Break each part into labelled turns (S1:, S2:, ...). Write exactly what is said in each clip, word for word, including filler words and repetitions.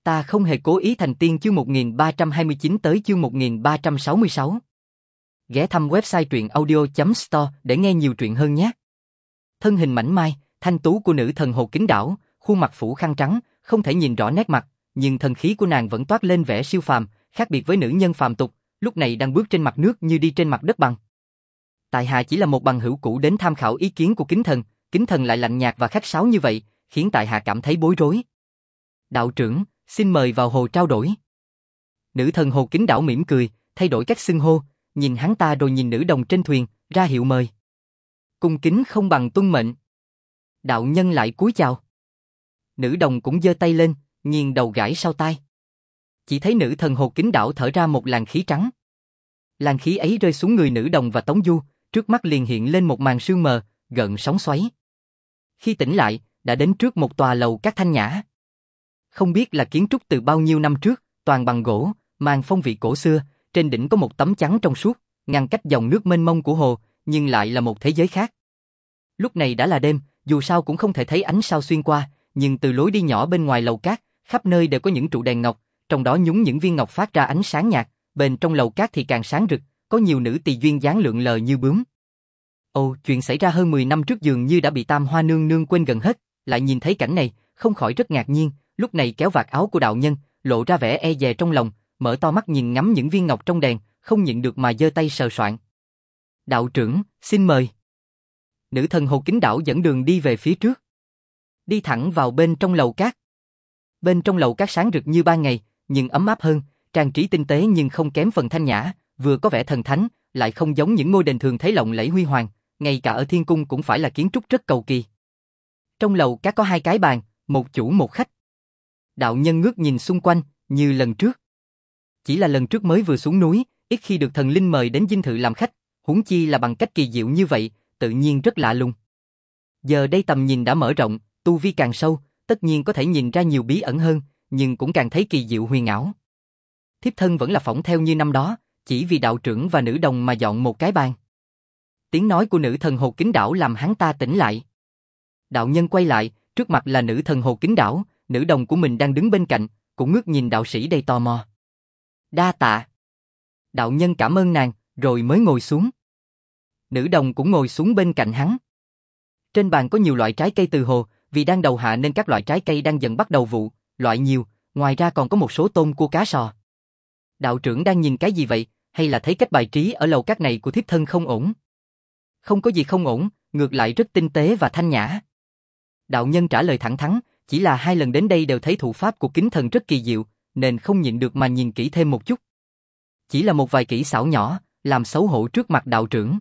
S1: Ta không hề cố ý thành tiên chương một nghìn ba trăm hai mươi chín tới chương một nghìn ba trăm sáu mươi sáu. Ghé thăm website truyện audio chấm store để nghe nhiều truyện hơn nhé. Thân hình mảnh mai, thanh tú của nữ thần Hồ Kính Đảo, khuôn mặt phủ khăn trắng, không thể nhìn rõ nét mặt, nhưng thần khí của nàng vẫn toát lên vẻ siêu phàm, khác biệt với nữ nhân phàm tục, lúc này đang bước trên mặt nước như đi trên mặt đất bằng. Tại hạ chỉ là một bằng hữu cũ đến tham khảo ý kiến của Kính thần, Kính thần lại lạnh nhạt và khách sáo như vậy, khiến tại hạ cảm thấy bối rối. Đạo trưởng, xin mời vào hồ trao đổi. Nữ thần Hồ Kính Đảo mỉm cười, thay đổi cách xưng hô, nhìn hắn ta rồi nhìn nữ đồng trên thuyền, ra hiệu mời. Cung kính không bằng tuân mệnh. Đạo nhân lại cúi chào. Nữ đồng cũng giơ tay lên, nghiêng đầu gãi sau tai. Chỉ thấy nữ thần Hồ Kính Đảo thở ra một làn khí trắng. Làn khí ấy rơi xuống người nữ đồng và Tống Du, trước mắt liền hiện lên một màn sương mờ, gợn sóng xoáy. Khi tỉnh lại, đã đến trước một tòa lầu các thanh nhã. Không biết là kiến trúc từ bao nhiêu năm trước, toàn bằng gỗ, mang phong vị cổ xưa, trên đỉnh có một tấm chắn trong suốt, ngăn cách dòng nước mênh mông của hồ, nhưng lại là một thế giới khác. Lúc này đã là đêm, dù sao cũng không thể thấy ánh sao xuyên qua, nhưng từ lối đi nhỏ bên ngoài lầu cát, khắp nơi đều có những trụ đèn ngọc, trong đó nhúng những viên ngọc phát ra ánh sáng nhạt, bên trong lầu cát thì càng sáng rực, có nhiều nữ tỳ duyên dáng lượn lờ như bướm. Ồ, chuyện xảy ra hơn mười năm trước dường như đã bị Tam Hoa nương nương quên gần hết, lại nhìn thấy cảnh này, không khỏi rất ngạc nhiên, lúc này kéo vạt áo của đạo nhân, lộ ra vẻ e dè trong lòng, mở to mắt nhìn ngắm những viên ngọc trong đèn, không nhịn được mà giơ tay sờ soạng. Đạo trưởng, xin mời. Nữ thần Hồ Kính Đảo dẫn đường đi về phía trước. Đi thẳng vào bên trong lầu cát. Bên trong lầu cát sáng rực như ban ngày, nhưng ấm áp hơn, trang trí tinh tế nhưng không kém phần thanh nhã, vừa có vẻ thần thánh, lại không giống những ngôi đền thường thấy lộng lẫy huy hoàng, ngay cả ở thiên cung cũng phải là kiến trúc rất cầu kỳ. Trong lầu cát có hai cái bàn, một chủ một khách. Đạo nhân ngước nhìn xung quanh, như lần trước. Chỉ là lần trước mới vừa xuống núi, ít khi được thần linh mời đến dinh thự làm khách, huống chi là bằng cách kỳ diệu như vậy, tự nhiên rất lạ lùng. Giờ đây tầm nhìn đã mở rộng, tu vi càng sâu, tất nhiên có thể nhìn ra nhiều bí ẩn hơn, nhưng cũng càng thấy kỳ diệu huyền ảo. Thiếp thân vẫn là phỏng theo như năm đó, chỉ vì đạo trưởng và nữ đồng mà dọn một cái bàn. Tiếng nói của nữ thần Hồ Kính Đảo làm hắn ta tỉnh lại. Đạo nhân quay lại, trước mặt là nữ thần Hồ Kính Đảo, nữ đồng của mình đang đứng bên cạnh, cũng ngước nhìn đạo sĩ đầy tò mò. Đa tạ. Đạo nhân cảm ơn nàng, rồi mới ngồi xuống. Nữ đồng cũng ngồi xuống bên cạnh hắn. Trên bàn có nhiều loại trái cây từ hồ, vì đang đầu hạ nên các loại trái cây đang dần bắt đầu vụ, loại nhiều, ngoài ra còn có một số tôm cua cá sò. Đạo trưởng đang nhìn cái gì vậy, hay là thấy cách bài trí ở lầu các này của thiếp thân không ổn? Không có gì không ổn, ngược lại rất tinh tế và thanh nhã. Đạo nhân trả lời thẳng thắn, chỉ là hai lần đến đây đều thấy thủ pháp của Kính thần rất kỳ diệu, nên không nhịn được mà nhìn kỹ thêm một chút. Chỉ là một vài kỹ xảo nhỏ, làm xấu hổ trước mặt đạo trưởng.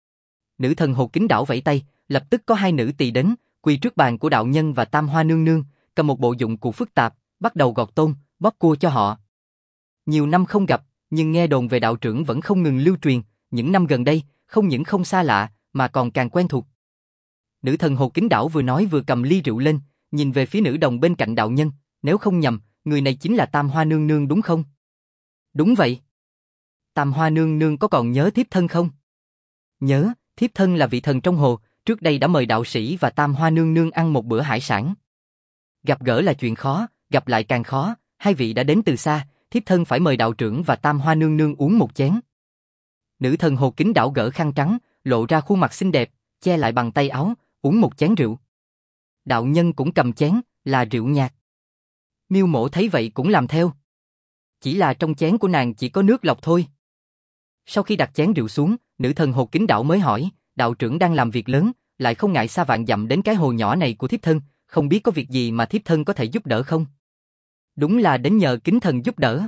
S1: Nữ thần Hồ Kính Đảo vẫy tay, lập tức có hai nữ tỳ đến, quỳ trước bàn của đạo nhân và Tam Hoa nương nương, cầm một bộ dụng cụ phức tạp, bắt đầu gọt tôm, bóp cua cho họ. Nhiều năm không gặp, nhưng nghe đồn về đạo trưởng vẫn không ngừng lưu truyền, những năm gần đây, không những không xa lạ, mà còn càng quen thuộc. Nữ thần Hồ Kính Đảo vừa nói vừa cầm ly rượu lên, nhìn về phía nữ đồng bên cạnh đạo nhân, nếu không nhầm, người này chính là Tam Hoa nương nương đúng không? Đúng vậy. Tam Hoa nương nương có còn nhớ thiếp thân không? Nhớ, thiếp thân là vị thần trong hồ, trước đây đã mời đạo sĩ và Tam Hoa nương nương ăn một bữa hải sản. Gặp gỡ là chuyện khó, gặp lại càng khó, hai vị đã đến từ xa, thiếp thân phải mời đạo trưởng và Tam Hoa nương nương uống một chén. Nữ thần Hồ Kính Đảo gỡ khăn trắng, lộ ra khuôn mặt xinh đẹp, che lại bằng tay áo, uống một chén rượu. Đạo nhân cũng cầm chén, là rượu nhạt. Miêu Mộ thấy vậy cũng làm theo. Chỉ là trong chén của nàng chỉ có nước lọc thôi. Sau khi đặt chén rượu xuống, nữ thần Hồ Kính Đảo mới hỏi, đạo trưởng đang làm việc lớn, lại không ngại xa vạn dặm đến cái hồ nhỏ này của thiếp thân, không biết có việc gì mà thiếp thân có thể giúp đỡ không? Đúng là đến nhờ Kính thần giúp đỡ.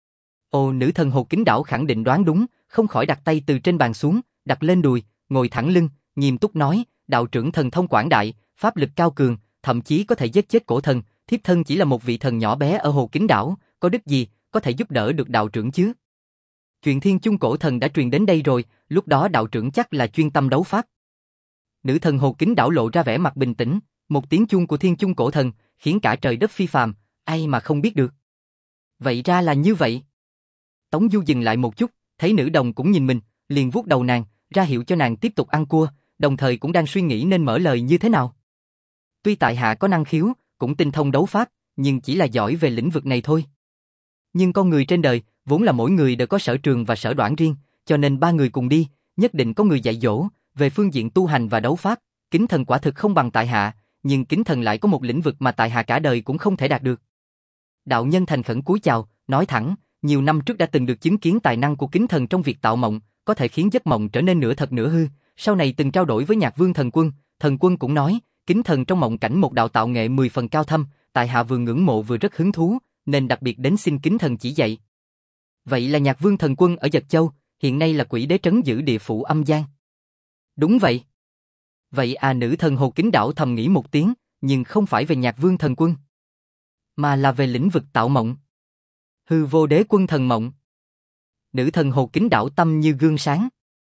S1: Ồ, nữ thần Hồ Kính Đảo khẳng định đoán đúng, không khỏi đặt tay từ trên bàn xuống, đặt lên đùi, ngồi thẳng lưng, nghiêm túc nói, đạo trưởng thần thông quảng đại, pháp lực cao cường, thậm chí có thể giết chết cổ thần, thiếp thân chỉ là một vị thần nhỏ bé ở Hồ Kính Đảo, có đức gì, có thể giúp đỡ được đạo trưởng chứ? Chuyện thiên chung cổ thần đã truyền đến đây rồi, lúc đó đạo trưởng chắc là chuyên tâm đấu pháp. Nữ thần Hồ Kính Đảo lộ ra vẻ mặt bình tĩnh, một tiếng chuông của thiên chung cổ thần, khiến cả trời đất phi phàm, ai mà không biết được. Vậy ra là như vậy. Tống Du dừng lại một chút, thấy nữ đồng cũng nhìn mình, liền vuốt đầu nàng, ra hiệu cho nàng tiếp tục ăn cua, đồng thời cũng đang suy nghĩ nên mở lời như thế nào. Tuy tại hạ có năng khiếu, cũng tinh thông đấu pháp, nhưng chỉ là giỏi về lĩnh vực này thôi. Nhưng con người trên đời, vốn là mỗi người đều có sở trường và sở đoản riêng, cho nên ba người cùng đi, nhất định có người dạy dỗ, về phương diện tu hành và đấu pháp, Kính Thần quả thực không bằng tại hạ, nhưng Kính Thần lại có một lĩnh vực mà tại hạ cả đời cũng không thể đạt được. Đạo nhân thành khẩn cúi chào, nói thẳng, nhiều năm trước đã từng được chứng kiến tài năng của Kính Thần trong việc tạo mộng, có thể khiến giấc mộng trở nên nửa thật nửa hư, sau này từng trao đổi với Nhạc Vương Thần Quân, Thần Quân cũng nói, Kính Thần trong mộng cảnh một đạo tạo nghệ mười phần cao thâm, tại hạ vừa ngưỡng mộ vừa rất hứng thú, nên đặc biệt đến xin Kính Thần chỉ dạy. Vậy là Nhạc Vương Thần Quân ở Dật Châu, hiện nay là quỷ đế trấn giữ địa phủ âm gian. Đúng vậy. Vậy à, nữ thần Hồ Kính Đảo thầm nghĩ một tiếng, nhưng không phải về Nhạc Vương Thần Quân, mà là về lĩnh vực tạo mộng. Hư Vô Đế Quân thần mộng. Nữ thần Hồ Kính Đảo tâm như gương sáng.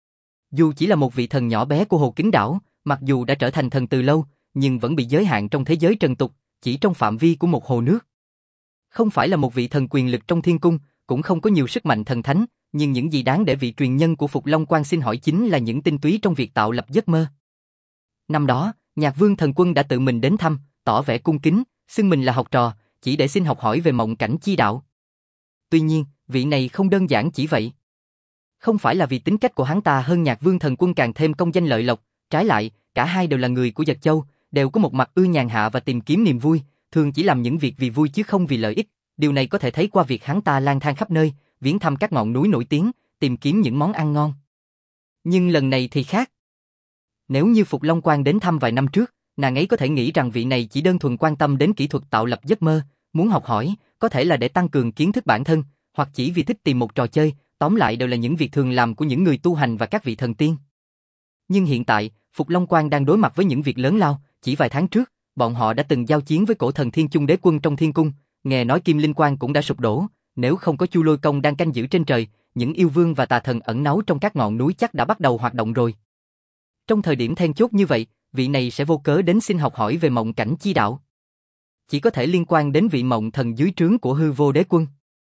S1: Dù chỉ là một vị thần nhỏ bé của Hồ Kính Đảo, mặc dù đã trở thành thần từ lâu, nhưng vẫn bị giới hạn trong thế giới trần tục, chỉ trong phạm vi của một hồ nước. Không phải là một vị thần quyền lực trong thiên cung, cũng không có nhiều sức mạnh thần thánh, nhưng những gì đáng để vị truyền nhân của Phục Long Quan xin hỏi chính là những tinh túy trong việc tạo lập giấc mơ. Năm đó, Nhạc Vương Thần Quân đã tự mình đến thăm, tỏ vẻ cung kính, xưng mình là học trò, chỉ để xin học hỏi về mộng cảnh chi đạo. Tuy nhiên, vị này không đơn giản chỉ vậy. Không phải là vì tính cách của hắn ta hơn Nhạc Vương Thần Quân càng thêm công danh lợi lộc, trái lại, cả hai đều là người của Dật Châu, đều có một mặt ưa nhàn hạ và tìm kiếm niềm vui, thường chỉ làm những việc vì vui chứ không vì lợi ích. Điều này có thể thấy qua việc hắn ta lang thang khắp nơi, viếng thăm các ngọn núi nổi tiếng, tìm kiếm những món ăn ngon. Nhưng lần này thì khác. Nếu như Phục Long Quan đến thăm vài năm trước, nàng ấy có thể nghĩ rằng vị này chỉ đơn thuần quan tâm đến kỹ thuật tạo lập giấc mơ, muốn học hỏi, có thể là để tăng cường kiến thức bản thân, hoặc chỉ vì thích tìm một trò chơi, tóm lại đều là những việc thường làm của những người tu hành và các vị thần tiên. Nhưng hiện tại, Phục Long Quan đang đối mặt với những việc lớn lao, chỉ vài tháng trước, bọn họ đã từng giao chiến với cổ thần Thiên Chung Đế Quân trong thiên cung, nghe nói Kim Linh Quan cũng đã sụp đổ, nếu không có Chu Lôi Công đang canh giữ trên trời, những yêu vương và tà thần ẩn náu trong các ngọn núi chắc đã bắt đầu hoạt động rồi. Trong thời điểm then chốt như vậy, vị này sẽ vô cớ đến xin học hỏi về mộng cảnh chi đạo. Chỉ có thể liên quan đến vị mộng thần dưới trướng của Hư Vô Đế Quân.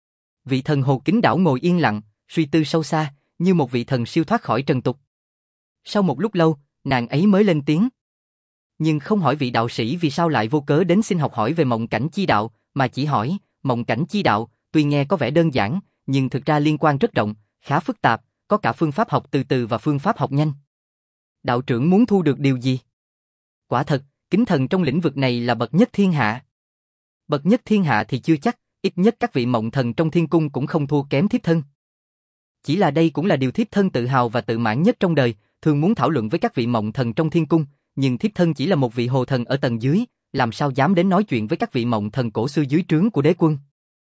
S1: Vị thần Hồ Kính Đảo ngồi yên lặng, suy tư sâu xa, như một vị thần siêu thoát khỏi trần tục. Sau một lúc lâu, nàng ấy mới lên tiếng. Nhưng không hỏi vị đạo sĩ vì sao lại vô cớ đến xin học hỏi về mộng cảnh chi đạo, mà chỉ hỏi, mộng cảnh chi đạo, tuy nghe có vẻ đơn giản, nhưng thực ra liên quan rất rộng, khá phức tạp, có cả phương pháp học từ từ và phương pháp học nhanh. Đạo trưởng muốn thu được điều gì? Quả thật, Kính Thần trong lĩnh vực này là bậc nhất thiên hạ. Bậc nhất thiên hạ thì chưa chắc, ít nhất các vị mộng thần trong thiên cung cũng không thua kém thiếp thân. Chỉ là đây cũng là điều thiếp thân tự hào và tự mãn nhất trong đời, thường muốn thảo luận với các vị mộng thần trong thiên cung, nhưng thiếp thân chỉ là một vị hồ thần ở tầng dưới, làm sao dám đến nói chuyện với các vị mộng thần cổ xưa dưới trướng của đế quân.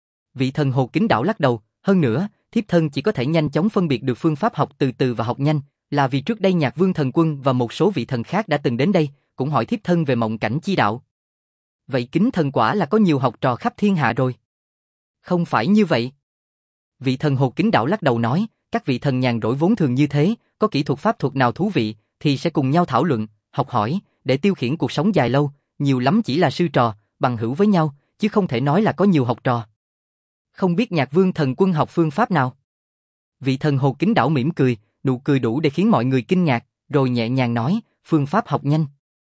S1: Vị thần Hồ Kính Đảo lắc đầu, hơn nữa, thiếp thân chỉ có thể nhanh chóng phân biệt được phương pháp học từ từ và học nhanh, là vì trước đây Nhạc Vương Thần Quân và một số vị thần khác đã từng đến đây, cũng hỏi thiếp thân về mộng cảnh chi đạo. Vậy Kính Thần quả là có nhiều học trò khắp thiên hạ rồi. Không phải như vậy. Vị thần Hồ Kính Đảo lắc đầu nói, các vị thần nhàn rỗi vốn thường như thế, có kỹ thuật pháp thuật nào thú vị, thì sẽ cùng nhau thảo luận, học hỏi, để tiêu khiển cuộc sống dài lâu, nhiều lắm chỉ là sư trò, bằng hữu với nhau, chứ không thể nói là có nhiều học trò. Không biết Nhạc Vương Thần Quân học phương pháp nào? Vị thần Hồ Kính Đảo mỉm cười, nụ cười đủ để khiến mọi người kinh ngạc, rồi nhẹ nhàng nói, phương pháp học nhanh.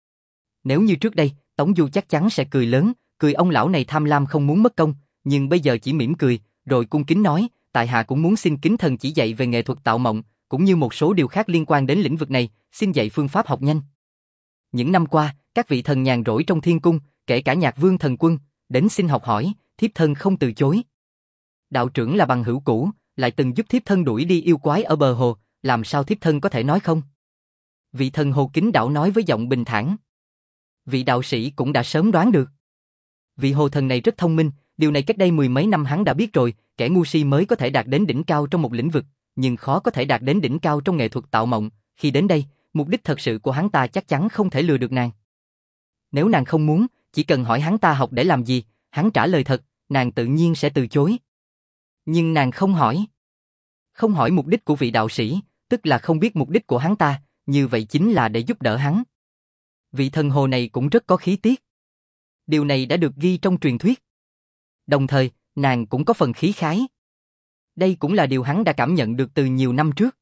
S1: Nếu như trước đây, Tống Du chắc chắn sẽ cười lớn, cười ông lão này tham lam không muốn mất công, nhưng bây giờ chỉ mỉm cười, rồi cung kính nói, tại hạ cũng muốn xin Kính Thần chỉ dạy về nghệ thuật tạo mộng, cũng như một số điều khác liên quan đến lĩnh vực này, xin dạy phương pháp học nhanh. Những năm qua, các vị thần nhàn rỗi trong thiên cung, kể cả Nhạc Vương Thần Quân, đến xin học hỏi, thiếp thân không từ chối. Đạo trưởng là bằng hữu cũ, lại từng giúp thiếp thân đuổi đi yêu quái ở bờ hồ, làm sao thiếp thân có thể nói không? Vị thần Hồ Kính Đảo nói với giọng bình thản. Vị đạo sĩ cũng đã sớm đoán được. Vị hồ thần này rất thông minh, điều này cách đây mười mấy năm hắn đã biết rồi, kẻ ngu si mới có thể đạt đến đỉnh cao trong một lĩnh vực, nhưng khó có thể đạt đến đỉnh cao trong nghệ thuật tạo mộng. Khi đến đây, mục đích thật sự của hắn ta chắc chắn không thể lừa được nàng. Nếu nàng không muốn, chỉ cần hỏi hắn ta học để làm gì, hắn trả lời thật, nàng tự nhiên sẽ từ chối. Nhưng nàng không hỏi. Không hỏi mục đích của vị đạo sĩ, tức là không biết mục đích của hắn ta, như vậy chính là để giúp đỡ hắn. Vị thần hồ này cũng rất có khí tiết. Điều này đã được ghi trong truyền thuyết. Đồng thời, nàng cũng có phần khí khái. Đây cũng là điều hắn đã cảm nhận được từ nhiều năm trước.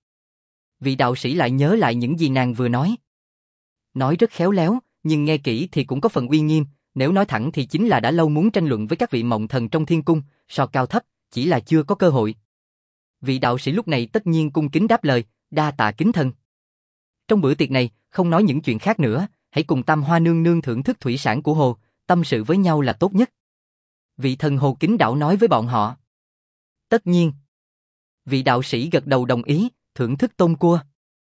S1: Vị đạo sĩ lại nhớ lại những gì nàng vừa nói. Nói rất khéo léo, nhưng nghe kỹ thì cũng có phần uy nghiêm, nếu nói thẳng thì chính là đã lâu muốn tranh luận với các vị mộng thần trong thiên cung, so cao thấp, chỉ là chưa có cơ hội. Vị đạo sĩ lúc này tất nhiên cung kính đáp lời, đa tạ kính thần. Trong bữa tiệc này, không nói những chuyện khác nữa, hãy cùng Tam Hoa nương nương thưởng thức thủy sản của hồ, tâm sự với nhau là tốt nhất. Vị thần Hồ Kính Đảo nói với bọn họ. Tất nhiên. Vị đạo sĩ gật đầu đồng ý, thưởng thức tôm cua.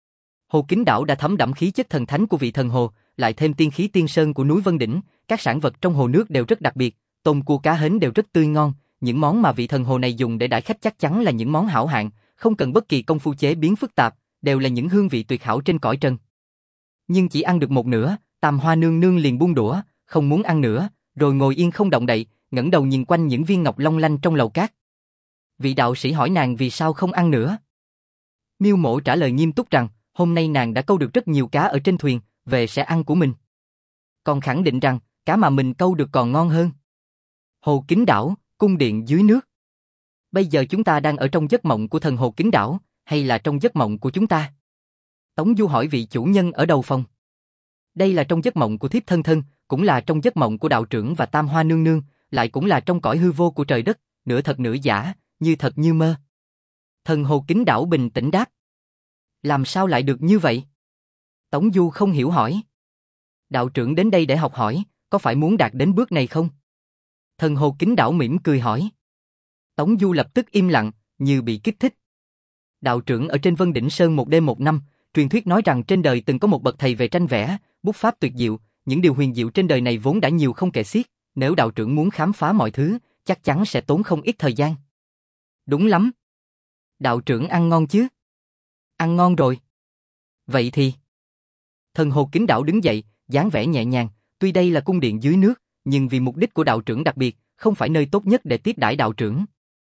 S1: Hồ Kính Đảo đã thấm đẫm khí chất thần thánh của vị thần hồ, lại thêm tiên khí tiên sơn của núi Vân Đỉnh, các sản vật trong hồ nước đều rất đặc biệt, tôm cua cá hến đều rất tươi ngon, những món mà vị thần hồ này dùng để đãi khách chắc chắn là những món hảo hạng, không cần bất kỳ công phu chế biến phức tạp, đều là những hương vị tuyệt hảo trên cõi trần. Nhưng chỉ ăn được một nửa, Tam Hoa nương nương liền buông đũa, không muốn ăn nữa, rồi ngồi yên không động đậy, ngẩng đầu nhìn quanh những viên ngọc long lanh trong lầu cát. Vị đạo sĩ hỏi nàng vì sao không ăn nữa. Miêu Mộ trả lời nghiêm túc rằng, hôm nay nàng đã câu được rất nhiều cá ở trên thuyền, về sẽ ăn của mình. Còn khẳng định rằng, cá mà mình câu được còn ngon hơn. Hồ Kính Đảo, cung điện dưới nước. Bây giờ chúng ta đang ở trong giấc mộng của thần Hồ Kính Đảo, hay là trong giấc mộng của chúng ta? Tống Du hỏi vị chủ nhân ở đầu phòng. Đây là trong giấc mộng của thiếp thân thân, cũng là trong giấc mộng của đạo trưởng và Tam Hoa nương nương, lại cũng là trong cõi hư vô của trời đất, nửa thật nửa giả, như thật như mơ. Thần Hồ Kính Đảo bình tĩnh đáp. Làm sao lại được như vậy? Tống Du không hiểu hỏi. Đạo trưởng đến đây để học hỏi, có phải muốn đạt đến bước này không? Thần Hồ Kính Đảo mỉm cười hỏi. Tống Du lập tức im lặng, như bị kích thích. Đạo trưởng ở trên Vân Đỉnh Sơn một đêm một năm, truyền thuyết nói rằng trên đời từng có một bậc thầy về tranh vẽ, bút pháp tuyệt diệu, những điều huyền diệu trên đời này vốn đã nhiều không kể xiết, nếu đạo trưởng muốn khám phá mọi thứ, chắc chắn sẽ tốn không ít thời gian. Đúng lắm. Đạo trưởng ăn ngon chứ? Ăn ngon rồi. Vậy thì... Thần Hồ Kính Đảo đứng dậy, dáng vẻ nhẹ nhàng, tuy đây là cung điện dưới nước, nhưng vì mục đích của đạo trưởng đặc biệt, không phải nơi tốt nhất để tiếp đãi đạo trưởng.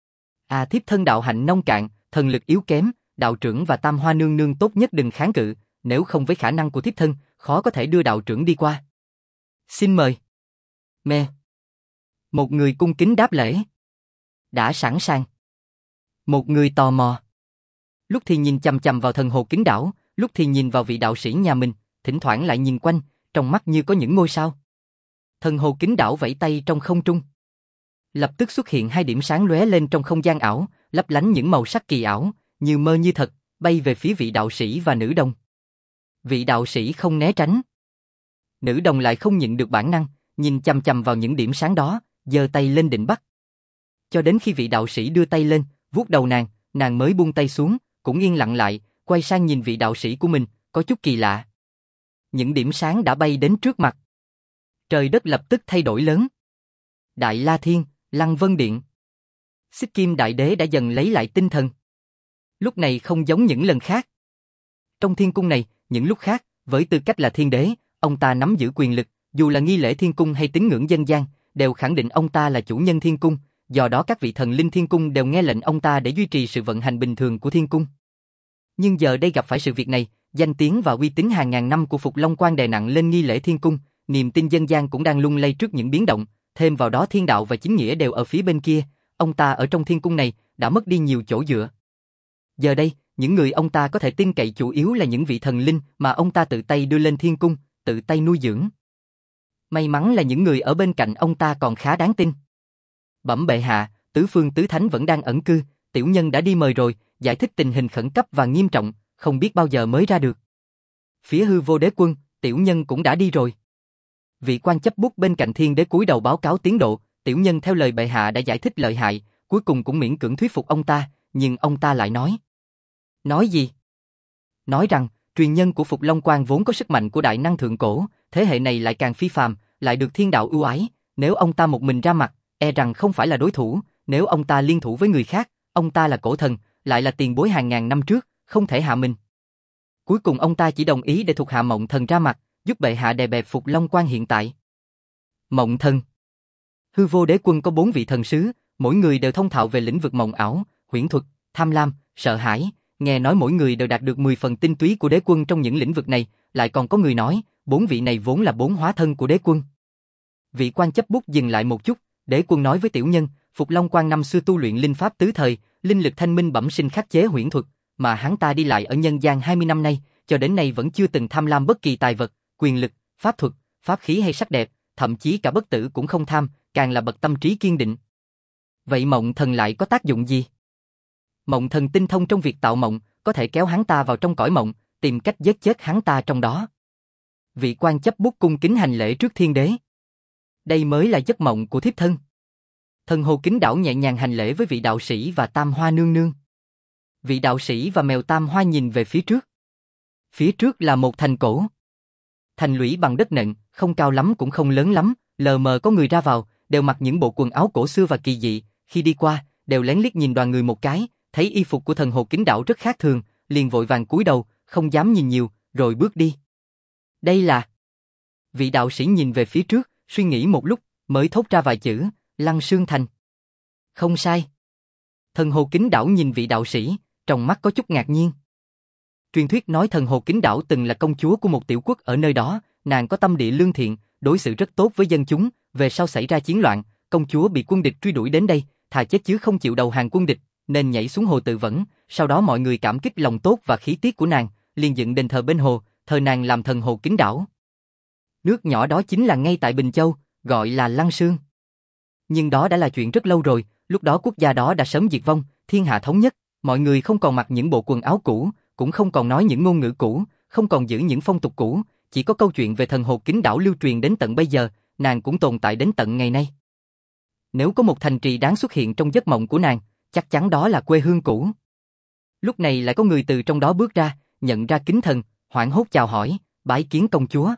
S1: À thiếp thân đạo hạnh nông cạn, thần lực yếu kém, đạo trưởng và Tam Hoa nương nương tốt nhất đừng kháng cự, nếu không với khả năng của thiếp thân, khó có thể đưa đạo trưởng đi qua. Xin mời. Mẹ. Một người cung kính đáp lễ. Đã sẵn sàng. Một người tò mò. Lúc thì nhìn chằm chằm vào thần Hồ Kính Đảo, lúc thì nhìn vào vị đạo sĩ nhà mình, thỉnh thoảng lại nhìn quanh, trong mắt như có những ngôi sao. Thần Hồ Kính Đảo vẫy tay trong không trung. Lập tức xuất hiện hai điểm sáng lóe lên trong không gian ảo, lấp lánh những màu sắc kỳ ảo, như mơ như thật, bay về phía vị đạo sĩ và nữ đồng. Vị đạo sĩ không né tránh. Nữ đồng lại không nhịn được bản năng, nhìn chằm chằm vào những điểm sáng đó, giơ tay lên định bắt. Cho đến khi vị đạo sĩ đưa tay lên, vuốt đầu nàng, nàng mới buông tay xuống, cũng yên lặng lại, quay sang nhìn vị đạo sĩ của mình, có chút kỳ lạ. Những điểm sáng đã bay đến trước mặt. Trời đất lập tức thay đổi lớn. Đại La Thiên, Lăng Vân Điện. Xích Kim Đại Đế đã dần lấy lại tinh thần. Lúc này không giống những lần khác. Trong thiên cung này, những lúc khác, với tư cách là thiên đế, ông ta nắm giữ quyền lực, dù là nghi lễ thiên cung hay tín ngưỡng dân gian, đều khẳng định ông ta là chủ nhân thiên cung, do đó các vị thần linh thiên cung đều nghe lệnh ông ta để duy trì sự vận hành bình thường của thiên cung. Nhưng giờ đây gặp phải sự việc này, danh tiếng và uy tín hàng ngàn năm của Phục Long Quan đè nặng lên nghi lễ thiên cung, niềm tin dân gian cũng đang lung lay trước những biến động, thêm vào đó thiên đạo và chính nghĩa đều ở phía bên kia, ông ta ở trong thiên cung này đã mất đi nhiều chỗ dựa. Giờ đây, những người ông ta có thể tin cậy chủ yếu là những vị thần linh mà ông ta tự tay đưa lên thiên cung, tự tay nuôi dưỡng. May mắn là những người ở bên cạnh ông ta còn khá đáng tin. Bẩm bệ hạ, tứ phương tứ thánh vẫn đang ẩn cư, tiểu nhân đã đi mời rồi, giải thích tình hình khẩn cấp và nghiêm trọng, không biết bao giờ mới ra được. Phía hư vô đế quân, tiểu nhân cũng đã đi rồi. Vị quan chấp bút bên cạnh thiên đế cúi đầu báo cáo tiến độ, tiểu nhân theo lời bệ hạ đã giải thích lợi hại, cuối cùng cũng miễn cưỡng thuyết phục ông ta, nhưng ông ta lại nói. Nói gì? Nói rằng, truyền nhân của Phục Long Quan vốn có sức mạnh của đại năng thượng cổ, thế hệ này lại càng phi phàm, lại được thiên đạo ưu ái, nếu ông ta một mình ra mặt, e rằng không phải là đối thủ, nếu ông ta liên thủ với người khác, ông ta là cổ thần, lại là tiền bối hàng ngàn năm trước, không thể hạ mình. Cuối cùng ông ta chỉ đồng ý để thuộc hạ Mộng Thần ra mặt, giúp bệ hạ đè bẹp Phục Long Quan hiện tại. Mộng Thần. Hư vô đế quân có bốn vị thần sứ, mỗi người đều thông thạo về lĩnh vực mộng ảo, huyễn thuật, tham lam, sợ hãi, nghe nói mỗi người đều đạt được mười phần tinh túy của đế quân trong những lĩnh vực này, lại còn có người nói, bốn vị này vốn là bốn hóa thân của đế quân. Vị quan chấp bút dừng lại một chút, đế quân nói với tiểu nhân, Phục Long Quan năm xưa tu luyện linh pháp tứ thời, linh lực thanh minh bẩm sinh khắc chế huyễn thuật, mà hắn ta đi lại ở nhân gian hai mươi năm nay, cho đến nay vẫn chưa từng tham lam bất kỳ tài vật, quyền lực, pháp thuật, pháp khí hay sắc đẹp, thậm chí cả bất tử cũng không tham, càng là bậc tâm trí kiên định. Vậy mộng thần lại có tác dụng gì? Mộng thần tinh thông trong việc tạo mộng, có thể kéo hắn ta vào trong cõi mộng, tìm cách giết chết hắn ta trong đó. Vị quan chấp bút cung kính hành lễ trước thiên đế. Đây mới là giấc mộng của thiếp thân. Thần Hồ Kính Đảo nhẹ nhàng hành lễ với vị đạo sĩ và Tam Hoa nương nương. Vị đạo sĩ và mèo Tam Hoa nhìn về phía trước. Phía trước là một thành cổ. Thành lũy bằng đất nện, không cao lắm cũng không lớn lắm, lờ mờ có người ra vào, đều mặc những bộ quần áo cổ xưa và kỳ dị, khi đi qua, đều lén liếc nhìn đoàn người một cái, thấy y phục của Thần Hồ Kính Đảo rất khác thường, liền vội vàng cúi đầu, không dám nhìn nhiều, rồi bước đi. Đây là... Vị đạo sĩ nhìn về phía trước, suy nghĩ một lúc, mới thốt ra vài chữ, Lăng Sương Thành. Không sai. Thần Hồ Kính Đảo nhìn vị đạo sĩ, trong mắt có chút ngạc nhiên. Truyền thuyết nói Thần Hồ Kính Đảo từng là công chúa của một tiểu quốc ở nơi đó, nàng có tâm địa lương thiện, đối xử rất tốt với dân chúng, về sau xảy ra chiến loạn, công chúa bị quân địch truy đuổi đến đây, thà chết chứ không chịu đầu hàng quân địch, nên nhảy xuống hồ tự vẫn, sau đó mọi người cảm kích lòng tốt và khí tiết của nàng, liền dựng đền thờ bên hồ, thờ nàng làm Thần Hồ Kính Đảo. Nước nhỏ đó chính là ngay tại Bình Châu, gọi là Lăng Sương. Nhưng đó đã là chuyện rất lâu rồi, lúc đó quốc gia đó đã sớm diệt vong, thiên hạ thống nhất, mọi người không còn mặc những bộ quần áo cũ, cũng không còn nói những ngôn ngữ cũ, không còn giữ những phong tục cũ, chỉ có câu chuyện về Thần Hồ Kính Đảo lưu truyền đến tận bây giờ, nàng cũng tồn tại đến tận ngày nay. Nếu có một thành trì đáng xuất hiện trong giấc mộng của nàng, chắc chắn đó là quê hương cũ. Lúc này lại có người từ trong đó bước ra, nhận ra kính thần, hoảng hốt chào hỏi, bái kiến công chúa.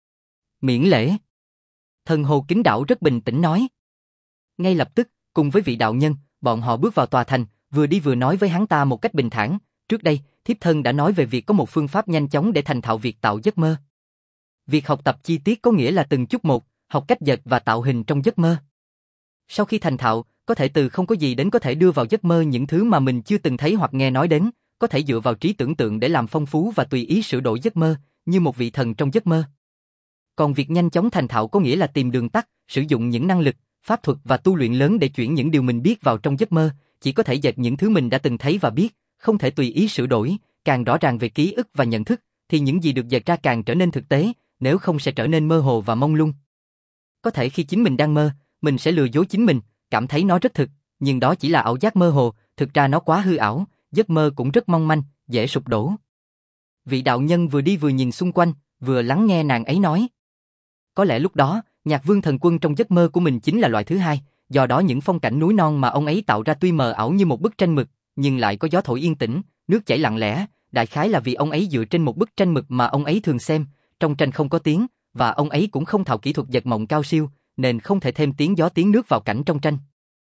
S1: Miễn lễ. Thần Hồ Kính Đảo rất bình tĩnh nói. Ngay lập tức, cùng với vị đạo nhân, bọn họ bước vào tòa thành, vừa đi vừa nói với hắn ta một cách bình thản. Trước đây, thiếp thân đã nói về việc có một phương pháp nhanh chóng để thành thạo việc tạo giấc mơ. Việc học tập chi tiết có nghĩa là từng chút một, học cách dệt và tạo hình trong giấc mơ. Sau khi thành thạo, có thể từ không có gì đến có thể đưa vào giấc mơ những thứ mà mình chưa từng thấy hoặc nghe nói đến, có thể dựa vào trí tưởng tượng để làm phong phú và tùy ý sửa đổi giấc mơ, như một vị thần trong giấc mơ. Còn việc nhanh chóng thành thạo có nghĩa là tìm đường tắt, sử dụng những năng lực, pháp thuật và tu luyện lớn để chuyển những điều mình biết vào trong giấc mơ, chỉ có thể dệt những thứ mình đã từng thấy và biết, không thể tùy ý sửa đổi, càng rõ ràng về ký ức và nhận thức, thì những gì được dệt ra càng trở nên thực tế, nếu không sẽ trở nên mơ hồ và mông lung. Có thể khi chính mình đang mơ, mình sẽ lừa dối chính mình, cảm thấy nó rất thực, nhưng đó chỉ là ảo giác mơ hồ, thực ra nó quá hư ảo, giấc mơ cũng rất mong manh, dễ sụp đổ. Vị đạo nhân vừa đi vừa nhìn xung quanh, vừa lắng nghe nàng ấy nói. Có lẽ lúc đó, Nhạc Vương Thần Quân trong giấc mơ của mình chính là loại thứ hai, do đó những phong cảnh núi non mà ông ấy tạo ra tuy mờ ảo như một bức tranh mực, nhưng lại có gió thổi yên tĩnh, nước chảy lặng lẽ, đại khái là vì ông ấy dựa trên một bức tranh mực mà ông ấy thường xem, trong tranh không có tiếng, và ông ấy cũng không thạo kỹ thuật dệt mộng cao siêu, nên không thể thêm tiếng gió tiếng nước vào cảnh trong tranh.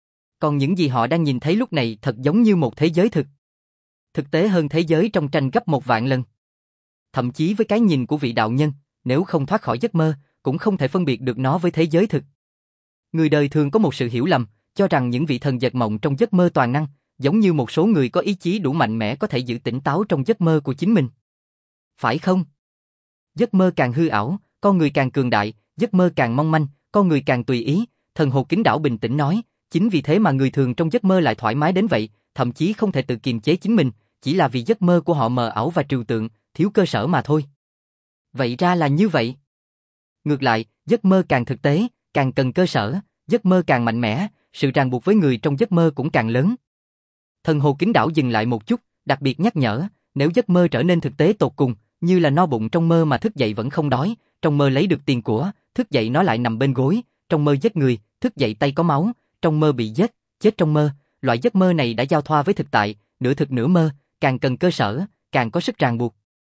S1: Còn những gì họ đang nhìn thấy lúc này thật giống như một thế giới thực. Thực tế hơn thế giới trong tranh gấp một vạn lần. Thậm chí với cái nhìn của vị đạo nhân, nếu không thoát khỏi giấc mơ, cũng không thể phân biệt được nó với thế giới thực. Người đời thường có một sự hiểu lầm, cho rằng những vị thần dệt mộng trong giấc mơ toàn năng, giống như một số người có ý chí đủ mạnh mẽ có thể giữ tỉnh táo trong giấc mơ của chính mình. Phải không? Giấc mơ càng hư ảo, con người càng cường đại, giấc mơ càng mong manh, con người càng tùy ý, Thần Hồ Kính Đảo bình tĩnh nói, chính vì thế mà người thường trong giấc mơ lại thoải mái đến vậy, thậm chí không thể tự kiềm chế chính mình, chỉ là vì giấc mơ của họ mờ ảo và trừu tượng, thiếu cơ sở mà thôi. Vậy ra là như vậy. Ngược lại, giấc mơ càng thực tế, càng cần cơ sở, giấc mơ càng mạnh mẽ, sự ràng buộc với người trong giấc mơ cũng càng lớn. Thần Hồ Kính Đảo dừng lại một chút, đặc biệt nhắc nhở, nếu giấc mơ trở nên thực tế tột cùng, như là no bụng trong mơ mà thức dậy vẫn không đói, trong mơ lấy được tiền của, thức dậy nó lại nằm bên gối, trong mơ giết người, thức dậy tay có máu, trong mơ bị giết, chết trong mơ, loại giấc mơ này đã giao thoa với thực tại, nửa thực nửa mơ, càng cần cơ sở, càng có sức ràng buộc.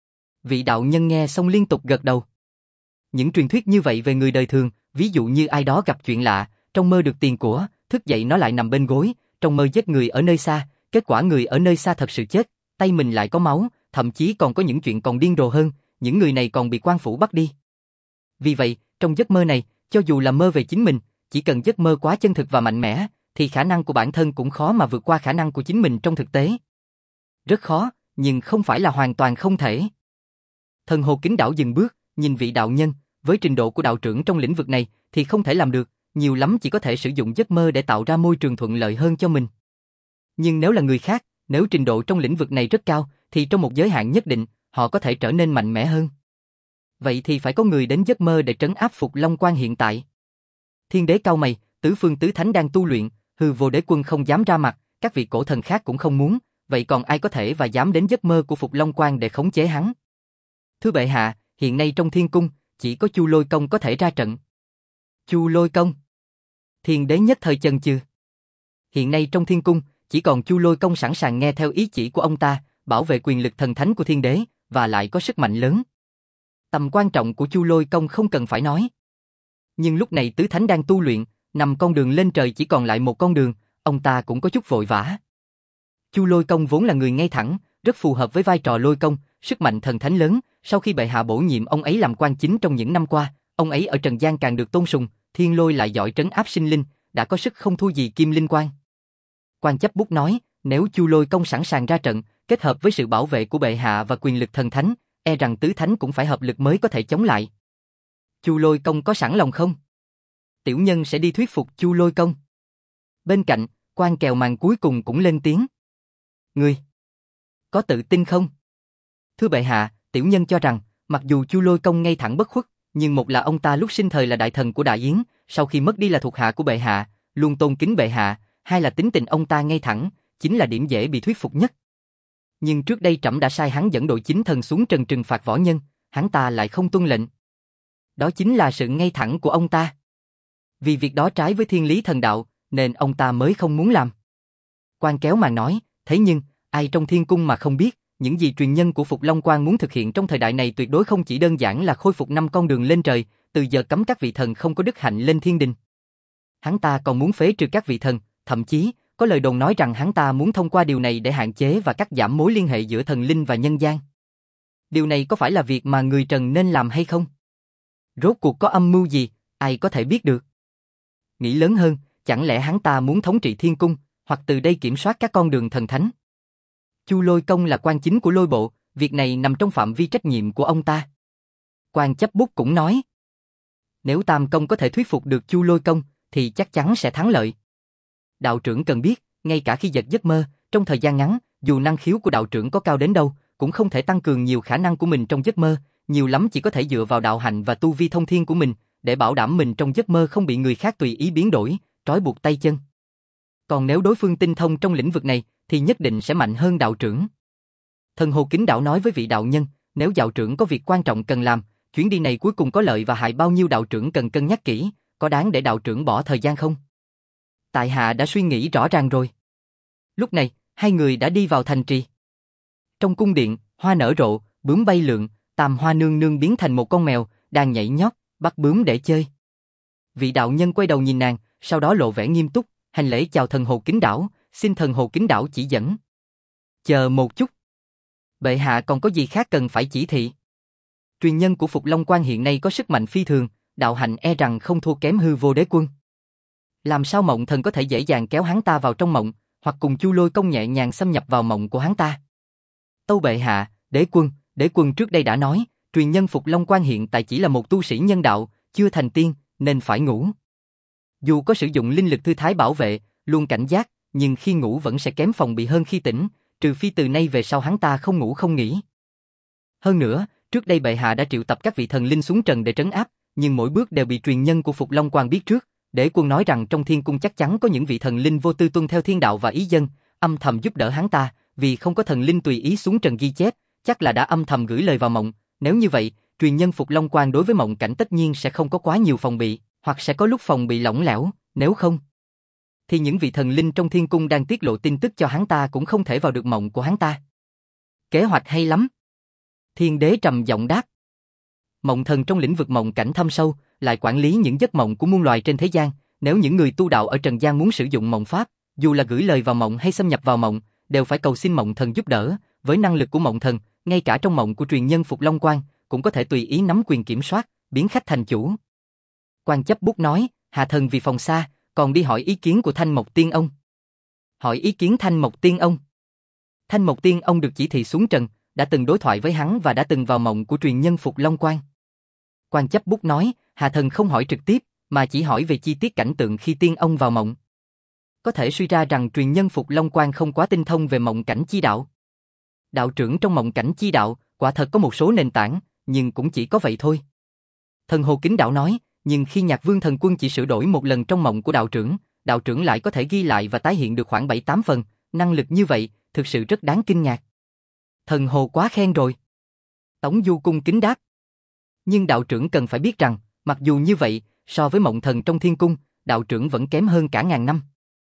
S1: Vị đạo nhân nghe xong liên tục gật đầu. Những truyền thuyết như vậy về người đời thường, ví dụ như ai đó gặp chuyện lạ, trong mơ được tiền của, thức dậy nó lại nằm bên gối, trong mơ giết người ở nơi xa, kết quả người ở nơi xa thật sự chết, tay mình lại có máu, thậm chí còn có những chuyện còn điên rồ hơn, những người này còn bị quan phủ bắt đi. Vì vậy, trong giấc mơ này, cho dù là mơ về chính mình, chỉ cần giấc mơ quá chân thực và mạnh mẽ, thì khả năng của bản thân cũng khó mà vượt qua khả năng của chính mình trong thực tế. Rất khó, nhưng không phải là hoàn toàn không thể. Thần Hồ Kính Đảo dừng bước, nhìn vị đạo nhân, với trình độ của đạo trưởng trong lĩnh vực này thì không thể làm được, nhiều lắm chỉ có thể sử dụng giấc mơ để tạo ra môi trường thuận lợi hơn cho mình. Nhưng nếu là người khác, nếu trình độ trong lĩnh vực này rất cao, thì trong một giới hạn nhất định, họ có thể trở nên mạnh mẽ hơn. Vậy thì phải có người đến giấc mơ để trấn áp Phục Long Quan hiện tại. Thiên đế cau mày, tứ phương tứ thánh đang tu luyện, hư vô đế quân không dám ra mặt, các vị cổ thần khác cũng không muốn, vậy còn ai có thể và dám đến giấc mơ của Phục Long Quan để khống chế hắn? Thưa bệ hạ, hiện nay trong thiên cung, chỉ có Chu Lôi Công có thể ra trận. Chu Lôi Công? Thiên đế nhất thời chần chừ. Hiện nay trong thiên cung, chỉ còn Chu Lôi Công sẵn sàng nghe theo ý chỉ của ông ta, bảo vệ quyền lực thần thánh của thiên đế, và lại có sức mạnh lớn. Tầm quan trọng của Chu Lôi Công không cần phải nói. Nhưng lúc này tứ thánh đang tu luyện, nằm con đường lên trời chỉ còn lại một con đường, ông ta cũng có chút vội vã. Chu Lôi Công vốn là người ngay thẳng, rất phù hợp với vai trò Lôi Công, sức mạnh thần thánh lớn, sau khi bệ hạ bổ nhiệm ông ấy làm quan chính trong những năm qua, ông ấy ở trần gian càng được tôn sùng, Thiên Lôi lại giỏi trấn áp sinh linh, đã có sức không thua gì Kim Linh Quan. Quan chấp bút nói, nếu Chu Lôi Công sẵn sàng ra trận, kết hợp với sự bảo vệ của bệ hạ và quyền lực thần thánh, e rằng tứ thánh cũng phải hợp lực mới có thể chống lại. Chu Lôi Công có sẵn lòng không? Tiểu nhân sẽ đi thuyết phục Chu Lôi Công. Bên cạnh, quan kèo màn cuối cùng cũng lên tiếng. Ngươi có tự tin không? Thưa bệ hạ, tiểu nhân cho rằng, mặc dù Chu Lôi Công ngay thẳng bất khuất, nhưng một là ông ta lúc sinh thời là đại thần của Đại Yến, sau khi mất đi là thuộc hạ của bệ hạ, luôn tôn kính bệ hạ, hai là tính tình ông ta ngay thẳng, chính là điểm dễ bị thuyết phục nhất. Nhưng trước đây trẫm đã sai hắn dẫn đội chính thần xuống trần trừng phạt võ nhân, hắn ta lại không tuân lệnh. Đó chính là sự ngay thẳng của ông ta. Vì việc đó trái với thiên lý thần đạo, nên ông ta mới không muốn làm. Quan kéo màn nói, thế nhưng, ai trong thiên cung mà không biết, những gì truyền nhân của Phục Long Quan muốn thực hiện trong thời đại này tuyệt đối không chỉ đơn giản là khôi phục năm con đường lên trời, từ giờ cấm các vị thần không có đức hạnh lên thiên đình. Hắn ta còn muốn phế trừ các vị thần, thậm chí, có lời đồn nói rằng hắn ta muốn thông qua điều này để hạn chế và cắt giảm mối liên hệ giữa thần linh và nhân gian. Điều này có phải là việc mà người trần nên làm hay không? Rốt cuộc có âm mưu gì, ai có thể biết được? Nghĩ lớn hơn, chẳng lẽ hắn ta muốn thống trị thiên cung, hoặc từ đây kiểm soát các con đường thần thánh? Chu Lôi Công là quan chính của Lôi Bộ, việc này nằm trong phạm vi trách nhiệm của ông ta. Quan chấp bút cũng nói, nếu Tam Công có thể thuyết phục được Chu Lôi Công, thì chắc chắn sẽ thắng lợi. Đạo trưởng cần biết, ngay cả khi giật giấc mơ, trong thời gian ngắn, dù năng khiếu của đạo trưởng có cao đến đâu, cũng không thể tăng cường nhiều khả năng của mình trong giấc mơ, nhiều lắm chỉ có thể dựa vào đạo hạnh và tu vi thông thiên của mình, để bảo đảm mình trong giấc mơ không bị người khác tùy ý biến đổi, trói buộc tay chân. Còn nếu đối phương tinh thông trong lĩnh vực này, thì nhất định sẽ mạnh hơn đạo trưởng. Thần Hồ Kính Đạo nói với vị đạo nhân, nếu đạo trưởng có việc quan trọng cần làm, chuyến đi này cuối cùng có lợi và hại bao nhiêu đạo trưởng cần cân nhắc kỹ, có đáng để đạo trưởng bỏ thời gian không? Tại hạ đã suy nghĩ rõ ràng rồi. Lúc này, hai người đã đi vào thành trì. Trong cung điện, hoa nở rộ, bướm bay lượn, Tam Hoa nương nương biến thành một con mèo, đang nhảy nhót, bắt bướm để chơi. Vị đạo nhân quay đầu nhìn nàng, sau đó lộ vẻ nghiêm túc, hành lễ chào Thần Hồ Kính Đảo, xin Thần Hồ Kính Đảo chỉ dẫn. Chờ một chút. Bệ hạ còn có gì khác cần phải chỉ thị? Truyền nhân của Phục Long Quan hiện nay có sức mạnh phi thường, đạo hạnh e rằng không thua kém hư vô đế quân. Làm sao Mộng Thần có thể dễ dàng kéo hắn ta vào trong mộng, hoặc cùng Chu Lôi Công nhẹ nhàng xâm nhập vào mộng của hắn ta? Tâu bệ hạ, đế quân, đế quân trước đây đã nói, truyền nhân Phục Long Quan hiện tại chỉ là một tu sĩ nhân đạo, chưa thành tiên, nên phải ngủ. Dù có sử dụng linh lực thư thái bảo vệ, luôn cảnh giác, nhưng khi ngủ vẫn sẽ kém phòng bị hơn khi tỉnh, trừ phi từ nay về sau hắn ta không ngủ không nghỉ. Hơn nữa, trước đây bệ hạ đã triệu tập các vị thần linh xuống trần để trấn áp, nhưng mỗi bước đều bị truyền nhân của Phục Long Quan biết trước. Đế quân nói rằng trong thiên cung chắc chắn có những vị thần linh vô tư tuân theo thiên đạo và ý dân, âm thầm giúp đỡ hắn ta, vì không có thần linh tùy ý xuống trần ghi chép, chắc là đã âm thầm gửi lời vào mộng. Nếu như vậy, truyền nhân Phục Long Quan đối với mộng cảnh tất nhiên sẽ không có quá nhiều phòng bị, hoặc sẽ có lúc phòng bị lỏng lẻo, nếu không thì những vị thần linh trong thiên cung đang tiết lộ tin tức cho hắn ta cũng không thể vào được mộng của hắn ta. Kế hoạch hay lắm. Thiên đế trầm giọng đáp. Mộng thần trong lĩnh vực mộng cảnh thâm sâu, lại quản lý những giấc mộng của muôn loài trên thế gian, nếu những người tu đạo ở trần gian muốn sử dụng mộng pháp, dù là gửi lời vào mộng hay xâm nhập vào mộng, đều phải cầu xin mộng thần giúp đỡ, với năng lực của mộng thần, ngay cả trong mộng của truyền nhân Phục Long Quan, cũng có thể tùy ý nắm quyền kiểm soát, biến khách thành chủ. Quan chấp bút nói, hạ thần vì phòng xa, còn đi hỏi ý kiến của Thanh Mộc Tiên Ông. Hỏi ý kiến Thanh Mộc Tiên Ông. Thanh Mộc Tiên Ông được chỉ thị xuống trần, đã từng đối thoại với hắn và đã từng vào mộng của truyền nhân Phục Long Quan. Quan chấp bút nói, hạ thần không hỏi trực tiếp, mà chỉ hỏi về chi tiết cảnh tượng khi Tiên Ông vào mộng. Có thể suy ra rằng truyền nhân Phục Long Quan không quá tinh thông về mộng cảnh chi đạo. Đạo trưởng trong mộng cảnh chi đạo, quả thật có một số nền tảng, nhưng cũng chỉ có vậy thôi. Thần Hồ Kính Đạo nói, nhưng khi Nhạc Vương Thần Quân chỉ sửa đổi một lần trong mộng của đạo trưởng, đạo trưởng lại có thể ghi lại và tái hiện được khoảng bảy tám phần, năng lực như vậy, thực sự rất đáng kinh ngạc. Thần hồ quá khen rồi. Tống Du cung kính đáp. Nhưng đạo trưởng cần phải biết rằng, mặc dù như vậy, so với mộng thần trong thiên cung, đạo trưởng vẫn kém hơn cả ngàn năm.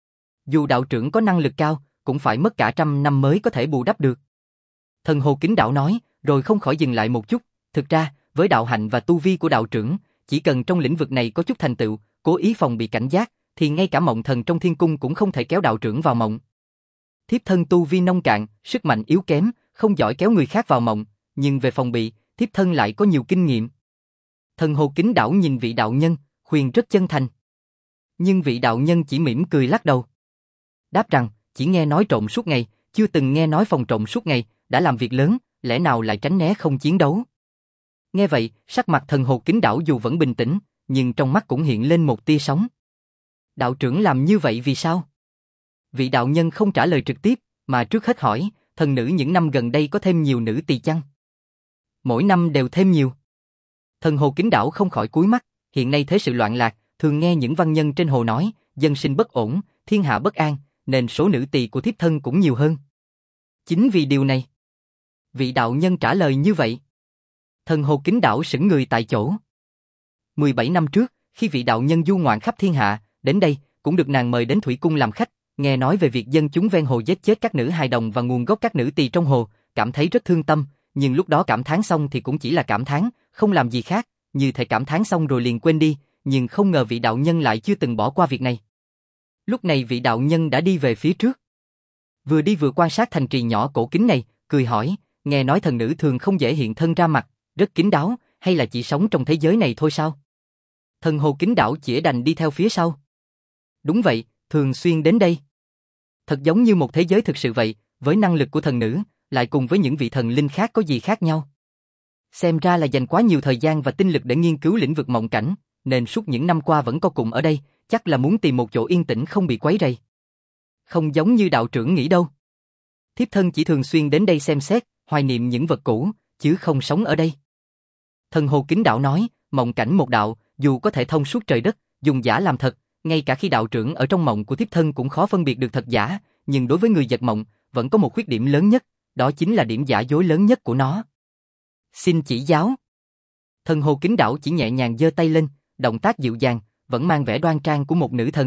S1: Dù đạo trưởng có năng lực cao, cũng phải mất cả trăm năm mới có thể bù đắp được. Thần hồ kính đạo nói, rồi không khỏi dừng lại một chút. Thực ra, với đạo hạnh và tu vi của đạo trưởng, chỉ cần trong lĩnh vực này có chút thành tựu, cố ý phòng bị cảnh giác, thì ngay cả mộng thần trong thiên cung cũng không thể kéo đạo trưởng vào mộng. Thiếp thân tu vi nông cạn, sức mạnh yếu kém, không giỏi kéo người khác vào mộng, nhưng về phòng bị, thiếp thân lại có nhiều kinh nghiệm. Thần hồ kính đảo nhìn vị đạo nhân, khuyên rất chân thành. Nhưng vị đạo nhân chỉ mỉm cười lắc đầu. Đáp rằng, chỉ nghe nói trộm suốt ngày, chưa từng nghe nói phòng trộm suốt ngày, đã làm việc lớn, lẽ nào lại tránh né không chiến đấu. Nghe vậy, sắc mặt thần hồ kính đảo dù vẫn bình tĩnh, nhưng trong mắt cũng hiện lên một tia sóng. Đạo trưởng làm như vậy vì sao? Vị đạo nhân không trả lời trực tiếp, mà trước hết hỏi, thần nữ những năm gần đây có thêm nhiều nữ tỳ chăng? Mỗi năm đều thêm nhiều. Thần hồ kính đảo không khỏi cúi mắt, hiện nay thế sự loạn lạc, thường nghe những văn nhân trên hồ nói, dân sinh bất ổn, thiên hạ bất an, nên số nữ tỳ của thiếp thân cũng nhiều hơn. Chính vì điều này. Vị đạo nhân trả lời như vậy. Thần hồ kính đảo sững người tại chỗ. mười bảy năm trước, khi vị đạo nhân du ngoạn khắp thiên hạ, đến đây, cũng được nàng mời đến thủy cung làm khách, nghe nói về việc dân chúng ven hồ giết chết các nữ hài đồng và nguồn gốc các nữ tỳ trong hồ, cảm thấy rất thương tâm, nhưng lúc đó cảm thán xong thì cũng chỉ là cảm thán, không làm gì khác, như thể cảm thán xong rồi liền quên đi, nhưng không ngờ vị đạo nhân lại chưa từng bỏ qua việc này. Lúc này vị đạo nhân đã đi về phía trước. Vừa đi vừa quan sát thành trì nhỏ cổ kính này, cười hỏi, nghe nói thần nữ thường không dễ hiện thân ra mặt, rất kín đáo, hay là chỉ sống trong thế giới này thôi sao? Thần hồ kính đảo chỉ đành đi theo phía sau. Đúng vậy, thường xuyên đến đây. Thật giống như một thế giới thực sự vậy, với năng lực của thần nữ, lại cùng với những vị thần linh khác có gì khác nhau. Xem ra là dành quá nhiều thời gian và tinh lực để nghiên cứu lĩnh vực mộng cảnh, nên suốt những năm qua vẫn có cùng ở đây, chắc là muốn tìm một chỗ yên tĩnh không bị quấy rầy. Không giống như đạo trưởng nghĩ đâu. Thiếp thân chỉ thường xuyên đến đây xem xét, hoài niệm những vật cũ, chứ không sống ở đây. Thần hồ kính đạo nói, mộng cảnh một đạo, dù có thể thông suốt trời đất, dùng giả làm thật, ngay cả khi đạo trưởng ở trong mộng của thiếp thân cũng khó phân biệt được thật giả, nhưng đối với người giật mộng, vẫn có một khuyết điểm lớn nhất, đó chính là điểm giả dối lớn nhất của nó. Xin chỉ giáo. Thần hồ kính đạo chỉ nhẹ nhàng giơ tay lên, động tác dịu dàng, vẫn mang vẻ đoan trang của một nữ thần.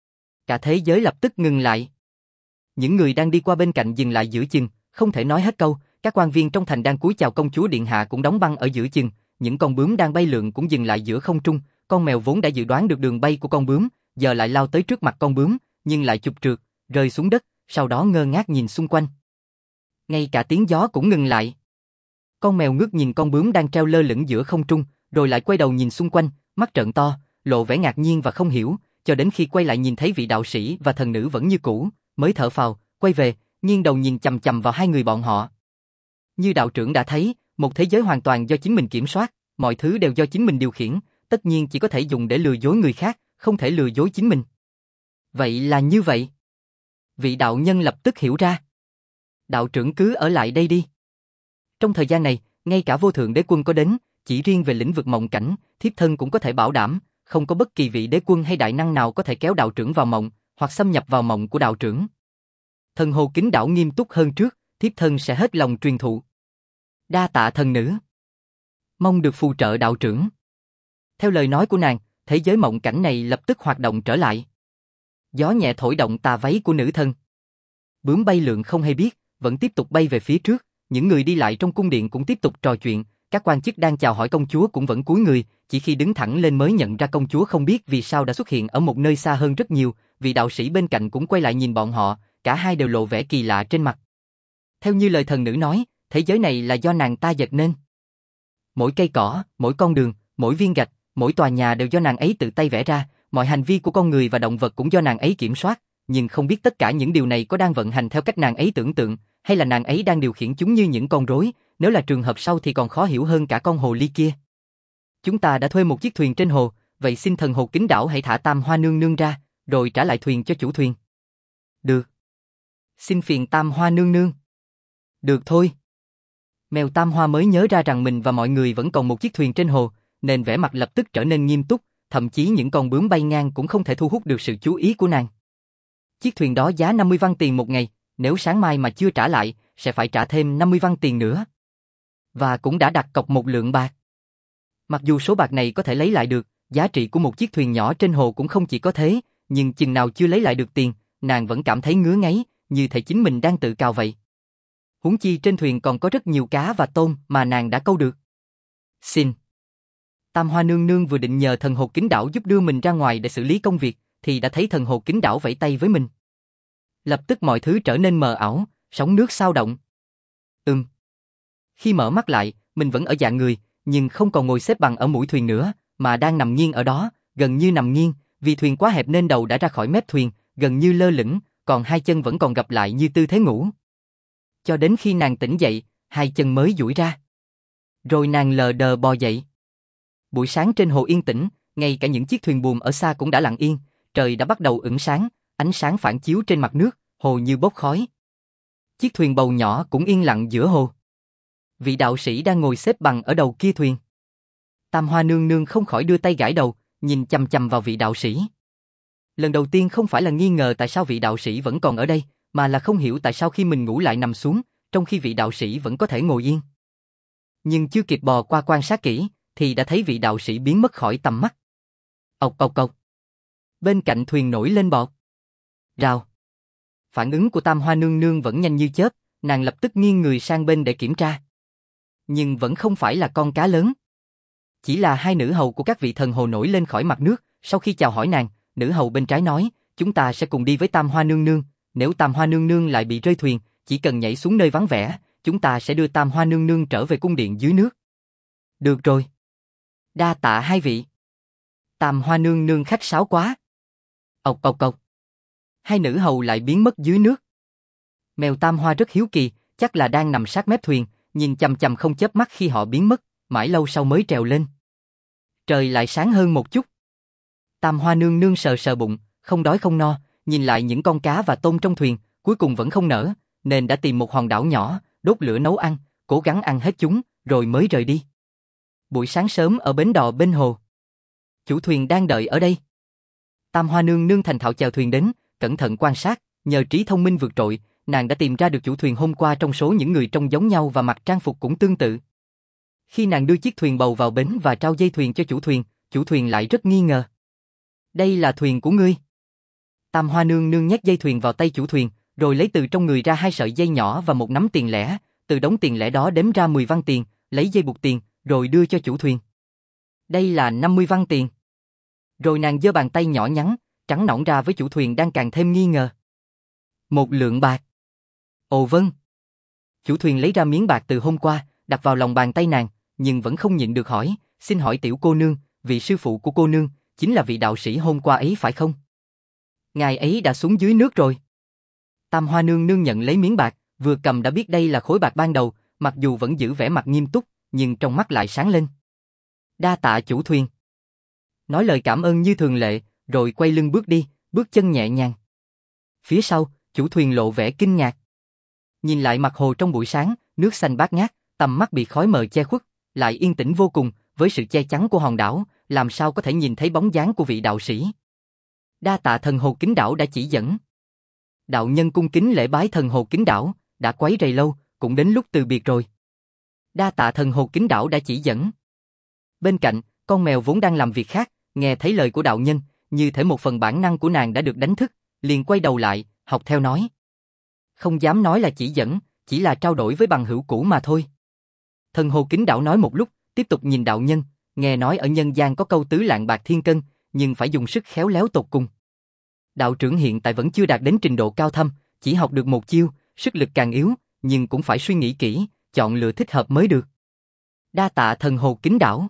S1: Cả thế giới lập tức ngừng lại. Những người đang đi qua bên cạnh dừng lại giữa chừng, không thể nói hết câu, các quan viên trong thành đang cúi chào công chúa điện hạ cũng đóng băng ở giữa chừng, những con bướm đang bay lượn cũng dừng lại giữa không trung, con mèo vốn đã dự đoán được đường bay của con bướm, giờ lại lao tới trước mặt con bướm, nhưng lại chụp trượt, rơi xuống đất, sau đó ngơ ngác nhìn xung quanh. Ngay cả tiếng gió cũng ngừng lại. Con mèo ngước nhìn con bướm đang treo lơ lửng giữa không trung, rồi lại quay đầu nhìn xung quanh, mắt trợn to, lộ vẻ ngạc nhiên và không hiểu, cho đến khi quay lại nhìn thấy vị đạo sĩ và thần nữ vẫn như cũ, mới thở phào, quay về, nghiêng đầu nhìn chằm chằm vào hai người bọn họ. Như đạo trưởng đã thấy, một thế giới hoàn toàn do chính mình kiểm soát, mọi thứ đều do chính mình điều khiển, tất nhiên chỉ có thể dùng để lừa dối người khác, không thể lừa dối chính mình. Vậy là như vậy. Vị đạo nhân lập tức hiểu ra. Đạo trưởng cứ ở lại đây đi. Trong thời gian này, ngay cả vô thượng đế quân có đến, chỉ riêng về lĩnh vực mộng cảnh, thiếp thân cũng có thể bảo đảm, không có bất kỳ vị đế quân hay đại năng nào có thể kéo đạo trưởng vào mộng, hoặc xâm nhập vào mộng của đạo trưởng. Thần hồ kính đảo nghiêm túc hơn trước, thiếp thân sẽ hết lòng truyền thụ. Đa tạ thần nữ. Mong được phù trợ đạo trưởng. Theo lời nói của nàng, thế giới mộng cảnh này lập tức hoạt động trở lại. Gió nhẹ thổi động tà váy của nữ thần. Bướm bay lượn không hay biết, vẫn tiếp tục bay về phía trước, những người đi lại trong cung điện cũng tiếp tục trò chuyện, các quan chức đang chào hỏi công chúa cũng vẫn cúi người, chỉ khi đứng thẳng lên mới nhận ra công chúa không biết vì sao đã xuất hiện ở một nơi xa hơn rất nhiều, vị đạo sĩ bên cạnh cũng quay lại nhìn bọn họ, cả hai đều lộ vẻ kỳ lạ trên mặt. Theo như lời thần nữ nói, thế giới này là do nàng ta giật nên. Mỗi cây cỏ, mỗi con đường, mỗi viên gạch, mỗi tòa nhà đều do nàng ấy tự tay vẽ ra, mọi hành vi của con người và động vật cũng do nàng ấy kiểm soát, nhưng không biết tất cả những điều này có đang vận hành theo cách nàng ấy tưởng tượng, hay là nàng ấy đang điều khiển chúng như những con rối, nếu là trường hợp sau thì còn khó hiểu hơn cả con hồ ly kia. Chúng ta đã thuê một chiếc thuyền trên hồ, vậy xin thần hồ kính đảo hãy thả Tam Hoa nương nương ra, rồi trả lại thuyền cho chủ thuyền. Được. Xin phiền Tam Hoa nương nương. Được thôi. Mèo Tam Hoa mới nhớ ra rằng mình và mọi người vẫn còn một chiếc thuyền trên hồ, nên vẻ mặt lập tức trở nên nghiêm túc, thậm chí những con bướm bay ngang cũng không thể thu hút được sự chú ý của nàng. Chiếc thuyền đó giá năm mươi văn tiền một ngày, nếu sáng mai mà chưa trả lại, sẽ phải trả thêm năm mươi văn tiền nữa. Và cũng đã đặt cọc một lượng bạc. Mặc dù số bạc này có thể lấy lại được, giá trị của một chiếc thuyền nhỏ trên hồ cũng không chỉ có thế, nhưng chừng nào chưa lấy lại được tiền, nàng vẫn cảm thấy ngứa ngáy, như thể chính mình đang tự cào vậy. Huống chi trên thuyền còn có rất nhiều cá và tôm mà nàng đã câu được. Xin. Tam Hoa nương nương vừa định nhờ thần hồ kính đảo giúp đưa mình ra ngoài để xử lý công việc, thì đã thấy thần hồ kính đảo vẫy tay với mình. Lập tức mọi thứ trở nên mờ ảo, sóng nước xao động. Ừm. Khi mở mắt lại, mình vẫn ở dạng người, nhưng không còn ngồi xếp bằng ở mũi thuyền nữa, mà đang nằm nghiêng ở đó, gần như nằm nghiêng, vì thuyền quá hẹp nên đầu đã ra khỏi mép thuyền, gần như lơ lửng, còn hai chân vẫn còn gập lại như tư thế ngủ. Cho đến khi nàng tỉnh dậy, hai chân mới duỗi ra. Rồi nàng lờ đờ bò dậy. Buổi sáng trên hồ yên tĩnh, ngay cả những chiếc thuyền buồm ở xa cũng đã lặng yên, trời đã bắt đầu ửng sáng, ánh sáng phản chiếu trên mặt nước, hồ như bốc khói. Chiếc thuyền bầu nhỏ cũng yên lặng giữa hồ. Vị đạo sĩ đang ngồi xếp bằng ở đầu kia thuyền. Tam Hoa nương nương không khỏi đưa tay gãi đầu, nhìn chằm chằm vào vị đạo sĩ. Lần đầu tiên không phải là nghi ngờ tại sao vị đạo sĩ vẫn còn ở đây, mà là không hiểu tại sao khi mình ngủ lại nằm xuống, trong khi vị đạo sĩ vẫn có thể ngồi yên. Nhưng chưa kịp bò qua quan sát kỹ, thì đã thấy vị đạo sĩ biến mất khỏi tầm mắt. Ộc cộc cộc. Bên cạnh thuyền nổi lên bọt. Rào. Phản ứng của Tam Hoa nương nương vẫn nhanh như chớp, nàng lập tức nghiêng người sang bên để kiểm tra. Nhưng vẫn không phải là con cá lớn. Chỉ là hai nữ hầu của các vị thần hồ nổi lên khỏi mặt nước, sau khi chào hỏi nàng, nữ hầu bên trái nói, chúng ta sẽ cùng đi với Tam Hoa nương nương, nếu Tam Hoa nương nương lại bị rơi thuyền, chỉ cần nhảy xuống nơi vắng vẻ, chúng ta sẽ đưa Tam Hoa nương nương trở về cung điện dưới nước. Được rồi. Đa tạ hai vị. Tam Hoa nương nương khách sáo quá. Ộc ộc ộc. Hai nữ hầu lại biến mất dưới nước. Mèo Tam Hoa rất hiếu kỳ, chắc là đang nằm sát mép thuyền, nhìn chằm chằm không chớp mắt khi họ biến mất, mãi lâu sau mới trèo lên. Trời lại sáng hơn một chút. Tam Hoa nương nương sờ sờ bụng, không đói không no, nhìn lại những con cá và tôm trong thuyền, cuối cùng vẫn không nỡ, nên đã tìm một hòn đảo nhỏ, đốt lửa nấu ăn, cố gắng ăn hết chúng, rồi mới rời đi. Buổi sáng sớm ở bến đò bên hồ. Chủ thuyền đang đợi ở đây. Tam Hoa nương nương thành thạo chèo thuyền đến, cẩn thận quan sát, nhờ trí thông minh vượt trội, nàng đã tìm ra được chủ thuyền hôm qua trong số những người trông giống nhau và mặc trang phục cũng tương tự. Khi nàng đưa chiếc thuyền bầu vào bến và trao dây thuyền cho chủ thuyền, chủ thuyền lại rất nghi ngờ. Đây là thuyền của ngươi. Tam Hoa nương nương nhét dây thuyền vào tay chủ thuyền, rồi lấy từ trong người ra hai sợi dây nhỏ và một nắm tiền lẻ, từ đống tiền lẻ đó đếm ra mười văn tiền, lấy dây buộc tiền, rồi đưa cho chủ thuyền. Đây là năm mươi văn tiền. Rồi nàng giơ bàn tay nhỏ nhắn, trắng nõn ra với chủ thuyền đang càng thêm nghi ngờ. Một lượng bạc. Ồ vâng. Chủ thuyền lấy ra miếng bạc từ hôm qua, đặt vào lòng bàn tay nàng, nhưng vẫn không nhịn được hỏi, xin hỏi tiểu cô nương, vị sư phụ của cô nương, chính là vị đạo sĩ hôm qua ấy phải không? Ngài ấy đã xuống dưới nước rồi. Tam Hoa nương nương nhận lấy miếng bạc, vừa cầm đã biết đây là khối bạc ban đầu, mặc dù vẫn giữ vẻ mặt nghiêm túc, nhưng trong mắt lại sáng lên. Đa tạ chủ thuyền. Nói lời cảm ơn như thường lệ, rồi quay lưng bước đi, bước chân nhẹ nhàng. Phía sau, chủ thuyền lộ vẻ kinh ngạc. Nhìn lại mặt hồ trong buổi sáng, nước xanh bát ngát, tầm mắt bị khói mờ che khuất, lại yên tĩnh vô cùng, với sự che chắn của hòn đảo, làm sao có thể nhìn thấy bóng dáng của vị đạo sĩ. Đa tạ thần hồ kính đảo đã chỉ dẫn. Đạo nhân cung kính lễ bái thần hồ kính đảo, đã quấy rầy lâu, cũng đến lúc từ biệt rồi. Đa tạ thần hồ kính đảo đã chỉ dẫn. Bên cạnh, con mèo vốn đang làm việc khác, nghe thấy lời của đạo nhân, như thể một phần bản năng của nàng đã được đánh thức, liền quay đầu lại, học theo nói. Không dám nói là chỉ dẫn, chỉ là trao đổi với bằng hữu cũ mà thôi. Thần hồ kính đảo nói một lúc, tiếp tục nhìn đạo nhân, nghe nói ở nhân gian có câu tứ lạng bạc thiên cân, nhưng phải dùng sức khéo léo tột cùng. Đạo trưởng hiện tại vẫn chưa đạt đến trình độ cao thâm, chỉ học được một chiêu, sức lực càng yếu, nhưng cũng phải suy nghĩ kỹ, chọn lựa thích hợp mới được. Đa tạ thần hồ kính đảo.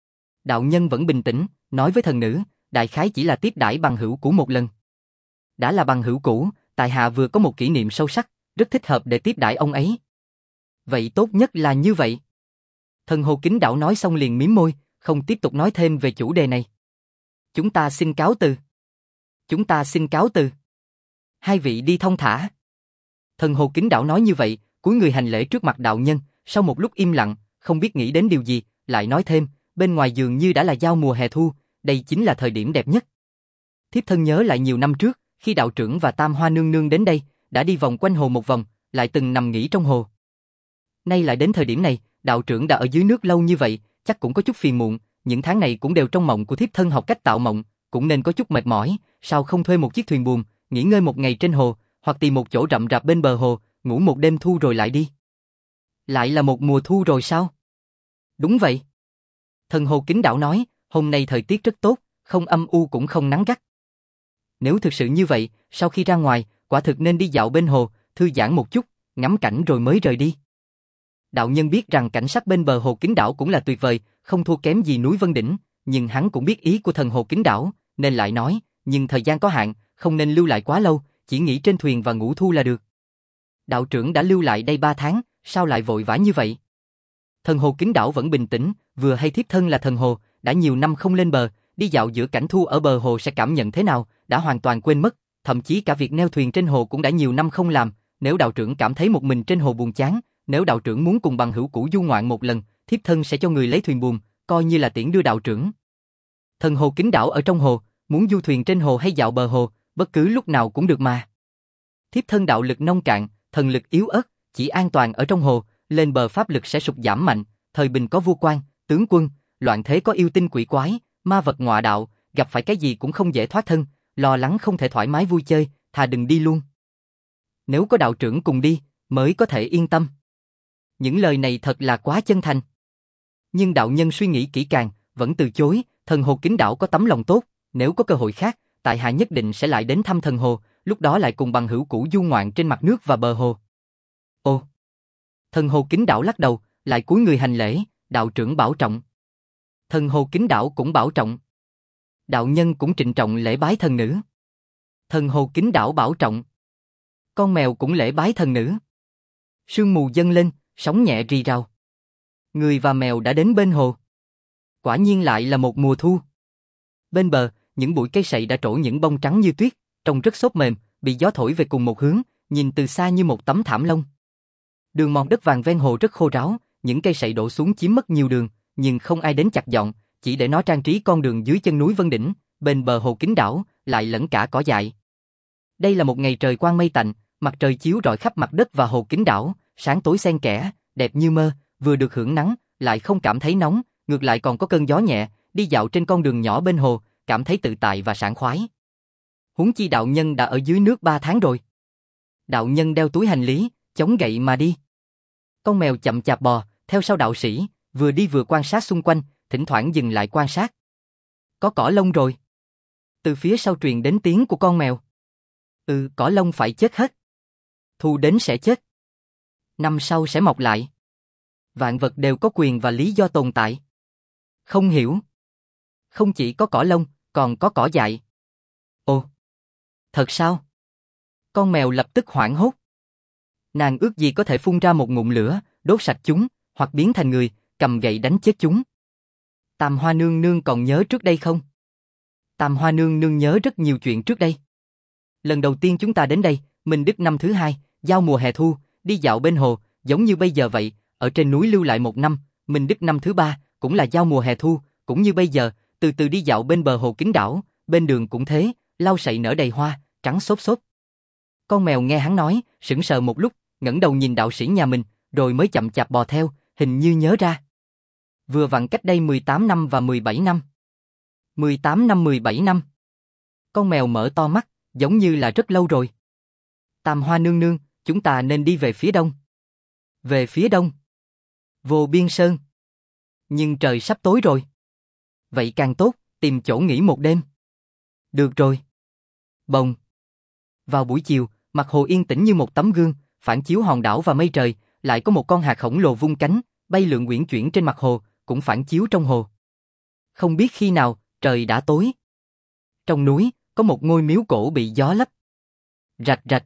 S1: Đạo nhân vẫn bình tĩnh, nói với thần nữ, đại khái chỉ là tiếp đãi bằng hữu cũ một lần. Đã là bằng hữu cũ, tại hạ vừa có một kỷ niệm sâu sắc, rất thích hợp để tiếp đãi ông ấy. Vậy tốt nhất là như vậy. Thần hồ kính đảo nói xong liền mím môi, không tiếp tục nói thêm về chủ đề này. Chúng ta xin cáo từ. Chúng ta xin cáo từ. Hai vị đi thong thả. Thần hồ kính đảo nói như vậy, cúi người hành lễ trước mặt đạo nhân, sau một lúc im lặng, không biết nghĩ đến điều gì, lại nói thêm, bên ngoài dường như đã là giao mùa hè thu, đây chính là thời điểm đẹp nhất. Thiếp thân nhớ lại nhiều năm trước, khi đạo trưởng và Tam Hoa nương nương đến đây, đã đi vòng quanh hồ một vòng, lại từng nằm nghỉ trong hồ. Nay lại đến thời điểm này, đạo trưởng đã ở dưới nước lâu như vậy, chắc cũng có chút phiền muộn, những tháng này cũng đều trong mộng của thiếp thân học cách tạo mộng, cũng nên có chút mệt mỏi, sao không thuê một chiếc thuyền buồm, nghỉ ngơi một ngày trên hồ, hoặc tìm một chỗ rậm rạp bên bờ hồ, ngủ một đêm thu rồi lại đi. Lại là một mùa thu rồi sao? Đúng vậy. Thần Hồ Kính Đảo nói, hôm nay thời tiết rất tốt, không âm u cũng không nắng gắt. Nếu thực sự như vậy, sau khi ra ngoài, quả thực nên đi dạo bên hồ, thư giãn một chút, ngắm cảnh rồi mới rời đi. Đạo nhân biết rằng cảnh sắc bên bờ hồ Kính Đảo cũng là tuyệt vời, không thua kém gì núi Vân Đỉnh, nhưng hắn cũng biết ý của thần Hồ Kính Đảo, nên lại nói, nhưng thời gian có hạn, không nên lưu lại quá lâu, chỉ nghỉ trên thuyền và ngủ thu là được. Đạo trưởng đã lưu lại đây ba tháng, sao lại vội vã như vậy? Thần Hồ Kính Đảo vẫn bình tĩnh, vừa hay thiếp thân là thần hồ, đã nhiều năm không lên bờ, đi dạo giữa cảnh thu ở bờ hồ sẽ cảm nhận thế nào, đã hoàn toàn quên mất, thậm chí cả việc neo thuyền trên hồ cũng đã nhiều năm không làm, nếu đạo trưởng cảm thấy một mình trên hồ buồn chán, nếu đạo trưởng muốn cùng bằng hữu cũ du ngoạn một lần, thiếp thân sẽ cho người lấy thuyền buồm, coi như là tiễn đưa đạo trưởng. Thần Hồ Kính Đảo ở trong hồ, muốn du thuyền trên hồ hay dạo bờ hồ, bất cứ lúc nào cũng được mà. Thiếp thân đạo lực nông cạn, thần lực yếu ớt, chỉ an toàn ở trong hồ, lên bờ pháp lực sẽ sụt giảm mạnh, thời bình có vua quan, tướng quân, loạn thế có yêu tinh quỷ quái, ma vật ngọa đạo, gặp phải cái gì cũng không dễ thoát thân, lo lắng không thể thoải mái vui chơi, thà đừng đi luôn. Nếu có đạo trưởng cùng đi, mới có thể yên tâm. Những lời này thật là quá chân thành. Nhưng đạo nhân suy nghĩ kỹ càng, vẫn từ chối, thần Hồ Kính Đảo có tấm lòng tốt, nếu có cơ hội khác, tại hạ nhất định sẽ lại đến thăm thần hồ, lúc đó lại cùng bằng hữu cũ du ngoạn trên mặt nước và bờ hồ. Ồ! Thần Hồ Kính Đảo lắc đầu, lại cúi người hành lễ, đạo trưởng bảo trọng. Thần Hồ Kính Đảo cũng bảo trọng. Đạo nhân cũng trịnh trọng lễ bái thần nữ. Thần Hồ Kính Đảo bảo trọng. Con mèo cũng lễ bái thần nữ. Sương mù dâng lên, sóng nhẹ rì rào. Người và mèo đã đến bên hồ. Quả nhiên lại là một mùa thu. Bên bờ, những bụi cây sậy đã trổ những bông trắng như tuyết, trông rất xốp mềm, bị gió thổi về cùng một hướng, nhìn từ xa như một tấm thảm lông. Đường mòn đất vàng ven hồ rất khô ráo, những cây sậy đổ xuống chiếm mất nhiều đường, nhưng không ai đến chặt dọn, chỉ để nó trang trí con đường dưới chân núi Vân Đỉnh, bên bờ hồ Kính Đảo, lại lẫn cả cỏ dại. Đây là một ngày trời quang mây tạnh, mặt trời chiếu rọi khắp mặt đất và hồ Kính Đảo, sáng tối xen kẽ, đẹp như mơ, vừa được hưởng nắng, lại không cảm thấy nóng, ngược lại còn có cơn gió nhẹ, đi dạo trên con đường nhỏ bên hồ, cảm thấy tự tại và sảng khoái. Huống chi đạo nhân đã ở dưới nước ba tháng rồi. Đạo nhân đeo túi hành lý, chống gậy mà đi. Con mèo chậm chạp bò, theo sau đạo sĩ, vừa đi vừa quan sát xung quanh, thỉnh thoảng dừng lại quan sát. Có cỏ lông rồi. Từ phía sau truyền đến tiếng của con mèo. Ừ, cỏ lông phải chết hết. Thu đến sẽ chết. Năm sau sẽ mọc lại. Vạn vật đều có quyền và lý do tồn tại. Không hiểu. Không chỉ có cỏ lông, còn có cỏ dại. Ồ, thật sao? Con mèo lập tức hoảng hốt. Nàng ước gì có thể phun ra một ngụm lửa, đốt sạch chúng, hoặc biến thành người, cầm gậy đánh chết chúng. Tam Hoa nương nương còn nhớ trước đây không? Tam Hoa nương nương nhớ rất nhiều chuyện trước đây. Lần đầu tiên chúng ta đến đây, Minh Đức năm thứ hai, giao mùa hè thu, đi dạo bên hồ, giống như bây giờ vậy, ở trên núi lưu lại một năm, Minh Đức năm thứ ba, cũng là giao mùa hè thu, cũng như bây giờ, từ từ đi dạo bên bờ hồ Kính Đảo, bên đường cũng thế, lau sậy nở đầy hoa, trắng xốp xốp. Con mèo nghe hắn nói, sững sờ một lúc, ngẩng đầu nhìn đạo sĩ nhà mình, rồi mới chậm chạp bò theo, hình như nhớ ra. Vừa vặn cách đây mười tám năm và mười bảy năm. mười tám năm mười bảy năm. Con mèo mở to mắt, giống như là rất lâu rồi. Tam Hoa nương nương, chúng ta nên đi về phía đông. Về phía đông. Vô Biên Sơn. Nhưng trời sắp tối rồi. Vậy càng tốt, tìm chỗ nghỉ một đêm. Được rồi. Bồng. Vào buổi chiều, mặt hồ yên tĩnh như một tấm gương, phản chiếu hòn đảo và mây trời, lại có một con hạt khổng lồ vung cánh, bay lượn uyển chuyển trên mặt hồ, cũng phản chiếu trong hồ. Không biết khi nào, trời đã tối. Trong núi, có một ngôi miếu cổ bị gió lấp. Rạch rạch.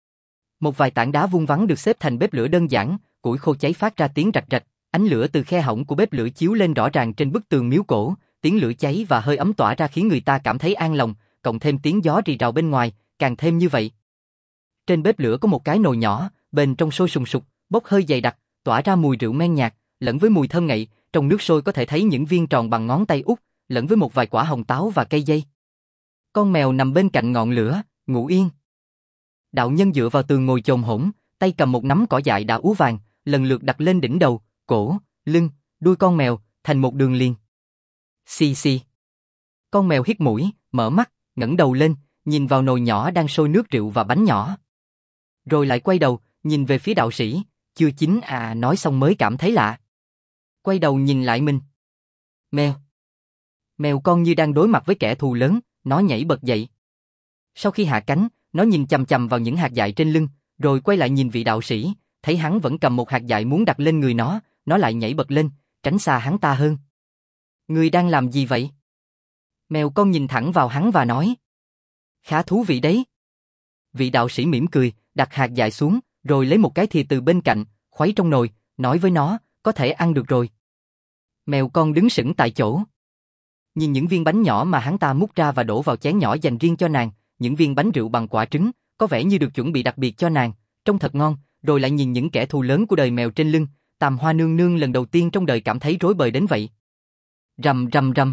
S1: Một vài tảng đá vuông vắn được xếp thành bếp lửa đơn giản, củi khô cháy phát ra tiếng rạch rạch, ánh lửa từ khe hổng của bếp lửa chiếu lên rõ ràng trên bức tường miếu cổ, tiếng lửa cháy và hơi ấm tỏa ra khiến người ta cảm thấy an lòng, cộng thêm tiếng gió rì rào bên ngoài, càng thêm như vậy. Trên bếp lửa có một cái nồi nhỏ, bên trong sôi sùng sục, bốc hơi dày đặc, tỏa ra mùi rượu men nhạt, lẫn với mùi thơm ngậy, trong nước sôi có thể thấy những viên tròn bằng ngón tay út, lẫn với một vài quả hồng táo và cây dây. Con mèo nằm bên cạnh ngọn lửa, ngủ yên. Đạo nhân dựa vào tường ngồi chồm hổm, tay cầm một nắm cỏ dại đã úa vàng, lần lượt đặt lên đỉnh đầu, cổ, lưng, đuôi con mèo, thành một đường liền. Xì xì. Con mèo hít mũi, mở mắt, ngẩng đầu lên, nhìn vào nồi nhỏ đang sôi nước rượu và bánh nhỏ. Rồi lại quay đầu, nhìn về phía đạo sĩ, chưa chín à, nói xong mới cảm thấy lạ. Quay đầu nhìn lại mình. Mèo. Mèo con như đang đối mặt với kẻ thù lớn, nó nhảy bật dậy. Sau khi hạ cánh, nó nhìn chằm chằm vào những hạt dại trên lưng, rồi quay lại nhìn vị đạo sĩ, thấy hắn vẫn cầm một hạt dại muốn đặt lên người nó, nó lại nhảy bật lên, tránh xa hắn ta hơn. Ngươi đang làm gì vậy? Mèo con nhìn thẳng vào hắn và nói. Khá thú vị đấy. Vị đạo sĩ mỉm cười, đặt hạt dại xuống, rồi lấy một cái thìa từ bên cạnh, khuấy trong nồi, nói với nó, có thể ăn được rồi. Mèo con đứng sững tại chỗ. Nhìn những viên bánh nhỏ mà hắn ta múc ra và đổ vào chén nhỏ dành riêng cho nàng, những viên bánh rượu bằng quả trứng, có vẻ như được chuẩn bị đặc biệt cho nàng, trông thật ngon, rồi lại nhìn những kẻ thù lớn của đời mèo trên lưng, Tam Hoa nương nương lần đầu tiên trong đời cảm thấy rối bời đến vậy. Rầm rầm rầm.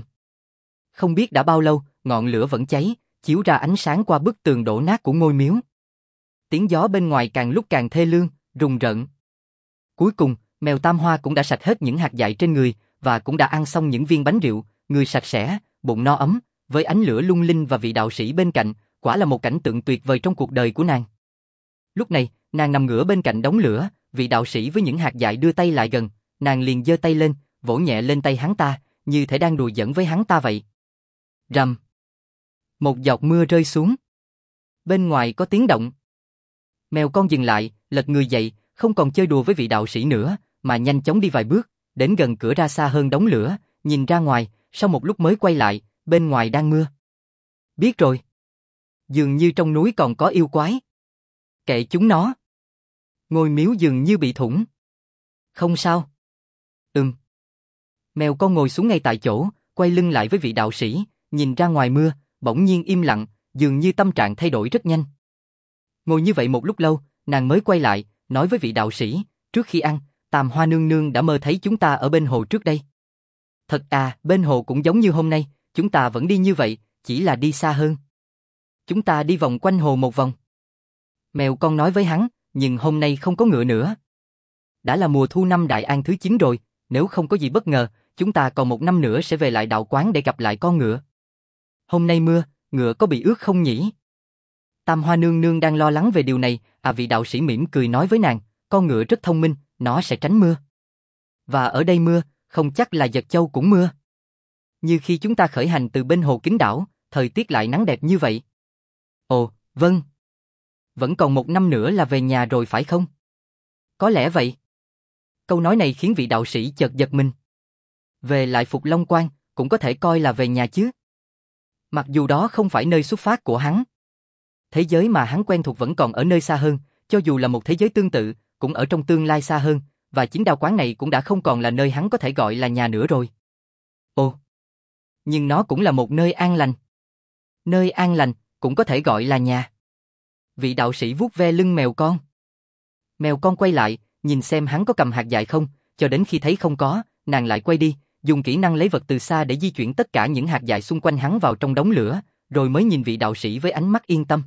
S1: Không biết đã bao lâu, ngọn lửa vẫn cháy, chiếu ra ánh sáng qua bức tường đổ nát của ngôi miếu. Tiếng gió bên ngoài càng lúc càng thê lương, rùng rợn. Cuối cùng, mèo Tam Hoa cũng đã sạch hết những hạt dại trên người, và cũng đã ăn xong những viên bánh rượu, người sạch sẽ, bụng no ấm, với ánh lửa lung linh và vị đạo sĩ bên cạnh, quả là một cảnh tượng tuyệt vời trong cuộc đời của nàng. Lúc này, nàng nằm ngửa bên cạnh đống lửa, vị đạo sĩ với những hạt dại đưa tay lại gần, nàng liền giơ tay lên, vỗ nhẹ lên tay hắn ta, như thể đang đùa giỡn với hắn ta vậy. Rầm. Một giọt mưa rơi xuống. Bên ngoài có tiếng động. Mèo con dừng lại, lật người dậy, không còn chơi đùa với vị đạo sĩ nữa, mà nhanh chóng đi vài bước, đến gần cửa ra xa hơn đống lửa, nhìn ra ngoài, sau một lúc mới quay lại, bên ngoài đang mưa. Biết rồi. Dường như trong núi còn có yêu quái. Kệ chúng nó. Ngôi miếu dường như bị thủng. Không sao. Ừm. Mèo con ngồi xuống ngay tại chỗ, quay lưng lại với vị đạo sĩ, nhìn ra ngoài mưa, bỗng nhiên im lặng, dường như tâm trạng thay đổi rất nhanh. Ngồi như vậy một lúc lâu, nàng mới quay lại, nói với vị đạo sĩ, trước khi ăn, Tam Hoa nương nương đã mơ thấy chúng ta ở bên hồ trước đây. Thật à, bên hồ cũng giống như hôm nay, chúng ta vẫn đi như vậy, chỉ là đi xa hơn. Chúng ta đi vòng quanh hồ một vòng. Mèo con nói với hắn, nhưng hôm nay không có ngựa nữa. Đã là mùa thu năm Đại An thứ chín rồi, nếu không có gì bất ngờ, chúng ta còn một năm nữa sẽ về lại đạo quán để gặp lại con ngựa. Hôm nay mưa, ngựa có bị ướt không nhỉ? Tam Hoa nương nương đang lo lắng về điều này, à vị đạo sĩ mỉm cười nói với nàng, con ngựa rất thông minh, nó sẽ tránh mưa. Và ở đây mưa, không chắc là Giật Châu cũng mưa. Như khi chúng ta khởi hành từ bên hồ Kính Đảo, thời tiết lại nắng đẹp như vậy. Ồ, vâng. Vẫn còn một năm nữa là về nhà rồi phải không? Có lẽ vậy. Câu nói này khiến vị đạo sĩ chợt giật mình. Về lại Phục Long Quan, cũng có thể coi là về nhà chứ. Mặc dù đó không phải nơi xuất phát của hắn. Thế giới mà hắn quen thuộc vẫn còn ở nơi xa hơn, cho dù là một thế giới tương tự, cũng ở trong tương lai xa hơn, và chính đạo quán này cũng đã không còn là nơi hắn có thể gọi là nhà nữa rồi. Ồ, nhưng nó cũng là một nơi an lành. Nơi an lành, cũng có thể gọi là nhà. Vị đạo sĩ vuốt ve lưng mèo con. Mèo con quay lại, nhìn xem hắn có cầm hạt dại không, cho đến khi thấy không có, nàng lại quay đi, dùng kỹ năng lấy vật từ xa để di chuyển tất cả những hạt dại xung quanh hắn vào trong đống lửa, rồi mới nhìn vị đạo sĩ với ánh mắt yên tâm.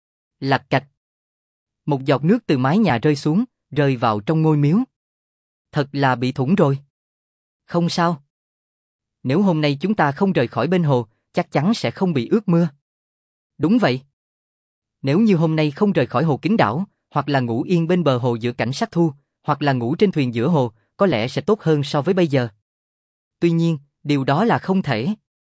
S1: Lạch cạch. Một giọt nước từ mái nhà rơi xuống, rơi vào trong ngôi miếu. Thật là bị thủng rồi. Không sao. Nếu hôm nay chúng ta không rời khỏi bên hồ, chắc chắn sẽ không bị ướt mưa. Đúng vậy. Nếu như hôm nay không rời khỏi hồ Kính Đảo, hoặc là ngủ yên bên bờ hồ giữa cảnh sắc thu, hoặc là ngủ trên thuyền giữa hồ, có lẽ sẽ tốt hơn so với bây giờ. Tuy nhiên, điều đó là không thể.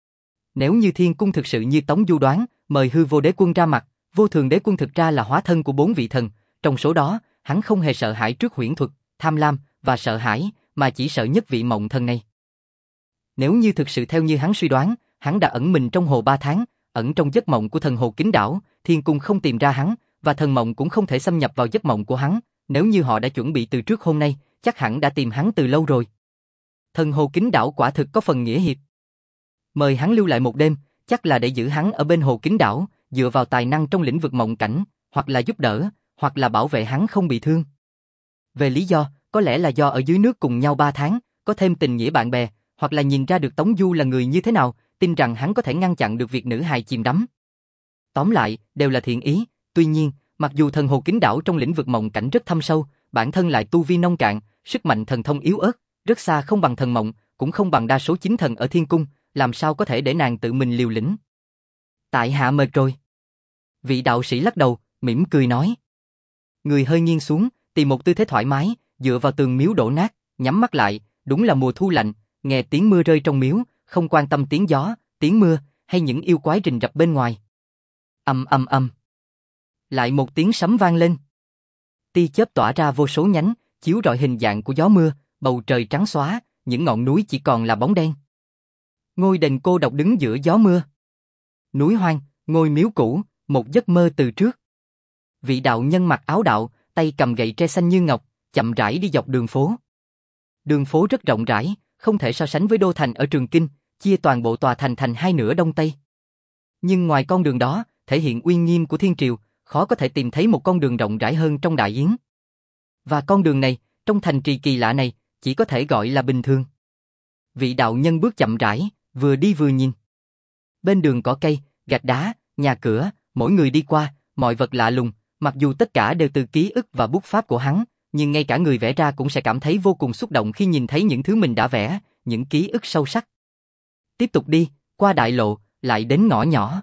S1: Nếu như Thiên Cung thực sự như Tống Du đoán, mời Hư Vô Đế Quân ra mặt, Vô Thường Đế Quân thực ra là hóa thân của bốn vị thần, trong số đó, hắn không hề sợ hãi trước huyễn thuật, tham lam và sợ hãi, mà chỉ sợ nhất vị mộng thần này. Nếu như thực sự theo như hắn suy đoán, hắn đã ẩn mình trong hồ ba tháng, ẩn trong giấc mộng của thần hồ Kính Đảo, Thiên Cung không tìm ra hắn, và thần mộng cũng không thể xâm nhập vào giấc mộng của hắn, nếu như họ đã chuẩn bị từ trước hôm nay, chắc hẳn đã tìm hắn từ lâu rồi. Thần hồ Kính Đảo quả thực có phần nghĩa hiệp. Mời hắn lưu lại một đêm, chắc là để giữ hắn ở bên hồ Kính Đảo, dựa vào tài năng trong lĩnh vực mộng cảnh, hoặc là giúp đỡ, hoặc là bảo vệ hắn không bị thương. Về lý do, có lẽ là do ở dưới nước cùng nhau ba tháng, có thêm tình nghĩa bạn bè, hoặc là nhìn ra được Tống Du là người như thế nào, tin rằng hắn có thể ngăn chặn được việc nữ hài chìm đắm. Tóm lại, đều là thiện ý, tuy nhiên, mặc dù thần hồ kính đảo trong lĩnh vực mộng cảnh rất thâm sâu, bản thân lại tu vi nông cạn, sức mạnh thần thông yếu ớt, rất xa không bằng thần mộng, cũng không bằng đa số chính thần ở thiên cung, làm sao có thể để nàng tự mình liều lĩnh. Tại hạ mệt rồi. Vị đạo sĩ lắc đầu, mỉm cười nói. Người hơi nghiêng xuống, tìm một tư thế thoải mái, dựa vào tường miếu đổ nát, nhắm mắt lại, đúng là mùa thu lạnh, nghe tiếng mưa rơi trong miếu, không quan tâm tiếng gió, tiếng mưa, hay những yêu quái rình rập bên ngoài. Ầm ầm ầm. Lại một tiếng sấm vang lên. Tia chớp tỏa ra vô số nhánh, chiếu rọi hình dạng của gió mưa, bầu trời trắng xóa, những ngọn núi chỉ còn là bóng đen. Ngôi đền cô độc đứng giữa gió mưa. Núi hoang, ngôi miếu cũ, một giấc mơ từ trước. Vị đạo nhân mặc áo đạo, tay cầm gậy tre xanh như ngọc, chậm rãi đi dọc đường phố. Đường phố rất rộng rãi, không thể so sánh với đô thành ở Trường Kinh, chia toàn bộ tòa thành thành hai nửa đông tây. Nhưng ngoài con đường đó, thể hiện uy nghiêm của thiên triều, khó có thể tìm thấy một con đường rộng rãi hơn trong Đại Yến. Và con đường này, trong thành trì kỳ lạ này, chỉ có thể gọi là bình thường. Vị đạo nhân bước chậm rãi, vừa đi vừa nhìn. Bên đường cỏ cây, gạch đá, nhà cửa, mỗi người đi qua, mọi vật lạ lùng, mặc dù tất cả đều từ ký ức và bút pháp của hắn, nhưng ngay cả người vẽ ra cũng sẽ cảm thấy vô cùng xúc động khi nhìn thấy những thứ mình đã vẽ, những ký ức sâu sắc. Tiếp tục đi, qua đại lộ, lại đến ngõ nhỏ.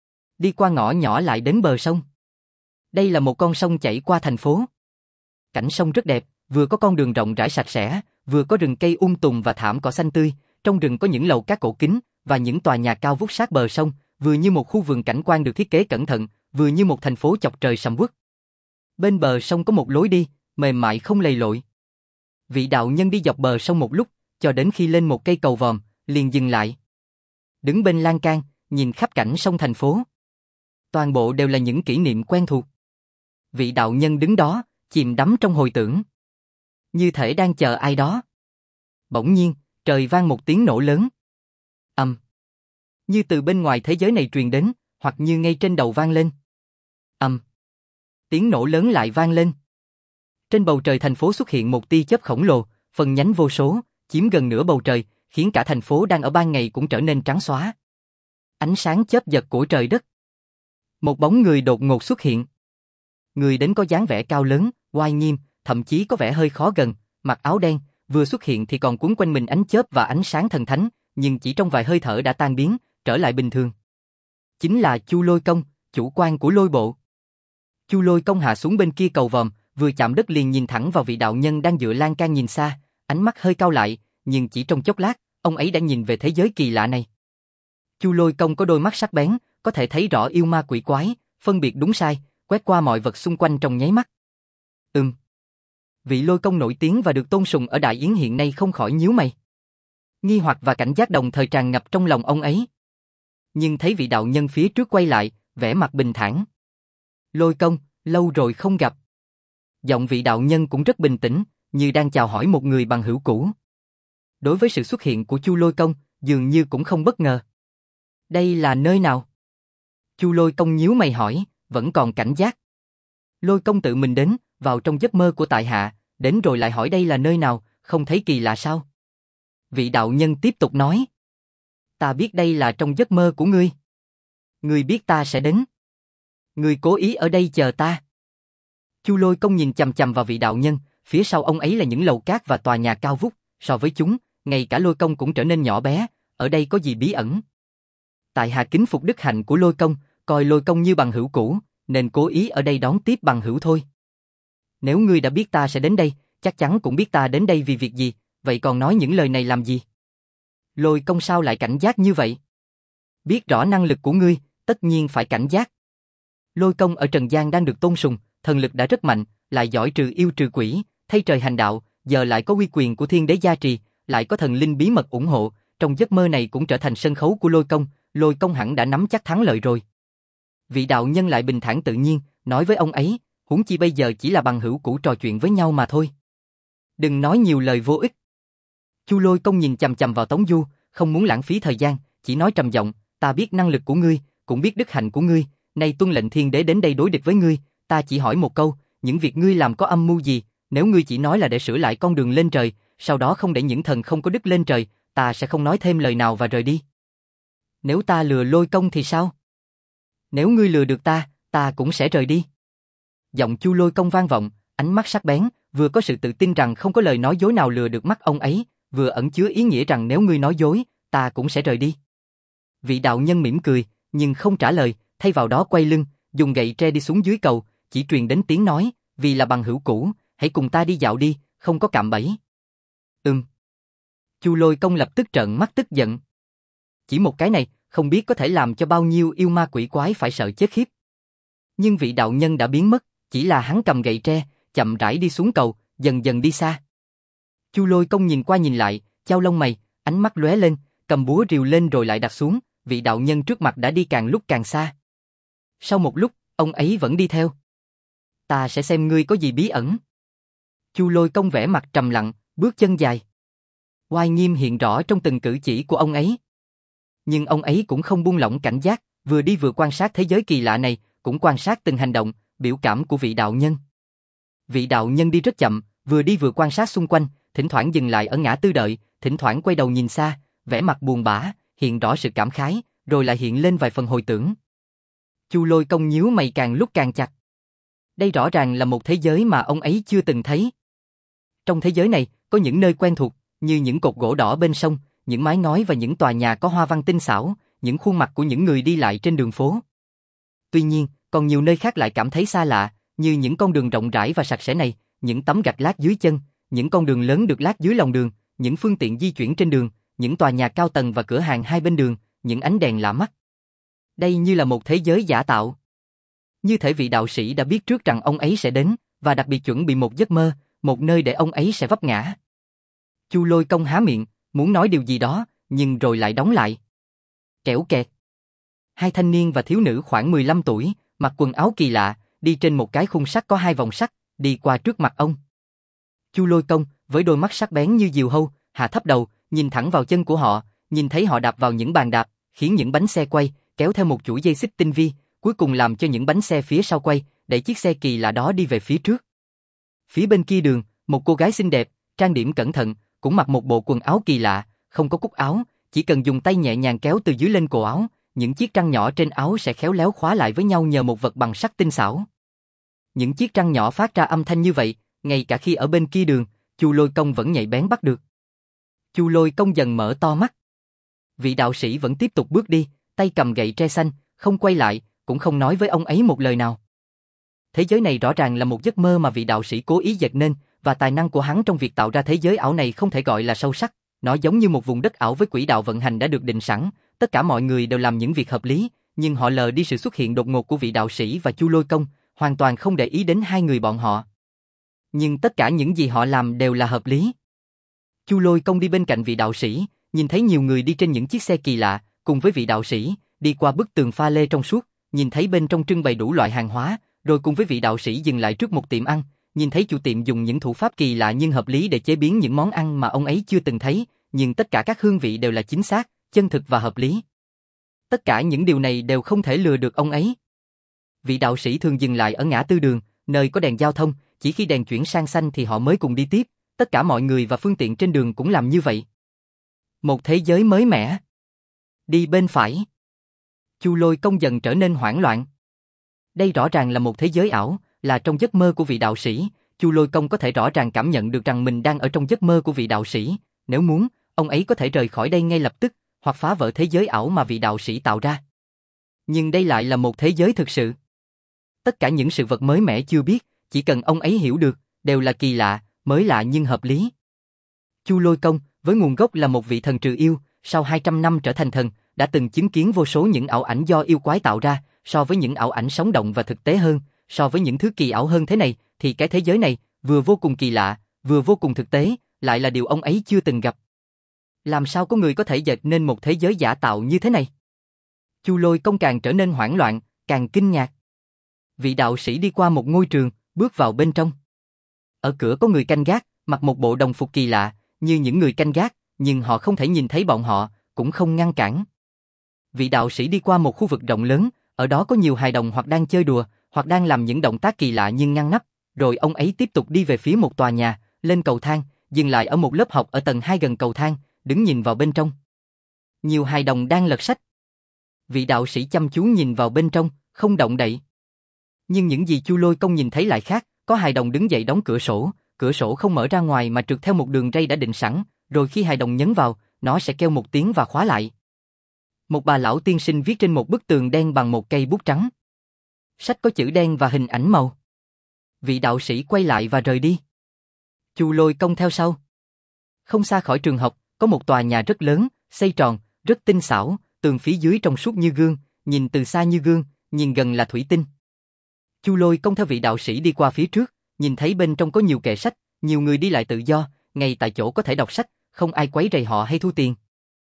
S1: Đi qua ngõ nhỏ lại đến bờ sông. Đây là một con sông chảy qua thành phố. Cảnh sông rất đẹp, vừa có con đường rộng rãi sạch sẽ, vừa có rừng cây um tùm và thảm cỏ xanh tươi, trong rừng có những lầu cát cổ kính và những tòa nhà cao vút sát bờ sông, vừa như một khu vườn cảnh quan được thiết kế cẩn thận, vừa như một thành phố chọc trời sầm uất. Bên bờ sông có một lối đi, mềm mại không lầy lội. Vị đạo nhân đi dọc bờ sông một lúc, cho đến khi lên một cây cầu vòm, liền dừng lại. Đứng bên lan can, nhìn khắp cảnh sông thành phố. Toàn bộ đều là những kỷ niệm quen thuộc. Vị đạo nhân đứng đó, chìm đắm trong hồi tưởng. Như thể đang chờ ai đó. Bỗng nhiên, trời vang một tiếng nổ lớn. Ầm. Um. Như từ bên ngoài thế giới này truyền đến, hoặc như ngay trên đầu vang lên. Ầm. Um. Tiếng nổ lớn lại vang lên. Trên bầu trời thành phố xuất hiện một tia chớp khổng lồ, phần nhánh vô số, chiếm gần nửa bầu trời, khiến cả thành phố đang ở ban ngày cũng trở nên trắng xóa. Ánh sáng chớp giật của trời đất. Một bóng người đột ngột xuất hiện. Người đến có dáng vẻ cao lớn, oai nghiêm, thậm chí có vẻ hơi khó gần, mặc áo đen, vừa xuất hiện thì còn cuốn quanh mình ánh chớp và ánh sáng thần thánh, nhưng chỉ trong vài hơi thở đã tan biến, trở lại bình thường. Chính là Chu Lôi Công, chủ quan của Lôi Bộ. Chu Lôi Công hạ xuống bên kia cầu vòm, vừa chạm đất liền nhìn thẳng vào vị đạo nhân đang dựa lan can nhìn xa, ánh mắt hơi cau lại, nhưng chỉ trong chốc lát, ông ấy đã nhìn về thế giới kỳ lạ này. Chu Lôi Công có đôi mắt sắc bén, có thể thấy rõ yêu ma quỷ quái, phân biệt đúng sai, quét qua mọi vật xung quanh trong nháy mắt. Ừm. Vị Lôi Công nổi tiếng và được tôn sùng ở Đại Yến hiện nay không khỏi nhíu mày. Nghi hoặc và cảnh giác đồng thời tràn ngập trong lòng ông ấy. Nhưng thấy vị đạo nhân phía trước quay lại, vẻ mặt bình thản. Lôi Công, lâu rồi không gặp. Giọng vị đạo nhân cũng rất bình tĩnh, như đang chào hỏi một người bằng hữu cũ. Đối với sự xuất hiện của Chu Lôi Công, dường như cũng không bất ngờ. Đây là nơi nào? Chu Lôi Công nhíu mày hỏi, vẫn còn cảnh giác. Lôi Công tự mình đến, vào trong giấc mơ của tại hạ, đến rồi lại hỏi đây là nơi nào, không thấy kỳ lạ sao? Vị đạo nhân tiếp tục nói. Ta biết đây là trong giấc mơ của ngươi. Ngươi biết ta sẽ đến. Ngươi cố ý ở đây chờ ta. Chu Lôi Công nhìn chằm chằm vào vị đạo nhân, phía sau ông ấy là những lầu cát và tòa nhà cao vút, so với chúng, ngay cả Lôi Công cũng trở nên nhỏ bé, ở đây có gì bí ẩn? Tại hạ kính phục đức hạnh của Lôi Công, coi Lôi Công như bằng hữu cũ, nên cố ý ở đây đón tiếp bằng hữu thôi. Nếu ngươi đã biết ta sẽ đến đây, chắc chắn cũng biết ta đến đây vì việc gì, vậy còn nói những lời này làm gì? Lôi Công sao lại cảnh giác như vậy? Biết rõ năng lực của ngươi, tất nhiên phải cảnh giác. Lôi Công ở Trần gian đang được tôn sùng, thần lực đã rất mạnh, lại giỏi trừ yêu trừ quỷ, thay trời hành đạo, giờ lại có uy quyền của thiên đế gia trì, lại có thần linh bí mật ủng hộ, trong giấc mơ này cũng trở thành sân khấu của Lôi Công, Lôi Công hẳn đã nắm chắc thắng lợi rồi. Vị đạo nhân lại bình thản tự nhiên, nói với ông ấy, huống chi bây giờ chỉ là bằng hữu cũ trò chuyện với nhau mà thôi. Đừng nói nhiều lời vô ích. Chu Lôi Công nhìn chằm chằm vào Tống Du, không muốn lãng phí thời gian, chỉ nói trầm giọng, ta biết năng lực của ngươi, cũng biết đức hạnh của ngươi, nay tuân lệnh thiên đế đến đây đối địch với ngươi, ta chỉ hỏi một câu, những việc ngươi làm có âm mưu gì, nếu ngươi chỉ nói là để sửa lại con đường lên trời, sau đó không để những thần không có đức lên trời, ta sẽ không nói thêm lời nào và rời đi. Nếu ta lừa Lôi Công thì sao? Nếu ngươi lừa được ta, ta cũng sẽ rời đi. Giọng Chu Lôi Công vang vọng, ánh mắt sắc bén, vừa có sự tự tin rằng không có lời nói dối nào lừa được mắt ông ấy, vừa ẩn chứa ý nghĩa rằng nếu ngươi nói dối, ta cũng sẽ rời đi. Vị đạo nhân mỉm cười, nhưng không trả lời, thay vào đó quay lưng, dùng gậy tre đi xuống dưới cầu, chỉ truyền đến tiếng nói, vì là bằng hữu cũ, hãy cùng ta đi dạo đi, không có cạm bẫy. Ừm. Chu Lôi Công lập tức trợn mắt tức giận. Chỉ một cái này, không biết có thể làm cho bao nhiêu yêu ma quỷ quái phải sợ chết khiếp. Nhưng vị đạo nhân đã biến mất, chỉ là hắn cầm gậy tre, chậm rãi đi xuống cầu, dần dần đi xa. Chu Lôi Công nhìn qua nhìn lại, chau lông mày, ánh mắt lóe lên, cầm búa rìu lên rồi lại đặt xuống, vị đạo nhân trước mặt đã đi càng lúc càng xa. Sau một lúc, ông ấy vẫn đi theo. Ta sẽ xem ngươi có gì bí ẩn. Chu Lôi Công vẻ mặt trầm lặng, bước chân dài. Oai nghiêm hiện rõ trong từng cử chỉ của ông ấy. Nhưng ông ấy cũng không buông lỏng cảnh giác, vừa đi vừa quan sát thế giới kỳ lạ này, cũng quan sát từng hành động, biểu cảm của vị đạo nhân. Vị đạo nhân đi rất chậm, vừa đi vừa quan sát xung quanh, thỉnh thoảng dừng lại ở ngã tư đợi, thỉnh thoảng quay đầu nhìn xa, vẻ mặt buồn bã, hiện rõ sự cảm khái, rồi lại hiện lên vài phần hồi tưởng. Chu Lôi Công nhíu mày càng lúc càng chặt. Đây rõ ràng là một thế giới mà ông ấy chưa từng thấy. Trong thế giới này, có những nơi quen thuộc, như những cột gỗ đỏ bên sông, những mái ngói và những tòa nhà có hoa văn tinh xảo, những khuôn mặt của những người đi lại trên đường phố. Tuy nhiên, còn nhiều nơi khác lại cảm thấy xa lạ, như những con đường rộng rãi và sạch sẽ này, những tấm gạch lát dưới chân, những con đường lớn được lát dưới lòng đường, những phương tiện di chuyển trên đường, những tòa nhà cao tầng và cửa hàng hai bên đường, những ánh đèn lạ mắt. Đây như là một thế giới giả tạo. Như thể vị đạo sĩ đã biết trước rằng ông ấy sẽ đến, và đặc biệt chuẩn bị một giấc mơ, một nơi để ông ấy sẽ vấp ngã. Chu Lôi Công há miệng, muốn nói điều gì đó, nhưng rồi lại đóng lại. Kẻo kẹt. Hai thanh niên và thiếu nữ khoảng mười lăm tuổi, mặc quần áo kỳ lạ, đi trên một cái khung sắt có hai vòng sắt, đi qua trước mặt ông. Chu Lôi Công, với đôi mắt sắc bén như diều hâu, hạ thấp đầu, nhìn thẳng vào chân của họ, nhìn thấy họ đạp vào những bàn đạp, khiến những bánh xe quay, kéo theo một chuỗi dây xích tinh vi, cuối cùng làm cho những bánh xe phía sau quay, đẩy chiếc xe kỳ lạ đó đi về phía trước. Phía bên kia đường, một cô gái xinh đẹp, trang điểm cẩn thận, cũng mặc một bộ quần áo kỳ lạ, không có cúc áo, chỉ cần dùng tay nhẹ nhàng kéo từ dưới lên cổ áo, những chiếc răng nhỏ trên áo sẽ khéo léo khóa lại với nhau nhờ một vật bằng sắt tinh xảo. Những chiếc răng nhỏ phát ra âm thanh như vậy, ngay cả khi ở bên kia đường, Chu Lôi Công vẫn nhạy bén bắt được. Chu Lôi Công dần mở to mắt. Vị đạo sĩ vẫn tiếp tục bước đi, tay cầm gậy tre xanh, không quay lại, cũng không nói với ông ấy một lời nào. Thế giới này rõ ràng là một giấc mơ mà vị đạo sĩ cố ý dệt nên, và tài năng của hắn trong việc tạo ra thế giới ảo này không thể gọi là sâu sắc. Nó giống như một vùng đất ảo với quỹ đạo vận hành đã được định sẵn, tất cả mọi người đều làm những việc hợp lý, nhưng họ lờ đi sự xuất hiện đột ngột của vị đạo sĩ và Chu Lôi Công, hoàn toàn không để ý đến hai người bọn họ. Nhưng tất cả những gì họ làm đều là hợp lý. Chu Lôi Công đi bên cạnh vị đạo sĩ, nhìn thấy nhiều người đi trên những chiếc xe kỳ lạ, cùng với vị đạo sĩ, đi qua bức tường pha lê trong suốt, nhìn thấy bên trong trưng bày đủ loại hàng hóa, rồi cùng với vị đạo sĩ dừng lại trước một tiệm ăn, nhìn thấy chủ tiệm dùng những thủ pháp kỳ lạ nhưng hợp lý để chế biến những món ăn mà ông ấy chưa từng thấy, nhưng tất cả các hương vị đều là chính xác, chân thực và hợp lý. Tất cả những điều này đều không thể lừa được ông ấy. Vị đạo sĩ thường dừng lại ở ngã tư đường, nơi có đèn giao thông, chỉ khi đèn chuyển sang xanh thì họ mới cùng đi tiếp, tất cả mọi người và phương tiện trên đường cũng làm như vậy. Một thế giới mới mẻ. Đi bên phải. Chu Lôi Công dần trở nên hoảng loạn. Đây rõ ràng là một thế giới ảo, là trong giấc mơ của vị đạo sĩ. Chu Lôi Công có thể rõ ràng cảm nhận được rằng mình đang ở trong giấc mơ của vị đạo sĩ. Nếu muốn, ông ấy có thể rời khỏi đây ngay lập tức, hoặc phá vỡ thế giới ảo mà vị đạo sĩ tạo ra. Nhưng đây lại là một thế giới thực sự. Tất cả những sự vật mới mẻ chưa biết, chỉ cần ông ấy hiểu được, đều là kỳ lạ, mới lạ nhưng hợp lý. Chu Lôi Công, với nguồn gốc là một vị thần trừ yêu, sau hai trăm năm trở thành thần, đã từng chứng kiến vô số những ảo ảnh do yêu quái tạo ra, so với những ảo ảnh sống động và thực tế hơn, so với những thứ kỳ ảo hơn thế này, thì cái thế giới này, vừa vô cùng kỳ lạ, vừa vô cùng thực tế, lại là điều ông ấy chưa từng gặp. Làm sao có người có thể dệt nên một thế giới giả tạo như thế này? Chu Lôi Công càng trở nên hoảng loạn, càng kinh ngạc. Vị đạo sĩ đi qua một ngôi trường, bước vào bên trong. Ở cửa có người canh gác, mặc một bộ đồng phục kỳ lạ, như những người canh gác, nhưng họ không thể nhìn thấy bọn họ, cũng không ngăn cản. Vị đạo sĩ đi qua một khu vực rộng lớn, ở đó có nhiều hài đồng hoặc đang chơi đùa, hoặc đang làm những động tác kỳ lạ nhưng ngăn nắp, rồi ông ấy tiếp tục đi về phía một tòa nhà, lên cầu thang, dừng lại ở một lớp học ở tầng hai gần cầu thang, đứng nhìn vào bên trong. Nhiều hài đồng đang lật sách. Vị đạo sĩ chăm chú nhìn vào bên trong, không động đậy. Nhưng những gì Chu Lôi Công nhìn thấy lại khác, có hài đồng đứng dậy đóng cửa sổ, cửa sổ không mở ra ngoài mà trượt theo một đường ray đã định sẵn, rồi khi hài đồng nhấn vào, nó sẽ kêu một tiếng và khóa lại. Một bà lão tiên sinh viết trên một bức tường đen bằng một cây bút trắng. Sách có chữ đen và hình ảnh màu. Vị đạo sĩ quay lại và rời đi. Chu Lôi Công theo sau. Không xa khỏi trường học, có một tòa nhà rất lớn, xây tròn, rất tinh xảo, tường phía dưới trong suốt như gương, nhìn từ xa như gương, nhìn gần là thủy tinh. Chu Lôi Công theo vị đạo sĩ đi qua phía trước, nhìn thấy bên trong có nhiều kệ sách, nhiều người đi lại tự do, ngay tại chỗ có thể đọc sách, không ai quấy rầy họ hay thu tiền.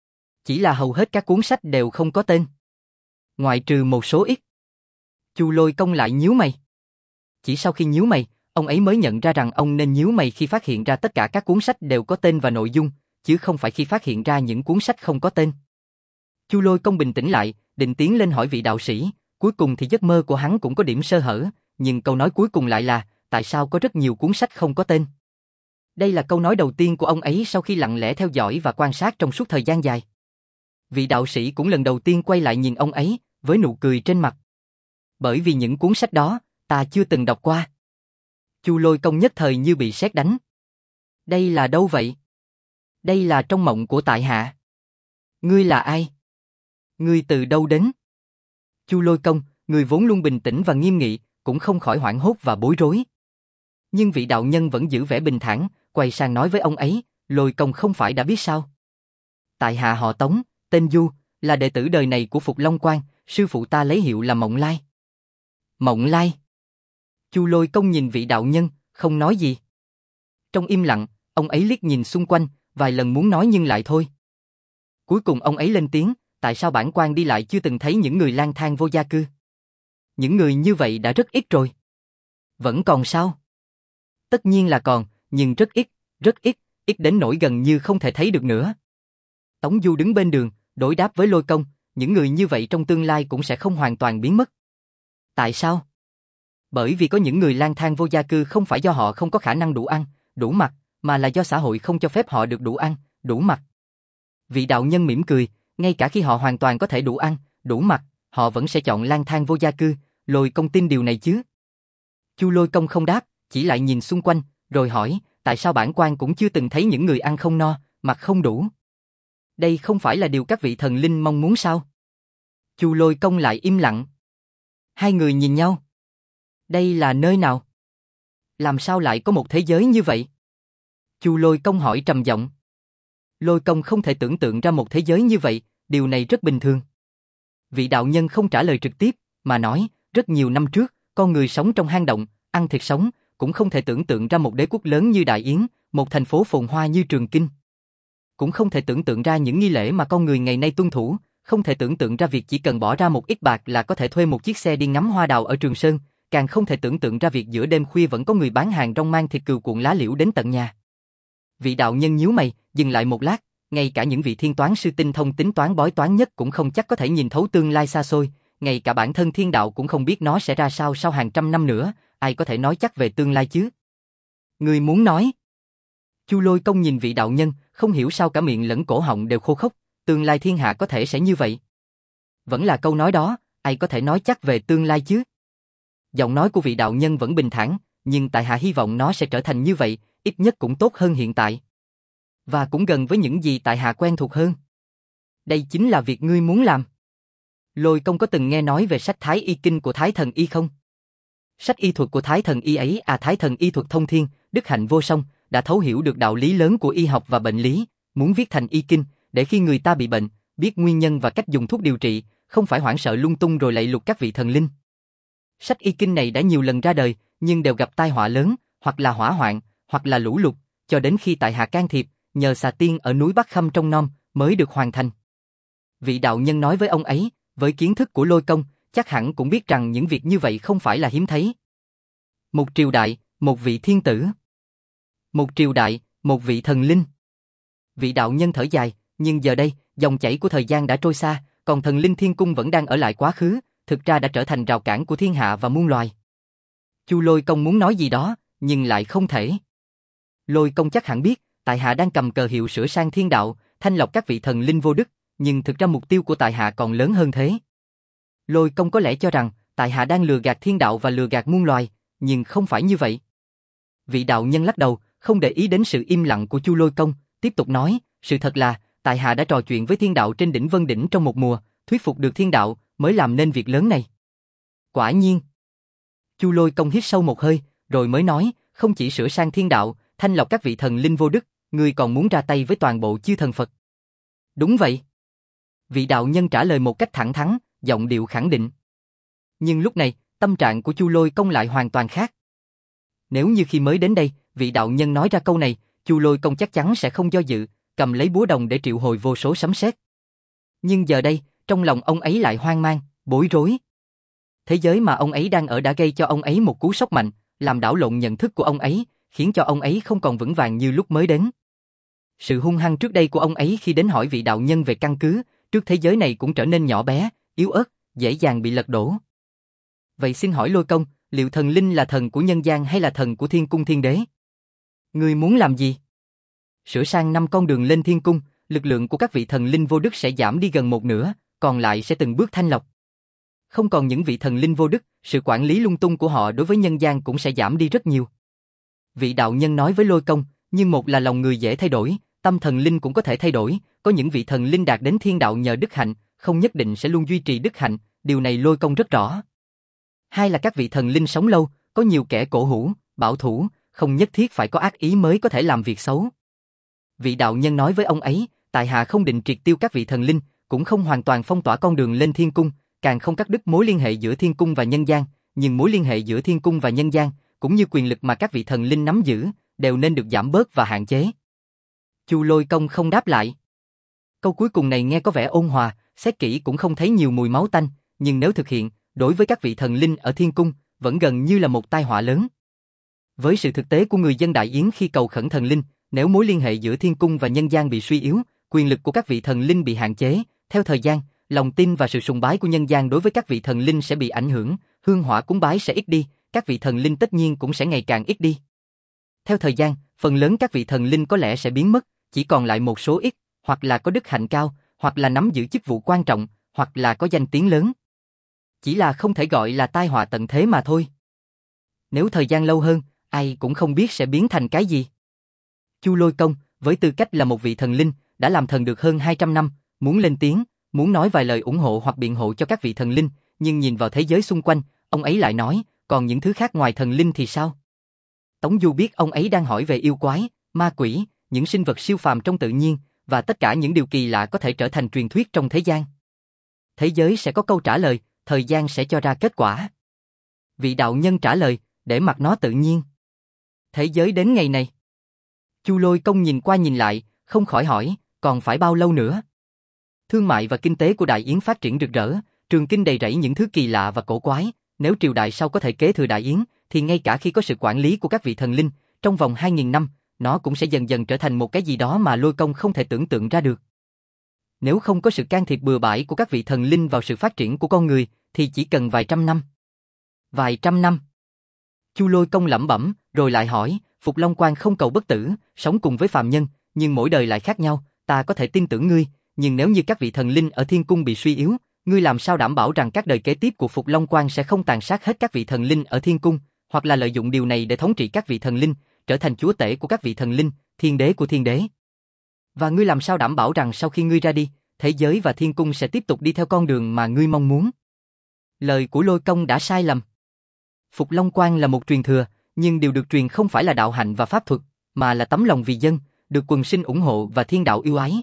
S1: Chỉ là hầu hết các cuốn sách đều không có tên. Ngoại trừ một số ít. Chu Lôi Công lại nhíu mày. Chỉ sau khi nhíu mày, ông ấy mới nhận ra rằng ông nên nhíu mày khi phát hiện ra tất cả các cuốn sách đều có tên và nội dung, chứ không phải khi phát hiện ra những cuốn sách không có tên. Chu Lôi Công bình tĩnh lại, định tiến lên hỏi vị đạo sĩ, cuối cùng thì giấc mơ của hắn cũng có điểm sơ hở, nhưng câu nói cuối cùng lại là, tại sao có rất nhiều cuốn sách không có tên? Đây là câu nói đầu tiên của ông ấy sau khi lặng lẽ theo dõi và quan sát trong suốt thời gian dài. Vị đạo sĩ cũng lần đầu tiên quay lại nhìn ông ấy, với nụ cười trên mặt. Bởi vì những cuốn sách đó, ta chưa từng đọc qua. Chu Lôi Công nhất thời như bị sét đánh. Đây là đâu vậy? Đây là trong mộng của tại hạ. Ngươi là ai? Ngươi từ đâu đến? Chu Lôi Công, người vốn luôn bình tĩnh và nghiêm nghị, cũng không khỏi hoảng hốt và bối rối. Nhưng vị đạo nhân vẫn giữ vẻ bình thản, quay sang nói với ông ấy, Lôi Công không phải đã biết sao? Tại hạ họ Tống, tên Du, là đệ tử đời này của Phục Long Quan, sư phụ ta lấy hiệu là Mộng Lai. Mộng Lai? Chu Lôi Công nhìn vị đạo nhân, không nói gì. Trong im lặng, ông ấy liếc nhìn xung quanh, vài lần muốn nói nhưng lại thôi. Cuối cùng ông ấy lên tiếng, tại sao bản quan đi lại chưa từng thấy những người lang thang vô gia cư? Những người như vậy đã rất ít rồi. Vẫn còn sao? Tất nhiên là còn, nhưng rất ít, rất ít, ít đến nỗi gần như không thể thấy được nữa. Tống Du đứng bên đường, đối đáp với Lôi Công, những người như vậy trong tương lai cũng sẽ không hoàn toàn biến mất. Tại sao? Bởi vì có những người lang thang vô gia cư không phải do họ không có khả năng đủ ăn, đủ mặc, mà là do xã hội không cho phép họ được đủ ăn, đủ mặc. Vị đạo nhân mỉm cười, ngay cả khi họ hoàn toàn có thể đủ ăn, đủ mặc, họ vẫn sẽ chọn lang thang vô gia cư. Lôi Công tin điều này chứ? Chu Lôi Công không đáp, chỉ lại nhìn xung quanh, rồi hỏi, tại sao bản quan cũng chưa từng thấy những người ăn không no, mặc không đủ? Đây không phải là điều các vị thần linh mong muốn sao? Chu Lôi Công lại im lặng. Hai người nhìn nhau. Đây là nơi nào? Làm sao lại có một thế giới như vậy? Chu Lôi Công hỏi trầm giọng. Lôi Công không thể tưởng tượng ra một thế giới như vậy, điều này rất bình thường. Vị đạo nhân không trả lời trực tiếp, mà nói, rất nhiều năm trước, con người sống trong hang động, ăn thịt sống, cũng không thể tưởng tượng ra một đế quốc lớn như Đại Yến, một thành phố phồn hoa như Trường Kinh. Cũng không thể tưởng tượng ra những nghi lễ mà con người ngày nay tuân thủ, không thể tưởng tượng ra việc chỉ cần bỏ ra một ít bạc là có thể thuê một chiếc xe đi ngắm hoa đào ở Trường Sơn, càng không thể tưởng tượng ra việc giữa đêm khuya vẫn có người bán hàng rong mang thịt cừu cuộn lá liễu đến tận nhà. Vị đạo nhân nhíu mày, dừng lại một lát, ngay cả những vị thiên toán sư tinh thông tính toán bói toán nhất cũng không chắc có thể nhìn thấu tương lai xa xôi, ngay cả bản thân thiên đạo cũng không biết nó sẽ ra sao sau hàng trăm năm nữa, ai có thể nói chắc về tương lai chứ? Ngươi muốn nói? Chu Lôi Công nhìn vị đạo nhân, không hiểu sao cả miệng lẫn cổ họng đều khô khốc, tương lai thiên hạ có thể sẽ như vậy. Vẫn là câu nói đó, ai có thể nói chắc về tương lai chứ? Giọng nói của vị đạo nhân vẫn bình thản, nhưng tại hạ hy vọng nó sẽ trở thành như vậy, ít nhất cũng tốt hơn hiện tại. Và cũng gần với những gì tại hạ quen thuộc hơn. Đây chính là việc ngươi muốn làm. Lôi Công có từng nghe nói về sách Thái Y Kinh của Thái Thần Y không? Sách y thuật của Thái Thần Y ấy à Thái Thần Y thuật thông thiên, đức hạnh vô song, đã thấu hiểu được đạo lý lớn của y học và bệnh lý, muốn viết thành y kinh, để khi người ta bị bệnh, biết nguyên nhân và cách dùng thuốc điều trị, không phải hoảng sợ lung tung rồi lạy lục các vị thần linh. Sách y kinh này đã nhiều lần ra đời, nhưng đều gặp tai họa lớn, hoặc là hỏa hoạn, hoặc là lũ lụt, cho đến khi tại hạ can thiệp, nhờ xà tiên ở núi Bắc Khâm trong Nom, mới được hoàn thành. Vị đạo nhân nói với ông ấy, với kiến thức của Lôi Công, chắc hẳn cũng biết rằng những việc như vậy không phải là hiếm thấy. Một triều đại, một vị thiên tử. Một triều đại, một vị thần linh. Vị đạo nhân thở dài, nhưng giờ đây, dòng chảy của thời gian đã trôi xa, còn thần linh thiên cung vẫn đang ở lại quá khứ, thực ra đã trở thành rào cản của thiên hạ và muôn loài. Chu Lôi Công muốn nói gì đó, nhưng lại không thể. Lôi Công chắc hẳn biết, tại hạ đang cầm cờ hiệu sửa sang thiên đạo, thanh lọc các vị thần linh vô đức, nhưng thực ra mục tiêu của tại hạ còn lớn hơn thế. Lôi Công có lẽ cho rằng tại hạ đang lừa gạt thiên đạo và lừa gạt muôn loài, nhưng không phải như vậy. Vị đạo nhân lắc đầu, không để ý đến sự im lặng của Chu Lôi Công, tiếp tục nói, sự thật là tại hạ đã trò chuyện với thiên đạo trên đỉnh Vân Đỉnh trong một mùa, thuyết phục được thiên đạo mới làm nên việc lớn này. Quả nhiên. Chu Lôi Công hít sâu một hơi, rồi mới nói, không chỉ sửa sang thiên đạo, thanh lọc các vị thần linh vô đức, ngươi còn muốn ra tay với toàn bộ chư thần Phật. Đúng vậy. Vị đạo nhân trả lời một cách thẳng thắn, giọng điệu khẳng định. Nhưng lúc này, tâm trạng của Chu Lôi Công lại hoàn toàn khác. Nếu như khi mới đến đây, vị đạo nhân nói ra câu này, Chu Lôi Công chắc chắn sẽ không do dự, cầm lấy búa đồng để triệu hồi vô số sấm sét. Nhưng giờ đây, trong lòng ông ấy lại hoang mang, bối rối. Thế giới mà ông ấy đang ở đã gây cho ông ấy một cú sốc mạnh, làm đảo lộn nhận thức của ông ấy, khiến cho ông ấy không còn vững vàng như lúc mới đến. Sự hung hăng trước đây của ông ấy khi đến hỏi vị đạo nhân về căn cứ, trước thế giới này cũng trở nên nhỏ bé, yếu ớt, dễ dàng bị lật đổ. Vậy xin hỏi Lôi Công, liệu thần linh là thần của nhân gian hay là thần của thiên cung thiên đế? Ngươi muốn làm gì? Sửa sang năm con đường lên thiên cung, lực lượng của các vị thần linh vô đức sẽ giảm đi gần một nửa, còn lại sẽ từng bước thanh lọc. Không còn những vị thần linh vô đức, sự quản lý lung tung của họ đối với nhân gian cũng sẽ giảm đi rất nhiều. Vị đạo nhân nói với Lôi Công, nhưng một là lòng người dễ thay đổi, tâm thần linh cũng có thể thay đổi, có những vị thần linh đạt đến thiên đạo nhờ đức hạnh, không nhất định sẽ luôn duy trì đức hạnh, điều này Lôi Công rất rõ. Hai là các vị thần linh sống lâu, có nhiều kẻ cổ hủ, bảo thủ, không nhất thiết phải có ác ý mới có thể làm việc xấu. Vị đạo nhân nói với ông ấy, tại hạ không định triệt tiêu các vị thần linh, cũng không hoàn toàn phong tỏa con đường lên thiên cung, càng không cắt đứt mối liên hệ giữa thiên cung và nhân gian, nhưng mối liên hệ giữa thiên cung và nhân gian, cũng như quyền lực mà các vị thần linh nắm giữ, đều nên được giảm bớt và hạn chế. Chu Lôi Công không đáp lại. Câu cuối cùng này nghe có vẻ ôn hòa, xét kỹ cũng không thấy nhiều mùi máu tanh, nhưng nếu thực hiện, đối với các vị thần linh ở thiên cung, vẫn gần như là một tai họa lớn. Với sự thực tế của người dân Đại Yến khi cầu khẩn thần linh, nếu mối liên hệ giữa thiên cung và nhân gian bị suy yếu, quyền lực của các vị thần linh bị hạn chế, theo thời gian, lòng tin và sự sùng bái của nhân gian đối với các vị thần linh sẽ bị ảnh hưởng, hương hỏa cúng bái sẽ ít đi, các vị thần linh tất nhiên cũng sẽ ngày càng ít đi. Theo thời gian, phần lớn các vị thần linh có lẽ sẽ biến mất, chỉ còn lại một số ít, hoặc là có đức hạnh cao, hoặc là nắm giữ chức vụ quan trọng, hoặc là có danh tiếng lớn. Chỉ là không thể gọi là tai họa tận thế mà thôi. Nếu thời gian lâu hơn, ai cũng không biết sẽ biến thành cái gì. Chu Lôi Công, với tư cách là một vị thần linh, đã làm thần được hơn hai trăm năm, muốn lên tiếng, muốn nói vài lời ủng hộ hoặc biện hộ cho các vị thần linh, nhưng nhìn vào thế giới xung quanh, ông ấy lại nói, còn những thứ khác ngoài thần linh thì sao? Tống Du biết ông ấy đang hỏi về yêu quái, ma quỷ, những sinh vật siêu phàm trong tự nhiên, và tất cả những điều kỳ lạ có thể trở thành truyền thuyết trong thế gian. Thế giới sẽ có câu trả lời, thời gian sẽ cho ra kết quả. Vị đạo nhân trả lời, để mặc nó tự nhiên. Thế giới đến ngày này. Chu Lôi Công nhìn qua nhìn lại, không khỏi hỏi, còn phải bao lâu nữa? Thương mại và kinh tế của Đại Yến phát triển rực rỡ, trường kinh đầy rẫy những thứ kỳ lạ và cổ quái, nếu triều đại sau có thể kế thừa Đại Yến, thì ngay cả khi có sự quản lý của các vị thần linh, trong vòng hai nghìn năm, nó cũng sẽ dần dần trở thành một cái gì đó mà Lôi Công không thể tưởng tượng ra được. Nếu không có sự can thiệp bừa bãi của các vị thần linh vào sự phát triển của con người, thì chỉ cần vài trăm năm. Vài trăm năm. Chu Lôi Công lẩm bẩm, rồi lại hỏi, Phục Long Quan không cầu bất tử, sống cùng với phàm nhân, nhưng mỗi đời lại khác nhau, ta có thể tin tưởng ngươi, nhưng nếu như các vị thần linh ở thiên cung bị suy yếu, ngươi làm sao đảm bảo rằng các đời kế tiếp của Phục Long Quan sẽ không tàn sát hết các vị thần linh ở thiên cung, hoặc là lợi dụng điều này để thống trị các vị thần linh, trở thành chúa tể của các vị thần linh, thiên đế của thiên đế. Và ngươi làm sao đảm bảo rằng sau khi ngươi ra đi, thế giới và thiên cung sẽ tiếp tục đi theo con đường mà ngươi mong muốn? Lời của Lôi Công đã sai lầm. Phục Long Quan là một truyền thừa, nhưng điều được truyền không phải là đạo hạnh và pháp thuật, mà là tấm lòng vì dân, được quần sinh ủng hộ và thiên đạo yêu ái.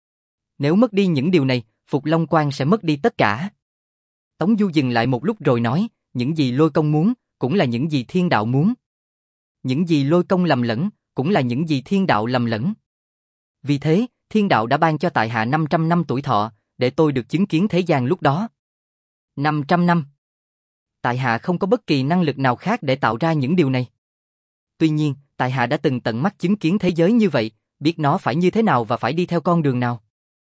S1: Nếu mất đi những điều này, Phục Long Quan sẽ mất đi tất cả. Tống Du dừng lại một lúc rồi nói, những gì Lôi Công muốn, cũng là những gì thiên đạo muốn. Những gì Lôi Công lầm lẫn, cũng là những gì thiên đạo lầm lẫn. Vì thế, thiên đạo đã ban cho tại hạ năm trăm năm tuổi thọ, để tôi được chứng kiến thế gian lúc đó. năm trăm năm. Tại hạ không có bất kỳ năng lực nào khác để tạo ra những điều này. Tuy nhiên, tại hạ đã từng tận mắt chứng kiến thế giới như vậy, biết nó phải như thế nào và phải đi theo con đường nào.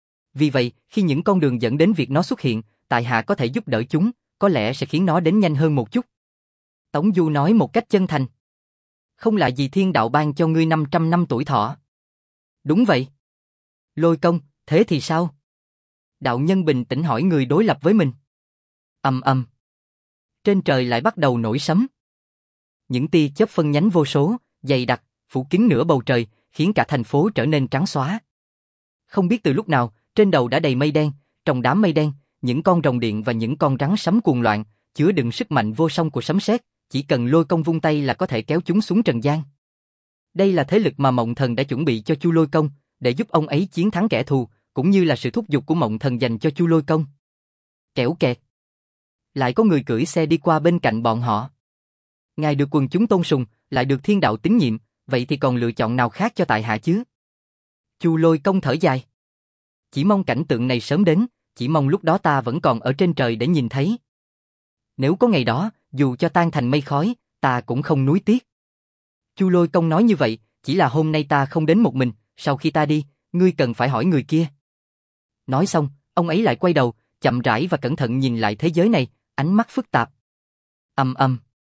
S1: Vì vậy, khi những con đường dẫn đến việc nó xuất hiện, tại hạ có thể giúp đỡ chúng, có lẽ sẽ khiến nó đến nhanh hơn một chút. Tống Du nói một cách chân thành. Không lạ gì thiên đạo ban cho ngươi năm trăm năm tuổi thọ. Đúng vậy. Lôi công, thế thì sao? Đạo nhân bình tĩnh hỏi người đối lập với mình. Ầm ầm. Trên trời lại bắt đầu nổi sấm. Những tia chớp phân nhánh vô số, dày đặc, phủ kín nửa bầu trời, khiến cả thành phố trở nên trắng xóa. Không biết từ lúc nào, trên đầu đã đầy mây đen, trong đám mây đen, những con rồng điện và những con rắn sấm cuồng loạn, chứa đựng sức mạnh vô song của sấm sét, chỉ cần Lôi Công vung tay là có thể kéo chúng xuống trần gian. Đây là thế lực mà Mộng Thần đã chuẩn bị cho Chu Lôi Công, để giúp ông ấy chiến thắng kẻ thù, cũng như là sự thúc giục của Mộng Thần dành cho Chu Lôi Công. Kẻo kẹt. Lại có người cưỡi xe đi qua bên cạnh bọn họ. Ngài được quần chúng tôn sùng, lại được thiên đạo tín nhiệm, vậy thì còn lựa chọn nào khác cho tại hạ chứ? Chu Lôi Công thở dài. Chỉ mong cảnh tượng này sớm đến, chỉ mong lúc đó ta vẫn còn ở trên trời để nhìn thấy. Nếu có ngày đó, dù cho tan thành mây khói, ta cũng không nuối tiếc. Chu Lôi Công nói như vậy, chỉ là hôm nay ta không đến một mình, sau khi ta đi, ngươi cần phải hỏi người kia. Nói xong, ông ấy lại quay đầu, chậm rãi và cẩn thận nhìn lại thế giới này, ánh mắt phức tạp. Ầm ầm.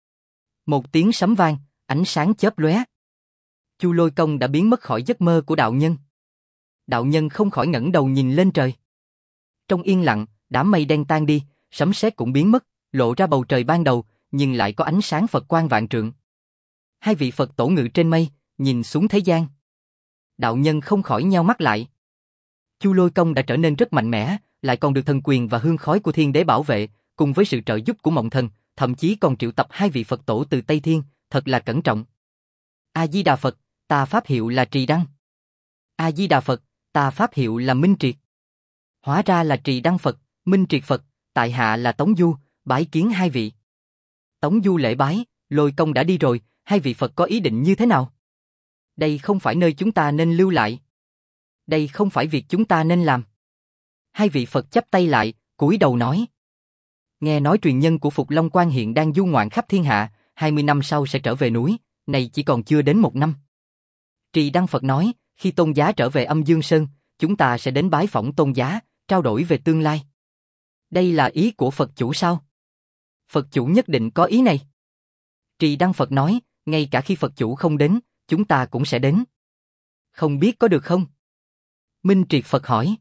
S1: Một tiếng sấm vang, ánh sáng chớp lóe. Chu Lôi Công đã biến mất khỏi giấc mơ của đạo nhân. Đạo nhân không khỏi ngẩng đầu nhìn lên trời. Trong yên lặng, đám mây đen tan đi, sấm sét cũng biến mất, lộ ra bầu trời ban đầu, nhưng lại có ánh sáng Phật quang vạn trượng. Hai vị Phật tổ ngự trên mây, nhìn xuống thế gian. Đạo nhân không khỏi nheo mắt lại. Chu Lôi Công đã trở nên rất mạnh mẽ, lại còn được thần quyền và hương khói của thiên đế bảo vệ, cùng với sự trợ giúp của Mộng Thần, thậm chí còn triệu tập hai vị Phật tổ từ Tây Thiên, thật là cẩn trọng. A Di Đà Phật, ta pháp hiệu là Trì Đăng. A Di Đà Phật, ta pháp hiệu là Minh Triệt. Hóa ra là Trì Đăng Phật, Minh Triệt Phật, tại hạ là Tống Du, bái kiến hai vị. Tống Du lễ bái, Lôi Công đã đi rồi, hai vị Phật có ý định như thế nào? Đây không phải nơi chúng ta nên lưu lại. Đây không phải việc chúng ta nên làm. Hai vị Phật chắp tay lại, cúi đầu nói. Nghe nói truyền nhân của Phục Long Quan hiện đang du ngoạn khắp thiên hạ, hai mươi năm sau sẽ trở về núi, này chỉ còn chưa đến một năm. Trì Đăng Phật nói, khi Tôn Giá trở về Âm Dương Sơn, chúng ta sẽ đến bái phỏng Tôn Giá, trao đổi về tương lai. Đây là ý của Phật chủ sao? Phật chủ nhất định có ý này. Trì Đăng Phật nói, ngay cả khi Phật chủ không đến, chúng ta cũng sẽ đến. Không biết có được không? Minh Triệt Phật hỏi.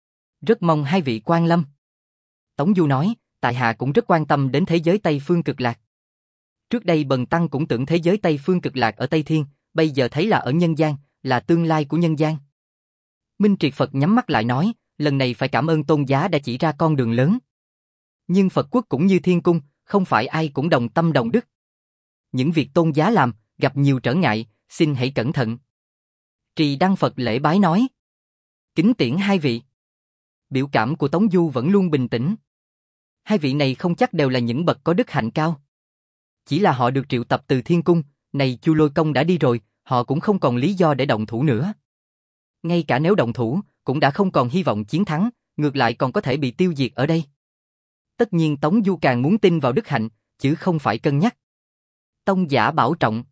S1: Rất mong hai vị quan lâm. Tống Du nói, tại hạ cũng rất quan tâm đến thế giới Tây Phương Cực Lạc. Trước đây Bần Tăng cũng tưởng thế giới Tây Phương Cực Lạc ở Tây Thiên, bây giờ thấy là ở nhân gian, là tương lai của nhân gian. Minh Triệt Phật nhắm mắt lại nói, lần này phải cảm ơn Tôn Giá đã chỉ ra con đường lớn. Nhưng Phật quốc cũng như Thiên Cung, không phải ai cũng đồng tâm đồng đức. Những việc Tôn Giá làm, gặp nhiều trở ngại, xin hãy cẩn thận. Trì Đăng Phật lễ bái nói. Kính tiễn hai vị. Biểu cảm của Tống Du vẫn luôn bình tĩnh. Hai vị này không chắc đều là những bậc có đức hạnh cao. Chỉ là họ được triệu tập từ Thiên Cung, này Chu Lôi Công đã đi rồi, họ cũng không còn lý do để động thủ nữa. Ngay cả nếu động thủ, cũng đã không còn hy vọng chiến thắng, ngược lại còn có thể bị tiêu diệt ở đây. Tất nhiên Tống Du càng muốn tin vào đức hạnh, chứ không phải cân nhắc. Tông giả bảo trọng.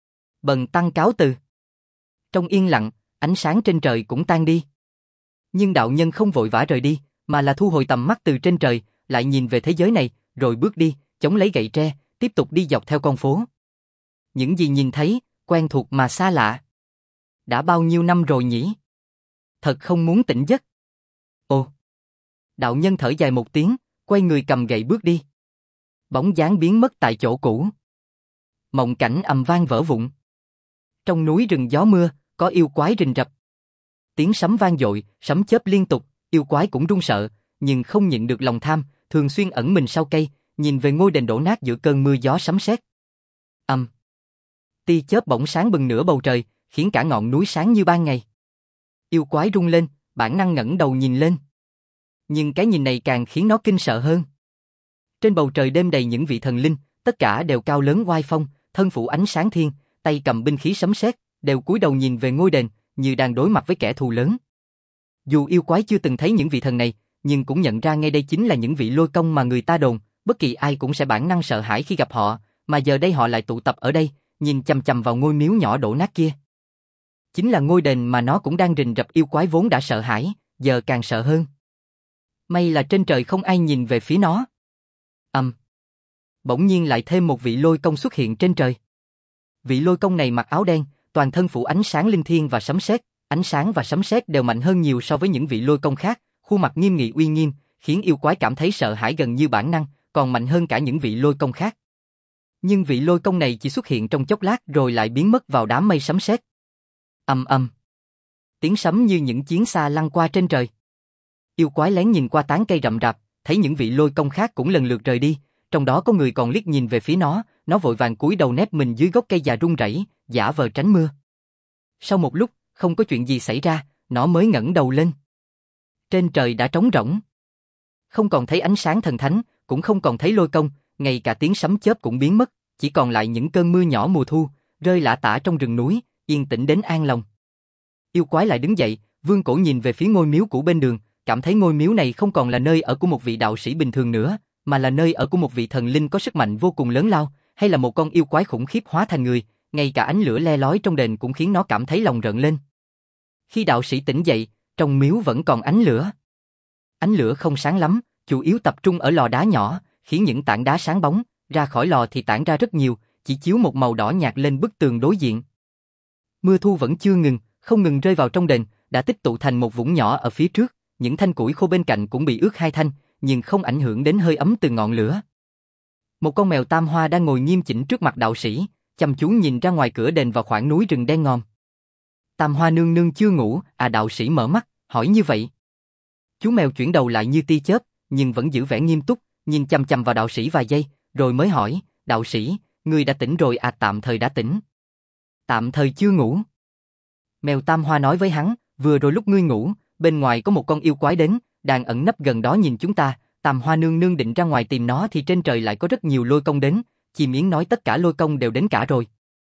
S1: Bần tăng cáo từ. Trong yên lặng, ánh sáng trên trời cũng tan đi. Nhưng đạo nhân không vội vã rời đi, mà là thu hồi tầm mắt từ trên trời, lại nhìn về thế giới này, rồi bước đi, chống lấy gậy tre, tiếp tục đi dọc theo con phố. Những gì nhìn thấy, quen thuộc mà xa lạ. Đã bao nhiêu năm rồi nhỉ? Thật không muốn tỉnh giấc. Ồ! Đạo nhân thở dài một tiếng, quay người cầm gậy bước đi. Bóng dáng biến mất tại chỗ cũ. Mộng cảnh ầm vang vỡ vụn. Trong núi rừng gió mưa, có yêu quái rình rập. Tiếng sấm vang dội, sấm chớp liên tục, yêu quái cũng run sợ, nhưng không nhịn được lòng tham, thường xuyên ẩn mình sau cây, nhìn về ngôi đền đổ nát giữa cơn mưa gió sấm sét. Ầm. Um. Tia chớp bỗng sáng bừng nửa bầu trời, khiến cả ngọn núi sáng như ban ngày. Yêu quái rung lên, bản năng ngẩng đầu nhìn lên. Nhưng cái nhìn này càng khiến nó kinh sợ hơn. Trên bầu trời đêm đầy những vị thần linh, tất cả đều cao lớn oai phong, thân phủ ánh sáng thiên, tay cầm binh khí sấm sét, đều cúi đầu nhìn về ngôi đền, như đang đối mặt với kẻ thù lớn. Dù yêu quái chưa từng thấy những vị thần này, nhưng cũng nhận ra ngay đây chính là những vị Lôi Công mà người ta đồn, bất kỳ ai cũng sẽ bản năng sợ hãi khi gặp họ, mà giờ đây họ lại tụ tập ở đây, nhìn chằm chằm vào ngôi miếu nhỏ đổ nát kia. Chính là ngôi đền mà nó cũng đang rình rập yêu quái vốn đã sợ hãi, giờ càng sợ hơn. May là trên trời không ai nhìn về phía nó. Ầm. Um. Bỗng nhiên lại thêm một vị Lôi Công xuất hiện trên trời. Vị Lôi Công này mặc áo đen, toàn thân phủ ánh sáng linh thiêng và sấm sét, Ánh sáng và sấm sét đều mạnh hơn nhiều so với những vị lôi công khác, khuôn mặt nghiêm nghị uy nghiêm, khiến yêu quái cảm thấy sợ hãi gần như bản năng, còn mạnh hơn cả những vị lôi công khác. Nhưng vị lôi công này chỉ xuất hiện trong chốc lát rồi lại biến mất vào đám mây sấm sét. Ầm ầm. Tiếng sấm như những chiến xa lăn qua trên trời. Yêu quái lén nhìn qua tán cây rậm rạp, thấy những vị lôi công khác cũng lần lượt rời đi, trong đó có người còn liếc nhìn về phía nó, nó vội vàng cúi đầu nép mình dưới gốc cây già run rẩy, giả vờ tránh mưa. Sau một lúc, không có chuyện gì xảy ra, nó mới ngẩng đầu lên. Trên trời đã trống rỗng. Không còn thấy ánh sáng thần thánh, cũng không còn thấy lôi công, ngay cả tiếng sấm chớp cũng biến mất, chỉ còn lại những cơn mưa nhỏ mùa thu, rơi lả tả trong rừng núi, yên tĩnh đến an lòng. Yêu quái lại đứng dậy, vươn cổ nhìn về phía ngôi miếu cũ bên đường, cảm thấy ngôi miếu này không còn là nơi ở của một vị đạo sĩ bình thường nữa, mà là nơi ở của một vị thần linh có sức mạnh vô cùng lớn lao, hay là một con yêu quái khủng khiếp hóa thành người, ngay cả ánh lửa le lói trong đền cũng khiến nó cảm thấy lòng rợn lên. Khi đạo sĩ tỉnh dậy, trong miếu vẫn còn ánh lửa. Ánh lửa không sáng lắm, chủ yếu tập trung ở lò đá nhỏ, khiến những tảng đá sáng bóng, ra khỏi lò thì tản ra rất nhiều, chỉ chiếu một màu đỏ nhạt lên bức tường đối diện. Mưa thu vẫn chưa ngừng, không ngừng rơi vào trong đền, đã tích tụ thành một vũng nhỏ ở phía trước, những thanh củi khô bên cạnh cũng bị ướt hai thanh, nhưng không ảnh hưởng đến hơi ấm từ ngọn lửa. Một con mèo tam hoa đang ngồi nghiêm chỉnh trước mặt đạo sĩ, chăm chú nhìn ra ngoài cửa đền vào khoảng núi rừng đen ngòm. Tam hoa nương nương chưa ngủ, à đạo sĩ mở mắt, hỏi như vậy. Chú mèo chuyển đầu lại như tia chớp, nhưng vẫn giữ vẻ nghiêm túc, nhìn chằm chằm vào đạo sĩ vài giây, rồi mới hỏi, đạo sĩ, ngươi đã tỉnh rồi à? Tạm thời đã tỉnh. Tạm thời chưa ngủ. Mèo tam hoa nói với hắn, vừa rồi lúc ngươi ngủ, bên ngoài có một con yêu quái đến, đang ẩn nấp gần đó nhìn chúng ta. Tam hoa nương nương định ra ngoài tìm nó thì trên trời lại có rất nhiều lôi công đến, chim yến nói tất cả lôi công đều đến cả rồi.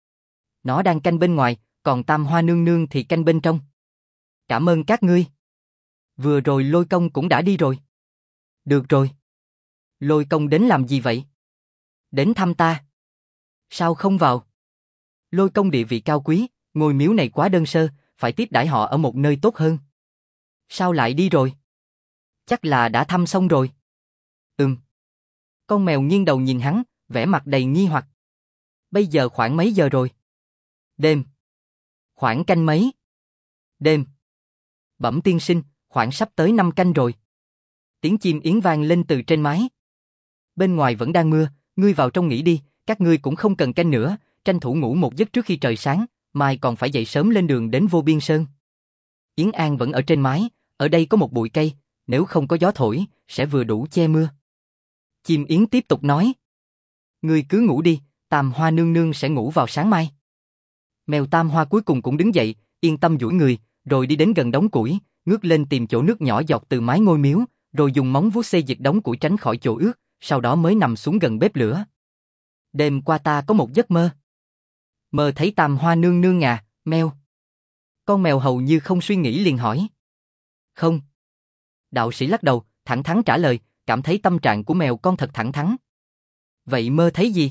S1: Nó đang canh bên ngoài, còn tam hoa nương nương thì canh bên trong. Cảm ơn các ngươi. Vừa rồi lôi công cũng đã đi rồi. Được rồi. Lôi công đến làm gì vậy? Đến thăm ta. Sao không vào? Lôi công địa vị cao quý, ngôi miếu này quá đơn sơ, phải tiếp đãi họ ở một nơi tốt hơn. Sao lại đi rồi? Chắc là đã thăm xong rồi. Ừm. Con mèo nghiêng đầu nhìn hắn, vẻ mặt đầy nghi hoặc. Bây giờ khoảng mấy giờ rồi? Đêm. Khoảng canh mấy? Đêm. Bẩm tiên sinh, khoảng sắp tới năm canh rồi. Tiếng chim yến vang lên từ trên mái. Bên ngoài vẫn đang mưa, ngươi vào trong nghỉ đi, các ngươi cũng không cần canh nữa, tranh thủ ngủ một giấc trước khi trời sáng, mai còn phải dậy sớm lên đường đến Vô Biên Sơn. Yến An vẫn ở trên mái, ở đây có một bụi cây, nếu không có gió thổi, sẽ vừa đủ che mưa. Chim yến tiếp tục nói. Ngươi cứ ngủ đi, Tam Hoa nương nương sẽ ngủ vào sáng mai. Mèo Tam Hoa cuối cùng cũng đứng dậy, yên tâm duỗi người, rồi đi đến gần đống củi, ngước lên tìm chỗ nước nhỏ giọt từ mái ngôi miếu, rồi dùng móng vuốt xê dịch đống củi tránh khỏi chỗ ướt, sau đó mới nằm xuống gần bếp lửa. Đêm qua ta có một giấc mơ. Mơ thấy Tam Hoa nương nương à, mèo. Con mèo hầu như không suy nghĩ liền hỏi. Không. Đạo sĩ lắc đầu, thẳng thắn trả lời, cảm thấy tâm trạng của mèo con thật thẳng thắn. Vậy mơ thấy gì?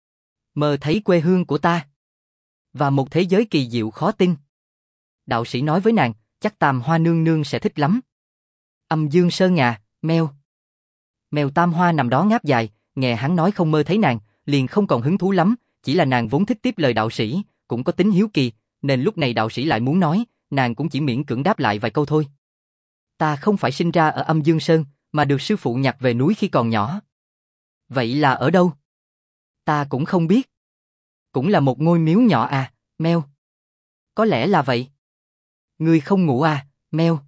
S1: Mơ thấy quê hương của ta. Và một thế giới kỳ diệu khó tin. Đạo sĩ nói với nàng, chắc Tam Hoa nương nương sẽ thích lắm. Âm Dương Sơn à, mèo. Mèo Tam Hoa nằm đó ngáp dài, nghe hắn nói không mơ thấy nàng, liền không còn hứng thú lắm, chỉ là nàng vốn thích tiếp lời đạo sĩ, cũng có tính hiếu kỳ, nên lúc này đạo sĩ lại muốn nói, nàng cũng chỉ miễn cưỡng đáp lại vài câu thôi. Ta không phải sinh ra ở Âm Dương Sơn, mà được sư phụ nhặt về núi khi còn nhỏ. Vậy là ở đâu? Ta cũng không biết. Cũng là một ngôi miếu nhỏ à, mèo. Có lẽ là vậy. Ngươi không ngủ à, mèo?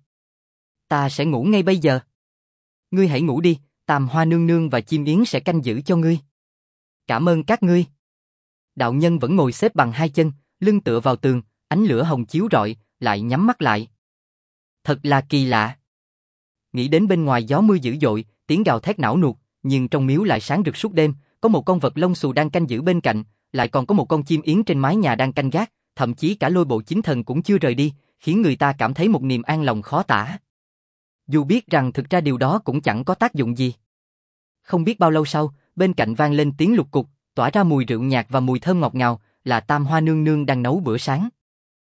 S1: Ta sẽ ngủ ngay bây giờ. Ngươi hãy ngủ đi, Tam Hoa nương nương và chim yến sẽ canh giữ cho ngươi. Cảm ơn các ngươi. Đạo nhân vẫn ngồi xếp bằng hai chân, lưng tựa vào tường, ánh lửa hồng chiếu rọi, lại nhắm mắt lại. Thật là kỳ lạ. Nghĩ đến bên ngoài gió mưa dữ dội, tiếng gào thét não nuột, nhưng trong miếu lại sáng rực suốt đêm, có một con vật lông xù đang canh giữ bên cạnh, lại còn có một con chim yến trên mái nhà đang canh gác, thậm chí cả Lôi Bộ Chính Thần cũng chưa rời đi, khiến người ta cảm thấy một niềm an lòng khó tả. Dù biết rằng thực ra điều đó cũng chẳng có tác dụng gì. Không biết bao lâu sau, bên cạnh vang lên tiếng lục cục, tỏa ra mùi rượu nhạt và mùi thơm ngọt ngào, là Tam Hoa nương nương đang nấu bữa sáng.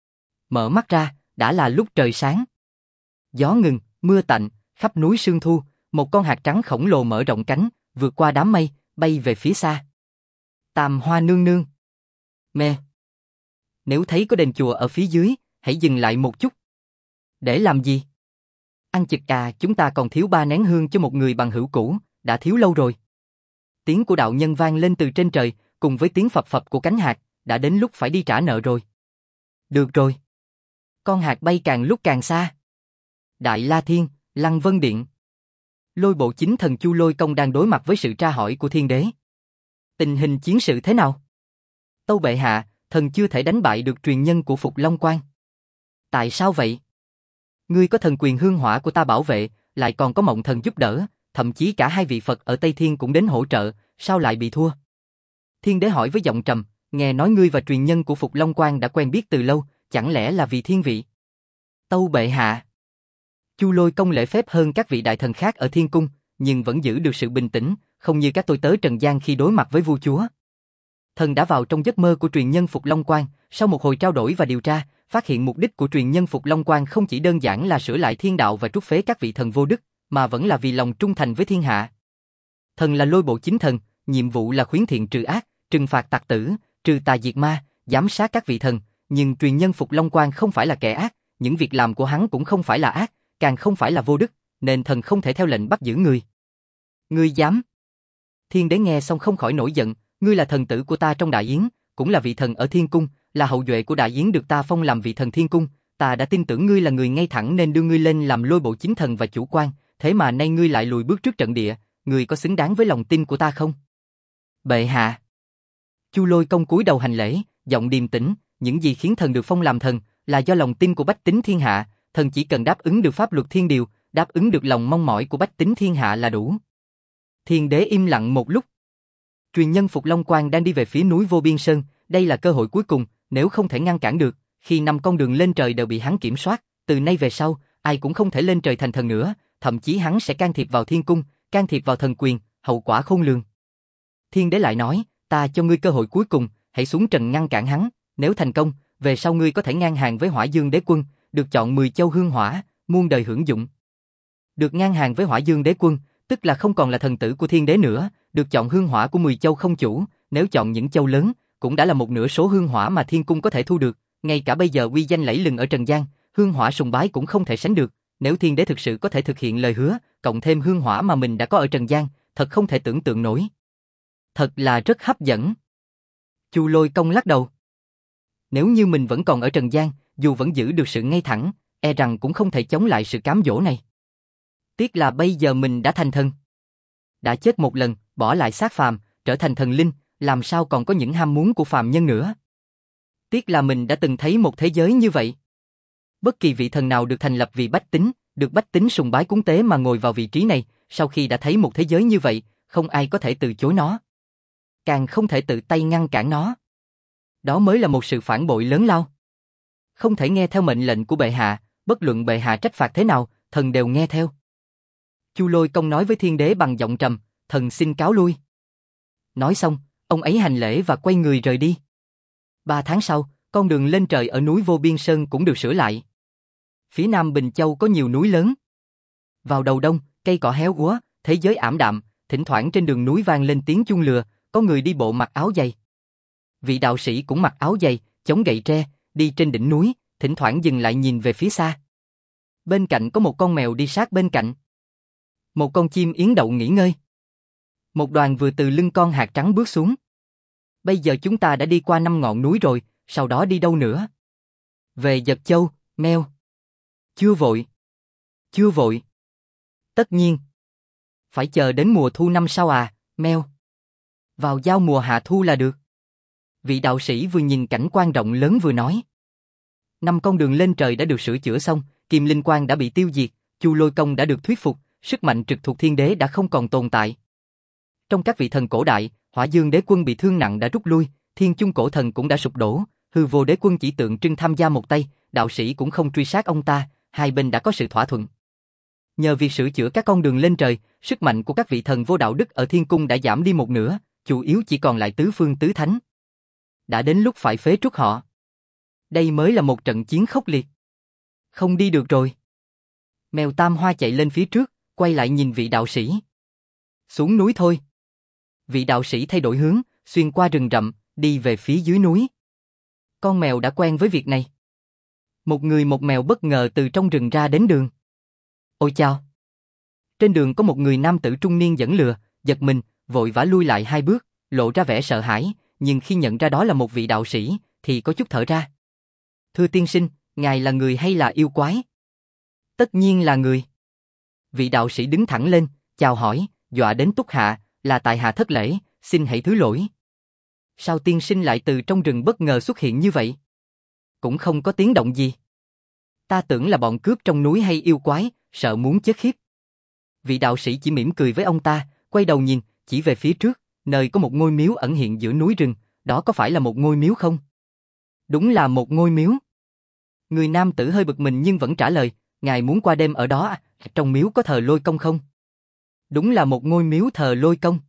S1: Mở mắt ra, đã là lúc trời sáng. Gió ngừng, mưa tạnh, khắp núi sương thu, một con hạt trắng khổng lồ mở rộng cánh, vượt qua đám mây, bay về phía xa. Tam Hoa nương nương. Mẹ. Nếu thấy có đền chùa ở phía dưới, hãy dừng lại một chút, Để làm gì? Ăn chực à, chúng ta còn thiếu ba nén hương cho một người bằng hữu cũ, đã thiếu lâu rồi. Tiếng của đạo nhân vang lên từ trên trời, cùng với tiếng phập phập của cánh hạt, đã đến lúc phải đi trả nợ rồi. Được rồi. Con hạt bay càng lúc càng xa. Đại La Thiên, Lăng Vân Điện. Lôi bộ chính thần Chu Lôi Công đang đối mặt với sự tra hỏi của thiên đế. Tình hình chiến sự thế nào? Tâu bệ hạ, thần chưa thể đánh bại được truyền nhân của Phục Long Quan. Tại sao vậy? Ngươi có thần quyền hương hỏa của ta bảo vệ, lại còn có Mộng Thần giúp đỡ, thậm chí cả hai vị Phật ở Tây Thiên cũng đến hỗ trợ, sao lại bị thua? Thiên đế hỏi với giọng trầm, nghe nói ngươi và truyền nhân của Phục Long Quan đã quen biết từ lâu, chẳng lẽ là vì thiên vị? Tâu bệ hạ. Chu Lôi Công lễ phép hơn các vị đại thần khác ở thiên cung, nhưng vẫn giữ được sự bình tĩnh, không như các tôi tớ trần gian khi đối mặt với vua chúa. Thần đã vào trong giấc mơ của truyền nhân Phục Long Quan, sau một hồi trao đổi và điều tra, phát hiện mục đích của truyền nhân Phục Long Quan không chỉ đơn giản là sửa lại thiên đạo và trút phế các vị thần vô đức, mà vẫn là vì lòng trung thành với thiên hạ. Thần là lôi bộ chính thần, nhiệm vụ là khuyến thiện trừ ác, trừng phạt tặc tử, trừ tà diệt ma, giám sát các vị thần, nhưng truyền nhân Phục Long Quan không phải là kẻ ác, những việc làm của hắn cũng không phải là ác, càng không phải là vô đức, nên thần không thể theo lệnh bắt giữ người. Ngươi dám? Thiên đế nghe xong không khỏi nổi giận, ngươi là thần tử của ta trong Đại Yến, cũng là vị thần ở thiên cung, là hậu duệ của Đại Yến được ta phong làm vị thần thiên cung, ta đã tin tưởng ngươi là người ngay thẳng nên đưa ngươi lên làm lôi bộ chính thần và chủ quan, thế mà nay ngươi lại lùi bước trước trận địa, ngươi có xứng đáng với lòng tin của ta không? Bệ hạ. Chu Lôi Công cúi đầu hành lễ, giọng điềm tĩnh, những gì khiến thần được phong làm thần là do lòng tin của bách tính thiên hạ, thần chỉ cần đáp ứng được pháp luật thiên điều, đáp ứng được lòng mong mỏi của bách tính thiên hạ là đủ. Thiên đế im lặng một lúc. Truyền nhân Phục Long Quan đang đi về phía núi Vô Biên Sơn, đây là cơ hội cuối cùng, nếu không thể ngăn cản được, khi năm con đường lên trời đều bị hắn kiểm soát, từ nay về sau, ai cũng không thể lên trời thành thần nữa, thậm chí hắn sẽ can thiệp vào thiên cung, can thiệp vào thần quyền, hậu quả khôn lường. Thiên đế lại nói, ta cho ngươi cơ hội cuối cùng, hãy xuống trần ngăn cản hắn, nếu thành công, về sau ngươi có thể ngang hàng với Hỏa Dương Đế Quân, được chọn mười châu hương hỏa, muôn đời hưởng dụng. Được ngang hàng với Hỏa Dương Đế Quân, tức là không còn là thần tử của thiên đế nữa, được chọn hương hỏa của mười châu không chủ, nếu chọn những châu lớn, cũng đã là một nửa số hương hỏa mà thiên cung có thể thu được, ngay cả bây giờ uy danh lẫy lừng ở trần gian, hương hỏa sùng bái cũng không thể sánh được, nếu thiên đế thực sự có thể thực hiện lời hứa, cộng thêm hương hỏa mà mình đã có ở trần gian, thật không thể tưởng tượng nổi. Thật là rất hấp dẫn. Chu Lôi Công lắc đầu. Nếu như mình vẫn còn ở trần gian, dù vẫn giữ được sự ngay thẳng, e rằng cũng không thể chống lại sự cám dỗ này. Tiếc là bây giờ mình đã thành thần. Đã chết một lần, bỏ lại xác phàm, trở thành thần linh, làm sao còn có những ham muốn của phàm nhân nữa. Tiếc là mình đã từng thấy một thế giới như vậy. Bất kỳ vị thần nào được thành lập vì bách tính, được bách tính sùng bái cúng tế mà ngồi vào vị trí này, sau khi đã thấy một thế giới như vậy, không ai có thể từ chối nó. Càng không thể tự tay ngăn cản nó. Đó mới là một sự phản bội lớn lao. Không thể nghe theo mệnh lệnh của bệ hạ, bất luận bệ hạ trách phạt thế nào, thần đều nghe theo. Chu Lôi Công nói với thiên đế bằng giọng trầm, thần xin cáo lui. Nói xong, ông ấy hành lễ và quay người rời đi. Ba tháng sau, con đường lên trời ở núi Vô Biên Sơn cũng được sửa lại. Phía nam Bình Châu có nhiều núi lớn. Vào đầu đông, cây cỏ héo úa, thế giới ảm đạm, thỉnh thoảng trên đường núi vang lên tiếng chuông lừa, có người đi bộ mặc áo dày. Vị đạo sĩ cũng mặc áo dày, chống gậy tre, đi trên đỉnh núi, thỉnh thoảng dừng lại nhìn về phía xa. Bên cạnh có một con mèo đi sát bên cạnh. Một con chim yến đậu nghỉ ngơi. Một đoàn vừa từ lưng con hạt trắng bước xuống. Bây giờ chúng ta đã đi qua năm ngọn núi rồi, sau đó đi đâu nữa? Về Dật Châu, meo. Chưa vội. Chưa vội. Tất nhiên. Phải chờ đến mùa thu năm sau à, meo. Vào giao mùa hạ thu là được. Vị đạo sĩ vừa nhìn cảnh quan rộng lớn vừa nói. Năm con đường lên trời đã được sửa chữa xong, Kim Linh Quang đã bị tiêu diệt, Chu Lôi Công đã được thuyết phục, sức mạnh trực thuộc thiên đế đã không còn tồn tại. Trong các vị thần cổ đại, Hỏa Dương Đế Quân bị thương nặng đã rút lui, Thiên Chung Cổ Thần cũng đã sụp đổ, Hư Vô Đế Quân chỉ tượng trưng tham gia một tay, đạo sĩ cũng không truy sát ông ta, hai bên đã có sự thỏa thuận. Nhờ việc sửa chữa các con đường lên trời, sức mạnh của các vị thần vô đạo đức ở thiên cung đã giảm đi một nửa, chủ yếu chỉ còn lại tứ phương tứ thánh. Đã đến lúc phải phế truất họ. Đây mới là một trận chiến khốc liệt. Không đi được rồi. Mèo Tam Hoa chạy lên phía trước, quay lại nhìn vị đạo sĩ. Xuống núi thôi. Vị đạo sĩ thay đổi hướng, xuyên qua rừng rậm, đi về phía dưới núi. Con mèo đã quen với việc này. Một người một mèo bất ngờ từ trong rừng ra đến đường. Ôi chao! Trên đường có một người nam tử trung niên dẫn lừa, giật mình, vội vã lui lại hai bước, lộ ra vẻ sợ hãi, nhưng khi nhận ra đó là một vị đạo sĩ, thì có chút thở ra. Thưa tiên sinh, ngài là người hay là yêu quái? Tất nhiên là người. Vị đạo sĩ đứng thẳng lên, chào hỏi, dọa đến túc hạ, là tại hạ thất lễ, xin hãy thứ lỗi. Sao tiên sinh lại từ trong rừng bất ngờ xuất hiện như vậy? Cũng không có tiếng động gì. Ta tưởng là bọn cướp trong núi hay yêu quái, sợ muốn chết khiếp. Vị đạo sĩ chỉ mỉm cười với ông ta, quay đầu nhìn, chỉ về phía trước, nơi có một ngôi miếu ẩn hiện giữa núi rừng, đó có phải là một ngôi miếu không? Đúng là một ngôi miếu. Người nam tử hơi bực mình nhưng vẫn trả lời, ngài muốn qua đêm ở đó à? Trong miếu có thờ Lôi Công không? Đúng là một ngôi miếu thờ Lôi Công.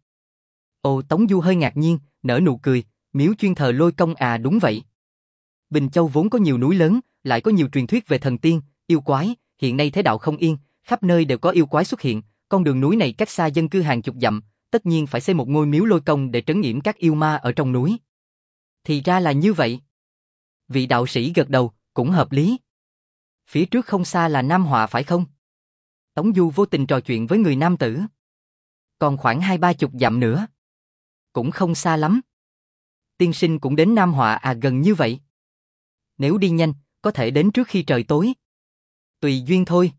S1: Ồ, Tống Du hơi ngạc nhiên, nở nụ cười, miếu chuyên thờ Lôi Công à? Đúng vậy. Bình Châu vốn có nhiều núi lớn, lại có nhiều truyền thuyết về thần tiên, yêu quái, hiện nay thế đạo không yên, khắp nơi đều có yêu quái xuất hiện, con đường núi này cách xa dân cư hàng chục dặm, tất nhiên phải xây một ngôi miếu Lôi Công để trấn yểm các yêu ma ở trong núi. Thì ra là như vậy. Vị đạo sĩ gật đầu, cũng hợp lý. Phía trước không xa là Nam Họa phải không? Tống Du vô tình trò chuyện với người nam tử. Còn khoảng hai ba chục dặm nữa. Cũng không xa lắm. Tiên sinh cũng đến Nam Họa à? Gần như vậy. Nếu đi nhanh, có thể đến trước khi trời tối. Tùy duyên thôi.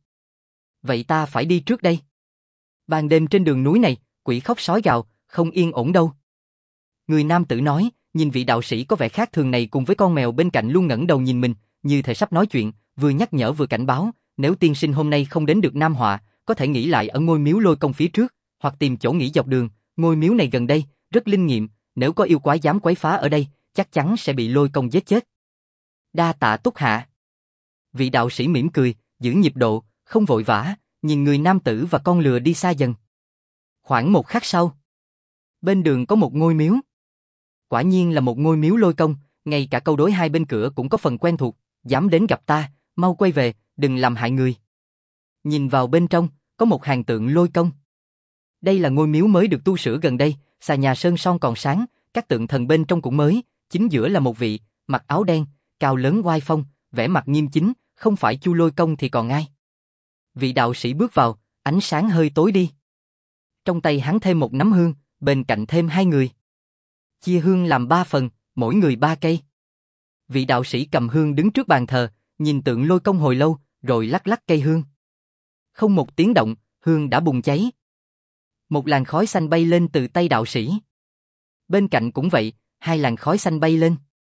S1: Vậy ta phải đi trước đây. Ban đêm trên đường núi này, quỷ khóc sói gào, không yên ổn đâu. Người nam tử nói, nhìn vị đạo sĩ có vẻ khác thường này cùng với con mèo bên cạnh luôn ngẩng đầu nhìn mình, như thể sắp nói chuyện, vừa nhắc nhở vừa cảnh báo, nếu tiên sinh hôm nay không đến được Nam Họa, có thể nghỉ lại ở ngôi miếu Lôi Công phía trước, hoặc tìm chỗ nghỉ dọc đường, ngôi miếu này gần đây, rất linh nghiệm, nếu có yêu quái dám quấy phá ở đây, chắc chắn sẽ bị Lôi Công giết chết. Đa tạ túc hạ. Vị đạo sĩ mỉm cười, giữ nhịp độ, không vội vã, nhìn người nam tử và con lừa đi xa dần. Khoảng một khắc sau, bên đường có một ngôi miếu. Quả nhiên là một ngôi miếu Lôi Công, ngay cả câu đối hai bên cửa cũng có phần quen thuộc, dám đến gặp ta, mau quay về, đừng làm hại người. Nhìn vào bên trong, có một hàng tượng Lôi Công. Đây là ngôi miếu mới được tu sửa gần đây, xà nhà sơn son còn sáng, các tượng thần bên trong cũng mới, chính giữa là một vị, mặc áo đen, cao lớn oai phong, vẻ mặt nghiêm chính, không phải Chu Lôi Công thì còn ai. Vị đạo sĩ bước vào, ánh sáng hơi tối đi. Trong tay hắn thêm một nắm hương, bên cạnh thêm hai người. Chia hương làm ba phần, mỗi người ba cây. Vị đạo sĩ cầm hương đứng trước bàn thờ, nhìn tượng Lôi Công hồi lâu, rồi lắc lắc cây hương. Không một tiếng động, hương đã bùng cháy. Một làn khói xanh bay lên từ tay đạo sĩ. Bên cạnh cũng vậy, hai làn khói xanh bay lên.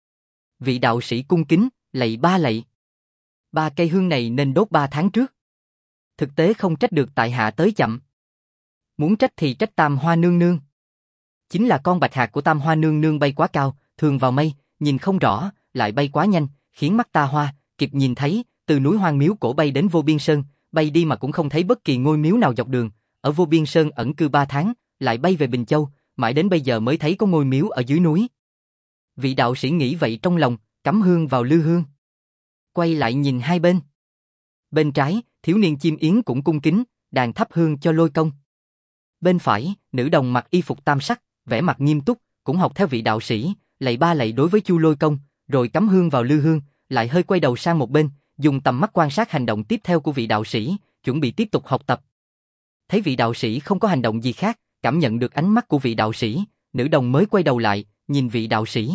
S1: Vị đạo sĩ cung kính, lạy ba lạy. Ba cây hương này nên đốt ba tháng trước. Thực tế không trách được tại hạ tới chậm. Muốn trách thì trách Tam Hoa Nương Nương. Chính là con bạch hạc của Tam Hoa Nương Nương bay quá cao, thường vào mây, nhìn không rõ, lại bay quá nhanh, khiến mắt ta hoa, kịp nhìn thấy, từ núi Hoang Miếu Cổ bay đến Vô Biên Sơn, bay đi mà cũng không thấy bất kỳ ngôi miếu nào dọc đường, ở Vô Biên Sơn ẩn cư ba tháng, lại bay về Bình Châu, mãi đến bây giờ mới thấy có ngôi miếu ở dưới núi. Vị đạo sĩ nghĩ vậy trong lòng, cắm hương vào lư hương. Quay lại nhìn hai bên. Bên trái, thiếu niên chim yến cũng cung kính, đàn thắp hương cho Lôi Công. Bên phải, nữ đồng mặc y phục tam sắc, vẻ mặt nghiêm túc, cũng học theo vị đạo sĩ, lạy ba lạy đối với Chu Lôi Công, rồi cắm hương vào lư hương, lại hơi quay đầu sang một bên, dùng tầm mắt quan sát hành động tiếp theo của vị đạo sĩ, chuẩn bị tiếp tục học tập. Thấy vị đạo sĩ không có hành động gì khác, cảm nhận được ánh mắt của vị đạo sĩ, nữ đồng mới quay đầu lại, nhìn vị đạo sĩ.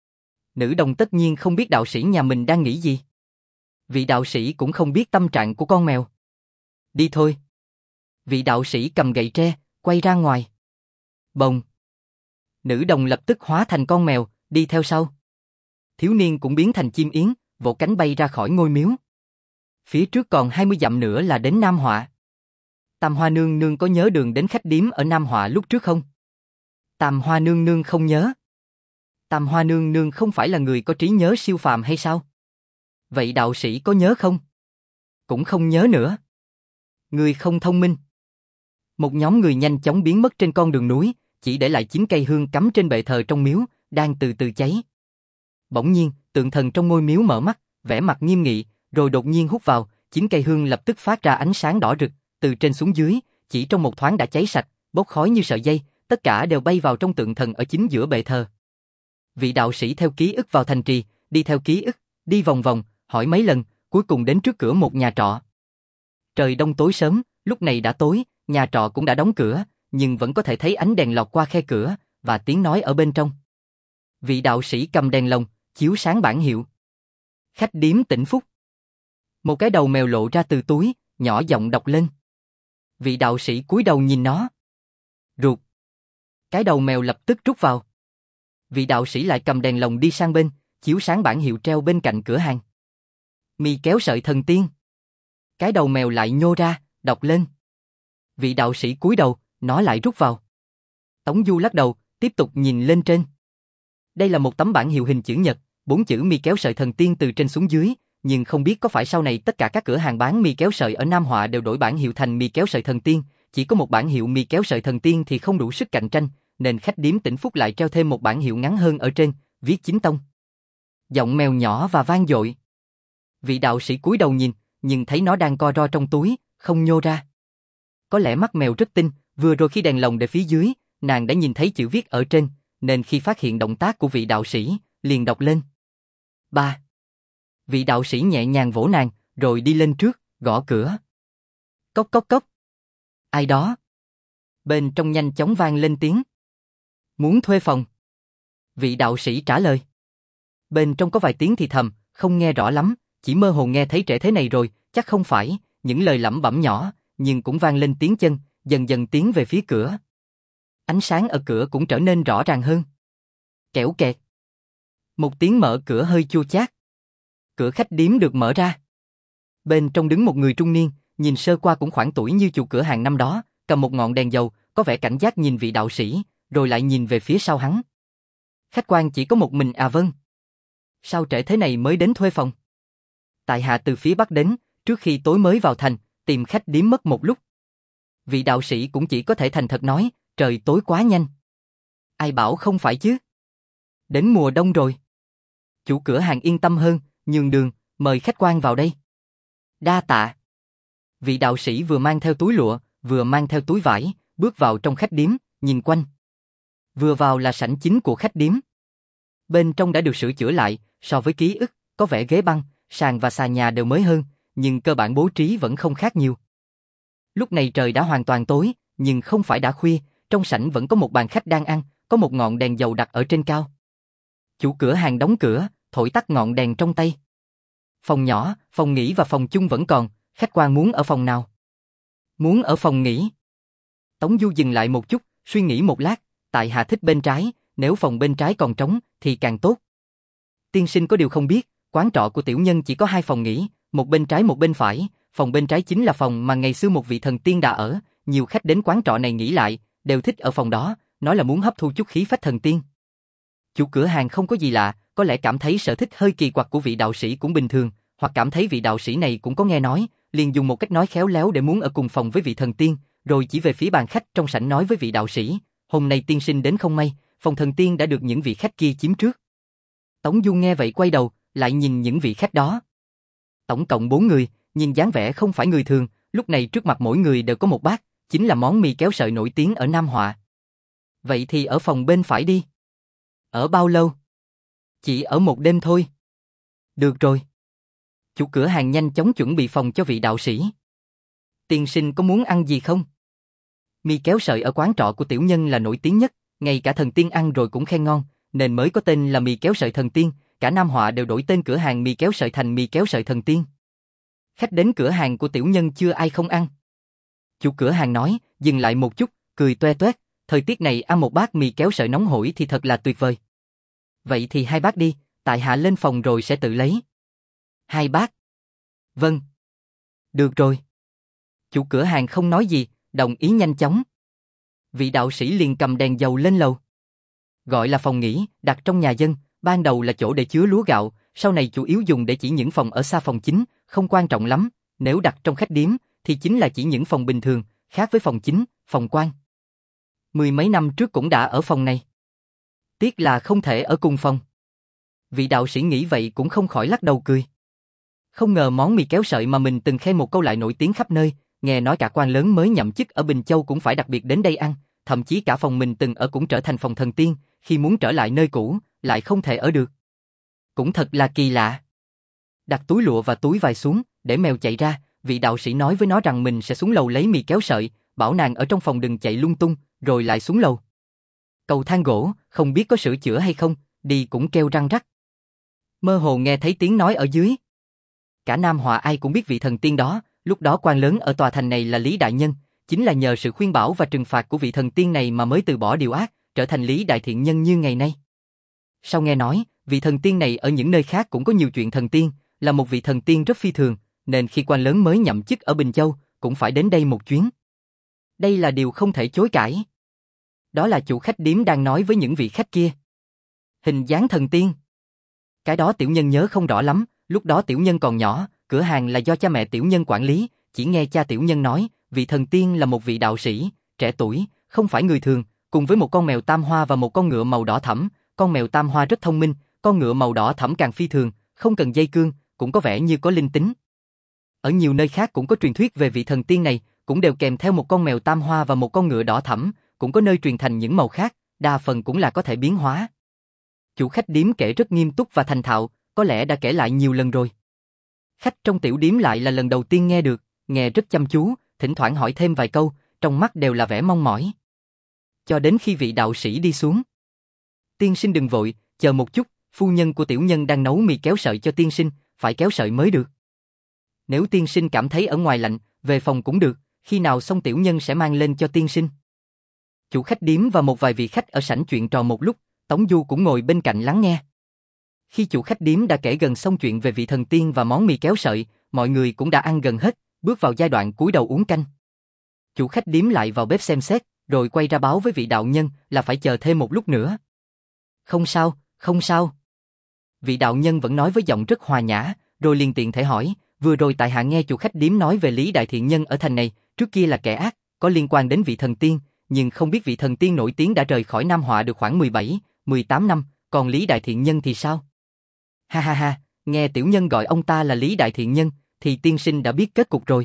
S1: Nữ đồng tất nhiên không biết đạo sĩ nhà mình đang nghĩ gì. Vị đạo sĩ cũng không biết tâm trạng của con mèo. Đi thôi. Vị đạo sĩ cầm gậy tre, quay ra ngoài. Bồng. Nữ đồng lập tức hóa thành con mèo, đi theo sau. Thiếu niên cũng biến thành chim yến, vỗ cánh bay ra khỏi ngôi miếu. Phía trước còn hai mươi dặm nữa là đến Nam Họa. Tam Hoa Nương Nương có nhớ đường đến khách điếm ở Nam Họa lúc trước không? Tam Hoa Nương Nương không nhớ. Tam Hoa Nương Nương không phải là người có trí nhớ siêu phàm hay sao? Vậy đạo sĩ có nhớ không? Cũng không nhớ nữa. Người không thông minh. Một nhóm người nhanh chóng biến mất trên con đường núi, chỉ để lại chín cây hương cắm trên bệ thờ trong miếu, đang từ từ cháy. Bỗng nhiên, tượng thần trong ngôi miếu mở mắt, vẻ mặt nghiêm nghị, rồi đột nhiên hút vào, chín cây hương lập tức phát ra ánh sáng đỏ rực, từ trên xuống dưới, chỉ trong một thoáng đã cháy sạch, bốc khói như sợi dây, tất cả đều bay vào trong tượng thần ở chính giữa bệ thờ. Vị đạo sĩ theo ký ức vào thành trì, đi theo ký ức, đi vòng vòng, hỏi mấy lần, cuối cùng đến trước cửa một nhà trọ. Trời đông tối sớm, lúc này đã tối, nhà trọ cũng đã đóng cửa, nhưng vẫn có thể thấy ánh đèn lọt qua khe cửa, và tiếng nói ở bên trong. Vị đạo sĩ cầm đèn lồng, chiếu sáng bảng hiệu. Khách điếm Tĩnh Phúc. Một cái đầu mèo lộ ra từ túi, nhỏ giọng đọc lên. Vị đạo sĩ cúi đầu nhìn nó. Ruột. Cái đầu mèo lập tức rút vào. Vị đạo sĩ lại cầm đèn lồng đi sang bên, chiếu sáng bảng hiệu treo bên cạnh cửa hàng. Mì kéo sợi thần tiên. Cái đầu mèo lại nhô ra, đọc lên. Vị đạo sĩ cúi đầu, nó lại rút vào. Tống Du lắc đầu, tiếp tục nhìn lên trên. Đây là một tấm bảng hiệu hình chữ nhật, bốn chữ mì kéo sợi thần tiên từ trên xuống dưới, nhưng không biết có phải sau này tất cả các cửa hàng bán mì kéo sợi ở Nam Họa đều đổi bảng hiệu thành mì kéo sợi thần tiên, chỉ có một bảng hiệu mì kéo sợi thần tiên thì không đủ sức cạnh tranh, nên khách điếm Tĩnh Phúc lại treo thêm một bảng hiệu ngắn hơn ở trên, viết chính tông. Giọng mèo nhỏ và vang dội. Vị đạo sĩ cúi đầu nhìn, nhưng thấy nó đang co ro trong túi, không nhô ra. Có lẽ mắt mèo rất tinh, vừa rồi khi đèn lồng để phía dưới, nàng đã nhìn thấy chữ viết ở trên, nên khi phát hiện động tác của vị đạo sĩ, liền đọc lên. Ba. Vị đạo sĩ nhẹ nhàng vỗ nàng, rồi đi lên trước, gõ cửa. Cốc cốc cốc. Ai đó? Bên trong nhanh chóng vang lên tiếng. Muốn thuê phòng. Vị đạo sĩ trả lời. Bên trong có vài tiếng thì thầm, không nghe rõ lắm, chỉ mơ hồ nghe thấy trễ thế này rồi, chắc không phải, những lời lẩm bẩm nhỏ, nhưng cũng vang lên tiếng chân, dần dần tiến về phía cửa. Ánh sáng ở cửa cũng trở nên rõ ràng hơn. Kẻo kẹt. Một tiếng mở cửa hơi chua chát. Cửa khách điếm được mở ra. Bên trong đứng một người trung niên, nhìn sơ qua cũng khoảng tuổi như chủ cửa hàng năm đó, cầm một ngọn đèn dầu, có vẻ cảnh giác nhìn vị đạo sĩ, rồi lại nhìn về phía sau hắn. Khách quan chỉ có một mình à? Vâng. Sao trễ thế này mới đến thuê phòng? Tại hạ từ phía Bắc đến, trước khi tối mới vào thành, tìm khách điếm mất một lúc. Vị đạo sĩ cũng chỉ có thể thành thật nói, trời tối quá nhanh. Ai bảo không phải chứ? Đến mùa đông rồi. Chủ cửa hàng yên tâm hơn, nhường đường, mời khách quan vào đây. Đa tạ. Vị đạo sĩ vừa mang theo túi lụa, vừa mang theo túi vải, bước vào trong khách điếm, nhìn quanh. Vừa vào là sảnh chính của khách điếm. Bên trong đã được sửa chữa lại, so với ký ức, có vẻ ghế băng, sàn và xà nhà đều mới hơn, nhưng cơ bản bố trí vẫn không khác nhiều. Lúc này trời đã hoàn toàn tối, nhưng không phải đã khuya, trong sảnh vẫn có một bàn khách đang ăn, có một ngọn đèn dầu đặt ở trên cao. Chủ cửa hàng đóng cửa, thổi tắt ngọn đèn trong tay. Phòng nhỏ, phòng nghỉ và phòng chung vẫn còn, khách quan muốn ở phòng nào? Muốn ở phòng nghỉ. Tống Du dừng lại một chút, suy nghĩ một lát, tại hạ thích bên trái, nếu phòng bên trái còn trống, thì càng tốt. Tiên sinh có điều không biết, quán trọ của tiểu nhân chỉ có hai phòng nghỉ, một bên trái một bên phải, phòng bên trái chính là phòng mà ngày xưa một vị thần tiên đã ở, nhiều khách đến quán trọ này nghỉ lại, đều thích ở phòng đó, nói là muốn hấp thu chút khí phách thần tiên. Chủ cửa hàng không có gì lạ, có lẽ cảm thấy sở thích hơi kỳ quặc của vị đạo sĩ cũng bình thường, hoặc cảm thấy vị đạo sĩ này cũng có nghe nói, liền dùng một cách nói khéo léo để muốn ở cùng phòng với vị thần tiên, rồi chỉ về phía bàn khách trong sảnh nói với vị đạo sĩ, hôm nay tiên sinh đến không may, phòng thần tiên đã được những vị khách kia chiếm trước. Tống Du nghe vậy quay đầu, lại nhìn những vị khách đó. Tổng cộng bốn người, nhìn dáng vẻ không phải người thường, lúc này trước mặt mỗi người đều có một bát, chính là món mì kéo sợi nổi tiếng ở Nam Họa. Vậy thì ở phòng bên phải đi. Ở bao lâu? Chỉ ở một đêm thôi. Được rồi. Chủ cửa hàng nhanh chóng chuẩn bị phòng cho vị đạo sĩ. Tiên sinh có muốn ăn gì không? Mì kéo sợi ở quán trọ của tiểu nhân là nổi tiếng nhất, ngay cả thần tiên ăn rồi cũng khen ngon, nên mới có tên là mì kéo sợi thần tiên, cả Nam Họa đều đổi tên cửa hàng mì kéo sợi thành mì kéo sợi thần tiên. Khách đến cửa hàng của tiểu nhân chưa ai không ăn. Chủ cửa hàng nói, dừng lại một chút, cười toe toét, thời tiết này ăn một bát mì kéo sợi nóng hổi thì thật là tuyệt vời. Vậy thì hai bát đi, tại hạ lên phòng rồi sẽ tự lấy. Hai bát. Vâng. Được rồi. Chủ cửa hàng không nói gì, đồng ý nhanh chóng. Vị đạo sĩ liền cầm đèn dầu lên lầu. Gọi là phòng nghỉ, đặt trong nhà dân, ban đầu là chỗ để chứa lúa gạo, sau này chủ yếu dùng để chỉ những phòng ở xa phòng chính, không quan trọng lắm, nếu đặt trong khách điếm, thì chính là chỉ những phòng bình thường, khác với phòng chính, phòng quan. Mười mấy năm trước cũng đã ở phòng này. Tiếc là không thể ở cùng phòng. Vị đạo sĩ nghĩ vậy cũng không khỏi lắc đầu cười. Không ngờ món mì kéo sợi mà mình từng khen một câu lại nổi tiếng khắp nơi, nghe nói cả quan lớn mới nhậm chức ở Bình Châu cũng phải đặc biệt đến đây ăn, thậm chí cả phòng mình từng ở cũng trở thành phòng thần tiên, khi muốn trở lại nơi cũ, lại không thể ở được. Cũng thật là kỳ lạ. đặt túi lụa và túi vải xuống, để mèo chạy ra, vị đạo sĩ nói với nó rằng mình sẽ xuống lầu lấy mì kéo sợi, bảo nàng ở trong phòng đừng chạy lung tung, rồi lại xuống lầu. Cầu thang gỗ, không biết có sửa chữa hay không, đi cũng kêu răng rắc. Mơ hồ nghe thấy tiếng nói ở dưới. Cả Nam Họa ai cũng biết vị thần tiên đó, lúc đó quan lớn ở tòa thành này là Lý Đại Nhân, chính là nhờ sự khuyên bảo và trừng phạt của vị thần tiên này mà mới từ bỏ điều ác, trở thành Lý Đại Thiện Nhân như ngày nay. Sau nghe nói, vị thần tiên này ở những nơi khác cũng có nhiều chuyện thần tiên, là một vị thần tiên rất phi thường, nên khi quan lớn mới nhậm chức ở Bình Châu, cũng phải đến đây một chuyến. Đây là điều không thể chối cãi. Đó là chủ khách điếm đang nói với những vị khách kia. Hình dáng thần tiên. Cái đó tiểu nhân nhớ không rõ lắm, lúc đó tiểu nhân còn nhỏ, cửa hàng là do cha mẹ tiểu nhân quản lý, chỉ nghe cha tiểu nhân nói, vị thần tiên là một vị đạo sĩ, trẻ tuổi, không phải người thường, cùng với một con mèo tam hoa và một con ngựa màu đỏ thẫm, con mèo tam hoa rất thông minh, con ngựa màu đỏ thẫm càng phi thường, không cần dây cương, cũng có vẻ như có linh tính. Ở nhiều nơi khác cũng có truyền thuyết về vị thần tiên này, cũng đều kèm theo một con mèo tam hoa và một con ngựa đỏ thẫm, cũng có nơi truyền thành những màu khác, đa phần cũng là có thể biến hóa. Chủ khách điếm kể rất nghiêm túc và thành thạo, có lẽ đã kể lại nhiều lần rồi. Khách trong tiểu điếm lại là lần đầu tiên nghe được, nghe rất chăm chú, thỉnh thoảng hỏi thêm vài câu, trong mắt đều là vẻ mong mỏi. Cho đến khi vị đạo sĩ đi xuống. Tiên sinh đừng vội, chờ một chút, phu nhân của tiểu nhân đang nấu mì kéo sợi cho tiên sinh, phải kéo sợi mới được. Nếu tiên sinh cảm thấy ở ngoài lạnh, về phòng cũng được, khi nào xong tiểu nhân sẽ mang lên cho tiên sinh. Chủ khách điếm và một vài vị khách ở sảnh chuyện trò một lúc, Tống Du cũng ngồi bên cạnh lắng nghe. Khi chủ khách điếm đã kể gần xong chuyện về vị thần tiên và món mì kéo sợi, mọi người cũng đã ăn gần hết, bước vào giai đoạn cúi đầu uống canh. Chủ khách điếm lại vào bếp xem xét, rồi quay ra báo với vị đạo nhân là phải chờ thêm một lúc nữa. Không sao, không sao. Vị đạo nhân vẫn nói với giọng rất hòa nhã, rồi liền tiện thể hỏi, vừa rồi tại hạ nghe chủ khách điếm nói về Lý Đại Thiện Nhân ở thành này, trước kia là kẻ ác, có liên quan đến vị thần tiên, nhưng không biết vị thần tiên nổi tiếng đã rời khỏi Nam Họa được khoảng mười bảy, mười tám năm, còn Lý Đại Thiện Nhân thì sao? Ha ha ha, nghe tiểu nhân gọi ông ta là Lý Đại Thiện Nhân, thì tiên sinh đã biết kết cục rồi.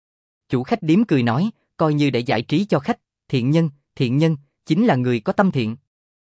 S1: Chủ khách điếm cười nói, coi như để giải trí cho khách, thiện nhân, thiện nhân, chính là người có tâm thiện.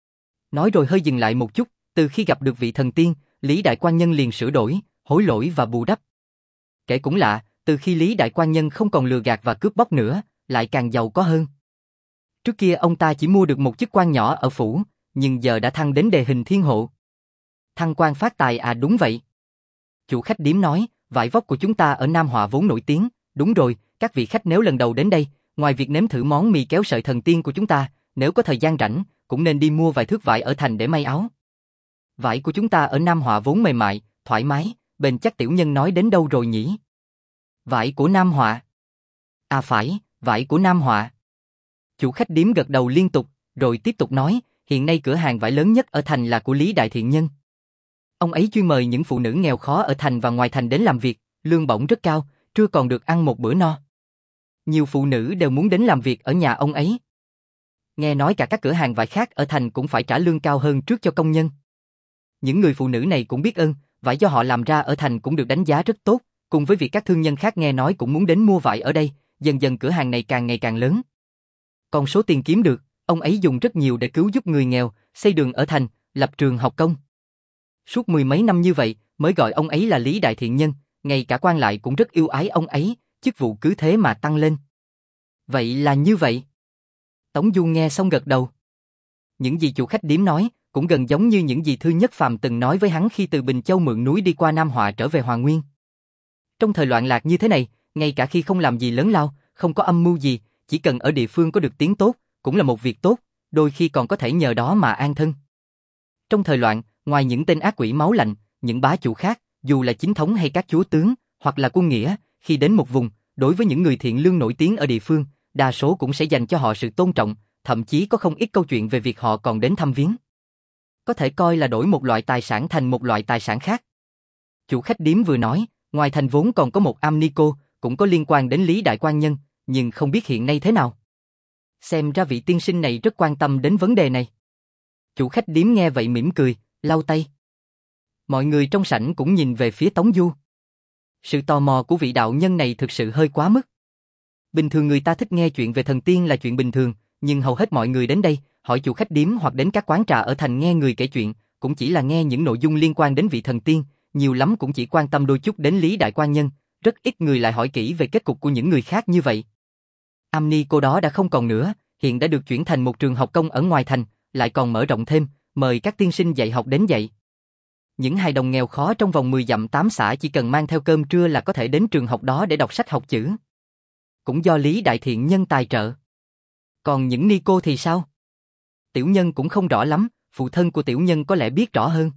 S1: Nói rồi hơi dừng lại một chút, từ khi gặp được vị thần tiên, Lý Đại Quan Nhân liền sửa đổi, hối lỗi và bù đắp. Kể cũng lạ, từ khi Lý Đại Quan Nhân không còn lừa gạt và cướp bóc nữa, lại càng giàu có hơn. Trước kia ông ta chỉ mua được một chức quan nhỏ ở phủ, nhưng giờ đã thăng đến đề hình thiên hộ. Thăng quan phát tài à? Đúng vậy. Chủ khách điếm nói, vải vóc của chúng ta ở Nam Họa vốn nổi tiếng, đúng rồi, các vị khách nếu lần đầu đến đây, ngoài việc nếm thử món mì kéo sợi thần tiên của chúng ta, nếu có thời gian rảnh, cũng nên đi mua vài thước vải ở thành để may áo. Vải của chúng ta ở Nam Họa vốn mềm mại, thoải mái, bền chắc tiểu nhân nói đến đâu rồi nhỉ? Vải của Nam Họa. À phải, vải của Nam Họa. Chủ khách điếm gật đầu liên tục, rồi tiếp tục nói, hiện nay cửa hàng vải lớn nhất ở thành là của Lý Đại Thiện Nhân. Ông ấy chuyên mời những phụ nữ nghèo khó ở thành và ngoài thành đến làm việc, lương bổng rất cao, trưa còn được ăn một bữa no. Nhiều phụ nữ đều muốn đến làm việc ở nhà ông ấy. Nghe nói cả các cửa hàng vải khác ở thành cũng phải trả lương cao hơn trước cho công nhân. Những người phụ nữ này cũng biết ơn, vải do họ làm ra ở thành cũng được đánh giá rất tốt, cùng với việc các thương nhân khác nghe nói cũng muốn đến mua vải ở đây, dần dần cửa hàng này càng ngày càng lớn. Còn số tiền kiếm được, ông ấy dùng rất nhiều để cứu giúp người nghèo, xây đường ở thành, lập trường học công. Suốt mười mấy năm như vậy, mới gọi ông ấy là Lý Đại Thiện Nhân, ngay cả quan lại cũng rất yêu ái ông ấy, chức vụ cứ thế mà tăng lên. Vậy là như vậy. Tống Du nghe xong gật đầu. Những gì chủ khách điếm nói, cũng gần giống như những gì Thư Nhất Phàm từng nói với hắn khi từ Bình Châu mượn núi đi qua Nam Họa trở về Hòa Nguyên. Trong thời loạn lạc như thế này, ngay cả khi không làm gì lớn lao, không có âm mưu gì, chỉ cần ở địa phương có được tiếng tốt, cũng là một việc tốt, đôi khi còn có thể nhờ đó mà an thân. Trong thời loạn, ngoài những tên ác quỷ máu lạnh, những bá chủ khác, dù là chính thống hay các chúa tướng, hoặc là quân nghĩa, khi đến một vùng, đối với những người thiện lương nổi tiếng ở địa phương, đa số cũng sẽ dành cho họ sự tôn trọng, thậm chí có không ít câu chuyện về việc họ còn đến thăm viếng. Có thể coi là đổi một loại tài sản thành một loại tài sản khác. Chủ khách điếm vừa nói, ngoài thành vốn còn có một am ni cô, cũng có liên quan đến Lý Đại Quan Nhân, nhưng không biết hiện nay thế nào. Xem ra vị tiên sinh này rất quan tâm đến vấn đề này. Chủ khách điếm nghe vậy mỉm cười, lau tay. Mọi người trong sảnh cũng nhìn về phía Tống Du. Sự tò mò của vị đạo nhân này thực sự hơi quá mức. Bình thường người ta thích nghe chuyện về thần tiên là chuyện bình thường, nhưng hầu hết mọi người đến đây, hỏi chủ khách điếm hoặc đến các quán trà ở thành nghe người kể chuyện, cũng chỉ là nghe những nội dung liên quan đến vị thần tiên, nhiều lắm cũng chỉ quan tâm đôi chút đến Lý Đại Quan Nhân, rất ít người lại hỏi kỹ về kết cục của những người khác như vậy. Amni cô đó đã không còn nữa, hiện đã được chuyển thành một trường học công ở ngoài thành, lại còn mở rộng thêm, mời các tiên sinh dạy học đến dạy. Những hài đồng nghèo khó trong vòng mười dặm tám xã chỉ cần mang theo cơm trưa là có thể đến trường học đó để đọc sách học chữ. Cũng do Lý Đại Thiện Nhân tài trợ. Còn những ni cô thì sao? Tiểu Nhân cũng không rõ lắm, phụ thân của Tiểu Nhân có lẽ biết rõ hơn.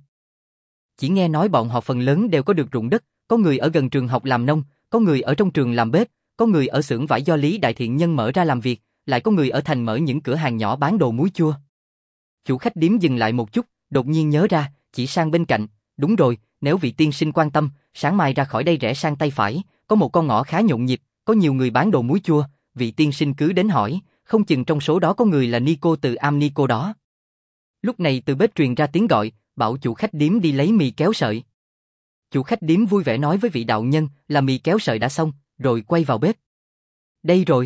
S1: Chỉ nghe nói bọn họ phần lớn đều có được ruộng đất, có người ở gần trường học làm nông, có người ở trong trường làm bếp, có người ở xưởng vải do Lý Đại Thiện Nhân mở ra làm việc, lại có người ở thành mở những cửa hàng nhỏ bán đồ muối chua. Chủ khách điếm dừng lại một chút, đột nhiên nhớ ra, chỉ sang bên cạnh, đúng rồi, nếu vị tiên sinh quan tâm, sáng mai ra khỏi đây rẽ sang tay phải, có một con ngõ khá nhộn nhịp, có nhiều người bán đồ muối chua, vị tiên sinh cứ đến hỏi, không chừng trong số đó có người là ni cô từ Am ni cô đó. Lúc này từ bếp truyền ra tiếng gọi, bảo chủ khách điếm đi lấy mì kéo sợi. Chủ khách điếm vui vẻ nói với vị đạo nhân là mì kéo sợi đã xong, rồi quay vào bếp. Đây rồi.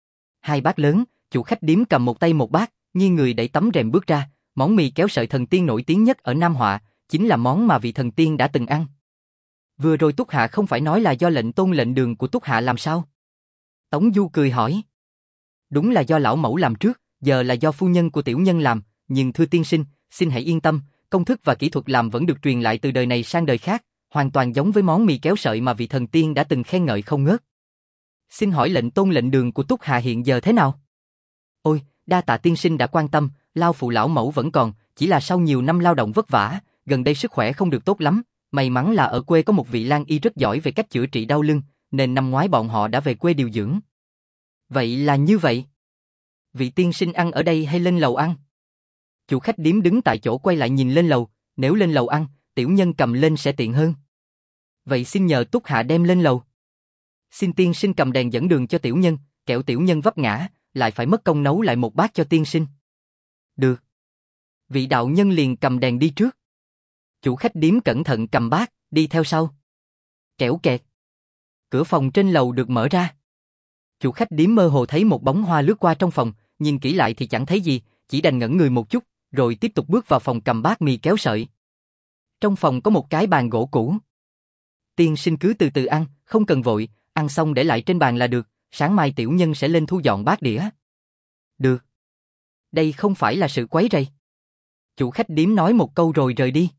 S1: Hai bát lớn, chủ khách điếm cầm một tay một bát, nghiêng người đẩy tấm rèm bước ra, món mì kéo sợi thần tiên nổi tiếng nhất ở Nam Họa, chính là món mà vị thần tiên đã từng ăn. Vừa rồi Túc Hạ không phải nói là do lệnh tôn lệnh đường của Túc Hạ làm sao? Tống Du cười hỏi. Đúng là do lão mẫu làm trước, giờ là do phu nhân của tiểu nhân làm, nhưng thưa tiên sinh, xin hãy yên tâm, công thức và kỹ thuật làm vẫn được truyền lại từ đời này sang đời khác, hoàn toàn giống với món mì kéo sợi mà vị thần tiên đã từng khen ngợi không ngớt. Xin hỏi lệnh tôn lệnh đường của Túc Hạ hiện giờ thế nào? Ôi, đa tạ tiên sinh đã quan tâm, lao phụ lão mẫu vẫn còn, chỉ là sau nhiều năm lao động vất vả, gần đây sức khỏe không được tốt lắm, may mắn là ở quê có một vị lang y rất giỏi về cách chữa trị đau lưng, nên năm ngoái bọn họ đã về quê điều dưỡng. Vậy là như vậy. Vị tiên sinh ăn ở đây hay lên lầu ăn? Chủ khách điếm đứng tại chỗ quay lại nhìn lên lầu, nếu lên lầu ăn, tiểu nhân cầm lên sẽ tiện hơn. Vậy xin nhờ Túc Hạ đem lên lầu. Xin tiên sinh cầm đèn dẫn đường cho tiểu nhân, kẻo tiểu nhân vấp ngã, lại phải mất công nấu lại một bát cho tiên sinh. Được. Vị đạo nhân liền cầm đèn đi trước. Chủ khách điếm cẩn thận cầm bát, đi theo sau. Kẻo kẹt. Cửa phòng trên lầu được mở ra. Chủ khách điếm mơ hồ thấy một bóng hoa lướt qua trong phòng, nhìn kỹ lại thì chẳng thấy gì, chỉ đành ngẩn người một chút, rồi tiếp tục bước vào phòng cầm bát mì kéo sợi. Trong phòng có một cái bàn gỗ cũ. Tiên sinh cứ từ từ ăn, không cần vội, ăn xong để lại trên bàn là được, sáng mai tiểu nhân sẽ lên thu dọn bát đĩa. Được. Đây không phải là sự quấy rầy. Chủ khách điếm nói một câu rồi rời đi.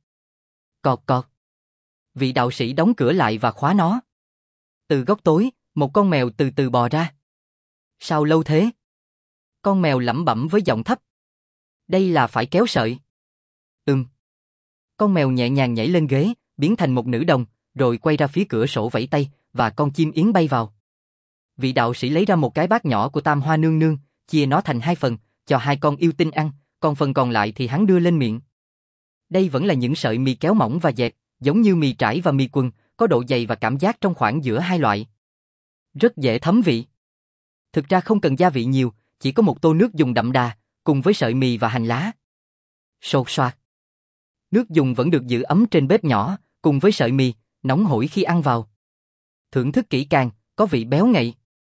S1: Cọt cọt. Vị đạo sĩ đóng cửa lại và khóa nó. Từ góc tối, một con mèo từ từ bò ra. Sao lâu thế? Con mèo lẩm bẩm với giọng thấp. Đây là phải kéo sợi. Ừm. Con mèo nhẹ nhàng nhảy lên ghế, biến thành một nữ đồng, rồi quay ra phía cửa sổ vẫy tay, và con chim yến bay vào. Vị đạo sĩ lấy ra một cái bát nhỏ của Tam Hoa Nương Nương, chia nó thành hai phần, cho hai con yêu tinh ăn, còn phần còn lại thì hắn đưa lên miệng. Đây vẫn là những sợi mì kéo mỏng và dẹt, giống như mì trải và mì quần, có độ dày và cảm giác trong khoảng giữa hai loại. Rất dễ thấm vị. Thực ra không cần gia vị nhiều, chỉ có một tô nước dùng đậm đà, cùng với sợi mì và hành lá. Sột soạt. Nước dùng vẫn được giữ ấm trên bếp nhỏ, cùng với sợi mì, nóng hổi khi ăn vào. Thưởng thức kỹ càng, có vị béo ngậy.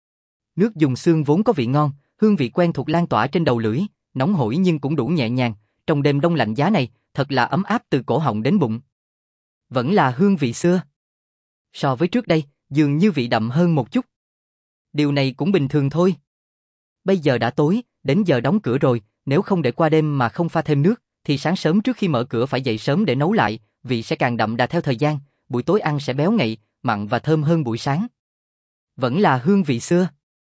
S1: Nước dùng xương vốn có vị ngon, hương vị quen thuộc lan tỏa trên đầu lưỡi, nóng hổi nhưng cũng đủ nhẹ nhàng, trong đêm đông lạnh giá này, thật là ấm áp từ cổ họng đến bụng. Vẫn là hương vị xưa. So với trước đây, dường như vị đậm hơn một chút. Điều này cũng bình thường thôi. Bây giờ đã tối, đến giờ đóng cửa rồi, nếu không để qua đêm mà không pha thêm nước, thì sáng sớm trước khi mở cửa phải dậy sớm để nấu lại, vị sẽ càng đậm đà theo thời gian, buổi tối ăn sẽ béo ngậy, mặn và thơm hơn buổi sáng. Vẫn là hương vị xưa.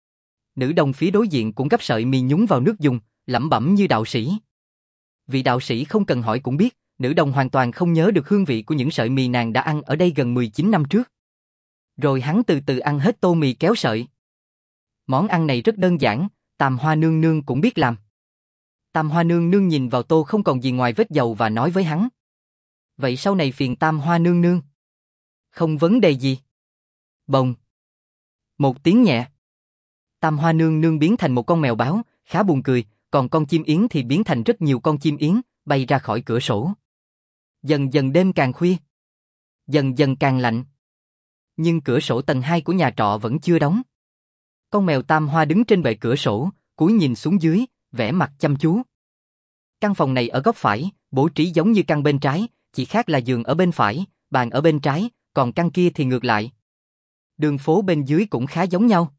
S1: Nữ đồng phía đối diện cũng gắp sợi mì nhúng vào nước dùng, lẩm bẩm như đạo sĩ. Vị đạo sĩ không cần hỏi cũng biết, nữ đồng hoàn toàn không nhớ được hương vị của những sợi mì nàng đã ăn ở đây gần mười chín năm trước. Rồi hắn từ từ ăn hết tô mì kéo sợi. Món ăn này rất đơn giản, Tam Hoa Nương Nương cũng biết làm. Tam Hoa Nương Nương nhìn vào tô không còn gì ngoài vết dầu và nói với hắn. Vậy sau này phiền Tam Hoa Nương Nương. Không vấn đề gì. Bồng. Một tiếng nhẹ. Tam Hoa Nương Nương biến thành một con mèo báo, khá buồn cười, còn con chim yến thì biến thành rất nhiều con chim yến, bay ra khỏi cửa sổ. Dần dần đêm càng khuya. Dần dần càng lạnh. Nhưng cửa sổ tầng hai của nhà trọ vẫn chưa đóng. Con mèo Tam Hoa đứng trên bệ cửa sổ, cúi nhìn xuống dưới, vẻ mặt chăm chú. Căn phòng này ở góc phải, bố trí giống như căn bên trái, chỉ khác là giường ở bên phải, bàn ở bên trái, còn căn kia thì ngược lại. Đường phố bên dưới cũng khá giống nhau.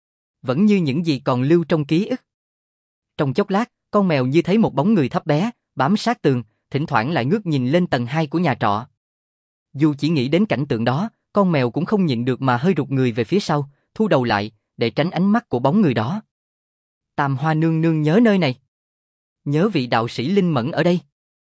S1: Vẫn như những gì còn lưu trong ký ức. Trong chốc lát, con mèo như thấy một bóng người thấp bé, bám sát tường, thỉnh thoảng lại ngước nhìn lên tầng hai của nhà trọ. Dù chỉ nghĩ đến cảnh tượng đó, con mèo cũng không nhịn được mà hơi rụt người về phía sau, thu đầu lại, để tránh ánh mắt của bóng người đó. Tam Hoa nương nương nhớ nơi này. Nhớ vị đạo sĩ linh mẫn ở đây.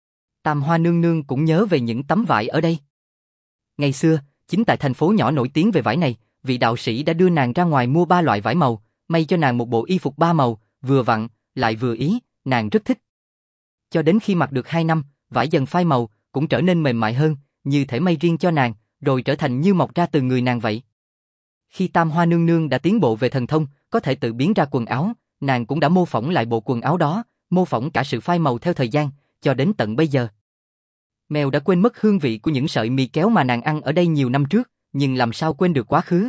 S1: Tam Hoa nương nương cũng nhớ về những tấm vải ở đây. Ngày xưa, chính tại thành phố nhỏ nổi tiếng về vải này, vị đạo sĩ đã đưa nàng ra ngoài mua ba loại vải màu, may cho nàng một bộ y phục ba màu, vừa vặn, lại vừa ý, nàng rất thích. Cho đến khi mặc được hai năm, vải dần phai màu, cũng trở nên mềm mại hơn, như thể may riêng cho nàng, rồi trở thành như mọc ra từ người nàng vậy. Khi Tam Hoa nương nương đã tiến bộ về thần thông, có thể tự biến ra quần áo, nàng cũng đã mô phỏng lại bộ quần áo đó, mô phỏng cả sự phai màu theo thời gian, cho đến tận bây giờ. Mèo đã quên mất hương vị của những sợi mì kéo mà nàng ăn ở đây nhiều năm trước, nhưng làm sao quên được quá khứ.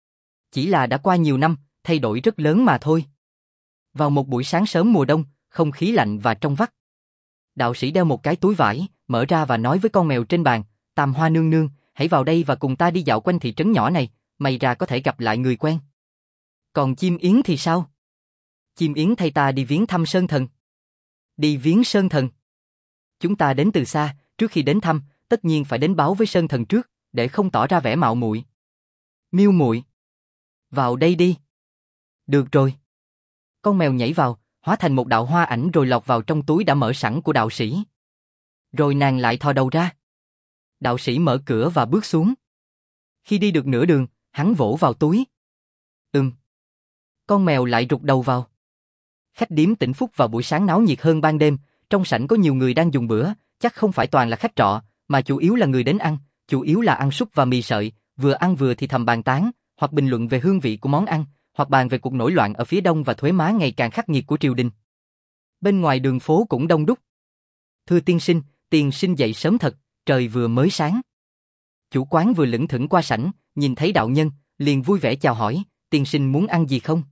S1: Chỉ là đã qua nhiều năm, thay đổi rất lớn mà thôi. Vào một buổi sáng sớm mùa đông, không khí lạnh và trong vắt. Đạo sĩ đeo một cái túi vải, mở ra và nói với con mèo trên bàn, Tam Hoa nương nương, hãy vào đây và cùng ta đi dạo quanh thị trấn nhỏ này, may ra có thể gặp lại người quen. Còn chim yến thì sao? Chim yến thay ta đi viếng thăm sơn thần. Đi viếng sơn thần? Chúng ta đến từ xa, trước khi đến thăm, tất nhiên phải đến báo với sơn thần trước, để không tỏ ra vẻ mạo muội. Miêu muội, vào đây đi. Được rồi. Con mèo nhảy vào, hóa thành một đạo hoa ảnh rồi lọt vào trong túi đã mở sẵn của đạo sĩ. Rồi nàng lại thò đầu ra. Đạo sĩ mở cửa và bước xuống. Khi đi được nửa đường, hắn vỗ vào túi. Ừm. Con mèo lại rụt đầu vào. Khách điếm Tĩnh Phúc vào buổi sáng náo nhiệt hơn ban đêm, trong sảnh có nhiều người đang dùng bữa, chắc không phải toàn là khách trọ, mà chủ yếu là người đến ăn, chủ yếu là ăn súp và mì sợi, vừa ăn vừa thì thầm bàn tán, hoặc bình luận về hương vị của món ăn, hoặc bàn về cuộc nổi loạn ở phía đông và thuế má ngày càng khắc nghiệt của triều đình. Bên ngoài đường phố cũng đông đúc. Thưa tiên sinh, tiên sinh dậy sớm thật, trời vừa mới sáng. Chủ quán vừa lững thững qua sảnh, nhìn thấy đạo nhân, liền vui vẻ chào hỏi, tiên sinh muốn ăn gì không?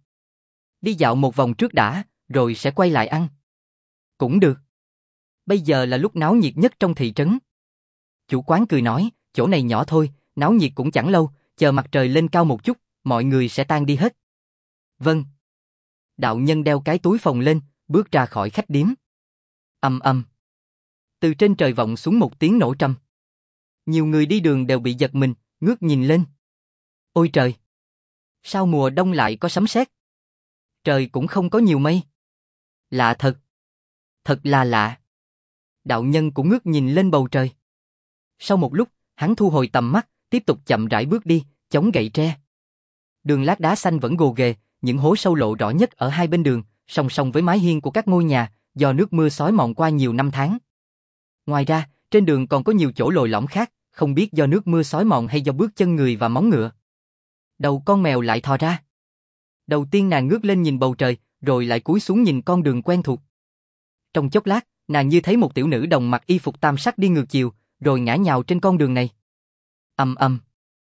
S1: Đi dạo một vòng trước đã, rồi sẽ quay lại ăn. Cũng được. Bây giờ là lúc náo nhiệt nhất trong thị trấn. Chủ quán cười nói, chỗ này nhỏ thôi, náo nhiệt cũng chẳng lâu, chờ mặt trời lên cao một chút, mọi người sẽ tan đi hết. Vâng. Đạo nhân đeo cái túi phồng lên, bước ra khỏi khách điếm. Ầm ầm. Từ trên trời vọng xuống một tiếng nổ trầm. Nhiều người đi đường đều bị giật mình, ngước nhìn lên. Ôi trời! Sao mùa đông lại có sấm sét? Trời cũng không có nhiều mây. Lạ thật. Thật là lạ. Đạo nhân cũng ngước nhìn lên bầu trời. Sau một lúc, hắn thu hồi tầm mắt, tiếp tục chậm rãi bước đi, chống gậy tre. Đường lát đá xanh vẫn gồ ghề, những hố sâu lộ rõ nhất ở hai bên đường, song song với mái hiên của các ngôi nhà, do nước mưa xói mòn qua nhiều năm tháng. Ngoài ra, trên đường còn có nhiều chỗ lồi lõm khác, không biết do nước mưa xói mòn hay do bước chân người và móng ngựa. Đầu con mèo lại thò ra. Đầu tiên nàng ngước lên nhìn bầu trời, rồi lại cúi xuống nhìn con đường quen thuộc. Trong chốc lát, nàng như thấy một tiểu nữ đồng mặc y phục tam sắc đi ngược chiều, rồi ngã nhào trên con đường này. Ầm ầm.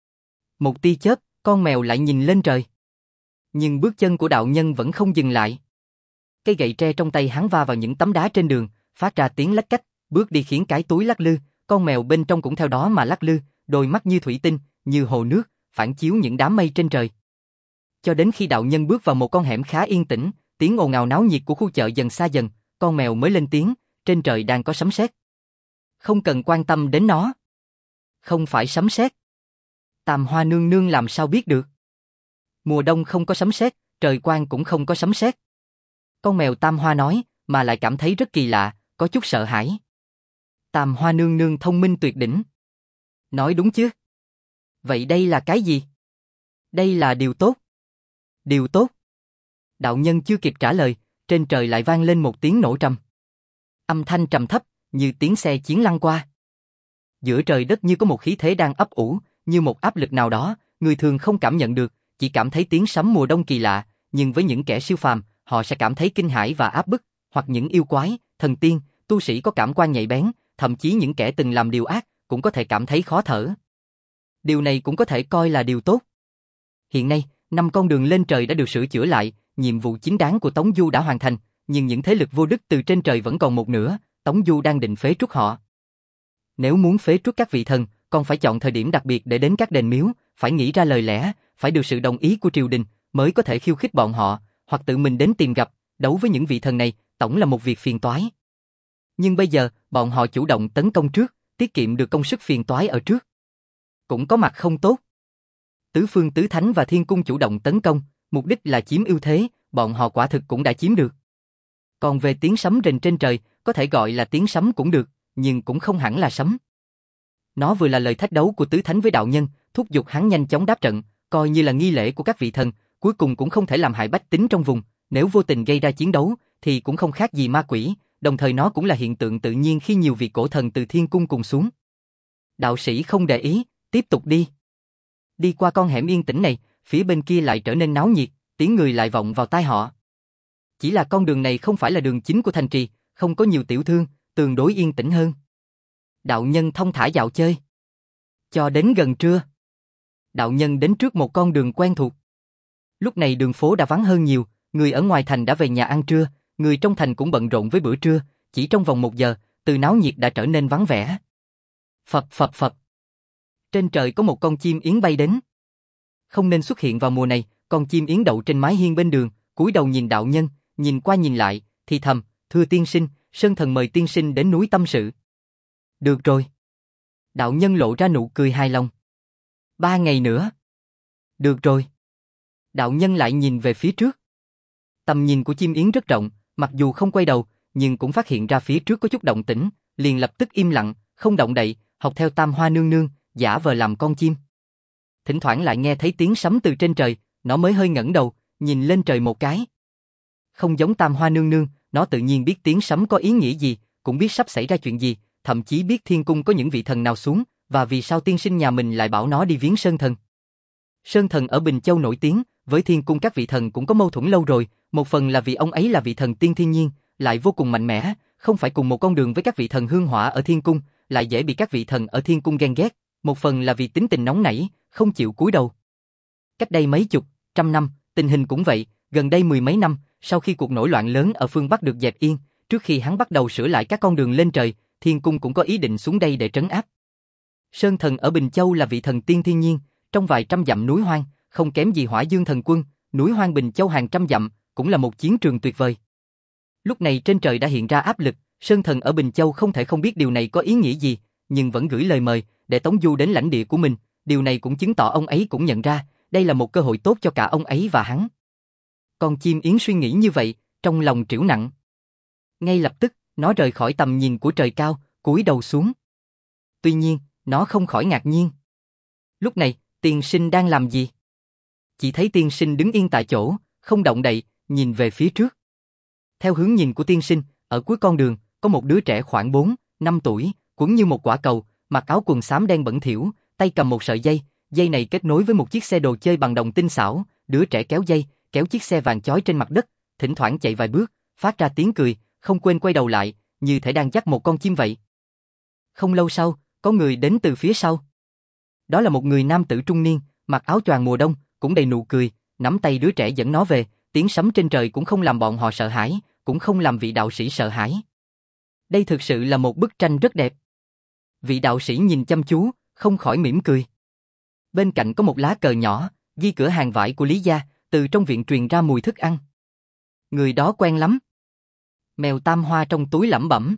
S1: Một tia chớp, con mèo lại nhìn lên trời. Nhưng bước chân của đạo nhân vẫn không dừng lại. Cây gậy tre trong tay hắn va vào những tấm đá trên đường, phát ra tiếng lách cách, bước đi khiến cái túi lắc lư, con mèo bên trong cũng theo đó mà lắc lư, đôi mắt như thủy tinh, như hồ nước, phản chiếu những đám mây trên trời. Cho đến khi đạo nhân bước vào một con hẻm khá yên tĩnh, tiếng ồn ào náo nhiệt của khu chợ dần xa dần, con mèo mới lên tiếng, trên trời đang có sấm sét. Không cần quan tâm đến nó. Không phải sấm sét. Tam Hoa nương nương làm sao biết được? Mùa đông không có sấm sét, trời quang cũng không có sấm sét. Con mèo Tam Hoa nói, mà lại cảm thấy rất kỳ lạ, có chút sợ hãi. Tam Hoa nương nương thông minh tuyệt đỉnh. Nói đúng chứ? Vậy đây là cái gì? Đây là điều tốt. Điều tốt. Đạo nhân chưa kịp trả lời, trên trời lại vang lên một tiếng nổ trầm. Âm thanh trầm thấp, như tiếng xe chiến lăn qua. Giữa trời đất như có một khí thế đang ấp ủ, như một áp lực nào đó, người thường không cảm nhận được, chỉ cảm thấy tiếng sấm mùa đông kỳ lạ, nhưng với những kẻ siêu phàm, họ sẽ cảm thấy kinh hãi và áp bức, hoặc những yêu quái, thần tiên, tu sĩ có cảm quan nhạy bén, thậm chí những kẻ từng làm điều ác, cũng có thể cảm thấy khó thở. Điều này cũng có thể coi là điều tốt. Hiện nay, năm con đường lên trời đã được sửa chữa lại, nhiệm vụ chính đáng của Tống Du đã hoàn thành, nhưng những thế lực vô đức từ trên trời vẫn còn một nửa, Tống Du đang định phế truất họ. Nếu muốn phế truất các vị thần, còn phải chọn thời điểm đặc biệt để đến các đền miếu, phải nghĩ ra lời lẽ, phải được sự đồng ý của triều đình, mới có thể khiêu khích bọn họ, hoặc tự mình đến tìm gặp, đấu với những vị thần này, tổng là một việc phiền toái. Nhưng bây giờ, bọn họ chủ động tấn công trước, tiết kiệm được công sức phiền toái ở trước. Cũng có mặt không tốt. Tứ phương tứ thánh và thiên cung chủ động tấn công, mục đích là chiếm ưu thế, bọn họ quả thực cũng đã chiếm được. Còn về tiếng sấm rền trên trời, có thể gọi là tiếng sấm cũng được, nhưng cũng không hẳn là sấm. Nó vừa là lời thách đấu của tứ thánh với đạo nhân, thúc giục hắn nhanh chóng đáp trận, coi như là nghi lễ của các vị thần, cuối cùng cũng không thể làm hại bách tính trong vùng, nếu vô tình gây ra chiến đấu, thì cũng không khác gì ma quỷ, đồng thời nó cũng là hiện tượng tự nhiên khi nhiều vị cổ thần từ thiên cung cùng xuống. Đạo sĩ không để ý, tiếp tục đi. Đi qua con hẻm yên tĩnh này, phía bên kia lại trở nên náo nhiệt, tiếng người lại vọng vào tai họ. Chỉ là con đường này không phải là đường chính của thành trì, không có nhiều tiểu thương, tương đối yên tĩnh hơn. Đạo nhân thông thả dạo chơi. Cho đến gần trưa, đạo nhân đến trước một con đường quen thuộc. Lúc này đường phố đã vắng hơn nhiều, người ở ngoài thành đã về nhà ăn trưa, người trong thành cũng bận rộn với bữa trưa, chỉ trong vòng một giờ, từ náo nhiệt đã trở nên vắng vẻ. Phập phập phập. Trên trời có một con chim yến bay đến. Không nên xuất hiện vào mùa này, con chim yến đậu trên mái hiên bên đường, cúi đầu nhìn đạo nhân, nhìn qua nhìn lại, thì thầm, thưa tiên sinh, Sơn Thần mời tiên sinh đến núi tâm sự. Được rồi. Đạo nhân lộ ra nụ cười hài lòng. Ba ngày nữa. Được rồi. Đạo nhân lại nhìn về phía trước. Tầm nhìn của chim yến rất rộng, mặc dù không quay đầu, nhưng cũng phát hiện ra phía trước có chút động tĩnh, liền lập tức im lặng, không động đậy, học theo Tam Hoa nương nương, giả vờ làm con chim. Thỉnh thoảng lại nghe thấy tiếng sấm từ trên trời, nó mới hơi ngẩng đầu, nhìn lên trời một cái. Không giống Tam Hoa nương nương, nó tự nhiên biết tiếng sấm có ý nghĩa gì, cũng biết sắp xảy ra chuyện gì, thậm chí biết thiên cung có những vị thần nào xuống, và vì sao tiên sinh nhà mình lại bảo nó đi viếng Sơn Thần. Sơn Thần ở Bình Châu nổi tiếng, với thiên cung các vị thần cũng có mâu thuẫn lâu rồi, một phần là vì ông ấy là vị thần tiên thiên nhiên, lại vô cùng mạnh mẽ, không phải cùng một con đường với các vị thần hương hỏa ở thiên cung, lại dễ bị các vị thần ở thiên cung ghen ghét, một phần là vì tính tình nóng nảy, không chịu cúi đầu. Cách đây mấy chục, trăm năm, tình hình cũng vậy, gần đây mười mấy năm, sau khi cuộc nổi loạn lớn ở phương Bắc được dẹp yên, trước khi hắn bắt đầu sửa lại các con đường lên trời, thiên cung cũng có ý định xuống đây để trấn áp. Sơn Thần ở Bình Châu là vị thần tiên thiên nhiên, trong vài trăm dặm núi hoang, không kém gì Hỏa Dương Thần Quân, núi hoang Bình Châu hàng trăm dặm, cũng là một chiến trường tuyệt vời. Lúc này trên trời đã hiện ra áp lực, Sơn Thần ở Bình Châu không thể không biết điều này có ý nghĩa gì, nhưng vẫn gửi lời mời để Tống Du đến lãnh địa của mình, điều này cũng chứng tỏ ông ấy cũng nhận ra, đây là một cơ hội tốt cho cả ông ấy và hắn. Con chim yến suy nghĩ như vậy, trong lòng trĩu nặng. Ngay lập tức, nó rời khỏi tầm nhìn của trời cao, cúi đầu xuống. Tuy nhiên, nó không khỏi ngạc nhiên. Lúc này, tiên sinh đang làm gì? Chỉ thấy tiên sinh đứng yên tại chỗ, không động đậy, nhìn về phía trước. Theo hướng nhìn của tiên sinh, ở cuối con đường, có một đứa trẻ khoảng bốn, năm tuổi, quấn như một quả cầu, mặc áo quần xám đen bẩn thỉu, tay cầm một sợi dây, dây này kết nối với một chiếc xe đồ chơi bằng đồng tinh xảo, đứa trẻ kéo dây, kéo chiếc xe vàng chói trên mặt đất, thỉnh thoảng chạy vài bước, phát ra tiếng cười, không quên quay đầu lại, như thể đang dắt một con chim vậy. Không lâu sau, có người đến từ phía sau. Đó là một người nam tử trung niên, mặc áo choàng mùa đông, cũng đầy nụ cười, nắm tay đứa trẻ dẫn nó về, tiếng sấm trên trời cũng không làm bọn họ sợ hãi, cũng không làm vị đạo sĩ sợ hãi. Đây thực sự là một bức tranh rất đẹp. Vị đạo sĩ nhìn chăm chú, không khỏi mỉm cười. Bên cạnh có một lá cờ nhỏ, ghi cửa hàng vải của Lý gia, từ trong viện truyền ra mùi thức ăn. Người đó quen lắm. Mèo Tam Hoa trong túi lẩm bẩm.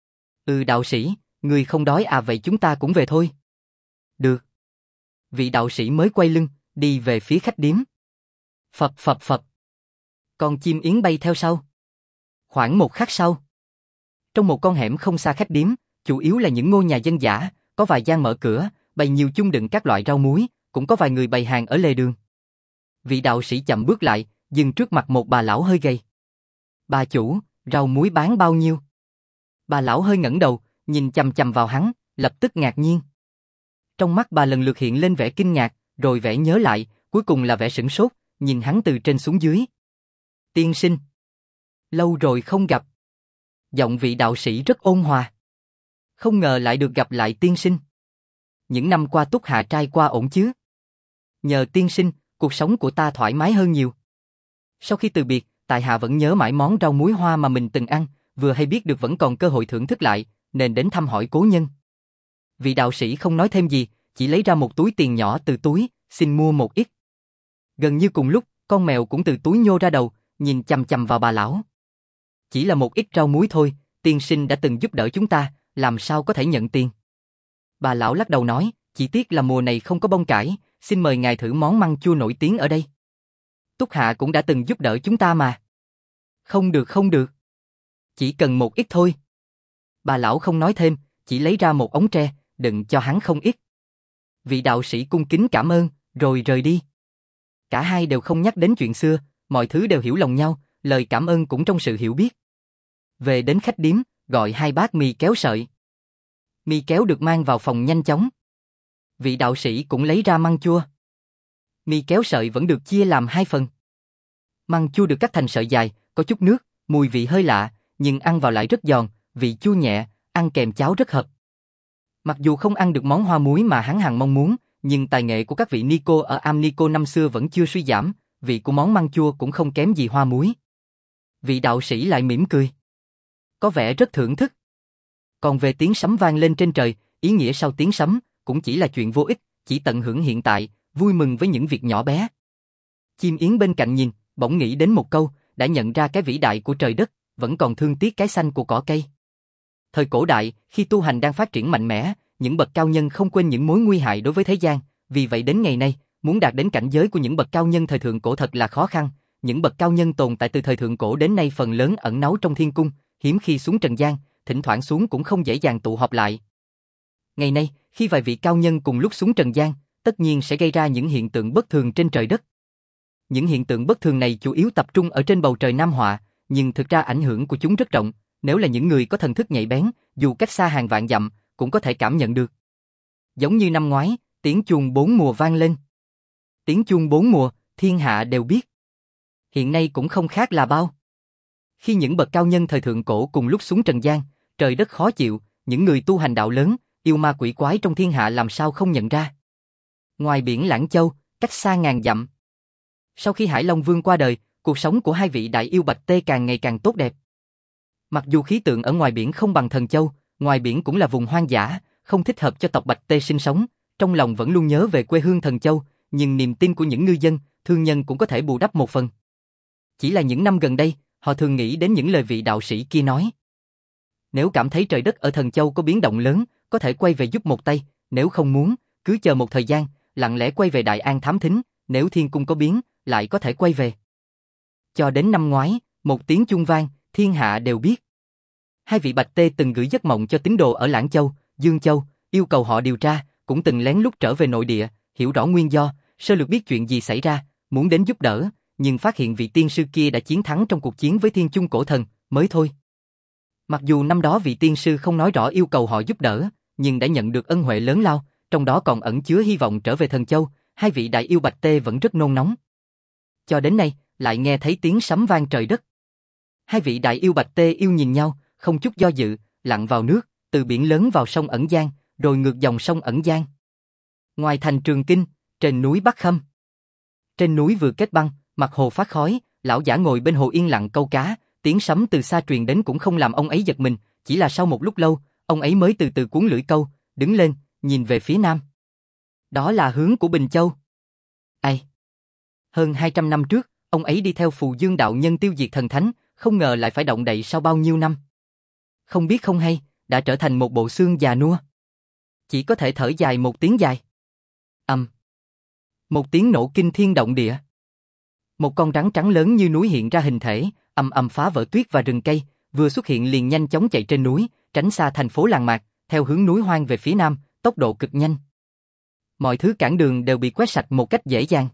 S1: Ừ đạo sĩ, người không đói à, vậy chúng ta cũng về thôi. Được. Vị đạo sĩ mới quay lưng, đi về phía khách điếm. Phập phập phập. Con chim yến bay theo sau. Khoảng một khắc sau. Trong một con hẻm không xa khách điếm, chủ yếu là những ngôi nhà dân dã, có vài gian mở cửa, bày nhiều chung đựng các loại rau muối, cũng có vài người bày hàng ở lề đường. Vị đạo sĩ chậm bước lại, dừng trước mặt một bà lão hơi gầy. Bà chủ, rau muối bán bao nhiêu? Bà lão hơi ngẩng đầu, nhìn chằm chằm vào hắn, lập tức ngạc nhiên. Trong mắt bà lần lượt hiện lên vẻ kinh ngạc, rồi vẻ nhớ lại, cuối cùng là vẻ sửng sốt, nhìn hắn từ trên xuống dưới. Tiên sinh. Lâu rồi không gặp. Giọng vị đạo sĩ rất ôn hòa. Không ngờ lại được gặp lại tiên sinh. Những năm qua Túc Hạ trai qua ổn chứ? Nhờ tiên sinh, cuộc sống của ta thoải mái hơn nhiều. Sau khi từ biệt, tại hạ vẫn nhớ mãi món rau muối hoa mà mình từng ăn, vừa hay biết được vẫn còn cơ hội thưởng thức lại, nên đến thăm hỏi cố nhân. Vị đạo sĩ không nói thêm gì, chỉ lấy ra một túi tiền nhỏ từ túi, xin mua một ít. Gần như cùng lúc, con mèo cũng từ túi nhô ra đầu, nhìn chằm chằm vào bà lão. Chỉ là một ít rau muối thôi, tiên sinh đã từng giúp đỡ chúng ta, làm sao có thể nhận tiền. Bà lão lắc đầu nói, chỉ tiếc là mùa này không có bông cải, xin mời ngài thử món măng chua nổi tiếng ở đây. Túc Hạ cũng đã từng giúp đỡ chúng ta mà. Không được không được. Chỉ cần một ít thôi. Bà lão không nói thêm, chỉ lấy ra một ống tre, đựng cho hắn không ít. Vị đạo sĩ cung kính cảm ơn, rồi rời đi. Cả hai đều không nhắc đến chuyện xưa, mọi thứ đều hiểu lòng nhau, lời cảm ơn cũng trong sự hiểu biết. Về đến khách điếm, gọi hai bát mì kéo sợi. Mì kéo được mang vào phòng nhanh chóng. Vị đạo sĩ cũng lấy ra măng chua. Mì kéo sợi vẫn được chia làm hai phần. Măng chua được cắt thành sợi dài, có chút nước, mùi vị hơi lạ, nhưng ăn vào lại rất giòn, vị chua nhẹ, ăn kèm cháo rất hợp. Mặc dù không ăn được món hoa muối mà hắn hằng mong muốn, nhưng tài nghệ của các vị ni cô ở Am Ni Cô năm xưa vẫn chưa suy giảm, vị của món măng chua cũng không kém gì hoa muối. Vị đạo sĩ lại mỉm cười. Có vẻ rất thưởng thức. Còn về tiếng sấm vang lên trên trời, ý nghĩa sau tiếng sấm, cũng chỉ là chuyện vô ích, chỉ tận hưởng hiện tại, vui mừng với những việc nhỏ bé. Chim yến bên cạnh nhìn, bỗng nghĩ đến một câu, đã nhận ra cái vĩ đại của trời đất, vẫn còn thương tiếc cái xanh của cỏ cây. Thời cổ đại, khi tu hành đang phát triển mạnh mẽ, những bậc cao nhân không quên những mối nguy hại đối với thế gian, vì vậy đến ngày nay, muốn đạt đến cảnh giới của những bậc cao nhân thời thượng cổ thật là khó khăn. Những bậc cao nhân tồn tại từ thời thượng cổ đến nay phần lớn ẩn náu trong thiên cung, hiếm khi xuống trần gian, thỉnh thoảng xuống cũng không dễ dàng tụ họp lại. Ngày nay, khi vài vị cao nhân cùng lúc xuống trần gian, tất nhiên sẽ gây ra những hiện tượng bất thường trên trời đất. Những hiện tượng bất thường này chủ yếu tập trung ở trên bầu trời Nam Họa, nhưng thực ra ảnh hưởng của chúng rất rộng, nếu là những người có thần thức nhạy bén, dù cách xa hàng vạn dặm, cũng có thể cảm nhận được. Giống như năm ngoái, tiếng chuông bốn mùa vang lên. Tiếng chuông bốn mùa, thiên hạ đều biết. Hiện nay cũng không khác là bao. Khi những bậc cao nhân thời thượng cổ cùng lúc xuống trần gian, trời đất khó chịu, những người tu hành đạo lớn, yêu ma quỷ quái trong thiên hạ làm sao không nhận ra. Ngoài biển Lãng Châu, cách xa ngàn dặm. Sau khi Hải Long Vương qua đời, cuộc sống của hai vị đại yêu Bạch Tê càng ngày càng tốt đẹp. Mặc dù khí tượng ở ngoài biển không bằng Thần Châu, ngoài biển cũng là vùng hoang dã, không thích hợp cho tộc Bạch Tê sinh sống, trong lòng vẫn luôn nhớ về quê hương Thần Châu, nhưng niềm tin của những ngư dân, thương nhân cũng có thể bù đắp một phần. Chỉ là những năm gần đây, họ thường nghĩ đến những lời vị đạo sĩ kia nói. Nếu cảm thấy trời đất ở Thần Châu có biến động lớn, có thể quay về giúp một tay, nếu không muốn, cứ chờ một thời gian, lặng lẽ quay về Đại An thám thính, nếu thiên cung có biến, lại có thể quay về. Cho đến năm ngoái, một tiếng chuông vang, thiên hạ đều biết. Hai vị Bạch Tê từng gửi giấc mộng cho tín đồ ở Lãng Châu, Dương Châu, yêu cầu họ điều tra, cũng từng lén lút trở về nội địa, hiểu rõ nguyên do, sơ lược biết chuyện gì xảy ra, muốn đến giúp đỡ, nhưng phát hiện vị tiên sư kia đã chiến thắng trong cuộc chiến với Thiên Chung Cổ Thần, mới thôi. Mặc dù năm đó vị tiên sư không nói rõ yêu cầu họ giúp đỡ, nhưng đã nhận được ân huệ lớn lao, trong đó còn ẩn chứa hy vọng trở về Thần Châu, hai vị đại yêu Bạch Tê vẫn rất nôn nóng. Cho đến nay, lại nghe thấy tiếng sấm vang trời đất. Hai vị đại yêu Bạch Tê yêu nhìn nhau, không chút do dự, lặn vào nước, từ biển lớn vào sông Ẩn Giang, rồi ngược dòng sông Ẩn Giang. Ngoài thành Trường Kinh, trên núi Bắc Khâm. Trên núi vừa kết băng, mặt hồ phát khói, lão giả ngồi bên hồ yên lặng câu cá, tiếng sấm từ xa truyền đến cũng không làm ông ấy giật mình, chỉ là sau một lúc lâu, ông ấy mới từ từ cuốn lưỡi câu, đứng lên, nhìn về phía nam. Đó là hướng của Bình Châu. Ai? Hơn hai trăm năm trước, ông ấy đi theo Phù Dương đạo nhân tiêu diệt thần thánh, không ngờ lại phải động đậy sau bao nhiêu năm. Không biết không hay, đã trở thành một bộ xương già nua. Chỉ có thể thở dài một tiếng dài. Ầm. Um. Một tiếng nổ kinh thiên động địa. Một con rắn trắng lớn như núi hiện ra hình thể, ầm ầm phá vỡ tuyết và rừng cây, vừa xuất hiện liền nhanh chóng chạy trên núi, tránh xa thành phố Làng Mạc, theo hướng núi hoang về phía nam, tốc độ cực nhanh. Mọi thứ cản đường đều bị quét sạch một cách dễ dàng.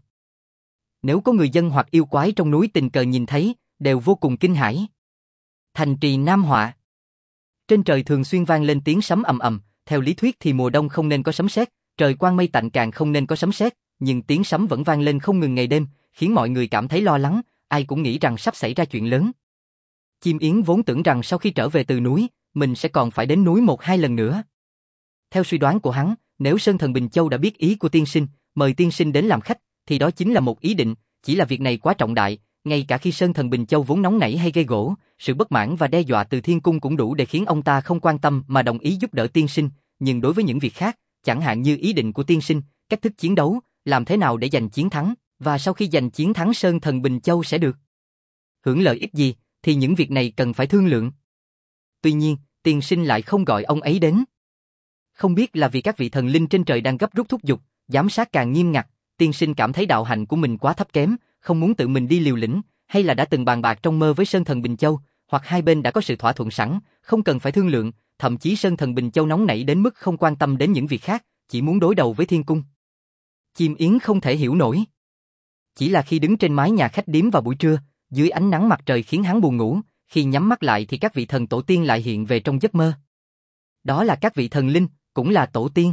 S1: Nếu có người dân hoặc yêu quái trong núi tình cờ nhìn thấy, đều vô cùng kinh hãi. Thành trì Nam Họa. Trên trời thường xuyên vang lên tiếng sấm ầm ầm, theo lý thuyết thì mùa đông không nên có sấm sét, trời quang mây tạnh càng không nên có sấm sét, nhưng tiếng sấm vẫn vang lên không ngừng ngày đêm, khiến mọi người cảm thấy lo lắng, ai cũng nghĩ rằng sắp xảy ra chuyện lớn. Chim Yến vốn tưởng rằng sau khi trở về từ núi, mình sẽ còn phải đến núi một hai lần nữa. Theo suy đoán của hắn, nếu Sơn Thần Bình Châu đã biết ý của tiên sinh, mời tiên sinh đến làm khách, thì đó chính là một ý định, chỉ là việc này quá trọng đại, ngay cả khi Sơn Thần Bình Châu vốn nóng nảy hay gây gổ, sự bất mãn và đe dọa từ thiên cung cũng đủ để khiến ông ta không quan tâm mà đồng ý giúp đỡ tiên sinh, nhưng đối với những việc khác, chẳng hạn như ý định của tiên sinh, cách thức chiến đấu, làm thế nào để giành chiến thắng, và sau khi giành chiến thắng Sơn Thần Bình Châu sẽ được hưởng lợi ích gì, thì những việc này cần phải thương lượng. Tuy nhiên, tiên sinh lại không gọi ông ấy đến. Không biết là vì các vị thần linh trên trời đang gấp rút thúc giục, giám sát càng nghiêm ngặt, tiên sinh cảm thấy đạo hạnh của mình quá thấp kém, không muốn tự mình đi liều lĩnh, hay là đã từng bàn bạc trong mơ với Sơn Thần Bình Châu, hoặc hai bên đã có sự thỏa thuận sẵn, không cần phải thương lượng, thậm chí Sơn Thần Bình Châu nóng nảy đến mức không quan tâm đến những việc khác, chỉ muốn đối đầu với thiên cung. Chim Yến không thể hiểu nổi. Chỉ là khi đứng trên mái nhà khách điếm vào buổi trưa, dưới ánh nắng mặt trời khiến hắn buồn ngủ, khi nhắm mắt lại thì các vị thần tổ tiên lại hiện về trong giấc mơ. Đó là các vị thần linh, cũng là tổ tiên.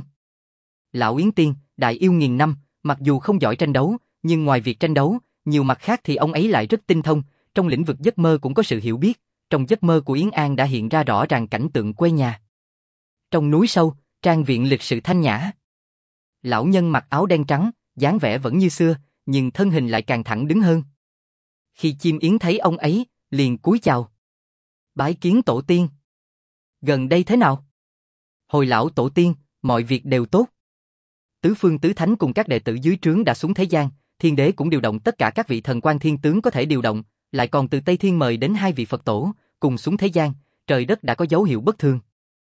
S1: Lão Yến Tiên, đại yêu nghìn năm, mặc dù không giỏi tranh đấu, nhưng ngoài việc tranh đấu, nhiều mặt khác thì ông ấy lại rất tinh thông, trong lĩnh vực giấc mơ cũng có sự hiểu biết. Trong giấc mơ của Yến An đã hiện ra rõ ràng cảnh tượng quê nhà. Trong núi sâu, trang viện lịch sự thanh nhã. Lão nhân mặc áo đen trắng, dáng vẻ vẫn như xưa, nhưng thân hình lại càng thẳng đứng hơn. Khi Chim Yến thấy ông ấy, liền cúi chào. Bái kiến tổ tiên. Gần đây thế nào? Hồi lão tổ tiên, mọi việc đều tốt. Tứ phương tứ thánh cùng các đệ tử dưới trướng đã xuống thế gian, thiên đế cũng điều động tất cả các vị thần quan thiên tướng có thể điều động, lại còn từ Tây Thiên mời đến hai vị Phật tổ, cùng xuống thế gian, trời đất đã có dấu hiệu bất thường.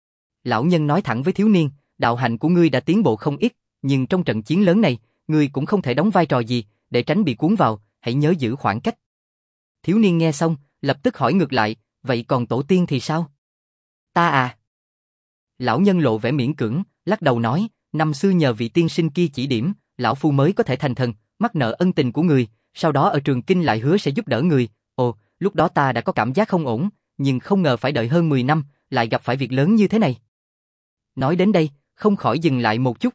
S1: Lão nhân nói thẳng với thiếu niên, đạo hạnh của ngươi đã tiến bộ không ít, nhưng trong trận chiến lớn này, ngươi cũng không thể đóng vai trò gì, để tránh bị cuốn vào, hãy nhớ giữ khoảng cách. Thiếu niên nghe xong, lập tức hỏi ngược lại, vậy còn tổ tiên thì sao? Ta à? Lão nhân lộ vẻ miễn cưỡng, lắc đầu nói, năm xưa nhờ vị tiên sinh kia chỉ điểm, lão phu mới có thể thành thần, mắc nợ ân tình của người, sau đó ở Trường Kinh lại hứa sẽ giúp đỡ người. Ồ, lúc đó ta đã có cảm giác không ổn, nhưng không ngờ phải đợi hơn mười năm, lại gặp phải việc lớn như thế này. Nói đến đây, không khỏi dừng lại một chút.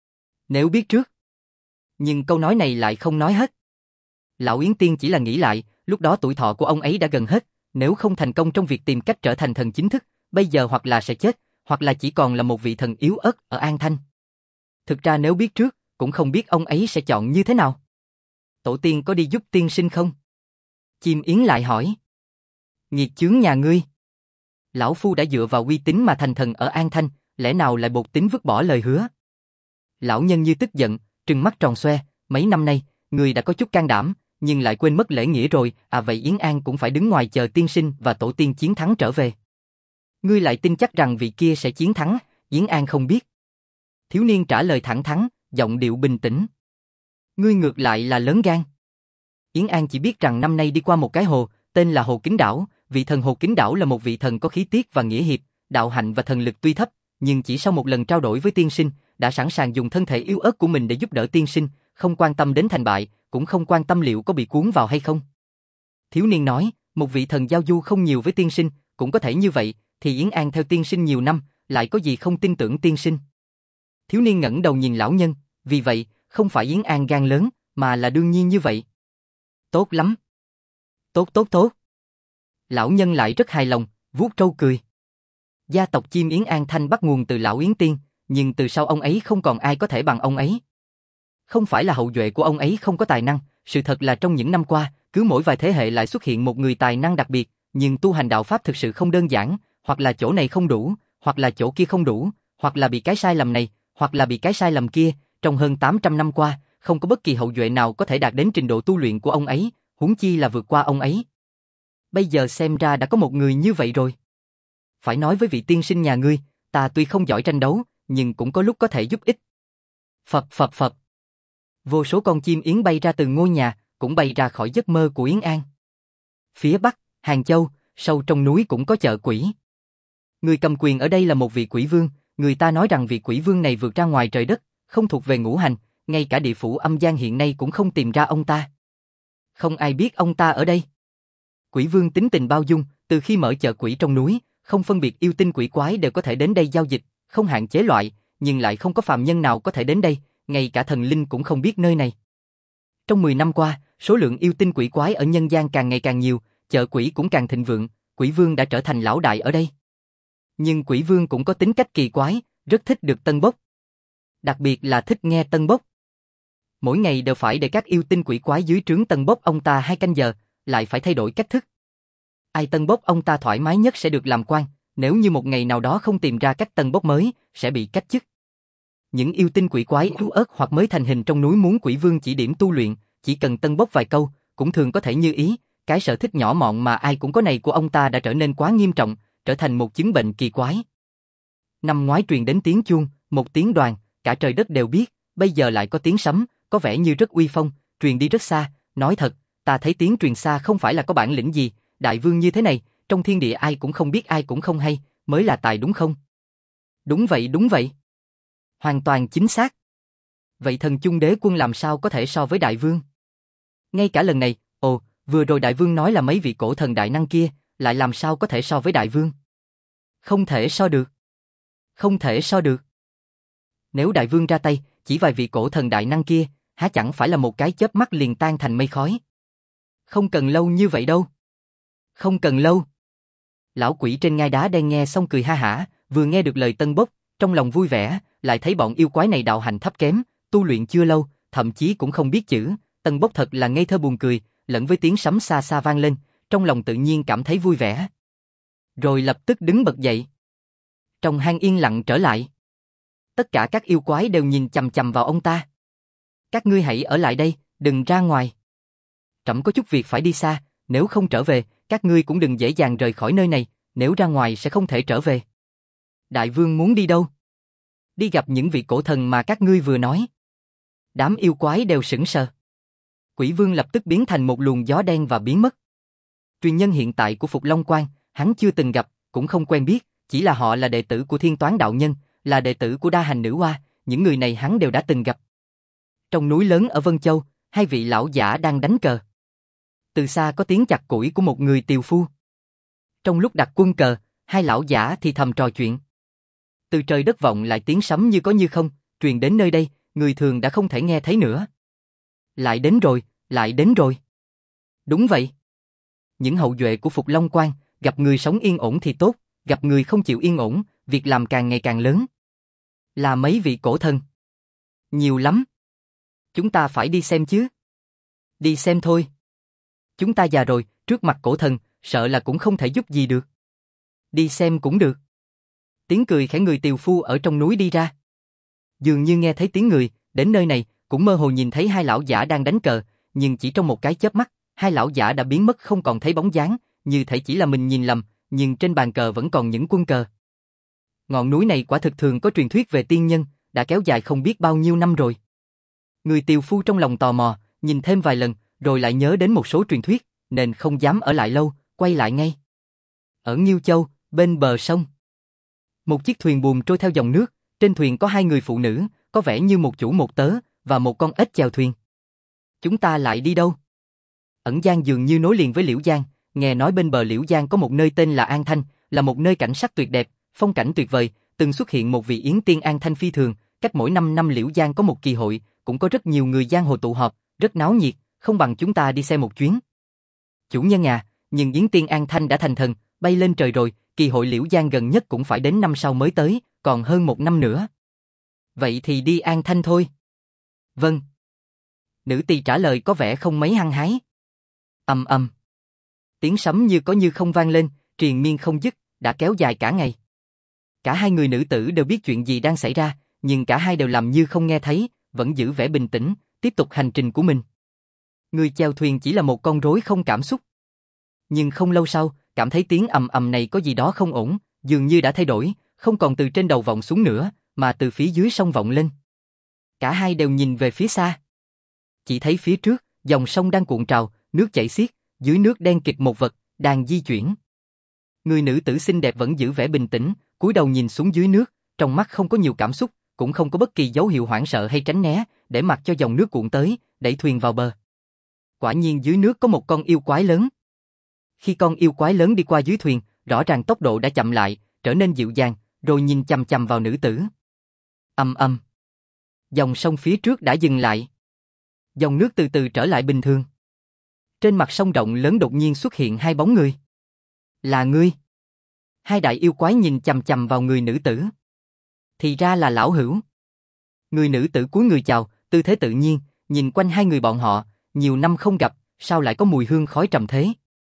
S1: Nếu biết trước. Nhưng câu nói này lại không nói hết. Lão Yến Tiên chỉ là nghĩ lại, lúc đó tuổi thọ của ông ấy đã gần hết, nếu không thành công trong việc tìm cách trở thành thần chính thức, bây giờ hoặc là sẽ chết, hoặc là chỉ còn là một vị thần yếu ớt ở An Thanh. Thực ra nếu biết trước, cũng không biết ông ấy sẽ chọn như thế nào. Tổ tiên có đi giúp tiên sinh không? Chim Yến lại hỏi. Nghiệt chướng nhà ngươi. Lão phu đã dựa vào uy tín mà thành thần ở An Thanh, lẽ nào lại bột tính vứt bỏ lời hứa? Lão nhân như tức giận, trừng mắt tròn xoe, mấy năm nay, ngươi đã có chút can đảm, nhưng lại quên mất lễ nghĩa rồi, à vậy Yến An cũng phải đứng ngoài chờ tiên sinh và tổ tiên chiến thắng trở về. Ngươi lại tin chắc rằng vị kia sẽ chiến thắng, Yến An không biết. Thiếu niên trả lời thẳng thắn, giọng điệu bình tĩnh. Ngươi ngược lại là lớn gan. Yến An chỉ biết rằng năm nay đi qua một cái hồ, tên là Hồ Kính Đảo, vị thần Hồ Kính Đảo là một vị thần có khí tiết và nghĩa hiệp, đạo hạnh và thần lực tuy thấp, nhưng chỉ sau một lần trao đổi với tiên sinh, đã sẵn sàng dùng thân thể yếu ớt của mình để giúp đỡ tiên sinh, không quan tâm đến thành bại, cũng không quan tâm liệu có bị cuốn vào hay không. Thiếu niên nói, một vị thần giao du không nhiều với tiên sinh, cũng có thể như vậy, thì Yến An theo tiên sinh nhiều năm, lại có gì không tin tưởng tiên sinh. Thiếu niên ngẩng đầu nhìn lão nhân, vì vậy, không phải Yến An gan lớn, mà là đương nhiên như vậy. Tốt lắm. Tốt tốt tốt. Lão nhân lại rất hài lòng, vuốt trâu cười. Gia tộc Chim Yến An Thanh bắt nguồn từ lão Yến Tiên, nhưng từ sau ông ấy không còn ai có thể bằng ông ấy. Không phải là hậu duệ của ông ấy không có tài năng, sự thật là trong những năm qua, cứ mỗi vài thế hệ lại xuất hiện một người tài năng đặc biệt, nhưng tu hành đạo pháp thực sự không đơn giản, hoặc là chỗ này không đủ, hoặc là chỗ kia không đủ, hoặc là bị cái sai lầm này, hoặc là bị cái sai lầm kia, trong hơn tám trăm năm qua, không có bất kỳ hậu duệ nào có thể đạt đến trình độ tu luyện của ông ấy, huống chi là vượt qua ông ấy. Bây giờ xem ra đã có một người như vậy rồi. Phải nói với vị tiên sinh nhà ngươi, ta tuy không giỏi tranh đấu, nhưng cũng có lúc có thể giúp ích. Phập phập phập. Vô số con chim yến bay ra từ ngôi nhà, cũng bay ra khỏi giấc mơ của Yến An. Phía Bắc, Hàng Châu, sâu trong núi cũng có chợ quỷ. Người cầm quyền ở đây là một vị quỷ vương, người ta nói rằng vị quỷ vương này vượt ra ngoài trời đất, không thuộc về ngũ hành, ngay cả địa phủ âm gian hiện nay cũng không tìm ra ông ta. Không ai biết ông ta ở đây. Quỷ vương tính tình bao dung, từ khi mở chợ quỷ trong núi, không phân biệt yêu tinh quỷ quái đều có thể đến đây giao dịch, không hạn chế loại, nhưng lại không có phàm nhân nào có thể đến đây, ngay cả thần linh cũng không biết nơi này. Trong mười năm qua, số lượng yêu tinh quỷ quái ở nhân gian càng ngày càng nhiều, chợ quỷ cũng càng thịnh vượng, quỷ vương đã trở thành lão đại ở đây. Nhưng quỷ vương cũng có tính cách kỳ quái, rất thích được tân bốc. Đặc biệt là thích nghe tân bốc. Mỗi ngày đều phải để các yêu tinh quỷ quái dưới trướng tân bốc ông ta hai canh giờ, lại phải thay đổi cách thức. Ai tân bốc ông ta thoải mái nhất sẽ được làm quan, Nếu như một ngày nào đó không tìm ra cách tân bốc mới, sẽ bị cách chức. Những yêu tinh quỷ quái yếu ớt hoặc mới thành hình trong núi muốn Quỷ Vương chỉ điểm tu luyện, chỉ cần tân bốc vài câu, cũng thường có thể như ý. Cái sở thích nhỏ mọn mà ai cũng có này của ông ta đã trở nên quá nghiêm trọng, trở thành một chứng bệnh kỳ quái. Năm ngoái truyền đến tiếng chuông, một tiếng đoàn, cả trời đất đều biết, bây giờ lại có tiếng sấm, có vẻ như rất uy phong, truyền đi rất xa. Nói thật, ta thấy tiếng truyền xa không phải là có bản lĩnh gì, đại vương như thế này, trong thiên địa ai cũng không biết ai cũng không hay, mới là tài đúng không? Đúng vậy đúng vậy. Hoàn toàn chính xác. Vậy thần chung đế quân làm sao có thể so với đại vương? Ngay cả lần này, ồ, vừa rồi đại vương nói là mấy vị cổ thần đại năng kia, lại làm sao có thể so với đại vương? Không thể so được. Không thể so được. Nếu đại vương ra tay, chỉ vài vị cổ thần đại năng kia, há chẳng phải là một cái chớp mắt liền tan thành mây khói? Không cần lâu như vậy đâu. Không cần lâu. Lão quỷ trên ngai đá đen nghe xong cười ha hả, vừa nghe được lời tân bốc, trong lòng vui vẻ, lại thấy bọn yêu quái này đạo hành thấp kém, tu luyện chưa lâu, thậm chí cũng không biết chữ, tân bốc thật là ngây thơ buồn cười, lẫn với tiếng sấm xa xa vang lên, trong lòng tự nhiên cảm thấy vui vẻ. Rồi lập tức đứng bật dậy. Trong hang yên lặng trở lại. Tất cả các yêu quái đều nhìn chằm chằm vào ông ta. Các ngươi hãy ở lại đây, đừng ra ngoài. Trẫm có chút việc phải đi xa, nếu không trở về, các ngươi cũng đừng dễ dàng rời khỏi nơi này, nếu ra ngoài sẽ không thể trở về. Đại vương muốn đi đâu? Đi gặp những vị cổ thần mà các ngươi vừa nói. Đám yêu quái đều sững sờ. Quỷ Vương lập tức biến thành một luồng gió đen và biến mất. Truyền nhân hiện tại của Phục Long Quan, hắn chưa từng gặp, cũng không quen biết, chỉ là họ là đệ tử của Thiên Toán đạo nhân, là đệ tử của Đa Hành Nữ Hoa, những người này hắn đều đã từng gặp. Trong núi lớn ở Vân Châu, hai vị lão giả đang đánh cờ. Từ xa có tiếng chặt củi của một người tiều phu. Trong lúc đặt quân cờ, hai lão giả thì thầm trò chuyện. Từ trời đất vọng lại tiếng sấm như có như không, truyền đến nơi đây, người thường đã không thể nghe thấy nữa. Lại đến rồi, lại đến rồi. Đúng vậy. Những hậu duệ của Phục Long Quan, gặp người sống yên ổn thì tốt, gặp người không chịu yên ổn, việc làm càng ngày càng lớn. Là mấy vị cổ thần? Nhiều lắm. Chúng ta phải đi xem chứ. Đi xem thôi. Chúng ta già rồi, trước mặt cổ thần, sợ là cũng không thể giúp gì được. Đi xem cũng được. Tiếng cười khẽ người tiều phu ở trong núi đi ra. Dường như nghe thấy tiếng người, đến nơi này, cũng mơ hồ nhìn thấy hai lão giả đang đánh cờ, nhưng chỉ trong một cái chớp mắt, hai lão giả đã biến mất không còn thấy bóng dáng, như thể chỉ là mình nhìn lầm, nhưng trên bàn cờ vẫn còn những quân cờ. Ngọn núi này quả thực thường có truyền thuyết về tiên nhân, đã kéo dài không biết bao nhiêu năm rồi. Người tiều phu trong lòng tò mò, nhìn thêm vài lần, rồi lại nhớ đến một số truyền thuyết, nên không dám ở lại lâu, quay lại ngay. Ở Nghiêu Châu, bên bờ sông. Một chiếc thuyền buồm trôi theo dòng nước, trên thuyền có hai người phụ nữ, có vẻ như một chủ một tớ, và một con ếch chèo thuyền. Chúng ta lại đi đâu? Ẩn Giang dường như nối liền với Liễu Giang, nghe nói bên bờ Liễu Giang có một nơi tên là An Thanh, là một nơi cảnh sắc tuyệt đẹp, phong cảnh tuyệt vời, từng xuất hiện một vị yến tiên An Thanh phi thường, cách mỗi năm năm Liễu Giang có một kỳ hội, cũng có rất nhiều người giang hồ tụ họp, rất náo nhiệt, không bằng chúng ta đi xem một chuyến. Chủ nhân à, nhưng yến tiên An Thanh đã thành thần, bay lên trời rồi, kỳ hội Liễu Giang gần nhất cũng phải đến năm sau mới tới, còn hơn một năm nữa. Vậy thì đi An Thanh thôi. Vâng. Nữ tỳ trả lời có vẻ không mấy hăng hái. Ầm ầm. Tiếng sấm như có như không vang lên, triền miên không dứt, đã kéo dài cả ngày. Cả hai người nữ tử đều biết chuyện gì đang xảy ra, nhưng cả hai đều làm như không nghe thấy, vẫn giữ vẻ bình tĩnh, tiếp tục hành trình của mình. Người chèo thuyền chỉ là một con rối không cảm xúc. Nhưng không lâu sau, cảm thấy tiếng ầm ầm này có gì đó không ổn, dường như đã thay đổi, không còn từ trên đầu vọng xuống nữa, mà từ phía dưới sông vọng lên. Cả hai đều nhìn về phía xa. Chỉ thấy phía trước, dòng sông đang cuộn trào, nước chảy xiết, dưới nước đen kịt một vật, đang di chuyển. Người nữ tử xinh đẹp vẫn giữ vẻ bình tĩnh, cúi đầu nhìn xuống dưới nước, trong mắt không có nhiều cảm xúc, cũng không có bất kỳ dấu hiệu hoảng sợ hay tránh né, để mặc cho dòng nước cuộn tới, đẩy thuyền vào bờ. Quả nhiên dưới nước có một con yêu quái lớn. Khi con yêu quái lớn đi qua dưới thuyền, rõ ràng tốc độ đã chậm lại, trở nên dịu dàng, rồi nhìn chằm chằm vào nữ tử. Ầm ầm. Dòng sông phía trước đã dừng lại. Dòng nước từ từ trở lại bình thường. Trên mặt sông rộng lớn đột nhiên xuất hiện hai bóng người. Là ngươi. Hai đại yêu quái nhìn chằm chằm vào người nữ tử. Thì ra là lão hữu. Người nữ tử cúi người chào, tư thế tự nhiên, nhìn quanh hai người bọn họ, nhiều năm không gặp, sao lại có mùi hương khói trầm thế.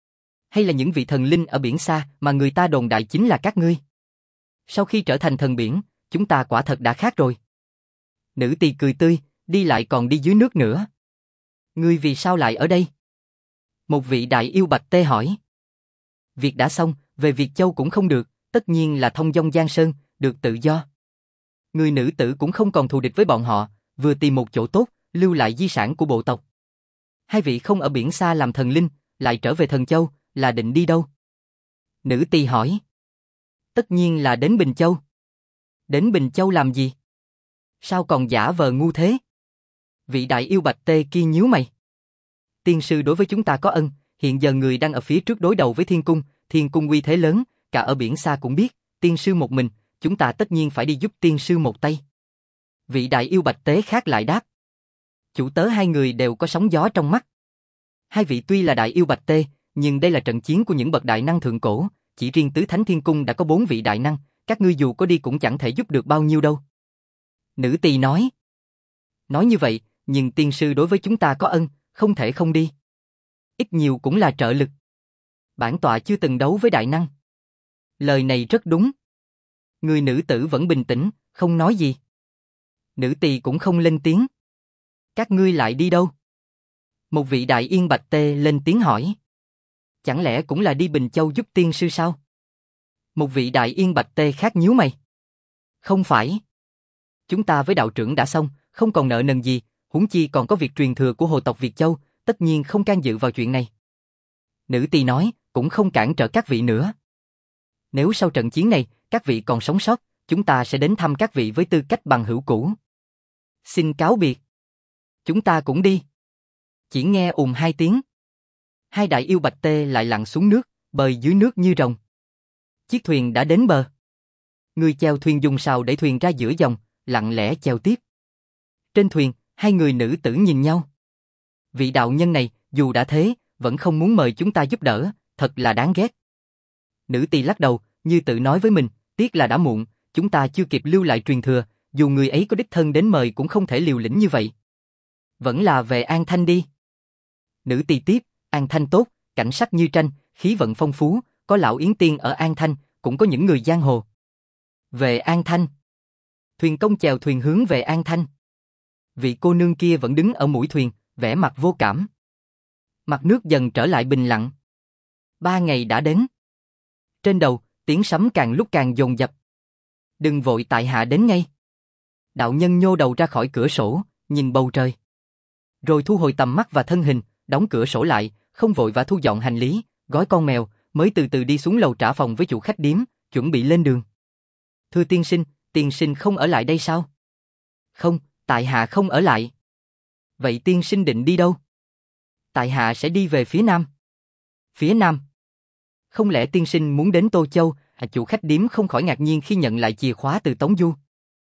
S1: Hay là những vị thần linh ở biển xa mà người ta đồn đại chính là các ngươi? Sau khi trở thành thần biển, chúng ta quả thật đã khác rồi. Nữ tỳ cười tươi, đi lại còn đi dưới nước nữa. Ngươi vì sao lại ở đây? Một vị đại yêu Bạch Tê hỏi. Việc đã xong, về Việt Châu cũng không được, tất nhiên là thông dong Giang Sơn, được tự do. Người nữ tử cũng không còn thù địch với bọn họ, vừa tìm một chỗ tốt, lưu lại di sản của bộ tộc. Hai vị không ở biển xa làm thần linh, lại trở về Thần Châu, là định đi đâu? Nữ tỳ hỏi. Tất nhiên là đến Bình Châu. Đến Bình Châu làm gì? Sao còn giả vờ ngu thế? Vị đại yêu Bạch Tê kia nhíu mày. Tiên sư đối với chúng ta có ân, hiện giờ người đang ở phía trước đối đầu với Thiên Cung, Thiên Cung uy thế lớn, cả ở biển xa cũng biết, tiên sư một mình, chúng ta tất nhiên phải đi giúp tiên sư một tay. Vị đại yêu Bạch Tế khác lại đáp. Chủ tớ hai người đều có sóng gió trong mắt. Hai vị tuy là đại yêu Bạch Tê, nhưng đây là trận chiến của những bậc đại năng thượng cổ, chỉ riêng Tứ Thánh Thiên Cung đã có bốn vị đại năng, các ngươi dù có đi cũng chẳng thể giúp được bao nhiêu đâu. Nữ tỳ nói. Nói như vậy, nhưng tiên sư đối với chúng ta có ân, không thể không đi. Ít nhiều cũng là trợ lực. Bản tọa chưa từng đấu với đại năng. Lời này rất đúng. Người nữ tử vẫn bình tĩnh, không nói gì. Nữ tỳ cũng không lên tiếng. Các ngươi lại đi đâu? Một vị đại yên Bạch Tê lên tiếng hỏi. Chẳng lẽ cũng là đi Bình Châu giúp tiên sư sao? Một vị đại yên Bạch Tê khác nhíu mày. Không phải. Chúng ta với đạo trưởng đã xong, không còn nợ nần gì, huống chi còn có việc truyền thừa của hồ tộc Việt Châu, tất nhiên không can dự vào chuyện này. Nữ tỳ nói, cũng không cản trở các vị nữa. Nếu sau trận chiến này, các vị còn sống sót, chúng ta sẽ đến thăm các vị với tư cách bằng hữu cũ. Xin cáo biệt. Chúng ta cũng đi. Chỉ nghe ùm hai tiếng. Hai đại yêu Bạch Tê lại lặn xuống nước, bơi dưới nước như rồng. Chiếc thuyền đã đến bờ. Người chèo thuyền dùng sào để thuyền ra giữa dòng, lặng lẽ chèo tiếp. Trên thuyền, hai người nữ tử nhìn nhau. Vị đạo nhân này, dù đã thế, vẫn không muốn mời chúng ta giúp đỡ, thật là đáng ghét. Nữ tỳ lắc đầu, như tự nói với mình, tiếc là đã muộn, chúng ta chưa kịp lưu lại truyền thừa, dù người ấy có đích thân đến mời cũng không thể liều lĩnh như vậy. Vẫn là về An Thanh đi. Nữ tỳ tiếp, An Thanh tốt, cảnh sắc như tranh, khí vận phong phú, có lão Yến Tiên ở An Thanh, cũng có những người giang hồ. Về An Thanh. Thuyền công chèo thuyền hướng về An Thanh. Vị cô nương kia vẫn đứng ở mũi thuyền, vẻ mặt vô cảm. Mặt nước dần trở lại bình lặng. Ba ngày đã đến. Trên đầu, tiếng sấm càng lúc càng dồn dập. Đừng vội, tại hạ đến ngay. Đạo nhân nhô đầu ra khỏi cửa sổ, nhìn bầu trời. Rồi thu hồi tầm mắt và thân hình, đóng cửa sổ lại, không vội và thu dọn hành lý, gói con mèo, mới từ từ đi xuống lầu trả phòng với chủ khách điếm, chuẩn bị lên đường. Thưa tiên sinh, tiên sinh không ở lại đây sao? Không, tại hạ không ở lại. Vậy tiên sinh định đi đâu? Tại hạ sẽ đi về phía nam. Phía nam? Không lẽ tiên sinh muốn đến Tô Châu? À, chủ khách điếm không khỏi ngạc nhiên khi nhận lại chìa khóa từ Tống Du.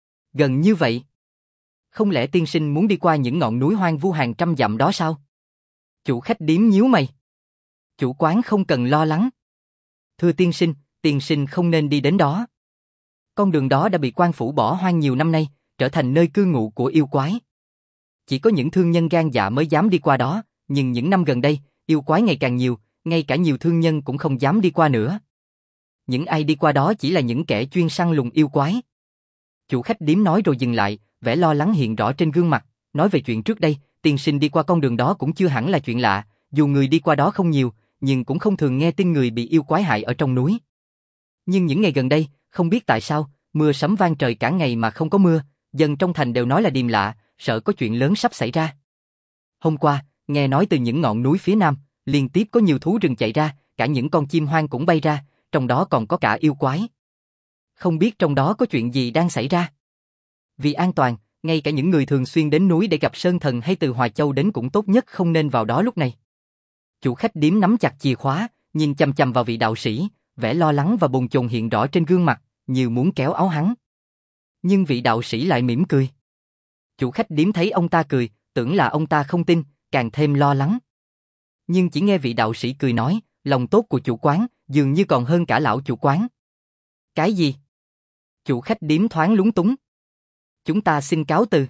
S1: Gần như vậy. Không lẽ tiên sinh muốn đi qua những ngọn núi hoang vu hàng trăm dặm đó sao? Chủ khách điếm nhíu mày. Chủ quán không cần lo lắng. Thưa tiên sinh, tiên sinh không nên đi đến đó. Con đường đó đã bị quan phủ bỏ hoang nhiều năm nay, trở thành nơi cư ngụ của yêu quái. Chỉ có những thương nhân gan dạ mới dám đi qua đó, nhưng những năm gần đây, yêu quái ngày càng nhiều, ngay cả nhiều thương nhân cũng không dám đi qua nữa. Những ai đi qua đó chỉ là những kẻ chuyên săn lùng yêu quái. Chủ khách điếm nói rồi dừng lại, vẻ lo lắng hiện rõ trên gương mặt, nói về chuyện trước đây, tiên sinh đi qua con đường đó cũng chưa hẳn là chuyện lạ, dù người đi qua đó không nhiều, nhưng cũng không thường nghe tin người bị yêu quái hại ở trong núi. Nhưng những ngày gần đây, không biết tại sao, mưa sấm vang trời cả ngày mà không có mưa, dân trong thành đều nói là điềm lạ, sợ có chuyện lớn sắp xảy ra. Hôm qua, nghe nói từ những ngọn núi phía nam, liên tiếp có nhiều thú rừng chạy ra, cả những con chim hoang cũng bay ra, trong đó còn có cả yêu quái. Không biết trong đó có chuyện gì đang xảy ra. Vì an toàn, ngay cả những người thường xuyên đến núi để gặp sơn thần hay từ Hòa Châu đến cũng tốt nhất không nên vào đó lúc này. Chủ khách điếm nắm chặt chìa khóa, nhìn chằm chằm vào vị đạo sĩ, vẻ lo lắng và bồn chồn hiện rõ trên gương mặt, như muốn kéo áo hắn. Nhưng vị đạo sĩ lại mỉm cười. Chủ khách điếm thấy ông ta cười, tưởng là ông ta không tin, càng thêm lo lắng. Nhưng chỉ nghe vị đạo sĩ cười nói, lòng tốt của chủ quán dường như còn hơn cả lão chủ quán. Cái gì? Chủ khách điếm thoáng lúng túng. Chúng ta xin cáo từ.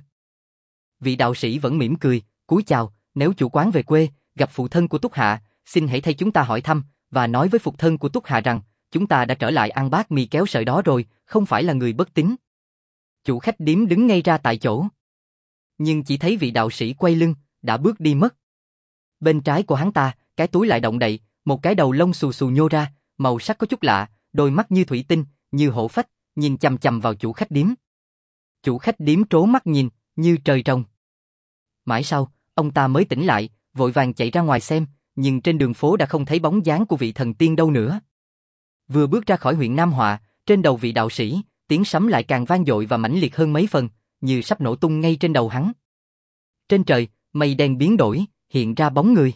S1: Vị đạo sĩ vẫn mỉm cười, cúi chào, nếu chủ quán về quê, gặp phụ thân của Túc Hạ, xin hãy thay chúng ta hỏi thăm, và nói với phục thân của Túc Hà rằng, chúng ta đã trở lại ăn bát mì kéo sợi đó rồi, không phải là người bất tín. Chủ khách điếm đứng ngay ra tại chỗ. Nhưng chỉ thấy vị đạo sĩ quay lưng, đã bước đi mất. Bên trái của hắn ta, cái túi lại động đậy, một cái đầu lông xù xù nhô ra, màu sắc có chút lạ, đôi mắt như thủy tinh, như hổ phách, nhìn chằm chằm vào chủ khách điếm. Chủ khách điếm trố mắt nhìn, như trời trồng. Mãi sau, ông ta mới tỉnh lại, vội vàng chạy ra ngoài xem, nhưng trên đường phố đã không thấy bóng dáng của vị thần tiên đâu nữa. Vừa bước ra khỏi huyện Nam Họa, trên đầu vị đạo sĩ, tiếng sấm lại càng vang dội và mãnh liệt hơn mấy phần, như sắp nổ tung ngay trên đầu hắn. Trên trời, mây đen biến đổi, hiện ra bóng người.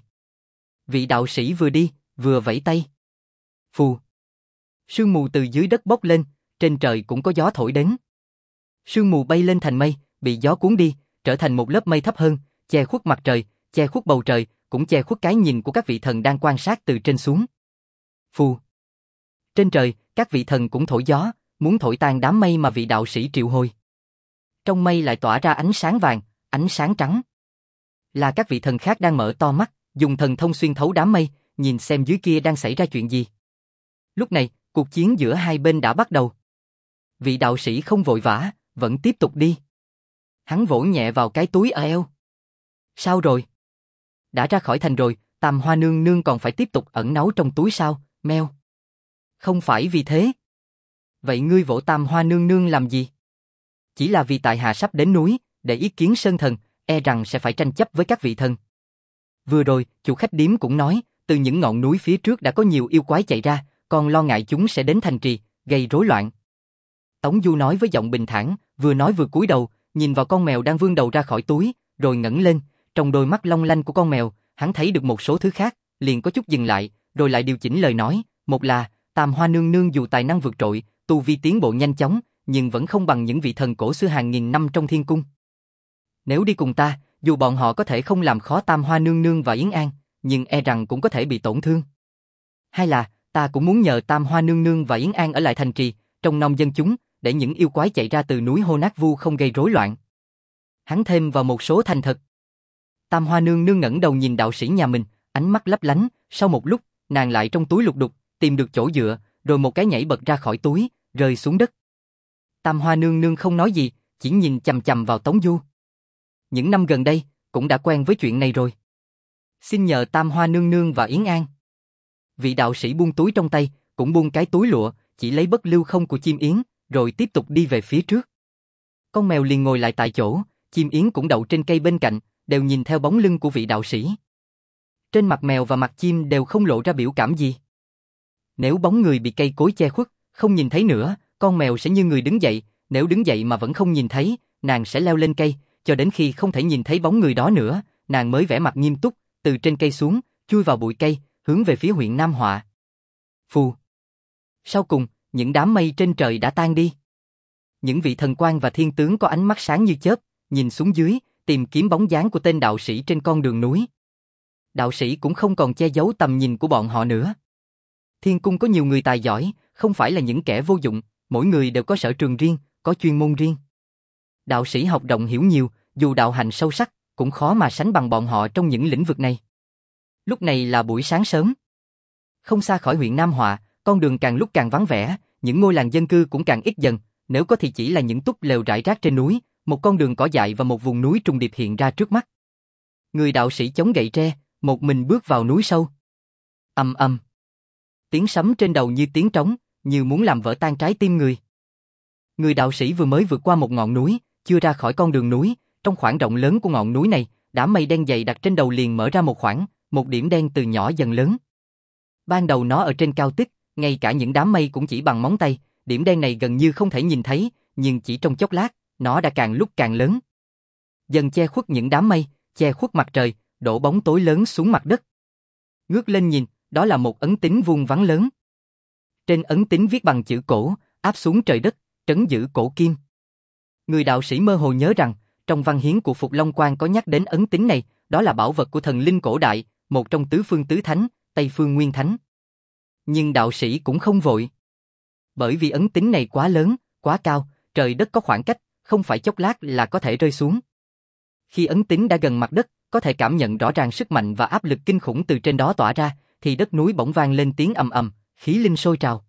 S1: Vị đạo sĩ vừa đi, vừa vẫy tay. Phù. Sương mù từ dưới đất bốc lên, trên trời cũng có gió thổi đến. Sương mù bay lên thành mây, bị gió cuốn đi, trở thành một lớp mây thấp hơn, che khuất mặt trời, che khuất bầu trời, cũng che khuất cái nhìn của các vị thần đang quan sát từ trên xuống. Phù. Trên trời, các vị thần cũng thổi gió, muốn thổi tan đám mây mà vị đạo sĩ triệu hồi. Trong mây lại tỏa ra ánh sáng vàng, ánh sáng trắng. Là các vị thần khác đang mở to mắt, dùng thần thông xuyên thấu đám mây, nhìn xem dưới kia đang xảy ra chuyện gì. Lúc này, cuộc chiến giữa hai bên đã bắt đầu. Vị đạo sĩ không vội vã, vẫn tiếp tục đi. Hắn vỗ nhẹ vào cái túi ở eo. Sao rồi? Đã ra khỏi thành rồi, Tam Hoa nương nương còn phải tiếp tục ẩn náu trong túi sao, meo? Không phải vì thế. Vậy ngươi vỗ Tam Hoa nương nương làm gì? Chỉ là vì tại hạ sắp đến núi, để ý kiến sơn thần, e rằng sẽ phải tranh chấp với các vị thần. Vừa rồi, chủ khách điếm cũng nói, từ những ngọn núi phía trước đã có nhiều yêu quái chạy ra, còn lo ngại chúng sẽ đến thành trì, gây rối loạn. Tống Du nói với giọng bình thản, vừa nói vừa cúi đầu, nhìn vào con mèo đang vươn đầu ra khỏi túi, rồi ngẩng lên, trong đôi mắt long lanh của con mèo, hắn thấy được một số thứ khác, liền có chút dừng lại, rồi lại điều chỉnh lời nói, một là, Tam Hoa nương nương dù tài năng vượt trội, tu vi tiến bộ nhanh chóng, nhưng vẫn không bằng những vị thần cổ xưa hàng nghìn năm trong thiên cung. Nếu đi cùng ta, dù bọn họ có thể không làm khó Tam Hoa nương nương và Yến An, nhưng e rằng cũng có thể bị tổn thương. Hay là, ta cũng muốn nhờ Tam Hoa nương nương và Yến An ở lại thành trì, trong nông dân chúng, để những yêu quái chạy ra từ núi Hô Nát Vu không gây rối loạn. Hắn thêm vào một số thành thật. Tam Hoa nương nương ngẩng đầu nhìn đạo sĩ nhà mình, ánh mắt lấp lánh, sau một lúc, nàng lại trong túi lục đục, tìm được chỗ dựa, rồi một cái nhảy bật ra khỏi túi, rơi xuống đất. Tam Hoa nương nương không nói gì, chỉ nhìn chằm chằm vào Tống Du. Những năm gần đây, cũng đã quen với chuyện này rồi. Xin nhờ Tam Hoa nương nương và Yến An. Vị đạo sĩ buông túi trong tay, cũng buông cái túi lụa, chỉ lấy bất lưu không của chim yến, rồi tiếp tục đi về phía trước. Con mèo liền ngồi lại tại chỗ, chim yến cũng đậu trên cây bên cạnh, đều nhìn theo bóng lưng của vị đạo sĩ. Trên mặt mèo và mặt chim đều không lộ ra biểu cảm gì. Nếu bóng người bị cây cối che khuất, không nhìn thấy nữa, con mèo sẽ như người đứng dậy, nếu đứng dậy mà vẫn không nhìn thấy, nàng sẽ leo lên cây, cho đến khi không thể nhìn thấy bóng người đó nữa, nàng mới vẻ mặt nghiêm túc, từ trên cây xuống, chui vào bụi cây, hướng về phía huyện Nam Họa. Phù. Sau cùng, những đám mây trên trời đã tan đi. Những vị thần quan và thiên tướng có ánh mắt sáng như chớp, nhìn xuống dưới, tìm kiếm bóng dáng của tên đạo sĩ trên con đường núi. Đạo sĩ cũng không còn che giấu tầm nhìn của bọn họ nữa. Thiên cung có nhiều người tài giỏi, không phải là những kẻ vô dụng, mỗi người đều có sở trường riêng, có chuyên môn riêng. Đạo sĩ học rộng hiểu nhiều, dù đạo hành sâu sắc, cũng khó mà sánh bằng bọn họ trong những lĩnh vực này. Lúc này là buổi sáng sớm. Không xa khỏi huyện Nam Họa, con đường càng lúc càng vắng vẻ, những ngôi làng dân cư cũng càng ít dần, nếu có thì chỉ là những túp lều rải rác trên núi, một con đường cỏ dại và một vùng núi trùng điệp hiện ra trước mắt. Người đạo sĩ chống gậy tre, một mình bước vào núi sâu. Ầm ầm. Tiếng sấm trên đầu như tiếng trống, như muốn làm vỡ tan trái tim người. Người đạo sĩ vừa mới vượt qua một ngọn núi, chưa ra khỏi con đường núi, trong khoảng rộng lớn của ngọn núi này, đám mây đen dày đặc trên đầu liền mở ra một khoảng, một điểm đen từ nhỏ dần lớn. Ban đầu nó ở trên cao tích, ngay cả những đám mây cũng chỉ bằng móng tay, điểm đen này gần như không thể nhìn thấy, nhưng chỉ trong chốc lát, nó đã càng lúc càng lớn. Dần che khuất những đám mây, che khuất mặt trời, đổ bóng tối lớn xuống mặt đất. Ngước lên nhìn, đó là một ấn tín vuông vắn lớn. Trên ấn tín viết bằng chữ cổ, áp xuống trời đất, trấn giữ cổ kim. Người đạo sĩ mơ hồ nhớ rằng, trong văn hiến của Phục Long Quan có nhắc đến ấn tín này, đó là bảo vật của thần linh cổ đại, một trong tứ phương tứ thánh, Tây phương nguyên thánh. Nhưng đạo sĩ cũng không vội. Bởi vì ấn tín này quá lớn, quá cao, trời đất có khoảng cách, không phải chốc lát là có thể rơi xuống. Khi ấn tín đã gần mặt đất, có thể cảm nhận rõ ràng sức mạnh và áp lực kinh khủng từ trên đó tỏa ra, thì đất núi bỗng vang lên tiếng ầm ầm, khí linh sôi trào.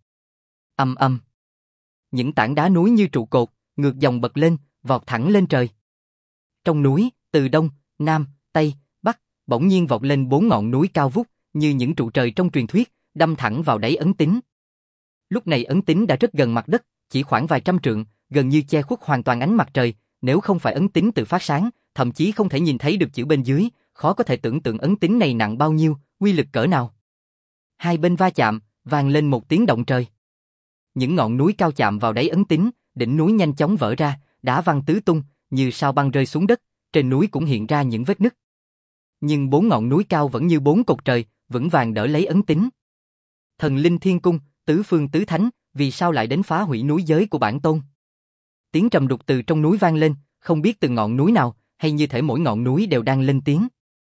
S1: Ầm ầm. Những tảng đá núi như trụ cột, ngược dòng bật lên, vọt thẳng lên trời. Trong núi, từ đông, nam, tây, bắc, bỗng nhiên vọt lên bốn ngọn núi cao vút, như những trụ trời trong truyền thuyết, đâm thẳng vào đáy ấn tín. Lúc này ấn tín đã rất gần mặt đất, chỉ khoảng vài trăm trượng, gần như che khuất hoàn toàn ánh mặt trời, nếu không phải ấn tín tự phát sáng, thậm chí không thể nhìn thấy được chữ bên dưới, khó có thể tưởng tượng ấn tín này nặng bao nhiêu, uy lực cỡ nào. Hai bên va chạm, vang lên một tiếng động trời. Những ngọn núi cao chạm vào đáy ấn tín, đỉnh núi nhanh chóng vỡ ra, đá văng tứ tung, như sao băng rơi xuống đất, trên núi cũng hiện ra những vết nứt. Nhưng bốn ngọn núi cao vẫn như bốn cột trời, vững vàng đỡ lấy ấn tín. Thần linh thiên cung, tứ phương tứ thánh, vì sao lại đến phá hủy núi giới của bản tôn? Tiếng trầm đục từ trong núi vang lên, không biết từng ngọn núi nào, hay như thể mỗi ngọn núi đều đang lên tiếng.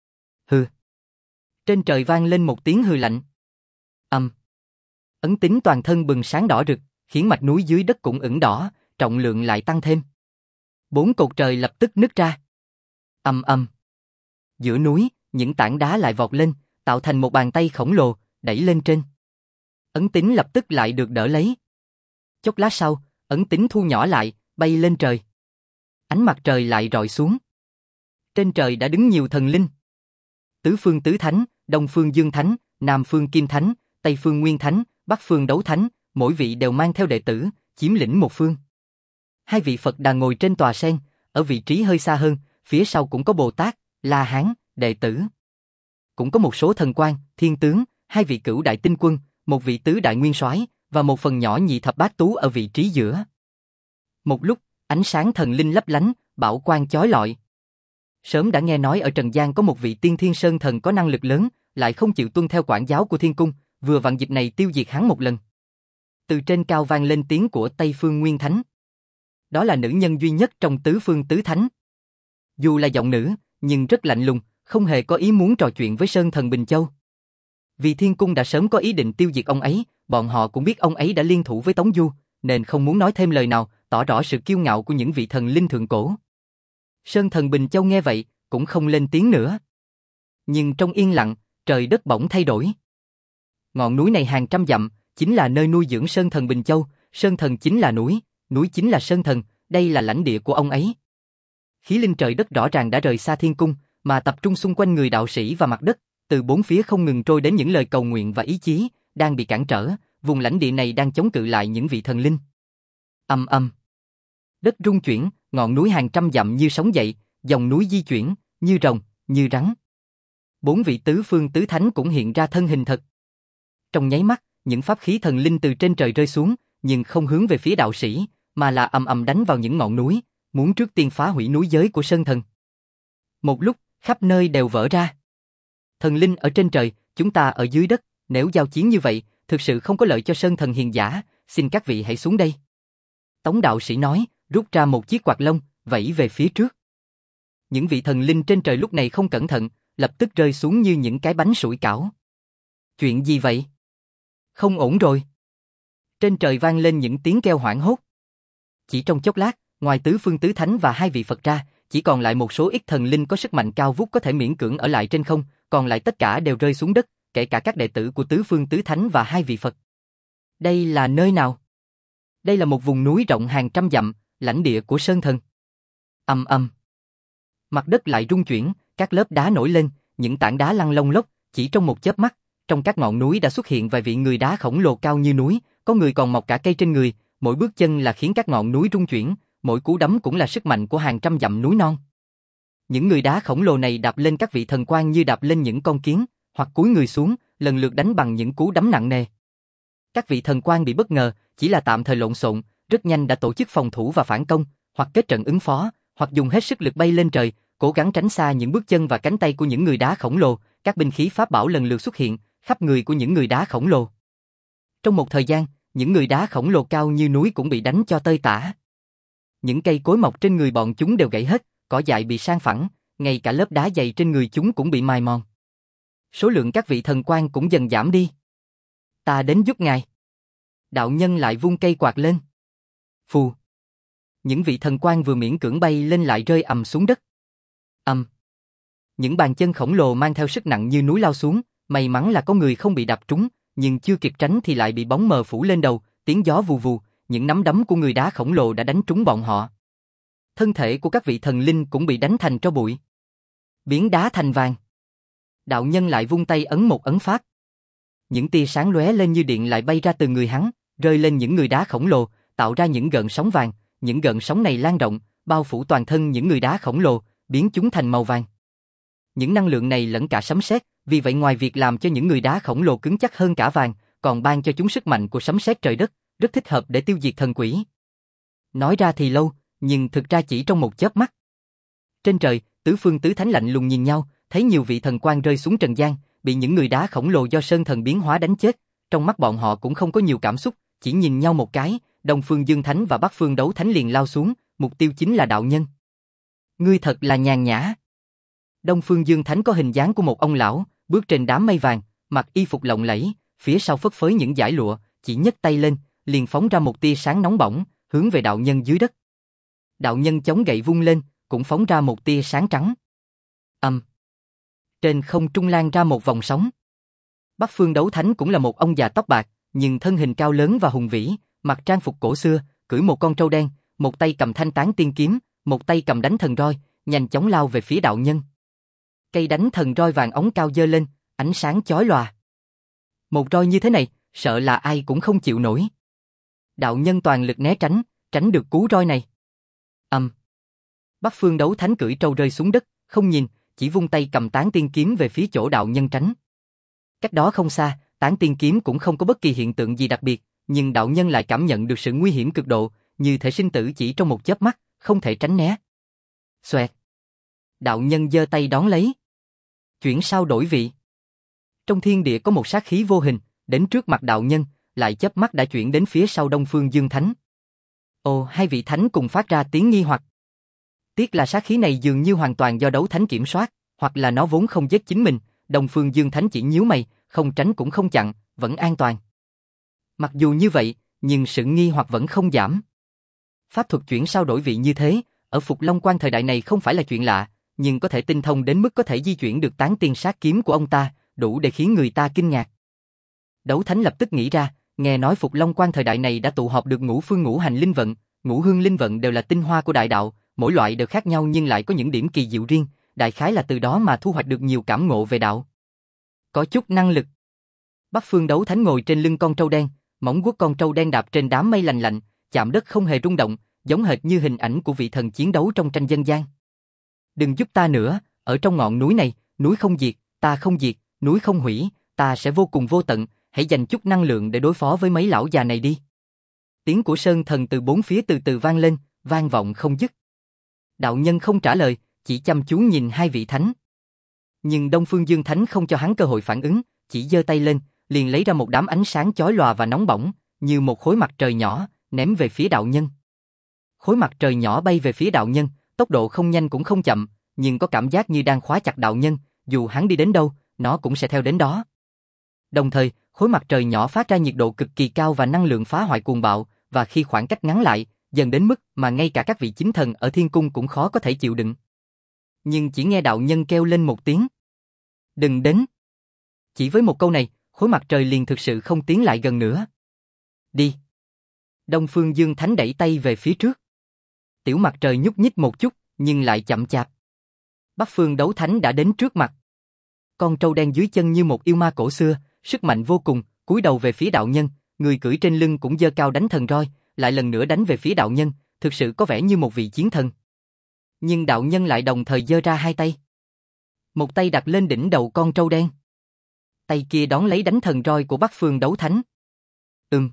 S1: Hừ. Trên trời vang lên một tiếng hừ lạnh. Ầm. Ấn tín toàn thân bừng sáng đỏ rực, khiến mạch núi dưới đất cũng ửng đỏ, trọng lượng lại tăng thêm. Bốn cột trời lập tức nứt ra. Ầm ầm. Giữa núi, những tảng đá lại vọt lên, tạo thành một bàn tay khổng lồ, đẩy lên trên. Ấn tín lập tức lại được đỡ lấy. Chốc lát sau, ấn tín thu nhỏ lại, bay lên trời. Ánh mặt trời lại rọi xuống. Trên trời đã đứng nhiều thần linh. Tứ phương tứ thánh, đông phương dương thánh, nam phương kim thánh, tây phương nguyên thánh, bắc phương đấu thánh, mỗi vị đều mang theo đệ tử, chiếm lĩnh một phương. Hai vị Phật Đà ngồi trên tòa sen, ở vị trí hơi xa hơn, phía sau cũng có Bồ Tát, La Hán, đệ tử. Cũng có một số thần quan, thiên tướng, hai vị cửu đại tinh quân, một vị tứ đại nguyên soái và một phần nhỏ nhị thập bát tú ở vị trí giữa. Một lúc, ánh sáng thần linh lấp lánh, bảo quang chói lọi. Sớm đã nghe nói ở Trần gian có một vị tiên thiên sơn thần có năng lực lớn, lại không chịu tuân theo quản giáo của thiên cung, vừa vặn dịp này tiêu diệt hắn một lần. Từ trên cao vang lên tiếng của Tây Phương Nguyên Thánh. Đó là nữ nhân duy nhất trong tứ phương tứ thánh. Dù là giọng nữ, nhưng rất lạnh lùng, không hề có ý muốn trò chuyện với sơn thần Bình Châu. Vì thiên cung đã sớm có ý định tiêu diệt ông ấy, bọn họ cũng biết ông ấy đã liên thủ với Tống Du, nên không muốn nói thêm lời nào, tỏ rõ sự kiêu ngạo của những vị thần linh thượng cổ. Sơn thần Bình Châu nghe vậy, cũng không lên tiếng nữa. Nhưng trong yên lặng, trời đất bỗng thay đổi. Ngọn núi này hàng trăm dặm, chính là nơi nuôi dưỡng sơn thần Bình Châu, sơn thần chính là núi, núi chính là sơn thần, đây là lãnh địa của ông ấy. Khí linh trời đất rõ ràng đã rời xa thiên cung, mà tập trung xung quanh người đạo sĩ và mặt đất, từ bốn phía không ngừng trôi đến những lời cầu nguyện và ý chí, đang bị cản trở, vùng lãnh địa này đang chống cự lại những vị thần linh. Ầm ầm. Đất rung chuyển, ngọn núi hàng trăm dặm như sóng dậy, dòng núi di chuyển, như rồng, như rắn. Bốn vị tứ phương tứ thánh cũng hiện ra thân hình thật. Trong nháy mắt, những pháp khí thần linh từ trên trời rơi xuống, nhưng không hướng về phía đạo sĩ, mà là ầm ầm đánh vào những ngọn núi, muốn trước tiên phá hủy núi giới của sơn thần. Một lúc, khắp nơi đều vỡ ra. Thần linh ở trên trời, chúng ta ở dưới đất, nếu giao chiến như vậy, thực sự không có lợi cho sơn thần hiền giả, xin các vị hãy xuống đây. Tống đạo sĩ nói, rút ra một chiếc quạt lông, vẫy về phía trước. Những vị thần linh trên trời lúc này không cẩn thận, lập tức rơi xuống như những cái bánh sủi cảo. Chuyện gì vậy? Không ổn rồi. Trên trời vang lên những tiếng kêu hoảng hốt. Chỉ trong chốc lát, ngoài tứ phương tứ thánh và hai vị Phật ra, chỉ còn lại một số ít thần linh có sức mạnh cao vút có thể miễn cưỡng ở lại trên không, còn lại tất cả đều rơi xuống đất, kể cả các đệ tử của tứ phương tứ thánh và hai vị Phật. Đây là nơi nào? Đây là một vùng núi rộng hàng trăm dặm, lãnh địa của sơn thần. Ầm ầm. Mặt đất lại rung chuyển, các lớp đá nổi lên, những tảng đá lăn lông lốc, chỉ trong một chớp mắt, trong các ngọn núi đã xuất hiện vài vị người đá khổng lồ cao như núi, có người còn mọc cả cây trên người, mỗi bước chân là khiến các ngọn núi rung chuyển, mỗi cú đấm cũng là sức mạnh của hàng trăm dặm núi non. Những người đá khổng lồ này đạp lên các vị thần quan như đạp lên những con kiến, hoặc cúi người xuống, lần lượt đánh bằng những cú đấm nặng nề. Các vị thần quan bị bất ngờ, chỉ là tạm thời lộn xộn, rất nhanh đã tổ chức phòng thủ và phản công, hoặc kết trận ứng phó, hoặc dùng hết sức lực bay lên trời, cố gắng tránh xa những bước chân và cánh tay của những người đá khổng lồ. Các binh khí pháp bảo lần lượt xuất hiện khắp người của những người đá khổng lồ. Trong một thời gian, những người đá khổng lồ cao như núi cũng bị đánh cho tơi tả. Những cây cối mọc trên người bọn chúng đều gãy hết, cỏ dại bị san phẳng, ngay cả lớp đá dày trên người chúng cũng bị mài mòn. Số lượng các vị thần quan cũng dần giảm đi. Ta đến giúp ngài. Đạo nhân lại vung cây quạt lên. Phù. Những vị thần quan vừa miễn cưỡng bay lên lại rơi ầm xuống đất. Ầm. Những bàn chân khổng lồ mang theo sức nặng như núi lao xuống, May mắn là có người không bị đập trúng, nhưng chưa kịp tránh thì lại bị bóng mờ phủ lên đầu, tiếng gió vù vù, những nắm đấm của người đá khổng lồ đã đánh trúng bọn họ. Thân thể của các vị thần linh cũng bị đánh thành tro bụi. Biến đá thành vàng. Đạo nhân lại vung tay ấn một ấn pháp. Những tia sáng lóe lên như điện lại bay ra từ người hắn, rơi lên những người đá khổng lồ, tạo ra những gợn sóng vàng, những gợn sóng này lan rộng, bao phủ toàn thân những người đá khổng lồ, biến chúng thành màu vàng. Những năng lượng này lẫn cả sấm sét, vì vậy ngoài việc làm cho những người đá khổng lồ cứng chắc hơn cả vàng, còn ban cho chúng sức mạnh của sấm sét trời đất, rất thích hợp để tiêu diệt thần quỷ. Nói ra thì lâu, nhưng thực ra chỉ trong một chớp mắt. Trên trời, tứ phương tứ thánh lạnh lùng nhìn nhau, thấy nhiều vị thần quan rơi xuống trần gian, bị những người đá khổng lồ do sơn thần biến hóa đánh chết. Trong mắt bọn họ cũng không có nhiều cảm xúc, chỉ nhìn nhau một cái, Đông Phương Dương Thánh và Bắc Phương Đấu Thánh liền lao xuống, mục tiêu chính là đạo nhân. Ngươi thật là nhàn nhã. Đông Phương Dương Thánh có hình dáng của một ông lão, bước trên đám mây vàng, mặc y phục lộng lẫy, phía sau phất phới những dải lụa, chỉ nhấc tay lên, liền phóng ra một tia sáng nóng bỏng, hướng về đạo nhân dưới đất. Đạo nhân chống gậy vung lên, cũng phóng ra một tia sáng trắng. Ầm. Um. Trên không trung lan ra một vòng sóng. Bắc Phương Đấu Thánh cũng là một ông già tóc bạc, nhưng thân hình cao lớn và hùng vĩ, mặc trang phục cổ xưa, cưỡi một con trâu đen, một tay cầm thanh tán tiên kiếm, một tay cầm đánh thần roi, nhanh chóng lao về phía đạo nhân. Cây đánh thần roi vàng óng cao giơ lên, ánh sáng chói lòa. Một roi như thế này, sợ là ai cũng không chịu nổi. Đạo nhân toàn lực né tránh, tránh được cú roi này. Ầm. Um. Bắc Phương Đấu Thánh cưỡi trâu rơi xuống đất, không nhìn, chỉ vung tay cầm tán tiên kiếm về phía chỗ đạo nhân tránh. Cách đó không xa, tán tiên kiếm cũng không có bất kỳ hiện tượng gì đặc biệt, nhưng đạo nhân lại cảm nhận được sự nguy hiểm cực độ, như thể sinh tử chỉ trong một chớp mắt, không thể tránh né. Xoẹt. Đạo nhân giơ tay đón lấy. Chuyển sao đổi vị. Trong thiên địa có một sát khí vô hình, đến trước mặt đạo nhân, lại chớp mắt đã chuyển đến phía sau Đông Phương Dương Thánh. Ồ, hai vị thánh cùng phát ra tiếng nghi hoặc. Tiếc là sát khí này dường như hoàn toàn do đấu thánh kiểm soát, hoặc là nó vốn không giết chính mình. Đông Phương Dương Thánh chỉ nhíu mày, không tránh cũng không chặn, vẫn an toàn. Mặc dù như vậy, nhưng sự nghi hoặc vẫn không giảm. Pháp thuật chuyển sao đổi vị như thế, ở Phục Long Quan thời đại này không phải là chuyện lạ, nhưng có thể tinh thông đến mức có thể di chuyển được tán tiên sát kiếm của ông ta, đủ để khiến người ta kinh ngạc. Đấu Thánh lập tức nghĩ ra, nghe nói Phục Long Quan thời đại này đã tụ họp được ngũ phương ngũ hành linh vận, ngũ hương linh vận đều là tinh hoa của đại đạo, mỗi loại đều khác nhau nhưng lại có những điểm kỳ diệu riêng, đại khái là từ đó mà thu hoạch được nhiều cảm ngộ về đạo. Có chút năng lực. Bắc Phương Đấu Thánh ngồi trên lưng con trâu đen, móng vuốt con trâu đen đạp trên đám mây lành lạnh, chạm đất không hề rung động, giống hệt như hình ảnh của vị thần chiến đấu trong tranh dân gian. Đừng giúp ta nữa, ở trong ngọn núi này, núi không diệt, ta không diệt, núi không hủy, ta sẽ vô cùng vô tận, hãy dành chút năng lượng để đối phó với mấy lão già này đi. Tiếng của Sơn Thần từ bốn phía từ từ vang lên, vang vọng không dứt. Đạo nhân không trả lời, chỉ chăm chú nhìn hai vị thánh. Nhưng Đông Phương Dương Thánh không cho hắn cơ hội phản ứng, chỉ giơ tay lên, liền lấy ra một đám ánh sáng chói lòa và nóng bỏng, như một khối mặt trời nhỏ, ném về phía đạo nhân. Khối mặt trời nhỏ bay về phía đạo nhân, tốc độ không nhanh cũng không chậm, nhưng có cảm giác như đang khóa chặt đạo nhân, dù hắn đi đến đâu, nó cũng sẽ theo đến đó. Đồng thời, khối mặt trời nhỏ phát ra nhiệt độ cực kỳ cao và năng lượng phá hoại cuồng bạo, và khi khoảng cách ngắn lại, dần đến mức mà ngay cả các vị chính thần ở thiên cung cũng khó có thể chịu đựng. Nhưng chỉ nghe đạo nhân kêu lên một tiếng. Đừng đến. Chỉ với một câu này, khối mặt trời liền thực sự không tiến lại gần nữa. Đi. Đông Phương Dương Thánh đẩy tay về phía trước. Tiểu mặt trời nhúc nhích một chút, nhưng lại chậm chạp. Bắc Phương Đấu Thánh đã đến trước mặt. Con trâu đen dưới chân như một yêu ma cổ xưa, sức mạnh vô cùng, cúi đầu về phía đạo nhân, người cưỡi trên lưng cũng giơ cao đánh thần roi, lại lần nữa đánh về phía đạo nhân, thực sự có vẻ như một vị chiến thần. Nhưng đạo nhân lại đồng thời giơ ra hai tay. Một tay đặt lên đỉnh đầu con trâu đen. Tay kia đón lấy đánh thần roi của Bắc Phương Đấu Thánh. Ừm.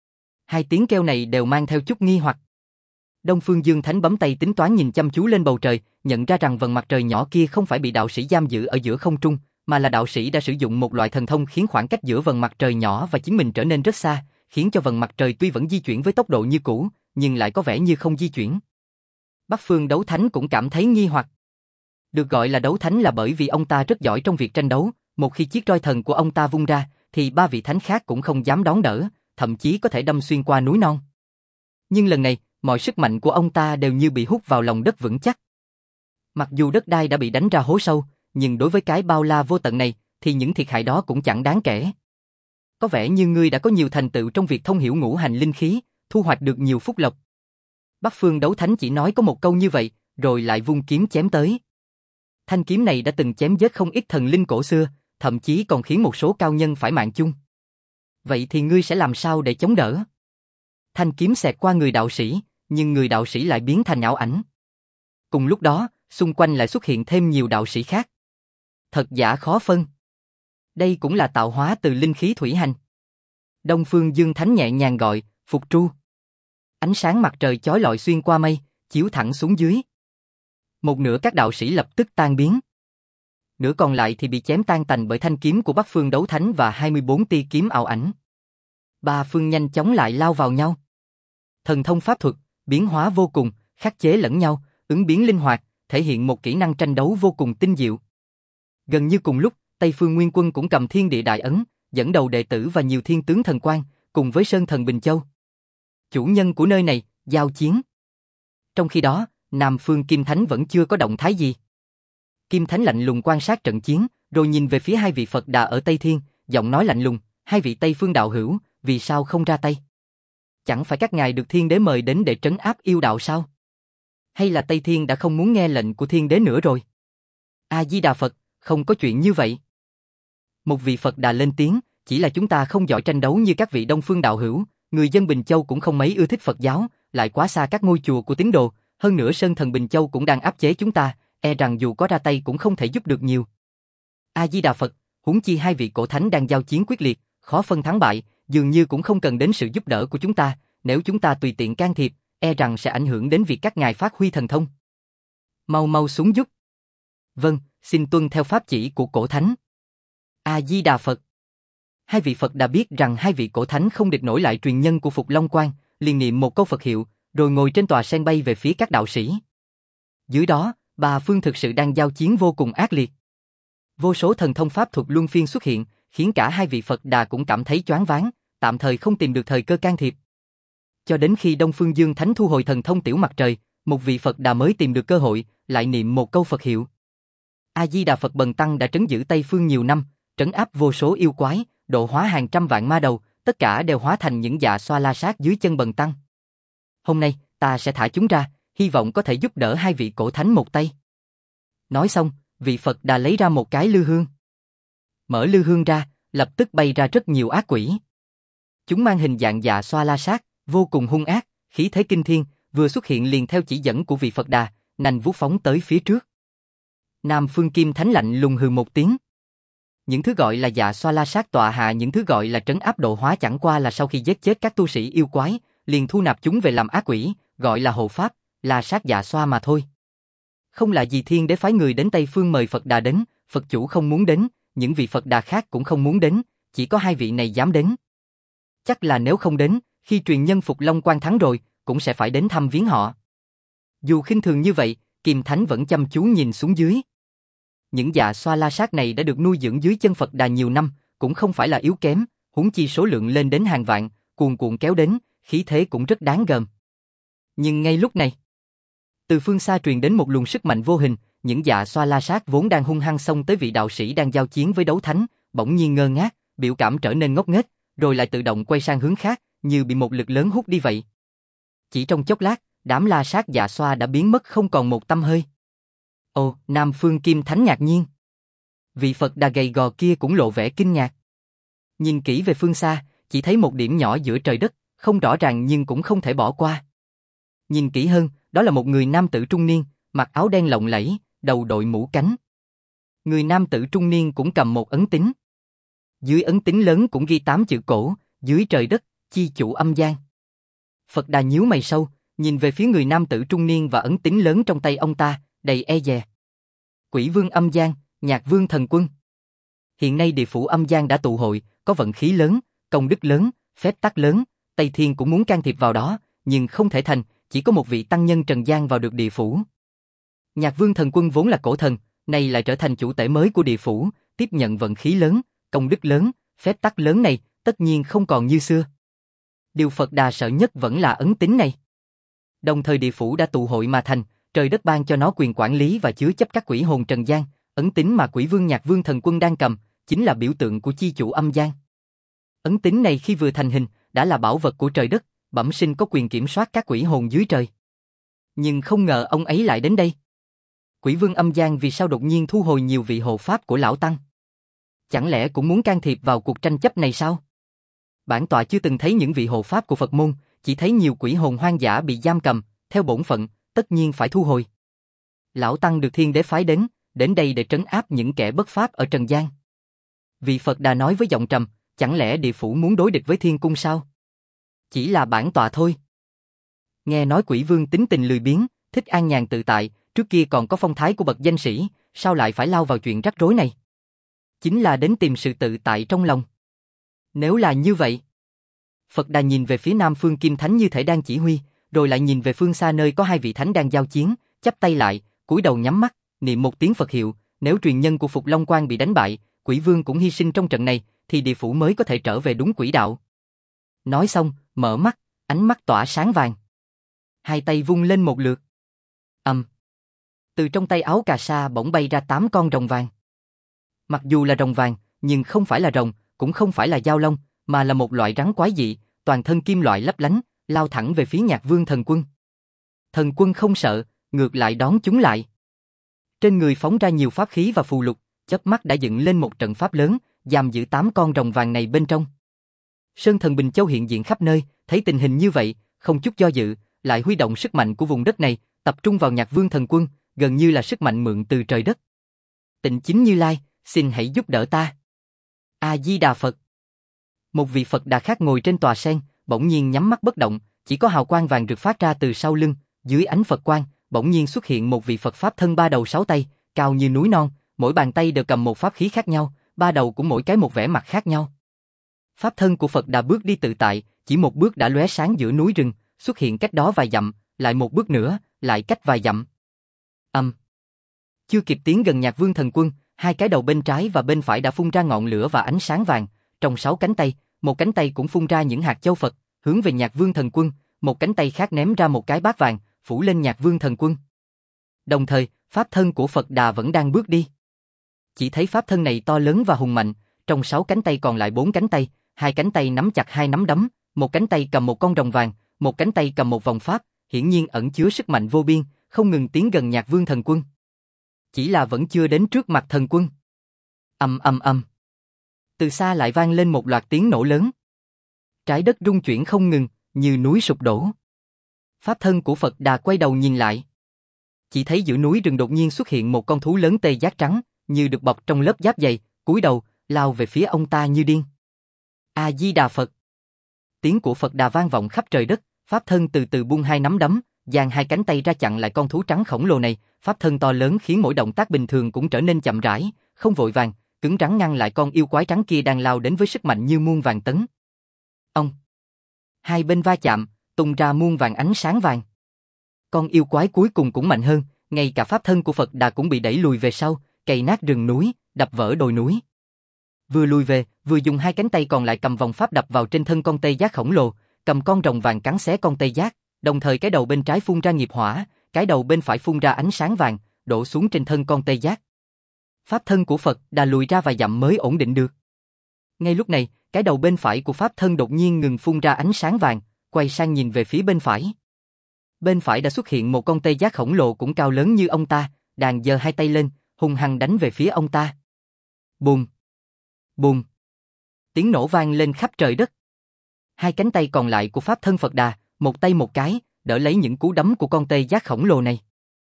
S1: Hai tiếng kêu này đều mang theo chút nghi hoặc. Đông Phương Dương Thánh bấm tay tính toán nhìn chăm chú lên bầu trời, nhận ra rằng vầng mặt trời nhỏ kia không phải bị đạo sĩ giam giữ ở giữa không trung, mà là đạo sĩ đã sử dụng một loại thần thông khiến khoảng cách giữa vầng mặt trời nhỏ và chính mình trở nên rất xa, khiến cho vầng mặt trời tuy vẫn di chuyển với tốc độ như cũ, nhưng lại có vẻ như không di chuyển. Bắc Phương Đấu Thánh cũng cảm thấy nghi hoặc. Được gọi là đấu thánh là bởi vì ông ta rất giỏi trong việc tranh đấu, một khi chiếc roi thần của ông ta vung ra, thì ba vị thánh khác cũng không dám đón đỡ, thậm chí có thể đâm xuyên qua núi non. Nhưng lần này, mọi sức mạnh của ông ta đều như bị hút vào lòng đất vững chắc. Mặc dù đất đai đã bị đánh ra hố sâu, nhưng đối với cái bao la vô tận này, thì những thiệt hại đó cũng chẳng đáng kể. Có vẻ như ngươi đã có nhiều thành tựu trong việc thông hiểu ngũ hành linh khí, thu hoạch được nhiều phúc lộc. Bắc Phương Đấu Thánh chỉ nói có một câu như vậy, rồi lại vung kiếm chém tới. Thanh kiếm này đã từng chém giết không ít thần linh cổ xưa, thậm chí còn khiến một số cao nhân phải mạng chung. Vậy thì ngươi sẽ làm sao để chống đỡ? Thanh kiếm xẹt qua người đạo sĩ, nhưng người đạo sĩ lại biến thành ảo ảnh. Cùng lúc đó, xung quanh lại xuất hiện thêm nhiều đạo sĩ khác. Thật giả khó phân. Đây cũng là tạo hóa từ linh khí thủy hành. Đông Phương Dương Thánh nhẹ nhàng gọi, Phục Tru. Ánh sáng mặt trời chói lọi xuyên qua mây, chiếu thẳng xuống dưới. Một nửa các đạo sĩ lập tức tan biến. Nửa còn lại thì bị chém tan tành bởi thanh kiếm của Bắc Phương Đấu Thánh và hai mươi bốn tia kiếm ảo ảnh. Ba phương nhanh chóng lại lao vào nhau. Thần thông pháp thuật, biến hóa vô cùng, khắc chế lẫn nhau, ứng biến linh hoạt, thể hiện một kỹ năng tranh đấu vô cùng tinh diệu. Gần như cùng lúc, Tây Phương Nguyên Quân cũng cầm Thiên Địa Đại Ấn, dẫn đầu đệ tử và nhiều thiên tướng thần quan, cùng với Sơn Thần Bình Châu. Chủ nhân của nơi này, giao chiến. Trong khi đó, Nam Phương Kim Thánh vẫn chưa có động thái gì. Kim Thánh lạnh lùng quan sát trận chiến, rồi nhìn về phía hai vị Phật Đà ở Tây Thiên, giọng nói lạnh lùng, hai vị Tây Phương đạo hữu, vì sao không ra tay? Chẳng phải các ngài được Thiên Đế mời đến để trấn áp yêu đạo sao? Hay là Tây Thiên đã không muốn nghe lệnh của Thiên Đế nữa rồi? A-di-đà Phật, không có chuyện như vậy. Một vị Phật Đà lên tiếng, chỉ là chúng ta không giỏi tranh đấu như các vị Đông Phương đạo hữu, người dân Bình Châu cũng không mấy ưa thích Phật giáo, lại quá xa các ngôi chùa của tín đồ, hơn nữa Sơn Thần Bình Châu cũng đang áp chế chúng ta, e rằng dù có ra tay cũng không thể giúp được nhiều. A-di-đà Phật, huống chi hai vị cổ thánh đang giao chiến quyết liệt, khó phân thắng bại, dường như cũng không cần đến sự giúp đỡ của chúng ta, nếu chúng ta tùy tiện can thiệp, e rằng sẽ ảnh hưởng đến việc các ngài phát huy thần thông. Mau mau xuống giúp. Vâng, xin tuân theo pháp chỉ của cổ thánh. A-di-đà Phật. Hai vị Phật đã biết rằng hai vị cổ thánh không địch nổi lại truyền nhân của Phục Long Quan, liền niệm một câu Phật hiệu, rồi ngồi trên tòa sen bay về phía các đạo sĩ. Dưới đó, ba phương thực sự đang giao chiến vô cùng ác liệt. Vô số thần thông pháp thuật luân phiên xuất hiện, khiến cả hai vị Phật Đà cũng cảm thấy choáng váng, tạm thời không tìm được thời cơ can thiệp. Cho đến khi Đông Phương Dương Thánh thu hồi thần thông Tiểu Mặt Trời, một vị Phật Đà mới tìm được cơ hội, lại niệm một câu Phật hiệu. A-di-đà Phật Bần Tăng đã trấn giữ Tây Phương nhiều năm, trấn áp vô số yêu quái, độ hóa hàng trăm vạn ma đầu, tất cả đều hóa thành những dạ xoa la sát dưới chân Bần Tăng. Hôm nay, ta sẽ thả chúng ra, hy vọng có thể giúp đỡ hai vị cổ thánh một tay. Nói xong, vị Phật Đà lấy ra một cái lư hương. Mở lư hương ra, lập tức bay ra rất nhiều ác quỷ. Chúng mang hình dạng dạ xoa la sát, vô cùng hung ác, khí thế kinh thiên, vừa xuất hiện liền theo chỉ dẫn của vị Phật Đà, nành vuốt phóng tới phía trước. Nam Phương Kim Thánh lạnh lùng hừ một tiếng. Những thứ gọi là dạ xoa la sát tọa hạ, những thứ gọi là trấn áp độ hóa chẳng qua là sau khi giết chết các tu sĩ yêu quái, liền thu nạp chúng về làm ác quỷ, gọi là hộ pháp, la sát dạ xoa mà thôi. Không là gì Thiên Đế phái người đến Tây Phương mời Phật Đà đến, Phật chủ không muốn đến, những vị Phật Đà khác cũng không muốn đến, chỉ có hai vị này dám đến. Chắc là nếu không đến, khi truyền nhân Phục Long Quan thắng rồi, cũng sẽ phải đến thăm viếng họ. Dù khinh thường như vậy, Kim Thánh vẫn chăm chú nhìn xuống dưới. Những dạ xoa la sát này đã được nuôi dưỡng dưới chân Phật Đà nhiều năm, cũng không phải là yếu kém, huống chi số lượng lên đến hàng vạn, cuồn cuộn kéo đến, khí thế cũng rất đáng gờm. Nhưng ngay lúc này, từ phương xa truyền đến một luồng sức mạnh vô hình, những dạ xoa la sát vốn đang hung hăng xông tới vị đạo sĩ đang giao chiến với đấu thánh, bỗng nhiên ngơ ngác, biểu cảm trở nên ngốc nghếch, rồi lại tự động quay sang hướng khác, như bị một lực lớn hút đi vậy. Chỉ trong chốc lát, đám la sát dạ xoa đã biến mất không còn một tăm hơi. Ồ, Nam Phương Kim Thánh ngạc nhiên. Vị Phật Đà gầy gò kia cũng lộ vẻ kinh ngạc. Nhìn kỹ về phương xa, chỉ thấy một điểm nhỏ giữa trời đất, không rõ ràng nhưng cũng không thể bỏ qua. Nhìn kỹ hơn, đó là một người nam tử trung niên, mặc áo đen lộng lẫy, đầu đội mũ cánh. Người nam tử trung niên cũng cầm một ấn tín. Dưới ấn tín lớn cũng ghi tám chữ cổ, dưới trời đất, chi chủ âm gian. Phật Đà nhíu mày sâu, nhìn về phía người nam tử trung niên và ấn tín lớn trong tay ông ta, đầy e dè. Quỷ vương âm gian, Nhạc vương thần quân. Hiện nay địa phủ âm gian đã tụ hội, có vận khí lớn, công đức lớn, phép tắc lớn, Tây Thiên cũng muốn can thiệp vào đó, nhưng không thể thành, chỉ có một vị tăng nhân trần gian vào được địa phủ. Nhạc vương thần quân vốn là cổ thần, nay lại trở thành chủ tể mới của địa phủ, tiếp nhận vận khí lớn, công đức lớn, phép tắc lớn này, tất nhiên không còn như xưa. Điều Phật Đà sợ nhất vẫn là ấn tín này. Đồng thời địa phủ đã tụ hội mà thành, trời đất ban cho nó quyền quản lý và chứa chấp các quỷ hồn trần gian, ấn tín mà quỷ vương Nhạc vương thần quân đang cầm, chính là biểu tượng của chi chủ âm gian. Ấn tín này khi vừa thành hình, đã là bảo vật của trời đất, bẩm sinh có quyền kiểm soát các quỷ hồn dưới trời. Nhưng không ngờ ông ấy lại đến đây. Quỷ vương âm gian vì sao đột nhiên thu hồi nhiều vị hộ pháp của lão tăng? Chẳng lẽ cũng muốn can thiệp vào cuộc tranh chấp này sao? Bản tọa chưa từng thấy những vị hộ pháp của Phật môn, chỉ thấy nhiều quỷ hồn hoang dã bị giam cầm, theo bổn phận, tất nhiên phải thu hồi. Lão tăng được thiên đế phái đến, đến đây để trấn áp những kẻ bất pháp ở trần gian. Vị Phật Đà nói với giọng trầm, chẳng lẽ địa phủ muốn đối địch với thiên cung sao? Chỉ là bản tọa thôi. Nghe nói quỷ vương tính tình lười biếng, thích an nhàn tự tại, trước kia còn có phong thái của bậc danh sĩ, sao lại phải lao vào chuyện rắc rối này? Chính là đến tìm sự tự tại trong lòng. Nếu là như vậy, Phật Đà nhìn về phía nam phương Kim Thánh như thể đang chỉ huy, rồi lại nhìn về phương xa nơi có hai vị thánh đang giao chiến, chắp tay lại, cúi đầu nhắm mắt, niệm một tiếng Phật hiệu, nếu truyền nhân của Phục Long Quang bị đánh bại, quỷ vương cũng hy sinh trong trận này, thì địa phủ mới có thể trở về đúng quỹ đạo. Nói xong, mở mắt, ánh mắt tỏa sáng vàng. Hai tay vung lên một lượt. Ầm. Từ trong tay áo cà sa bỗng bay ra tám con rồng vàng. Mặc dù là rồng vàng, nhưng không phải là rồng, cũng không phải là dao long, mà là một loại rắn quái dị, toàn thân kim loại lấp lánh, lao thẳng về phía Nhạc Vương Thần Quân. Thần Quân không sợ, ngược lại đón chúng lại. Trên người phóng ra nhiều pháp khí và phù lục, chớp mắt đã dựng lên một trận pháp lớn, giam giữ tám con rồng vàng này bên trong. Sơn Thần Bình Châu hiện diện khắp nơi, thấy tình hình như vậy, không chút do dự, lại huy động sức mạnh của vùng đất này, tập trung vào Nhạc Vương Thần Quân, gần như là sức mạnh mượn từ trời đất. Tịnh Chính Như Lai, xin hãy giúp đỡ ta. A Di Đà Phật. Một vị Phật Đà khác ngồi trên tòa sen, bỗng nhiên nhắm mắt bất động, chỉ có hào quang vàng rực phát ra từ sau lưng, dưới ánh Phật quang, bỗng nhiên xuất hiện một vị Phật pháp thân ba đầu sáu tay, cao như núi non, mỗi bàn tay đều cầm một pháp khí khác nhau, ba đầu cũng mỗi cái một vẻ mặt khác nhau. Pháp thân của Phật Đà bước đi tự tại, chỉ một bước đã lóe sáng giữa núi rừng, xuất hiện cách đó vài dặm, lại một bước nữa, lại cách vài dặm. Âm. Um. Chưa kịp tiến gần Nhạc Vương Thần Quân, hai cái đầu bên trái và bên phải đã phun ra ngọn lửa và ánh sáng vàng, trong sáu cánh tay, một cánh tay cũng phun ra những hạt châu Phật, hướng về Nhạc Vương Thần Quân, một cánh tay khác ném ra một cái bát vàng, phủ lên Nhạc Vương Thần Quân. Đồng thời, pháp thân của Phật Đà vẫn đang bước đi. Chỉ thấy pháp thân này to lớn và hùng mạnh, trong sáu cánh tay còn lại bốn cánh tay, hai cánh tay nắm chặt hai nắm đấm, một cánh tay cầm một con rồng vàng, một cánh tay cầm một vòng pháp, hiển nhiên ẩn chứa sức mạnh vô biên, không ngừng tiến gần Nhạc Vương Thần Quân. Chỉ là vẫn chưa đến trước mặt thần quân. Ầm ầm ầm. Từ xa lại vang lên một loạt tiếng nổ lớn. Trái đất rung chuyển không ngừng, như núi sụp đổ. Pháp thân của Phật Đà quay đầu nhìn lại. Chỉ thấy giữa núi rừng đột nhiên xuất hiện một con thú lớn tê giác trắng, như được bọc trong lớp giáp dày, cúi đầu, lao về phía ông ta như điên. A Di Đà Phật. Tiếng của Phật Đà vang vọng khắp trời đất, pháp thân từ từ buông hai nắm đấm, dang hai cánh tay ra chặn lại con thú trắng khổng lồ này, pháp thân to lớn khiến mỗi động tác bình thường cũng trở nên chậm rãi, không vội vàng, cứng rắn ngăn lại con yêu quái trắng kia đang lao đến với sức mạnh như muôn vàng tấn. Ông. Hai bên va chạm, tung ra muôn vàng ánh sáng vàng. Con yêu quái cuối cùng cũng mạnh hơn, ngay cả pháp thân của Phật Đà cũng bị đẩy lùi về sau, cày nát rừng núi, đập vỡ đồi núi. Vừa lùi về, vừa dùng hai cánh tay còn lại cầm vòng pháp đập vào trên thân con tê giác khổng lồ, cầm con rồng vàng cắn xé con tê giác, đồng thời cái đầu bên trái phun ra nghiệp hỏa, cái đầu bên phải phun ra ánh sáng vàng, đổ xuống trên thân con tê giác. Pháp thân của Phật Đà lùi ra vài dặm mới ổn định được. Ngay lúc này, cái đầu bên phải của pháp thân đột nhiên ngừng phun ra ánh sáng vàng, quay sang nhìn về phía bên phải. Bên phải đã xuất hiện một con tê giác khổng lồ cũng cao lớn như ông ta, đang giơ hai tay lên, hung hăng đánh về phía ông ta. Bùm! Bùm! Tiếng nổ vang lên khắp trời đất. Hai cánh tay còn lại của pháp thân Phật Đà, một tay một cái, đỡ lấy những cú đấm của con tê giác khổng lồ này.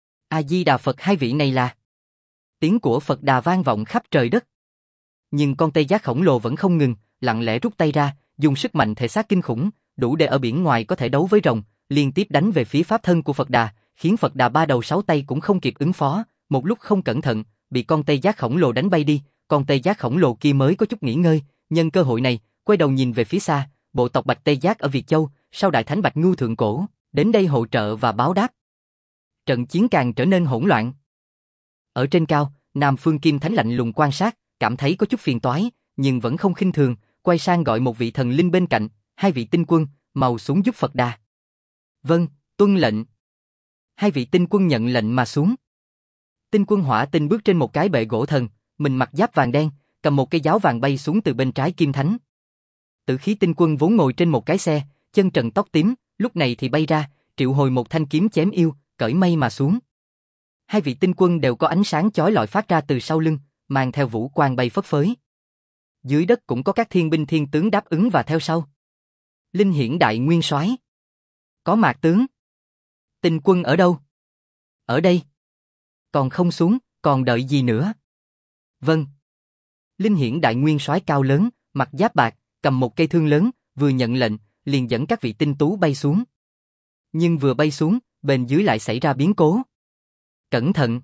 S1: A Di Đà Phật, hai vị này là... Tiếng của Phật Đà vang vọng khắp trời đất. Nhưng con tê giác khổng lồ vẫn không ngừng, lặng lẽ rút tay ra, dùng sức mạnh thể xác kinh khủng, đủ để ở biển ngoài có thể đấu với rồng, liên tiếp đánh về phía pháp thân của Phật Đà, khiến Phật Đà ba đầu sáu tay cũng không kịp ứng phó, một lúc không cẩn thận, bị con tê giác khổng lồ đánh bay đi, con tê giác khổng lồ kia mới có chút nghỉ ngơi, nhân cơ hội này, quay đầu nhìn về phía xa, bộ tộc Bạch Tê Giác ở Việt Châu, sau Đại Thánh Bạch Ngưu thượng cổ, đến đây hỗ trợ và báo đáp. Trận chiến càng trở nên hỗn loạn. Ở trên cao, Nam Phương Kim Thánh lạnh lùng quan sát, cảm thấy có chút phiền toái, nhưng vẫn không khinh thường, quay sang gọi một vị thần linh bên cạnh, hai vị tinh quân, mau xuống giúp Phật Đà. Vâng, tuân lệnh. Hai vị tinh quân nhận lệnh mà xuống. Tinh quân Hỏa Tinh bước trên một cái bệ gỗ thần, mình mặc giáp vàng đen, cầm một cây giáo vàng bay xuống từ bên trái Kim Thánh. Tử khí tinh quân vốn ngồi trên một cái xe, chân trần tóc tím, lúc này thì bay ra, triệu hồi một thanh kiếm chém yêu, cởi mây mà xuống. Hai vị tinh quân đều có ánh sáng chói lọi phát ra từ sau lưng, mang theo vũ quang bay phất phới. Dưới đất cũng có các thiên binh thiên tướng đáp ứng và theo sau. Linh Hiển đại nguyên soái. Có Mạc tướng. Tinh quân ở đâu? Ở đây. Còn không xuống, còn đợi gì nữa? Vâng. Linh Hiển đại nguyên soái cao lớn, mặc giáp bạc, cầm một cây thương lớn, vừa nhận lệnh, liền dẫn các vị tinh tú bay xuống. Nhưng vừa bay xuống, bên dưới lại xảy ra biến cố. Cẩn thận!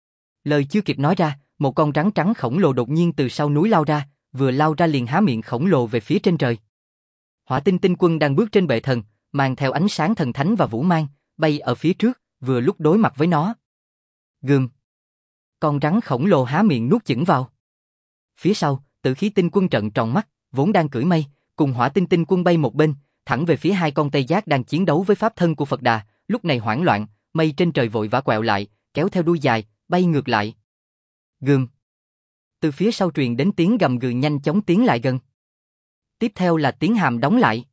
S1: Lời chưa kịp nói ra, một con rắn trắng khổng lồ đột nhiên từ sau núi lao ra, vừa lao ra liền há miệng khổng lồ về phía trên trời. Hỏa tinh tinh quân đang bước trên bệ thần, mang theo ánh sáng thần thánh và vũ mang, bay ở phía trước, vừa lúc đối mặt với nó. Gừm! Con rắn khổng lồ há miệng nuốt chửng vào. Phía sau, Tử khí tinh quân trợn tròn mắt, vốn đang cưỡi mây, cùng hỏa tinh tinh quân bay một bên, thẳng về phía hai con tê giác đang chiến đấu với pháp thân của Phật Đà, lúc này hoảng loạn, mây trên trời vội vã quẹo lại, kéo theo đuôi dài, bay ngược lại. Gừm! Từ phía sau truyền đến tiếng gầm gừ nhanh chóng tiến lại gần. Tiếp theo là tiếng hàm đóng lại.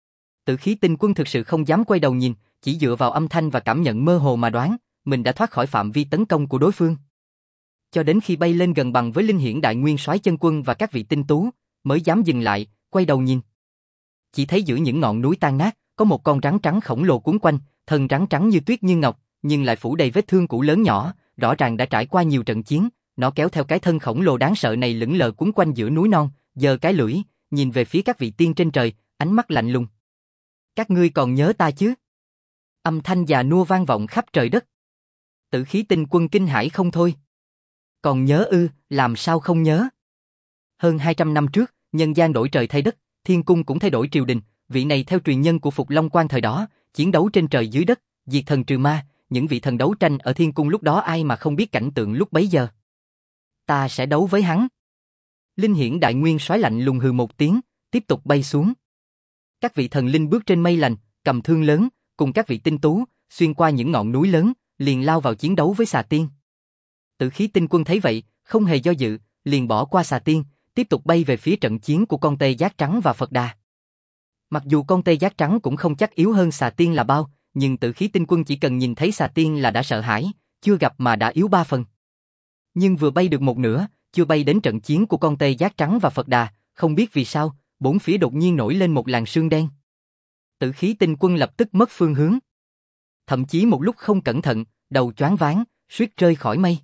S1: Tử khí tinh quân thực sự không dám quay đầu nhìn, chỉ dựa vào âm thanh và cảm nhận mơ hồ mà đoán, mình đã thoát khỏi phạm vi tấn công của đối phương. Cho đến khi bay lên gần bằng với Linh Hiển đại nguyên soái chân quân và các vị tinh tú, mới dám dừng lại, quay đầu nhìn. Chỉ thấy giữa những ngọn núi tan nát, có một con rắn trắng khổng lồ cuốn quanh, thân rắn trắng như tuyết như ngọc, nhưng lại phủ đầy vết thương cũ lớn nhỏ, rõ ràng đã trải qua nhiều trận chiến, nó kéo theo cái thân khổng lồ đáng sợ này lững lờ cuốn quanh giữa núi non, giơ cái lưỡi, nhìn về phía các vị tiên trên trời, ánh mắt lạnh lùng. Các ngươi còn nhớ ta chứ? Âm thanh già nua vang vọng khắp trời đất. Tử khí tinh quân kinh hãi không thôi. Còn nhớ ư, làm sao không nhớ? Hơn hai trăm năm trước, nhân gian đổi trời thay đất, thiên cung cũng thay đổi triều đình, vị này theo truyền nhân của Phục Long Quan thời đó, chiến đấu trên trời dưới đất, diệt thần trừ ma, những vị thần đấu tranh ở thiên cung lúc đó ai mà không biết cảnh tượng lúc bấy giờ. Ta sẽ đấu với hắn. Linh Hiển đại nguyên soái lạnh lùng hừ một tiếng, tiếp tục bay xuống. Các vị thần linh bước trên mây lành, cầm thương lớn, cùng các vị tinh tú, xuyên qua những ngọn núi lớn, liền lao vào chiến đấu với xà tiên. Tử khí tinh quân thấy vậy, không hề do dự, liền bỏ qua xà tiên, tiếp tục bay về phía trận chiến của con tê giác trắng và Phật Đà. Mặc dù con tê giác trắng cũng không chắc yếu hơn xà tiên là bao, nhưng Tử khí tinh quân chỉ cần nhìn thấy xà tiên là đã sợ hãi, chưa gặp mà đã yếu ba phần. Nhưng vừa bay được một nửa, chưa bay đến trận chiến của con tê giác trắng và Phật Đà, không biết vì sao, bốn phía đột nhiên nổi lên một làn sương đen. Tử khí tinh quân lập tức mất phương hướng. Thậm chí một lúc không cẩn thận, đầu choáng váng, suýt rơi khỏi mây.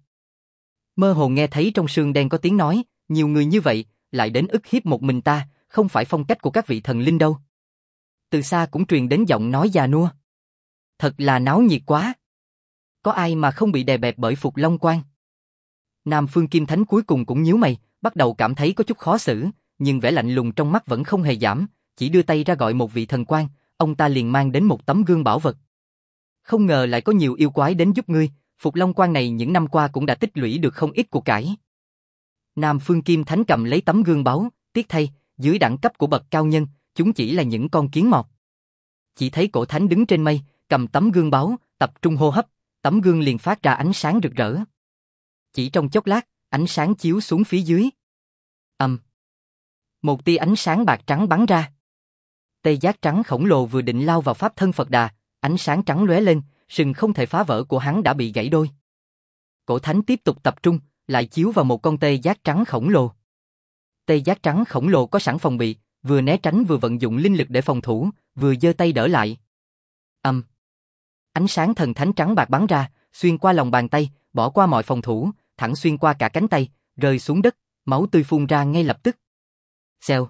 S1: Mơ hồ nghe thấy trong sương đen có tiếng nói, nhiều người như vậy, lại đến ức hiếp một mình ta, không phải phong cách của các vị thần linh đâu. Từ xa cũng truyền đến giọng nói già nua. Thật là náo nhiệt quá. Có ai mà không bị đè bẹp bởi Phục Long Quan? Nam Phương Kim Thánh cuối cùng cũng nhíu mày, bắt đầu cảm thấy có chút khó xử, nhưng vẻ lạnh lùng trong mắt vẫn không hề giảm, chỉ đưa tay ra gọi một vị thần quan, ông ta liền mang đến một tấm gương bảo vật. Không ngờ lại có nhiều yêu quái đến giúp ngươi, Phục Long Quan này những năm qua cũng đã tích lũy được không ít của cải. Nam Phương Kim Thánh cầm lấy tấm gương báu, tiếc thay, dưới đẳng cấp của bậc cao nhân, chúng chỉ là những con kiến mọt. Chỉ thấy cổ thánh đứng trên mây, cầm tấm gương báu, tập trung hô hấp, tấm gương liền phát ra ánh sáng rực rỡ. Chỉ trong chốc lát, ánh sáng chiếu xuống phía dưới. Ầm. Một tia ánh sáng bạc trắng bắn ra. Tê giác trắng khổng lồ vừa định lao vào pháp thân Phật Đà, ánh sáng trắng lóe lên, sừng không thể phá vỡ của hắn đã bị gãy đôi. Cổ thánh tiếp tục tập trung, lại chiếu vào một con tê giác trắng khổng lồ. Tê giác trắng khổng lồ có sẵn phòng bị, vừa né tránh vừa vận dụng linh lực để phòng thủ, vừa giơ tay đỡ lại. Ầm. Ánh sáng thần thánh trắng bạc bắn ra, xuyên qua lòng bàn tay, bỏ qua mọi phòng thủ, thẳng xuyên qua cả cánh tay, rơi xuống đất, máu tươi phun ra ngay lập tức. Xèo.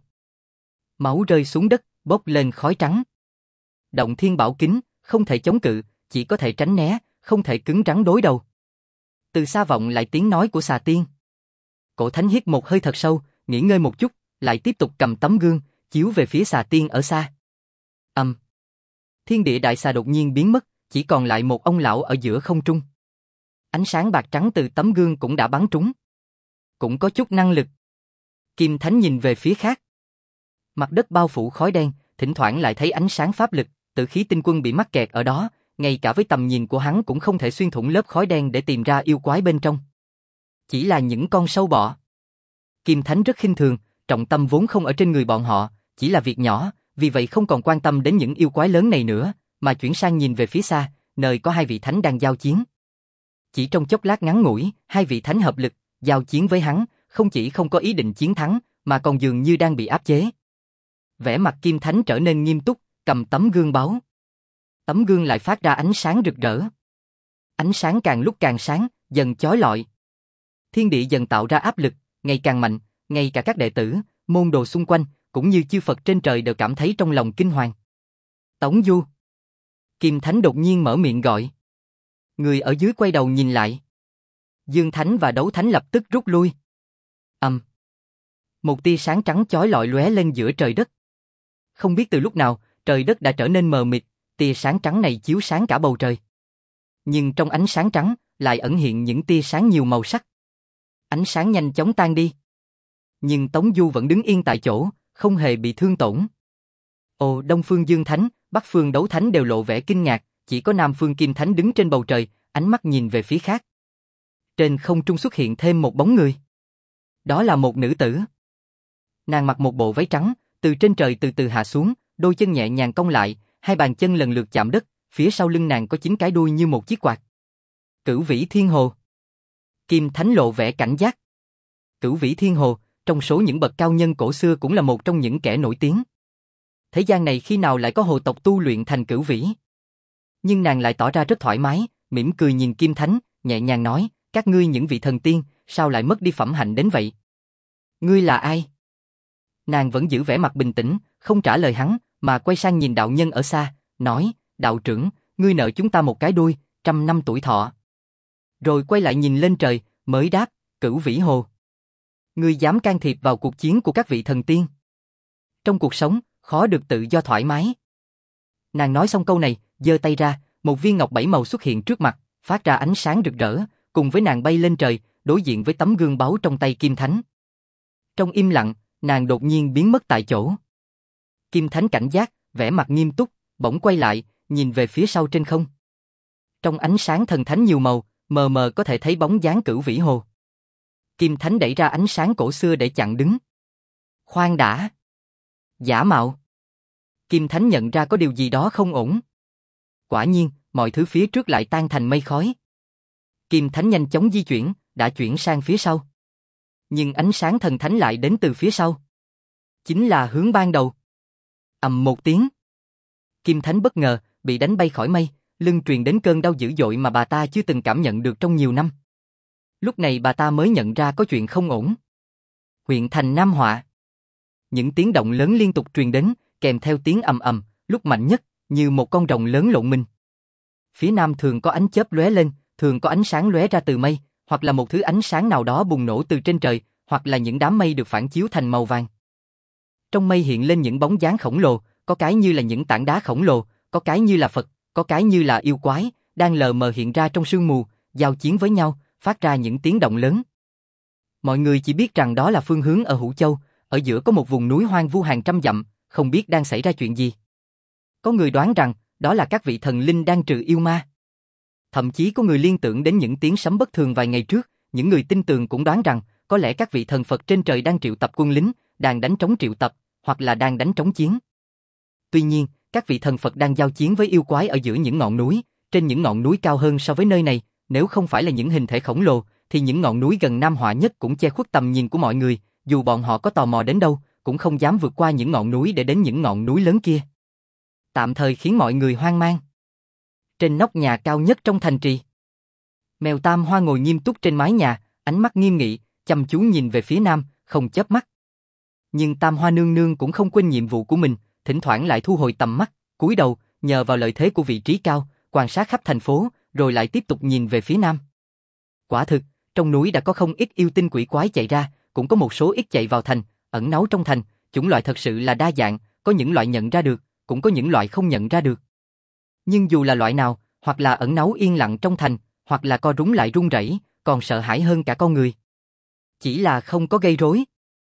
S1: Máu rơi xuống đất, bốc lên khói trắng. Động thiên bảo kính, không thể chống cự, chỉ có thể tránh né, không thể cứng rắn đối đầu. Từ xa vọng lại tiếng nói của xà tiên. Cổ thánh hít một hơi thật sâu, nghỉ ngơi một chút, lại tiếp tục cầm tấm gương, chiếu về phía xà tiên ở xa. Ầm. Thiên địa đại xà đột nhiên biến mất, chỉ còn lại một ông lão ở giữa không trung. Ánh sáng bạc trắng từ tấm gương cũng đã bắn trúng. Cũng có chút năng lực. Kim Thánh nhìn về phía khác. Mặt đất bao phủ khói đen, thỉnh thoảng lại thấy ánh sáng pháp lực, Tử khí tinh quân bị mắc kẹt ở đó, ngay cả với tầm nhìn của hắn cũng không thể xuyên thủng lớp khói đen để tìm ra yêu quái bên trong. Chỉ là những con sâu bọ. Kim Thánh rất khinh thường, trọng tâm vốn không ở trên người bọn họ, chỉ là việc nhỏ, vì vậy không còn quan tâm đến những yêu quái lớn này nữa, mà chuyển sang nhìn về phía xa, nơi có hai vị thánh đang giao chiến. Chỉ trong chốc lát ngắn ngủi, hai vị thánh hợp lực, giao chiến với hắn, không chỉ không có ý định chiến thắng, mà còn dường như đang bị áp chế. Vẻ mặt Kim Thánh trở nên nghiêm túc, cầm tấm gương báu. Tấm gương lại phát ra ánh sáng rực rỡ. Ánh sáng càng lúc càng sáng, dần chói lọi. Thiên địa dần tạo ra áp lực, ngày càng mạnh, ngay cả các đệ tử, môn đồ xung quanh, cũng như chư Phật trên trời đều cảm thấy trong lòng kinh hoàng. Tống Du. Kim Thánh đột nhiên mở miệng gọi. Người ở dưới quay đầu nhìn lại. Dương Thánh và Đấu Thánh lập tức rút lui. Ầm. Um. Một tia sáng trắng chói lọi lóe lên giữa trời đất. Không biết từ lúc nào, trời đất đã trở nên mờ mịt, tia sáng trắng này chiếu sáng cả bầu trời. Nhưng trong ánh sáng trắng, lại ẩn hiện những tia sáng nhiều màu sắc. Ánh sáng nhanh chóng tan đi. Nhưng Tống Du vẫn đứng yên tại chỗ, không hề bị thương tổn. Ồ, Đông Phương Dương Thánh, Bắc Phương Đấu Thánh đều lộ vẻ kinh ngạc, chỉ có Nam Phương Kim Thánh đứng trên bầu trời, ánh mắt nhìn về phía khác. Trên không trung xuất hiện thêm một bóng người. Đó là một nữ tử. Nàng mặc một bộ váy trắng, từ trên trời từ từ hạ xuống, đôi chân nhẹ nhàng cong lại, hai bàn chân lần lượt chạm đất, phía sau lưng nàng có chín cái đuôi như một chiếc quạt. Cửu Vĩ Thiên Hồ. Kim Thánh lộ vẻ cảnh giác. Cửu Vĩ Thiên Hồ, trong số những bậc cao nhân cổ xưa cũng là một trong những kẻ nổi tiếng. Thế gian này khi nào lại có hồ tộc tu luyện thành cửu vĩ? Nhưng nàng lại tỏ ra rất thoải mái, mỉm cười nhìn Kim Thánh, nhẹ nhàng nói, các ngươi những vị thần tiên, sao lại mất đi phẩm hạnh đến vậy? Ngươi là ai? Nàng vẫn giữ vẻ mặt bình tĩnh, không trả lời hắn, mà quay sang nhìn đạo nhân ở xa, nói, đạo trưởng, ngươi nợ chúng ta một cái đuôi, trăm năm tuổi thọ. Rồi quay lại nhìn lên trời, mới đáp, Cửu Vĩ Hồ. Ngươi dám can thiệp vào cuộc chiến của các vị thần tiên? Trong cuộc sống, khó được tự do thoải mái. Nàng nói xong câu này, giơ tay ra, một viên ngọc bảy màu xuất hiện trước mặt, phát ra ánh sáng rực rỡ, cùng với nàng bay lên trời, đối diện với tấm gương báu trong tay Kim Thánh. Trong im lặng, nàng đột nhiên biến mất tại chỗ. Kim Thánh cảnh giác, vẻ mặt nghiêm túc, bỗng quay lại, nhìn về phía sau trên không. Trong ánh sáng thần thánh nhiều màu, mờ mờ có thể thấy bóng dáng Cửu Vĩ Hồ. Kim Thánh đẩy ra ánh sáng cổ xưa để chặn đứng. Khoan đã. Giả mạo. Kim Thánh nhận ra có điều gì đó không ổn. Quả nhiên, mọi thứ phía trước lại tan thành mây khói. Kim Thánh nhanh chóng di chuyển, đã chuyển sang phía sau. Nhưng ánh sáng thần thánh lại đến từ phía sau. Chính là hướng ban đầu. Ầm một tiếng. Kim Thánh bất ngờ, bị đánh bay khỏi mây, lưng truyền đến cơn đau dữ dội mà bà ta chưa từng cảm nhận được trong nhiều năm. Lúc này bà ta mới nhận ra có chuyện không ổn. Huyện thành Nam Họa. Những tiếng động lớn liên tục truyền đến, kèm theo tiếng ầm ầm, lúc mạnh nhất, như một con rồng lớn lộn mình. Phía nam thường có ánh chớp lóe lên, thường có ánh sáng lóe ra từ mây, hoặc là một thứ ánh sáng nào đó bùng nổ từ trên trời, hoặc là những đám mây được phản chiếu thành màu vàng. Trong mây hiện lên những bóng dáng khổng lồ, có cái như là những tảng đá khổng lồ, có cái như là Phật, có cái như là yêu quái, đang lờ mờ hiện ra trong sương mù, giao chiến với nhau, phát ra những tiếng động lớn. Mọi người chỉ biết rằng đó là phương hướng ở Hữu Châu, ở giữa có một vùng núi hoang vu hàng trăm dặm, không biết đang xảy ra chuyện gì. Có người đoán rằng, đó là các vị thần linh đang trừ yêu ma. Thậm chí có người liên tưởng đến những tiếng sấm bất thường vài ngày trước, những người tin tường cũng đoán rằng, có lẽ các vị thần Phật trên trời đang triệu tập quân lính, đang đánh trống triệu tập, hoặc là đang đánh trống chiến. Tuy nhiên, các vị thần Phật đang giao chiến với yêu quái ở giữa những ngọn núi, trên những ngọn núi cao hơn so với nơi này, nếu không phải là những hình thể khổng lồ, thì những ngọn núi gần Nam Họa nhất cũng che khuất tầm nhìn của mọi người, dù bọn họ có tò mò đến đâu, cũng không dám vượt qua những ngọn núi để đến những ngọn núi lớn kia. Tạm thời khiến mọi người hoang mang. Trên nóc nhà cao nhất trong thành trì, Mèo Tam Hoa ngồi nghiêm túc trên mái nhà, ánh mắt nghiêm nghị, chăm chú nhìn về phía nam, không chớp mắt. Nhưng Tam Hoa nương nương cũng không quên nhiệm vụ của mình, thỉnh thoảng lại thu hồi tầm mắt, cúi đầu, nhờ vào lợi thế của vị trí cao, quan sát khắp thành phố, rồi lại tiếp tục nhìn về phía nam. Quả thực, trong núi đã có không ít yêu tinh quỷ quái chạy ra, cũng có một số ít chạy vào thành, ẩn náu trong thành, chủng loại thật sự là đa dạng, có những loại nhận ra được, cũng có những loại không nhận ra được. Nhưng dù là loại nào, hoặc là ẩn náu yên lặng trong thành, hoặc là co rúm lại run rẩy, còn sợ hãi hơn cả con người. Chỉ là không có gây rối.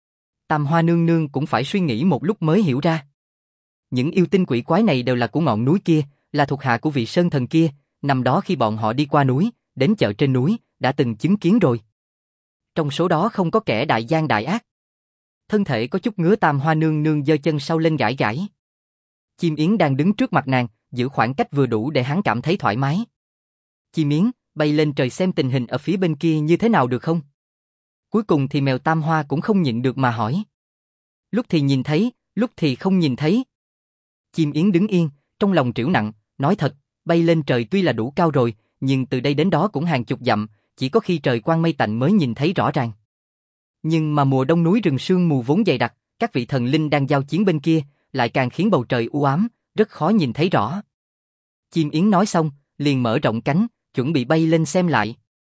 S1: Tam Hoa nương nương cũng phải suy nghĩ một lúc mới hiểu ra. Những yêu tinh quỷ quái này đều là của ngọn núi kia, là thuộc hạ của vị sơn thần kia, năm đó khi bọn họ đi qua núi, đến chợ trên núi, đã từng chứng kiến rồi. Trong số đó không có kẻ đại gian đại ác. Thân thể có chút ngứa Tam Hoa nương nương giơ chân sau lên gãi gãi. Chim Yến đang đứng trước mặt nàng, giữ khoảng cách vừa đủ để hắn cảm thấy thoải mái. Chim Yến, bay lên trời xem tình hình ở phía bên kia như thế nào được không? Cuối cùng thì mèo Tam Hoa cũng không nhịn được mà hỏi. Lúc thì nhìn thấy, lúc thì không nhìn thấy. Chim Yến đứng yên, trong lòng trĩu nặng, nói thật, bay lên trời tuy là đủ cao rồi, nhưng từ đây đến đó cũng hàng chục dặm, chỉ có khi trời quang mây tạnh mới nhìn thấy rõ ràng. Nhưng mà mùa đông núi rừng sương mù vốn dày đặc, các vị thần linh đang giao chiến bên kia, lại càng khiến bầu trời u ám, rất khó nhìn thấy rõ. Chim Yến nói xong, liền mở rộng cánh, chuẩn bị bay lên xem lại.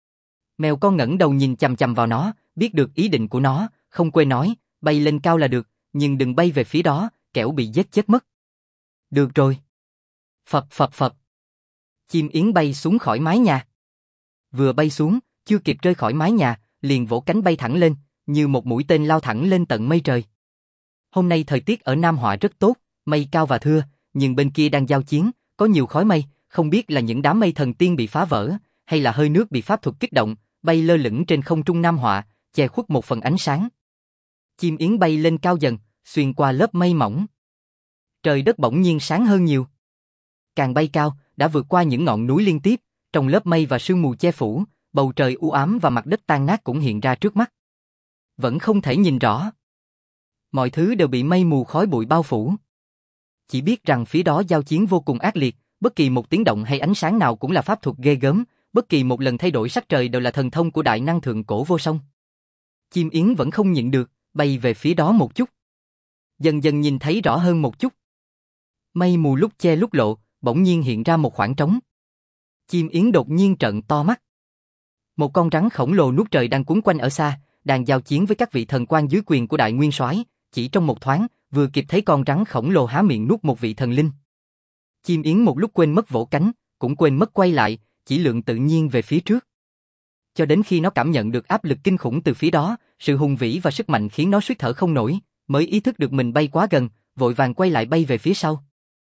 S1: Mèo con ngẩng đầu nhìn chằm chằm vào nó, biết được ý định của nó, không quên nói, bay lên cao là được, nhưng đừng bay về phía đó, kẻo bị giết chết mất. Được rồi. Phập phập phập. Chim Yến bay xuống khỏi mái nhà. Vừa bay xuống, chưa kịp rơi khỏi mái nhà, liền vỗ cánh bay thẳng lên, như một mũi tên lao thẳng lên tận mây trời. Hôm nay thời tiết ở Nam Họa rất tốt, mây cao và thưa, nhưng bên kia đang giao chiến, có nhiều khói mây, không biết là những đám mây thần tiên bị phá vỡ, hay là hơi nước bị pháp thuật kích động, bay lơ lửng trên không trung Nam Họa, che khuất một phần ánh sáng. Chim Yến bay lên cao dần, xuyên qua lớp mây mỏng. Trời đất bỗng nhiên sáng hơn nhiều. Càng bay cao, đã vượt qua những ngọn núi liên tiếp, trong lớp mây và sương mù che phủ, bầu trời u ám và mặt đất tan nát cũng hiện ra trước mắt. Vẫn không thể nhìn rõ. Mọi thứ đều bị mây mù khói bụi bao phủ. Chỉ biết rằng phía đó giao chiến vô cùng ác liệt, bất kỳ một tiếng động hay ánh sáng nào cũng là pháp thuật ghê gớm, bất kỳ một lần thay đổi sắc trời đều là thần thông của đại năng thượng cổ vô song. Chim Yến vẫn không nhịn được, bay về phía đó một chút. Dần dần nhìn thấy rõ hơn một chút. Mây mù lúc che lúc lộ, bỗng nhiên hiện ra một khoảng trống. Chim Yến đột nhiên trợn to mắt. Một con rắn khổng lồ nuốt trời đang quấn quanh ở xa, đang giao chiến với các vị thần quan dưới quyền của đại nguyên soái, chỉ trong một thoáng, vừa kịp thấy con rắn khổng lồ há miệng nuốt một vị thần linh. Chim Yến một lúc quên mất vỗ cánh, cũng quên mất quay lại, chỉ lượn tự nhiên về phía trước. Cho đến khi nó cảm nhận được áp lực kinh khủng từ phía đó, sự hùng vĩ và sức mạnh khiến nó suýt thở không nổi, mới ý thức được mình bay quá gần, vội vàng quay lại bay về phía sau.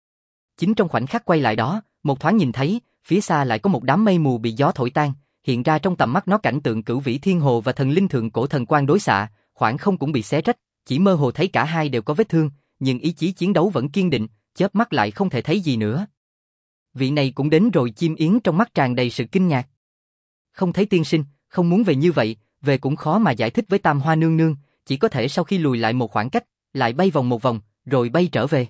S1: Chính trong khoảnh khắc quay lại đó, một thoáng nhìn thấy, phía xa lại có một đám mây mù bị gió thổi tan, hiện ra trong tầm mắt nó cảnh tượng cửu vĩ thiên hồ và thần linh thượng cổ thần quan đối xạ, khoảng không cũng bị xé rách, chỉ mơ hồ thấy cả hai đều có vết thương, nhưng ý chí chiến đấu vẫn kiên định, chớp mắt lại không thể thấy gì nữa. Vị này cũng đến rồi. Chim Yến trong mắt tràn đầy sự kinh ngạc. Không thấy tiên sinh, không muốn về như vậy, về cũng khó mà giải thích với Tam Hoa nương nương, chỉ có thể sau khi lùi lại một khoảng cách, lại bay vòng một vòng, rồi bay trở về.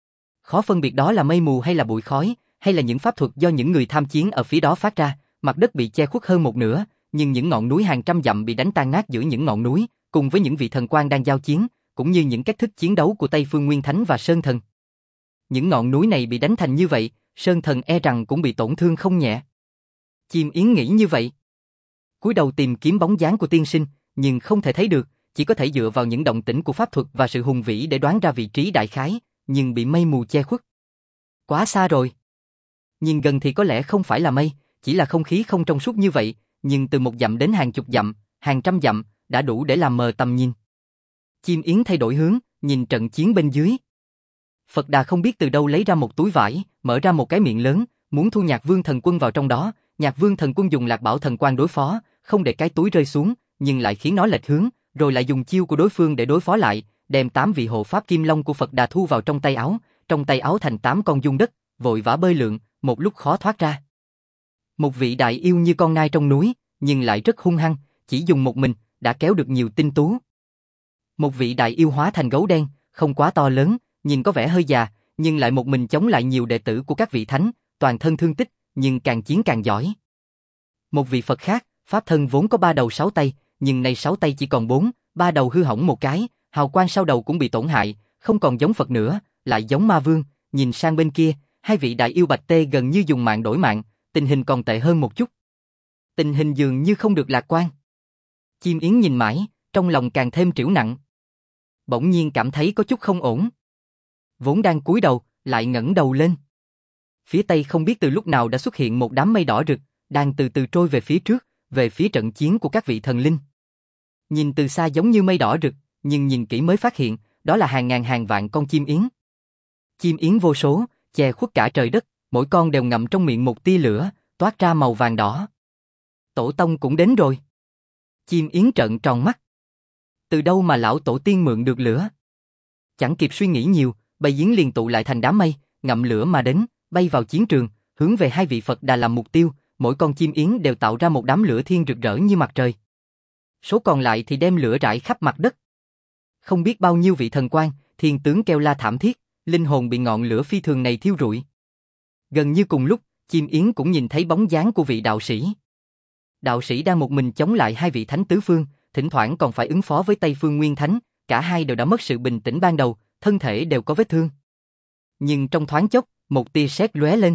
S1: Khó phân biệt đó là mây mù hay là bụi khói, hay là những pháp thuật do những người tham chiến ở phía đó phát ra. Mặt đất bị che khuất hơn một nửa, nhưng những ngọn núi hàng trăm dặm bị đánh tan nát giữa những ngọn núi, cùng với những vị thần quan đang giao chiến, cũng như những cách thức chiến đấu của Tây Phương Nguyên Thánh và Sơn Thần. Những ngọn núi này bị đánh thành như vậy, Sơn Thần e rằng cũng bị tổn thương không nhẹ. Chim Yến nghĩ như vậy. Cúi đầu tìm kiếm bóng dáng của tiên sinh, nhưng không thể thấy được, chỉ có thể dựa vào những động tĩnh của pháp thuật và sự hùng vĩ để đoán ra vị trí đại khái, nhưng bị mây mù che khuất. Quá xa rồi. Nhìn gần thì có lẽ không phải là mây, chỉ là không khí không trong suốt như vậy, nhưng từ một dặm đến hàng chục dặm, hàng trăm dặm, đã đủ để làm mờ tầm nhìn. Chim Yến thay đổi hướng, nhìn trận chiến bên dưới. Phật Đà không biết từ đâu lấy ra một túi vải, mở ra một cái miệng lớn, muốn thu Nhạc Vương thần quân vào trong đó. Nhạc Vương thần quân dùng Lạc Bảo thần quan đối phó, không để cái túi rơi xuống, nhưng lại khiến nó lệch hướng, rồi lại dùng chiêu của đối phương để đối phó lại, đem tám vị hộ pháp kim long của Phật Đà thu vào trong tay áo, trong tay áo thành tám con dung đất, vội vã bơi lượn, một lúc khó thoát ra. Một vị đại yêu như con nai trong núi, nhưng lại rất hung hăng, chỉ dùng một mình, đã kéo được nhiều tinh tú. Một vị đại yêu hóa thành gấu đen, không quá to lớn, nhìn có vẻ hơi già, nhưng lại một mình chống lại nhiều đệ tử của các vị thánh, toàn thân thương tích, nhưng càng chiến càng giỏi. Một vị Phật khác, pháp thân vốn có ba đầu sáu tay, nhưng nay sáu tay chỉ còn bốn, ba đầu hư hỏng một cái, hào quang sau đầu cũng bị tổn hại, không còn giống Phật nữa, lại giống ma vương. Nhìn sang bên kia, hai vị đại yêu bạch tê gần như dùng mạng đổi mạng, tình hình còn tệ hơn một chút. Tình hình dường như không được lạc quan. Chim Yến nhìn mãi, trong lòng càng thêm trĩu nặng. Bỗng nhiên cảm thấy có chút không ổn. Vốn đang cúi đầu, lại ngẩng đầu lên. Phía tây không biết từ lúc nào đã xuất hiện một đám mây đỏ rực, đang từ từ trôi về phía trước, về phía trận chiến của các vị thần linh. Nhìn từ xa giống như mây đỏ rực, nhưng nhìn kỹ mới phát hiện, đó là hàng ngàn hàng vạn con chim yến. Chim yến vô số, che khuất cả trời đất, mỗi con đều ngậm trong miệng một tia lửa, toát ra màu vàng đỏ. Tổ tông cũng đến rồi. Chim yến trợn tròn mắt. Từ đâu mà lão tổ tiên mượn được lửa? Chẳng kịp suy nghĩ nhiều, bầy yến liền tụ lại thành đám mây, ngậm lửa mà đến, bay vào chiến trường, hướng về hai vị Phật Đà làm mục tiêu, mỗi con chim yến đều tạo ra một đám lửa thiên rực rỡ như mặt trời. Số còn lại thì đem lửa rải khắp mặt đất. Không biết bao nhiêu vị thần quan, thiên tướng kêu la thảm thiết, linh hồn bị ngọn lửa phi thường này thiêu rụi. Gần như cùng lúc, chim yến cũng nhìn thấy bóng dáng của vị đạo sĩ. Đạo sĩ đang một mình chống lại hai vị thánh tứ phương, thỉnh thoảng còn phải ứng phó với Tây Phương Nguyên Thánh, cả hai đều đã mất sự bình tĩnh ban đầu, thân thể đều có vết thương. Nhưng trong thoáng chốc, một tia sét lóe lên.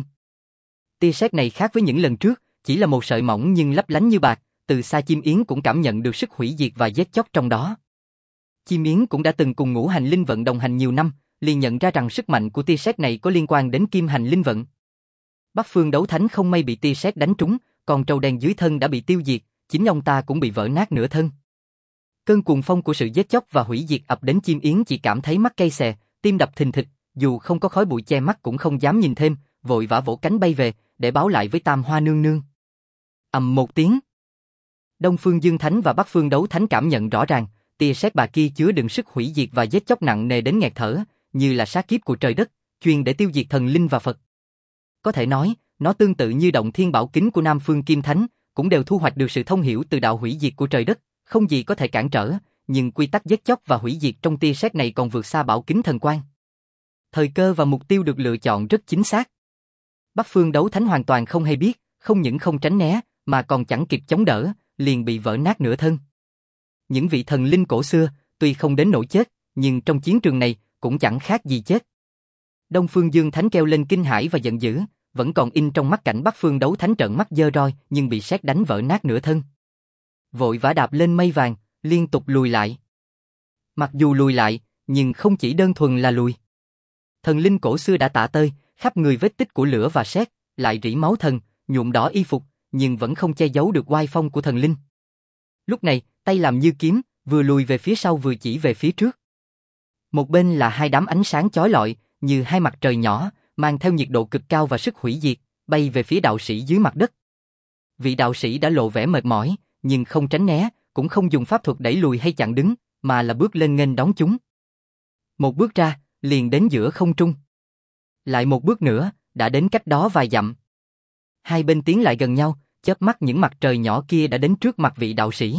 S1: Tia sét này khác với những lần trước, chỉ là một sợi mỏng nhưng lấp lánh như bạc, từ xa chim yến cũng cảm nhận được sức hủy diệt và giết chóc trong đó. Chim yến cũng đã từng cùng ngũ hành linh vận đồng hành nhiều năm, liền nhận ra rằng sức mạnh của tia sét này có liên quan đến kim hành linh vận. Bắc Phương Đấu Thánh không may bị tia sét đánh trúng, còn trâu đen dưới thân đã bị tiêu diệt, chính ông ta cũng bị vỡ nát nửa thân. Cơn cuồng phong của sự giết chóc và hủy diệt ập đến chim yến chỉ cảm thấy mắt cay xè, tim đập thình thịch, dù không có khói bụi che mắt cũng không dám nhìn thêm, vội vã vỗ cánh bay về, để báo lại với Tam Hoa nương nương. Ầm một tiếng. Đông Phương Dương Thánh và Bắc Phương Đấu Thánh cảm nhận rõ ràng, tia sét bà kia chứa đựng sức hủy diệt và giết chóc nặng nề đến nghẹt thở, như là sát kiếp của trời đất, chuyên để tiêu diệt thần linh và Phật. Có thể nói, nó tương tự như động thiên bảo kính của Nam Phương Kim Thánh, cũng đều thu hoạch được sự thông hiểu từ đạo hủy diệt của trời đất, không gì có thể cản trở, nhưng quy tắc giết chóc và hủy diệt trong tia sét này còn vượt xa bảo kính thần quang. Thời cơ và mục tiêu được lựa chọn rất chính xác. Bắc Phương Đấu Thánh hoàn toàn không hay biết, không những không tránh né, mà còn chẳng kịp chống đỡ, liền bị vỡ nát nửa thân. Những vị thần linh cổ xưa, tuy không đến nỗi chết, nhưng trong chiến trường này cũng chẳng khác gì chết. Đông Phương Dương Thánh kêu lên kinh hãi và giận dữ, vẫn còn in trong mắt cảnh Bắc Phương Đấu Thánh trợn mắt dơ roi, nhưng bị sét đánh vỡ nát nửa thân. Vội vã đạp lên mây vàng, liên tục lùi lại. Mặc dù lùi lại, nhưng không chỉ đơn thuần là lùi. Thần linh cổ xưa đã tả tơi, khắp người vết tích của lửa và sét, lại rỉ máu thần, nhuộm đỏ y phục, nhưng vẫn không che giấu được oai phong của thần linh. Lúc này, tay làm như kiếm, vừa lùi về phía sau vừa chỉ về phía trước. Một bên là hai đám ánh sáng chói lọi, như hai mặt trời nhỏ, mang theo nhiệt độ cực cao và sức hủy diệt, bay về phía đạo sĩ dưới mặt đất. Vị đạo sĩ đã lộ vẻ mệt mỏi, nhưng không tránh né, cũng không dùng pháp thuật đẩy lùi hay chặn đứng, mà là bước lên nghênh đón chúng. Một bước ra, liền đến giữa không trung. Lại một bước nữa, đã đến cách đó vài dặm. Hai bên tiến lại gần nhau, chớp mắt những mặt trời nhỏ kia đã đến trước mặt vị đạo sĩ.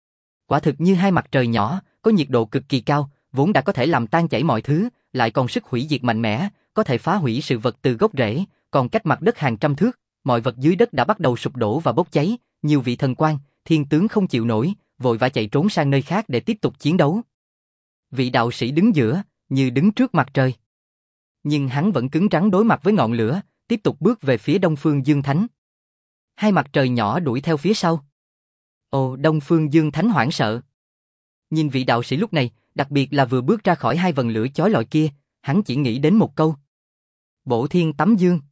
S1: Quả thực như hai mặt trời nhỏ, có nhiệt độ cực kỳ cao, vốn đã có thể làm tan chảy mọi thứ, lại còn sức hủy diệt mạnh mẽ, có thể phá hủy sự vật từ gốc rễ, còn cách mặt đất hàng trăm thước, mọi vật dưới đất đã bắt đầu sụp đổ và bốc cháy, nhiều vị thần quan, thiên tướng không chịu nổi, vội vã chạy trốn sang nơi khác để tiếp tục chiến đấu. Vị đạo sĩ đứng giữa, như đứng trước mặt trời. Nhưng hắn vẫn cứng rắn đối mặt với ngọn lửa, tiếp tục bước về phía Đông Phương Dương Thánh. Hai mặt trời nhỏ đuổi theo phía sau. Ồ, Đông Phương Dương Thánh hoảng sợ. Nhìn vị đạo sĩ lúc này, đặc biệt là vừa bước ra khỏi hai vần lửa chói lọi kia, hắn chỉ nghĩ đến một câu. Bổ Thiên Tắm Dương.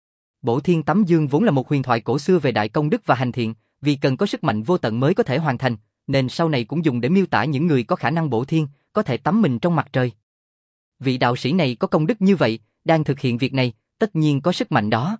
S1: Bổ Thiên Tắm Dương vốn là một huyền thoại cổ xưa về đại công đức và hành thiện, vì cần có sức mạnh vô tận mới có thể hoàn thành, nên sau này cũng dùng để miêu tả những người có khả năng bổ thiên, có thể tắm mình trong mặt trời. Vị đạo sĩ này có công đức như vậy, đang thực hiện việc này, tất nhiên có sức mạnh đó.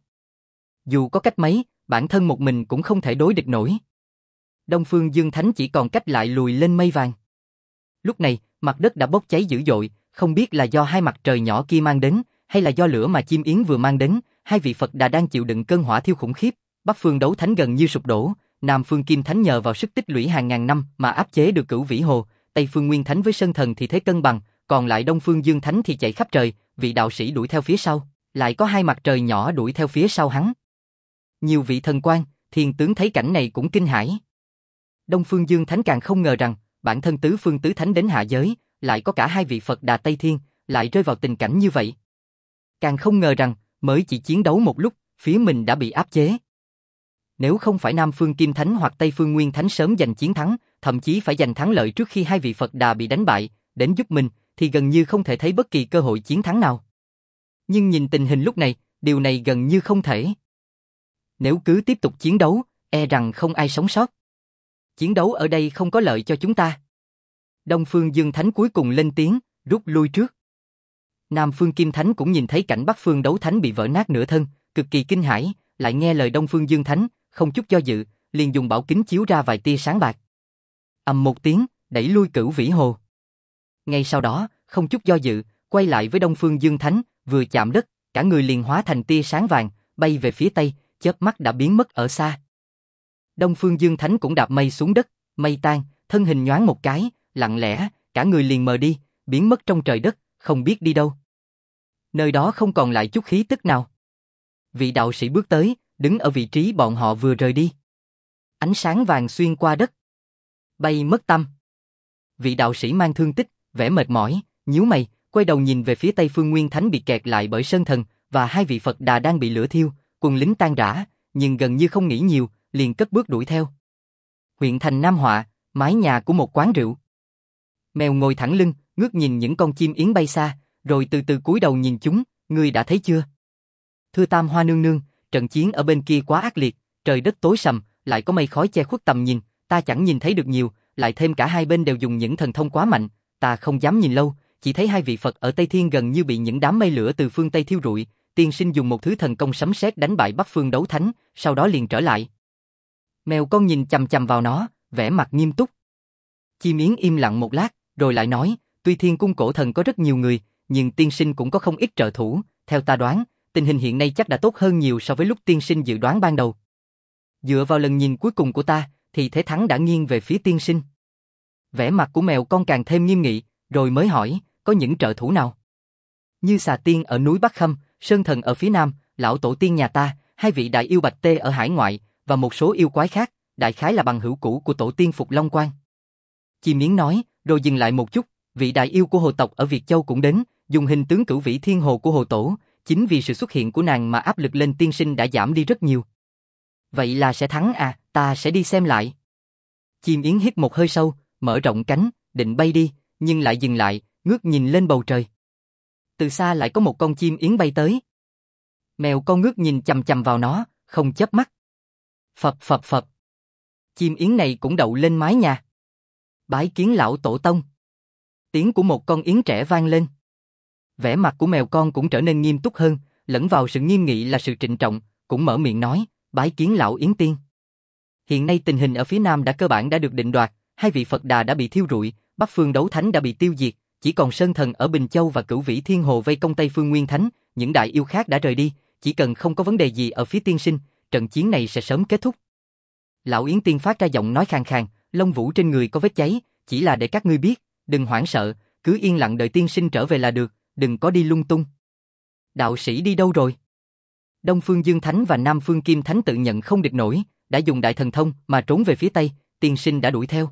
S1: Dù có cách mấy, bản thân một mình cũng không thể đối địch nổi. Đông Phương Dương Thánh chỉ còn cách lại lùi lên mây vàng. Lúc này, mặt đất đã bốc cháy dữ dội, không biết là do hai mặt trời nhỏ kia mang đến, hay là do lửa mà chim yến vừa mang đến, hai vị Phật Đà đang chịu đựng cơn hỏa thiêu khủng khiếp. Bắc Phương Đấu Thánh gần như sụp đổ, Nam Phương Kim Thánh nhờ vào sức tích lũy hàng ngàn năm mà áp chế được Cửu Vĩ Hồ, Tây Phương Nguyên Thánh với Sơn Thần thì thế cân bằng, còn lại Đông Phương Dương Thánh thì chạy khắp trời, vị đạo sĩ đuổi theo phía sau, lại có hai mặt trời nhỏ đuổi theo phía sau hắn. Nhiều vị thần quan, thiên tướng thấy cảnh này cũng kinh hãi. Đông Phương Dương Thánh càng không ngờ rằng, bản thân tứ phương tứ thánh đến hạ giới, lại có cả hai vị Phật Đà Tây Thiên, lại rơi vào tình cảnh như vậy. Càng không ngờ rằng, mới chỉ chiến đấu một lúc, phía mình đã bị áp chế. Nếu không phải Nam Phương Kim Thánh hoặc Tây Phương Nguyên Thánh sớm giành chiến thắng, thậm chí phải giành thắng lợi trước khi hai vị Phật Đà bị đánh bại, đến giúp mình, thì gần như không thể thấy bất kỳ cơ hội chiến thắng nào. Nhưng nhìn tình hình lúc này, điều này gần như không thể. Nếu cứ tiếp tục chiến đấu, e rằng không ai sống sót. Chiến đấu ở đây không có lợi cho chúng ta. Đông Phương Dương Thánh cuối cùng lên tiếng, rút lui trước. Nam Phương Kim Thánh cũng nhìn thấy cảnh Bắc Phương Đấu Thánh bị vỡ nát nửa thân, cực kỳ kinh hãi, lại nghe lời Đông Phương Dương Thánh, không chút do dự, liền dùng bảo kính chiếu ra vài tia sáng bạc. Ầm một tiếng, đẩy lui Cửu Vĩ Hồ. Ngay sau đó, không chút do dự, quay lại với Đông Phương Dương Thánh, vừa chạm đất, cả người liền hóa thành tia sáng vàng, bay về phía tây, chớp mắt đã biến mất ở xa. Đông Phương Dương Thánh cũng đạp mây xuống đất, mây tan, thân hình nhoáng một cái, lặng lẽ, cả người liền mờ đi, biến mất trong trời đất, không biết đi đâu. Nơi đó không còn lại chút khí tức nào. Vị đạo sĩ bước tới, đứng ở vị trí bọn họ vừa rời đi. Ánh sáng vàng xuyên qua đất, bay mất tăm. Vị đạo sĩ mang thương tích, vẻ mệt mỏi, nhíu mày, quay đầu nhìn về phía Tây Phương Nguyên Thánh bị kẹt lại bởi Sơn Thần, và hai vị Phật Đà đang bị lửa thiêu, quân lính tan rã, nhưng gần như không nghĩ nhiều, liền cất bước đuổi theo. Huyện thành Nam Họa, mái nhà của một quán rượu. Mèo ngồi thẳng lưng, ngước nhìn những con chim yến bay xa, rồi từ từ cúi đầu nhìn chúng, ngươi đã thấy chưa? Thưa Tam Hoa nương nương, trận chiến ở bên kia quá ác liệt, trời đất tối sầm, lại có mây khói che khuất tầm nhìn, ta chẳng nhìn thấy được nhiều, lại thêm cả hai bên đều dùng những thần thông quá mạnh, ta không dám nhìn lâu, chỉ thấy hai vị Phật ở Tây Thiên gần như bị những đám mây lửa từ phương Tây thiêu rụi, tiên sinh dùng một thứ thần công sấm sét đánh bại Bắc Phương Đấu Thánh, sau đó liền trở lại. Mèo con nhìn chằm chằm vào nó, vẻ mặt nghiêm túc. Chim yến im lặng một lát, rồi lại nói, tuy Thiên Cung cổ thần có rất nhiều người, nhưng tiên sinh cũng có không ít trợ thủ, theo ta đoán, tình hình hiện nay chắc đã tốt hơn nhiều so với lúc tiên sinh dự đoán ban đầu. Dựa vào lần nhìn cuối cùng của ta, thì thế thắng đã nghiêng về phía tiên sinh. Vẻ mặt của mèo con càng thêm nghiêm nghị, rồi mới hỏi, có những trợ thủ nào? Như xà tiên ở núi Bắc Khâm, Sơn Thần ở phía nam, lão tổ tiên nhà ta, hai vị đại yêu Bạch Tê ở hải ngoại, và một số yêu quái khác, đại khái là bằng hữu cũ của tổ tiên Phục Long Quan. Chim yến nói, rồi dừng lại một chút, vị đại yêu của hồ tộc ở Việt Châu cũng đến, dùng hình tướng Cửu Vĩ Thiên Hồ của hồ tổ, chính vì sự xuất hiện của nàng mà áp lực lên tiên sinh đã giảm đi rất nhiều. Vậy là sẽ thắng à, ta sẽ đi xem lại. Chim yến hít một hơi sâu, mở rộng cánh, định bay đi, nhưng lại dừng lại, ngước nhìn lên bầu trời. Từ xa lại có một con chim yến bay tới. Mèo con ngước nhìn chằm chằm vào nó, không chớp mắt. Phập phập phập. Chim yến này cũng đậu lên mái nhà. Bái kiến lão tổ tông. Tiếng của một con yến trẻ vang lên. Vẻ mặt của mèo con cũng trở nên nghiêm túc hơn, lẫn vào sự nghiêm nghị là sự trịnh trọng, cũng mở miệng nói, bái kiến lão yến tiên. Hiện nay tình hình ở phía nam đã cơ bản đã được định đoạt, hai vị Phật Đà đã bị thiêu rụi, Bắc Phương Đấu Thánh đã bị tiêu diệt, chỉ còn Sơn Thần ở Bình Châu và Cửu Vĩ Thiên Hồ vây công Tây Phương Nguyên Thánh, những đại yêu khác đã rời đi, chỉ cần không có vấn đề gì ở phía tiên sinh, trận chiến này sẽ sớm kết thúc. Lão Yến Tiên phát ra giọng nói khàn khàn, lông vũ trên người có vết cháy, chỉ là để các ngươi biết, đừng hoảng sợ, cứ yên lặng đợi tiên sinh trở về là được, đừng có đi lung tung. Đạo sĩ đi đâu rồi? Đông Phương Dương Thánh và Nam Phương Kim Thánh tự nhận không địch nổi, đã dùng đại thần thông mà trốn về phía Tây, tiên sinh đã đuổi theo.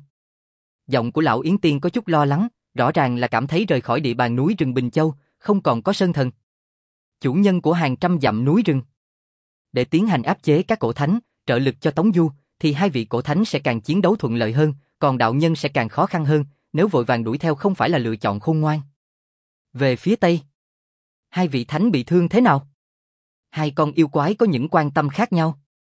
S1: Giọng của lão Yến Tiên có chút lo lắng, rõ ràng là cảm thấy rời khỏi địa bàn núi rừng Bình Châu, không còn có Sơn Thần, chủ nhân của hàng trăm dặm núi rừng. Để tiến hành áp chế các cổ thánh, trợ lực cho Tống Du, thì hai vị cổ thánh sẽ càng chiến đấu thuận lợi hơn, còn đạo nhân sẽ càng khó khăn hơn, nếu vội vàng đuổi theo không phải là lựa chọn khôn ngoan. Về phía Tây, hai vị thánh bị thương thế nào? Hai con yêu quái có những quan tâm khác nhau.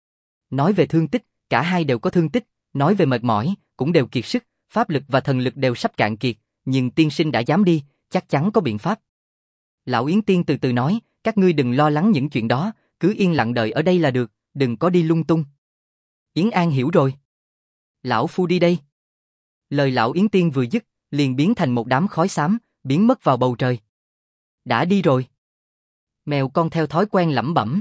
S1: Nói về thương tích, cả hai đều có thương tích, nói về mệt mỏi, cũng đều kiệt sức, pháp lực và thần lực đều sắp cạn kiệt, nhưng tiên sinh đã dám đi, chắc chắn có biện pháp. Lão Yến Tiên từ từ nói, các ngươi đừng lo lắng những chuyện đó, cứ yên lặng đợi ở đây là được, đừng có đi lung tung. Yến An hiểu rồi. Lão Phu đi đây. Lời lão Yến Tiên vừa dứt, liền biến thành một đám khói xám, biến mất vào bầu trời. Đã đi rồi. Mèo con theo thói quen lẩm bẩm.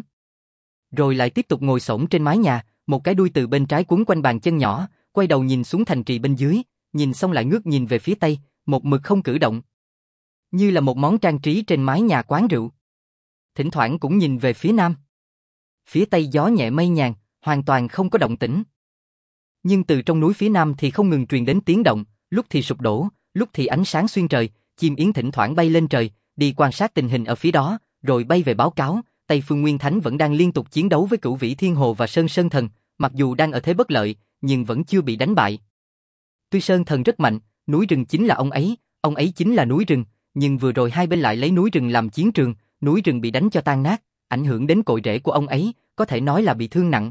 S1: Rồi lại tiếp tục ngồi xổm trên mái nhà, một cái đuôi từ bên trái quấn quanh bàn chân nhỏ, quay đầu nhìn xuống thành trì bên dưới, nhìn xong lại ngước nhìn về phía tây, một mực không cử động. Như là một món trang trí trên mái nhà quán rượu. Thỉnh thoảng cũng nhìn về phía nam. Phía tây gió nhẹ mây nhàn, hoàn toàn không có động tĩnh. Nhưng từ trong núi phía nam thì không ngừng truyền đến tiếng động, lúc thì sụp đổ, lúc thì ánh sáng xuyên trời, chim yến thỉnh thoảng bay lên trời, đi quan sát tình hình ở phía đó, rồi bay về báo cáo, Tây Phương Nguyên Thánh vẫn đang liên tục chiến đấu với Cửu Vĩ Thiên Hồ và Sơn Sơn Thần, mặc dù đang ở thế bất lợi, nhưng vẫn chưa bị đánh bại. Tuy Sơn Thần rất mạnh, núi rừng chính là ông ấy, ông ấy chính là núi rừng, nhưng vừa rồi hai bên lại lấy núi rừng làm chiến trường, núi rừng bị đánh cho tan nát, ảnh hưởng đến cội rễ của ông ấy, có thể nói là bị thương nặng.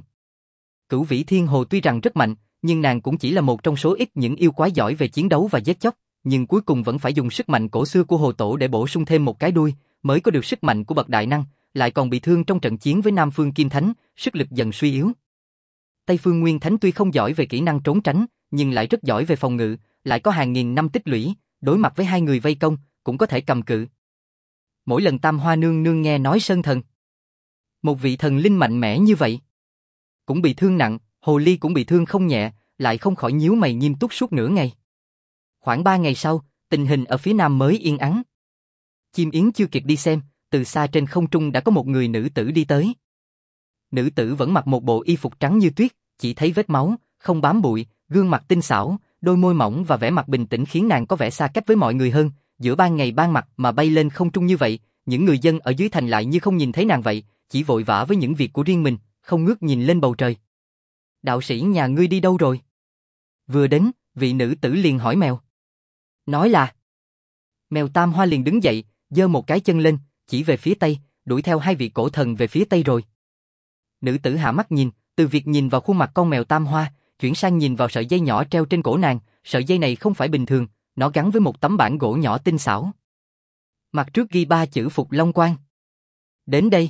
S1: Cửu Vĩ Thiên Hồ tuy rằng rất mạnh, nhưng nàng cũng chỉ là một trong số ít những yêu quái giỏi về chiến đấu và giết chóc, nhưng cuối cùng vẫn phải dùng sức mạnh cổ xưa của Hồ Tổ để bổ sung thêm một cái đuôi, mới có được sức mạnh của bậc đại năng, lại còn bị thương trong trận chiến với Nam Phương Kim Thánh, sức lực dần suy yếu. Tây Phương Nguyên Thánh tuy không giỏi về kỹ năng trốn tránh, nhưng lại rất giỏi về phòng ngự, lại có hàng nghìn năm tích lũy, đối mặt với hai người vây công, cũng có thể cầm cự. Mỗi lần Tam Hoa nương nương nghe nói Sơn Thần, một vị thần linh mạnh mẽ như vậy, cũng bị thương nặng, Hồ Ly cũng bị thương không nhẹ, lại không khỏi nhíu mày nghiêm túc suốt nửa ngày. Khoảng ba ngày sau, tình hình ở phía nam mới yên ắng. Chim yến chưa kịp đi xem, từ xa trên không trung đã có một người nữ tử đi tới. Nữ tử vẫn mặc một bộ y phục trắng như tuyết, chỉ thấy vết máu, không bám bụi, gương mặt tinh xảo, đôi môi mỏng và vẻ mặt bình tĩnh khiến nàng có vẻ xa cách với mọi người hơn. Giữa ban ngày ban mặt mà bay lên không trung như vậy, những người dân ở dưới thành lại như không nhìn thấy nàng vậy, chỉ vội vã với những việc của riêng mình, không ngước nhìn lên bầu trời. Đạo sĩ nhà ngươi đi đâu rồi? Vừa đến, vị nữ tử liền hỏi mèo. Nói là. Mèo Tam Hoa liền đứng dậy, giơ một cái chân lên, chỉ về phía tây, đuổi theo hai vị cổ thần về phía tây rồi. Nữ tử hạ mắt nhìn, từ việc nhìn vào khuôn mặt con mèo Tam Hoa, chuyển sang nhìn vào sợi dây nhỏ treo trên cổ nàng, sợi dây này không phải bình thường, nó gắn với một tấm bảng gỗ nhỏ tinh xảo. Mặt trước ghi ba chữ Phục Long Quan. Đến đây.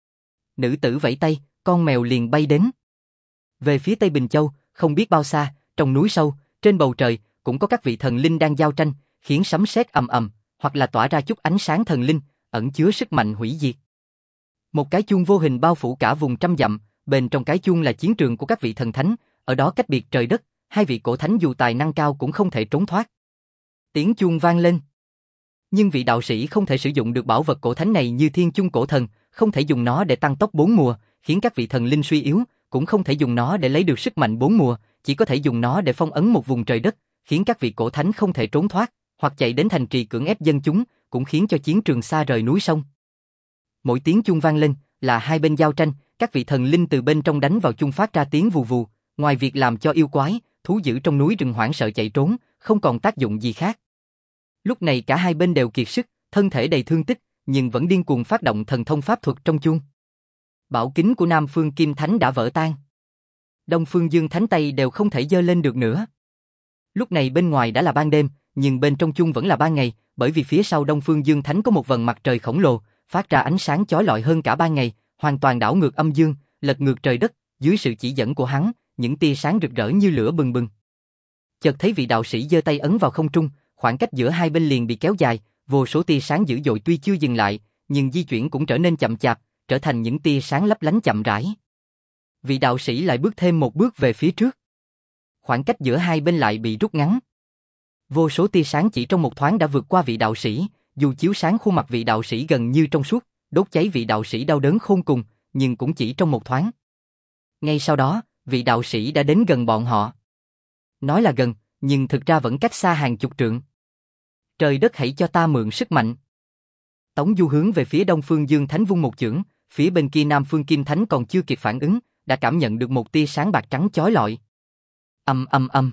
S1: Nữ tử vẫy tay, con mèo liền bay đến. Về phía Tây Bình Châu, không biết bao xa, trong núi sâu, trên bầu trời, cũng có các vị thần linh đang giao tranh, khiến sấm sét ầm ầm, hoặc là tỏa ra chút ánh sáng thần linh, ẩn chứa sức mạnh hủy diệt. Một cái chuông vô hình bao phủ cả vùng trăm dặm, bên trong cái chuông là chiến trường của các vị thần thánh, ở đó cách biệt trời đất, hai vị cổ thánh dù tài năng cao cũng không thể trốn thoát. Tiếng chuông vang lên. Nhưng vị đạo sĩ không thể sử dụng được bảo vật cổ thánh này như thiên chung cổ thần, không thể dùng nó để tăng tốc bốn mùa, khiến các vị thần linh suy yếu, cũng không thể dùng nó để lấy được sức mạnh bốn mùa, chỉ có thể dùng nó để phong ấn một vùng trời đất, khiến các vị cổ thánh không thể trốn thoát, hoặc chạy đến thành trì cưỡng ép dân chúng, cũng khiến cho chiến trường xa rời núi sông. Mỗi tiếng chuông vang lên là hai bên giao tranh, các vị thần linh từ bên trong đánh vào chuông phát ra tiếng vù vù, ngoài việc làm cho yêu quái, thú dữ trong núi rừng hoảng sợ chạy trốn, không còn tác dụng gì khác. Lúc này cả hai bên đều kiệt sức, thân thể đầy thương tích, nhưng vẫn điên cuồng phát động thần thông pháp thuật trong chuông. Bảo kính của Nam Phương Kim Thánh đã vỡ tan. Đông Phương Dương Thánh tay đều không thể giơ lên được nữa. Lúc này bên ngoài đã là ban đêm, nhưng bên trong chuông vẫn là ban ngày, bởi vì phía sau Đông Phương Dương Thánh có một vầng mặt trời khổng lồ, phát ra ánh sáng chói lọi hơn cả ban ngày, hoàn toàn đảo ngược âm dương, lật ngược trời đất, dưới sự chỉ dẫn của hắn, những tia sáng rực rỡ như lửa bừng bừng. Chợt thấy vị đạo sĩ giơ tay ấn vào không trung, khoảng cách giữa hai bên liền bị kéo dài, vô số tia sáng dữ dội tuy chưa dừng lại, nhưng di chuyển cũng trở nên chậm chạp, trở thành những tia sáng lấp lánh chậm rãi. Vị đạo sĩ lại bước thêm một bước về phía trước. Khoảng cách giữa hai bên lại bị rút ngắn. Vô số tia sáng chỉ trong một thoáng đã vượt qua vị đạo sĩ, dù chiếu sáng khuôn mặt vị đạo sĩ gần như trong suốt, đốt cháy vị đạo sĩ đau đớn khôn cùng, nhưng cũng chỉ trong một thoáng. Ngay sau đó, vị đạo sĩ đã đến gần bọn họ. Nói là gần, nhưng thực ra vẫn cách xa hàng chục trượng. Trời đất hãy cho ta mượn sức mạnh. Tống Du hướng về phía Đông Phương Dương Thánh vung một chưởng, phía bên kia Nam Phương Kim Thánh còn chưa kịp phản ứng, đã cảm nhận được một tia sáng bạc trắng chói lọi. Âm âm âm.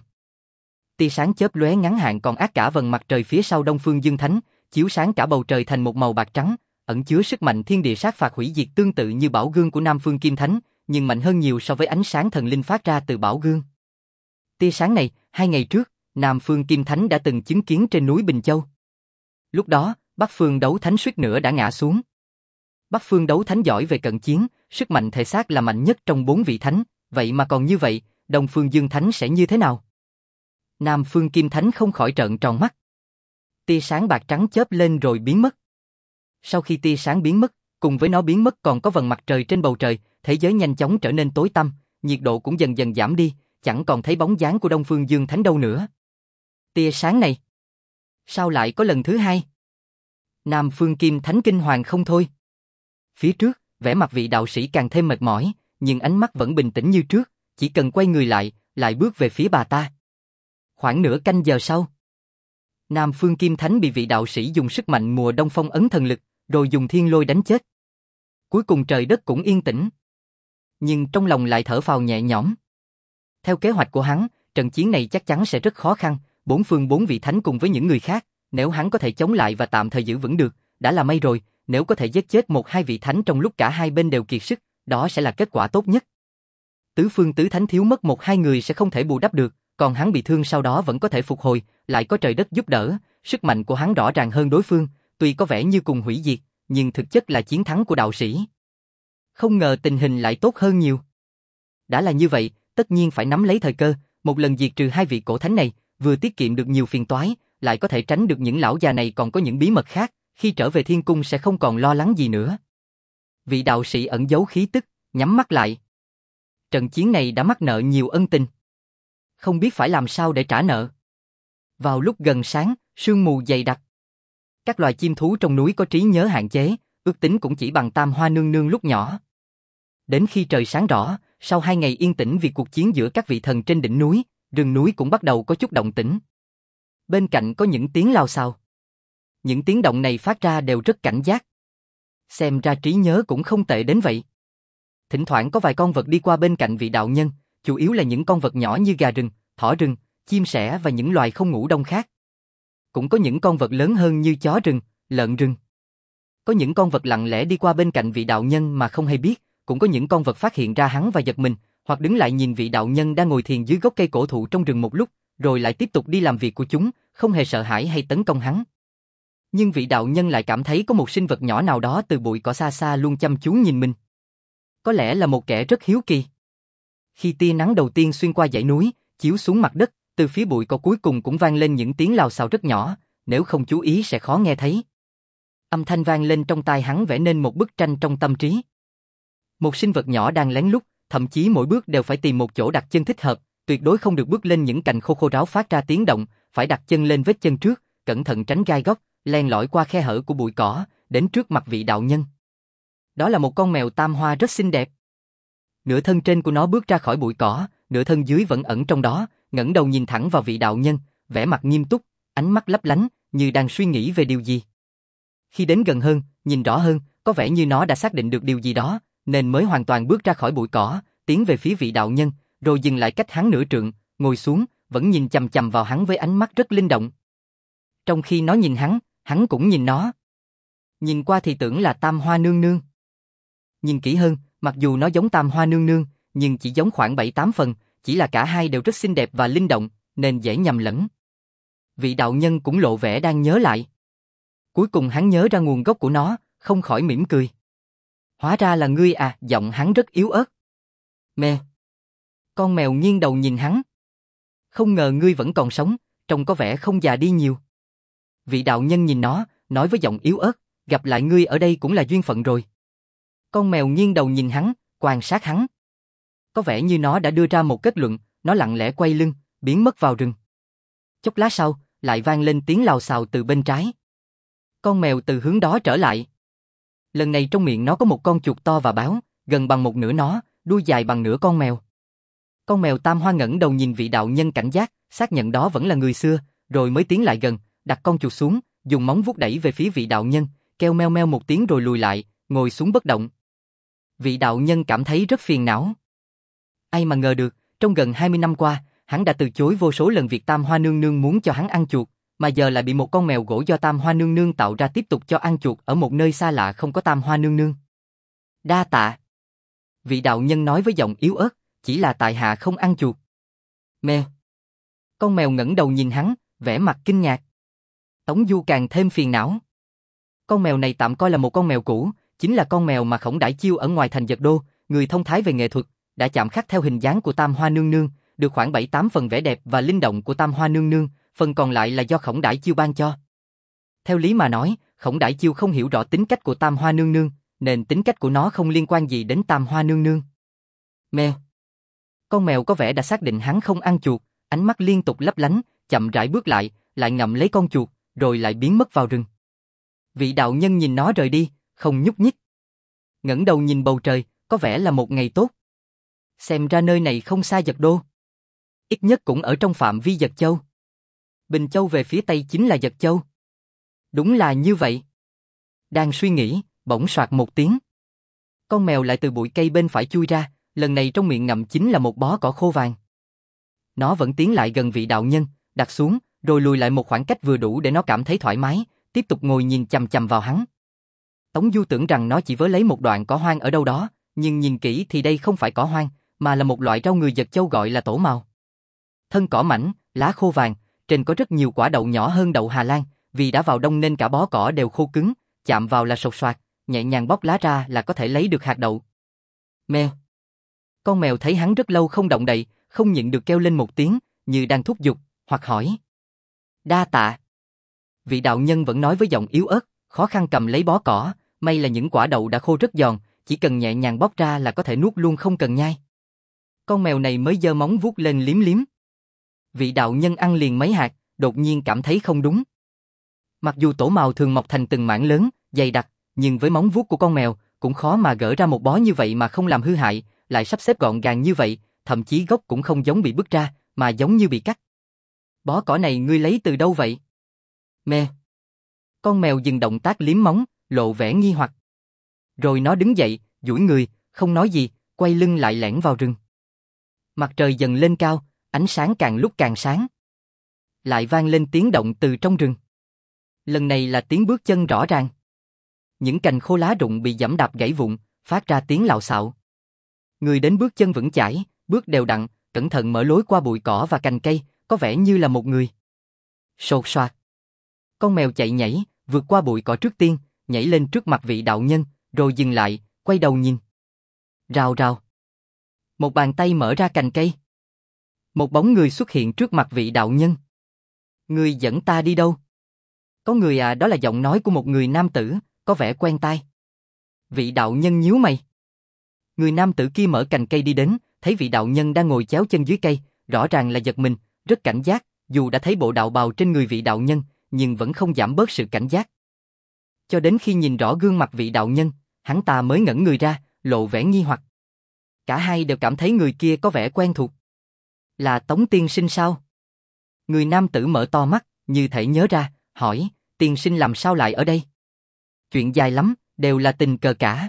S1: Tia sáng chớp lóe ngắn hạn còn ác cả vầng mặt trời phía sau Đông Phương Dương Thánh, chiếu sáng cả bầu trời thành một màu bạc trắng, ẩn chứa sức mạnh thiên địa sát phạt hủy diệt tương tự như bảo gương của Nam Phương Kim Thánh, nhưng mạnh hơn nhiều so với ánh sáng thần linh phát ra từ bảo gương. Tia sáng này, hai ngày trước, Nam Phương Kim Thánh đã từng chứng kiến trên núi Bình Châu. Lúc đó, Bắc Phương Đấu Thánh suýt nữa đã ngã xuống. Bắc Phương Đấu Thánh giỏi về cận chiến, sức mạnh thể xác là mạnh nhất trong bốn vị thánh, vậy mà còn như vậy, Đông Phương Dương Thánh sẽ như thế nào? Nam Phương Kim Thánh không khỏi trợn tròn mắt. Tia sáng bạc trắng chớp lên rồi biến mất. Sau khi tia sáng biến mất, cùng với nó biến mất còn có vầng mặt trời trên bầu trời, thế giới nhanh chóng trở nên tối tăm, nhiệt độ cũng dần dần giảm đi, chẳng còn thấy bóng dáng của Đông Phương Dương Thánh đâu nữa. Tia sáng này, sao lại có lần thứ hai? Nam Phương Kim Thánh kinh hoàng không thôi. Phía trước, vẻ mặt vị đạo sĩ càng thêm mệt mỏi, nhưng ánh mắt vẫn bình tĩnh như trước, chỉ cần quay người lại, lại bước về phía bà ta. Khoảng nửa canh giờ sau, Nam Phương Kim Thánh bị vị đạo sĩ dùng sức mạnh mùa đông phong ấn thần lực, rồi dùng thiên lôi đánh chết. Cuối cùng trời đất cũng yên tĩnh. Nhưng trong lòng lại thở phào nhẹ nhõm. Theo kế hoạch của hắn, trận chiến này chắc chắn sẽ rất khó khăn, bốn phương bốn vị thánh cùng với những người khác, nếu hắn có thể chống lại và tạm thời giữ vững được, đã là may rồi, nếu có thể giết chết một hai vị thánh trong lúc cả hai bên đều kiệt sức, đó sẽ là kết quả tốt nhất. Tứ phương tứ thánh thiếu mất một hai người sẽ không thể bù đắp được, còn hắn bị thương sau đó vẫn có thể phục hồi, lại có trời đất giúp đỡ, sức mạnh của hắn rõ ràng hơn đối phương, tuy có vẻ như cùng hủy diệt, nhưng thực chất là chiến thắng của đạo sĩ. Không ngờ tình hình lại tốt hơn nhiều. Đã là như vậy, tất nhiên phải nắm lấy thời cơ, Một lần diệt trừ hai vị cổ thánh này, vừa tiết kiệm được nhiều phiền toái, lại có thể tránh được những lão già này còn có những bí mật khác, khi trở về thiên cung sẽ không còn lo lắng gì nữa. Vị đạo sĩ ẩn giấu khí tức, nhắm mắt lại. Trận chiến này đã mắc nợ nhiều ân tình. Không biết phải làm sao để trả nợ. Vào lúc gần sáng, sương mù dày đặc. Các loài chim thú trong núi có trí nhớ hạn chế, ước tính cũng chỉ bằng Tam Hoa Nương Nương lúc nhỏ. Đến khi trời sáng rõ, sau hai ngày yên tĩnh vì cuộc chiến giữa các vị thần trên đỉnh núi, rừng núi cũng bắt đầu có chút động tĩnh. Bên cạnh có những tiếng lao xao. Những tiếng động này phát ra đều rất cảnh giác. Xem ra trí nhớ cũng không tệ đến vậy. Thỉnh thoảng có vài con vật đi qua bên cạnh vị đạo nhân, chủ yếu là những con vật nhỏ như gà rừng, thỏ rừng, chim sẻ và những loài không ngủ đông khác. Cũng có những con vật lớn hơn như chó rừng, lợn rừng. Có những con vật lặng lẽ đi qua bên cạnh vị đạo nhân mà không hay biết, cũng có những con vật phát hiện ra hắn và giật mình, hoặc đứng lại nhìn vị đạo nhân đang ngồi thiền dưới gốc cây cổ thụ trong rừng một lúc, rồi lại tiếp tục đi làm việc của chúng, không hề sợ hãi hay tấn công hắn. Nhưng vị đạo nhân lại cảm thấy có một sinh vật nhỏ nào đó từ bụi cỏ xa xa luôn chăm chú nhìn mình. Có lẽ là một kẻ rất hiếu kỳ. Khi tia nắng đầu tiên xuyên qua dãy núi, chiếu xuống mặt đất, từ phía bụi cỏ cuối cùng cũng vang lên những tiếng lào xào rất nhỏ, nếu không chú ý sẽ khó nghe thấy. Âm thanh vang lên trong tai hắn vẽ nên một bức tranh trong tâm trí. Một sinh vật nhỏ đang lén lút, thậm chí mỗi bước đều phải tìm một chỗ đặt chân thích hợp, tuyệt đối không được bước lên những cành khô khô ráo phát ra tiếng động, phải đặt chân lên vết chân trước, cẩn thận tránh gai góc, len lỏi qua khe hở của bụi cỏ, đến trước mặt vị đạo nhân. Đó là một con mèo tam hoa rất xinh đẹp. Nửa thân trên của nó bước ra khỏi bụi cỏ, nửa thân dưới vẫn ẩn trong đó, ngẩng đầu nhìn thẳng vào vị đạo nhân, vẻ mặt nghiêm túc, ánh mắt lấp lánh, như đang suy nghĩ về điều gì. Khi đến gần hơn, nhìn rõ hơn, có vẻ như nó đã xác định được điều gì đó, nên mới hoàn toàn bước ra khỏi bụi cỏ, tiến về phía vị đạo nhân, rồi dừng lại cách hắn nửa trượng, ngồi xuống, vẫn nhìn chằm chằm vào hắn với ánh mắt rất linh động. Trong khi nó nhìn hắn, hắn cũng nhìn nó. Nhìn qua thì tưởng là Tam Hoa Nương Nương. Nhìn kỹ hơn, mặc dù nó giống Tam Hoa Nương Nương, nhưng chỉ giống khoảng bảy tám phần, chỉ là cả hai đều rất xinh đẹp và linh động, nên dễ nhầm lẫn. Vị đạo nhân cũng lộ vẻ đang nhớ lại. Cuối cùng hắn nhớ ra nguồn gốc của nó, không khỏi mỉm cười. Hóa ra là ngươi à, giọng hắn rất yếu ớt. Mèo. Con mèo nghiêng đầu nhìn hắn. Không ngờ ngươi vẫn còn sống, trông có vẻ không già đi nhiều. Vị đạo nhân nhìn nó, nói với giọng yếu ớt, gặp lại ngươi ở đây cũng là duyên phận rồi. Con mèo nghiêng đầu nhìn hắn, quan sát hắn. Có vẻ như nó đã đưa ra một kết luận, nó lặng lẽ quay lưng, biến mất vào rừng. Chốc lát sau, lại vang lên tiếng lào xào từ bên trái. Con mèo từ hướng đó trở lại. Lần này trong miệng nó có một con chuột to và báo, gần bằng một nửa nó, đuôi dài bằng nửa con mèo. Con mèo tam hoa ngẩng đầu nhìn vị đạo nhân cảnh giác, xác nhận đó vẫn là người xưa, rồi mới tiến lại gần, đặt con chuột xuống, dùng móng vuốt đẩy về phía vị đạo nhân, kêu meo meo một tiếng rồi lùi lại, ngồi xuống bất động. Vị đạo nhân cảm thấy rất phiền não. Ai mà ngờ được, trong gần hai mươi năm qua, hắn đã từ chối vô số lần việc Tam Hoa Nương Nương muốn cho hắn ăn chuột, mà giờ lại bị một con mèo gỗ do Tam Hoa Nương Nương tạo ra tiếp tục cho ăn chuột ở một nơi xa lạ không có Tam Hoa Nương Nương. Đa tạ. Vị đạo nhân nói với giọng yếu ớt, chỉ là tại hạ không ăn chuột. Mèo. Con mèo ngẩng đầu nhìn hắn, vẻ mặt kinh ngạc. Tống Du càng thêm phiền não. Con mèo này tạm coi là một con mèo cũ, chính là con mèo mà Khổng Đãi Chiêu ở ngoài thành Dật Đô, người thông thái về nghệ thuật, đã chạm khắc theo hình dáng của Tam Hoa Nương Nương, được khoảng bảy tám phần vẻ đẹp và linh động của Tam Hoa Nương Nương, phần còn lại là do Khổng Đãi Chiêu ban cho. Theo lý mà nói, Khổng Đãi Chiêu không hiểu rõ tính cách của Tam Hoa Nương Nương, nên tính cách của nó không liên quan gì đến Tam Hoa Nương Nương. Mèo. Con mèo có vẻ đã xác định hắn không ăn chuột, ánh mắt liên tục lấp lánh, chậm rãi bước lại, lại ngậm lấy con chuột, rồi lại biến mất vào rừng. Vị đạo nhân nhìn nó rời đi, không nhúc nhích. Ngẩng đầu nhìn bầu trời, có vẻ là một ngày tốt. Xem ra nơi này không xa Dật Đô. Ít nhất cũng ở trong phạm vi Dật Châu. Bình Châu về phía tây chính là Dật Châu. Đúng là như vậy. Đang suy nghĩ, bỗng soạt một tiếng. Con mèo lại từ bụi cây bên phải chui ra, lần này trong miệng ngậm chính là một bó cỏ khô vàng. Nó vẫn tiến lại gần vị đạo nhân, đặt xuống, rồi lùi lại một khoảng cách vừa đủ để nó cảm thấy thoải mái, tiếp tục ngồi nhìn chằm chằm vào hắn. Tống Du tưởng rằng nó chỉ vớ lấy một đoạn cỏ hoang ở đâu đó, nhưng nhìn kỹ thì đây không phải cỏ hoang, mà là một loại rau người Dật Châu gọi là tổ màu. Thân cỏ mảnh, lá khô vàng, trên có rất nhiều quả đậu nhỏ hơn đậu Hà Lan, vì đã vào đông nên cả bó cỏ đều khô cứng, chạm vào là sột soạt, nhẹ nhàng bóc lá ra là có thể lấy được hạt đậu. Mèo. Con mèo thấy hắn rất lâu không động đậy, không nhịn được kêu lên một tiếng, như đang thúc giục, hoặc hỏi. Đa tạ. Vị đạo nhân vẫn nói với giọng yếu ớt, khó khăn cầm lấy bó cỏ, may là những quả đậu đã khô rất giòn, chỉ cần nhẹ nhàng bóc ra là có thể nuốt luôn không cần nhai. Con mèo này mới giơ móng vuốt lên liếm liếm. Vị đạo nhân ăn liền mấy hạt, đột nhiên cảm thấy không đúng. Mặc dù tổ màu thường mọc thành từng mảng lớn, dày đặc, nhưng với móng vuốt của con mèo, cũng khó mà gỡ ra một bó như vậy mà không làm hư hại, lại sắp xếp gọn gàng như vậy, thậm chí gốc cũng không giống bị bứt ra, mà giống như bị cắt. Bó cỏ này ngươi lấy từ đâu vậy? Mè. Con mèo dừng động tác liếm móng, lộ vẻ nghi hoặc. Rồi nó đứng dậy, duỗi người, không nói gì, quay lưng lại lẻn vào rừng. Mặt trời dần lên cao, ánh sáng càng lúc càng sáng. Lại vang lên tiếng động từ trong rừng. Lần này là tiếng bước chân rõ ràng. Những cành khô lá rụng bị giẫm đạp gãy vụn, phát ra tiếng lạo xạo. Người đến bước chân vững chãi, bước đều đặn, cẩn thận mở lối qua bụi cỏ và cành cây, có vẻ như là một người. Sột soạt. Con mèo chạy nhảy, vượt qua bụi cỏ trước tiên, nhảy lên trước mặt vị đạo nhân, rồi dừng lại, quay đầu nhìn. Rào rào. Một bàn tay mở ra cành cây. Một bóng người xuất hiện trước mặt vị đạo nhân. Người dẫn ta đi đâu? Có người à, đó là giọng nói của một người nam tử, có vẻ quen tai. Vị đạo nhân nhíu mày. Người nam tử kia mở cành cây đi đến, thấy vị đạo nhân đang ngồi chéo chân dưới cây, rõ ràng là giật mình, rất cảnh giác, dù đã thấy bộ đạo bào trên người vị đạo nhân, nhưng vẫn không giảm bớt sự cảnh giác. Cho đến khi nhìn rõ gương mặt vị đạo nhân, hắn ta mới ngẩng người ra, lộ vẻ nghi hoặc. Cả hai đều cảm thấy người kia có vẻ quen thuộc. Là Tống tiên sinh sao? Người nam tử mở to mắt, như thể nhớ ra, hỏi, tiên sinh làm sao lại ở đây? Chuyện dài lắm, đều là tình cờ cả.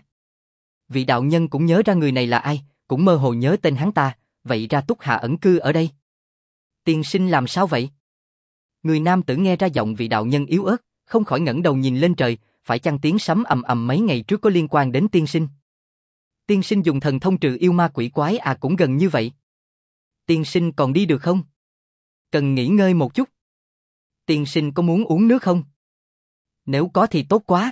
S1: Vị đạo nhân cũng nhớ ra người này là ai, cũng mơ hồ nhớ tên hắn ta, vậy ra Túc Hạ ẩn cư ở đây. Tiên sinh làm sao vậy? Người nam tử nghe ra giọng vị đạo nhân yếu ớt, không khỏi ngẩng đầu nhìn lên trời, phải chăng tiếng sấm ầm ầm mấy ngày trước có liên quan đến tiên sinh? Tiên sinh dùng thần thông trừ yêu ma quỷ quái à, cũng gần như vậy. Tiên sinh còn đi được không? Cần nghỉ ngơi một chút. Tiên sinh có muốn uống nước không? Nếu có thì tốt quá.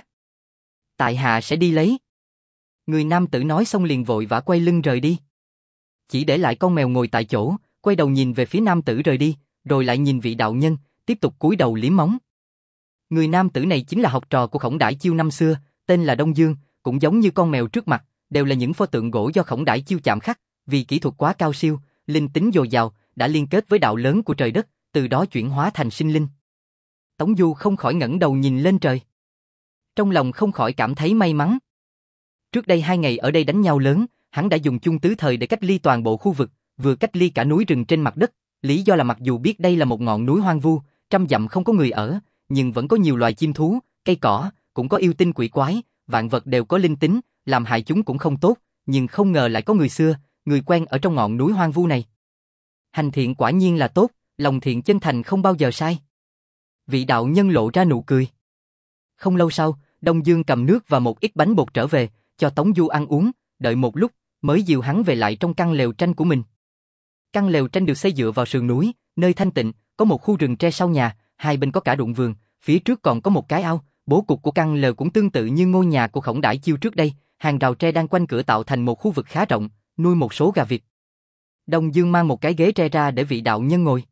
S1: Tại hạ sẽ đi lấy. Người nam tử nói xong liền vội vã quay lưng rời đi. Chỉ để lại con mèo ngồi tại chỗ, quay đầu nhìn về phía nam tử rời đi, rồi lại nhìn vị đạo nhân, tiếp tục cúi đầu liếm móng. Người nam tử này chính là học trò của Khổng Đãi Chiêu năm xưa, tên là Đông Dương, cũng giống như con mèo trước mặt, đều là những pho tượng gỗ do Khổng Đãi Chiêu chạm khắc, vì kỹ thuật quá cao siêu, linh tính dồi dào, đã liên kết với đạo lớn của trời đất, từ đó chuyển hóa thành sinh linh. Tống Du không khỏi ngẩng đầu nhìn lên trời. Trong lòng không khỏi cảm thấy may mắn. Trước đây hai ngày ở đây đánh nhau lớn, hắn đã dùng chung tứ thời để cách ly toàn bộ khu vực, vừa cách ly cả núi rừng trên mặt đất, lý do là mặc dù biết đây là một ngọn núi hoang vu, trăm dặm không có người ở, nhưng vẫn có nhiều loài chim thú, cây cỏ, cũng có yêu tinh quỷ quái, vạn vật đều có linh tính, làm hại chúng cũng không tốt, nhưng không ngờ lại có người xưa, người quen ở trong ngọn núi hoang vu này. Hành thiện quả nhiên là tốt, lòng thiện chân thành không bao giờ sai. Vị đạo nhân lộ ra nụ cười. Không lâu sau, Đông Dương cầm nước và một ít bánh bột trở về, cho Tống Du ăn uống, đợi một lúc, mới dìu hắn về lại trong căn lều tranh của mình. Căn lều tranh được xây dựa vào sườn núi, nơi thanh tịnh, có một khu rừng tre sau nhà, hai bên có cả ruộng vườn, phía trước còn có một cái ao, bố cục của căn lều cũng tương tự như ngôi nhà của Khổng Đãi Chiêu trước đây, hàng rào tre đang quanh cửa tạo thành một khu vực khá rộng, nuôi một số gà vịt. Đông Dương mang một cái ghế tre ra để vị đạo nhân ngồi.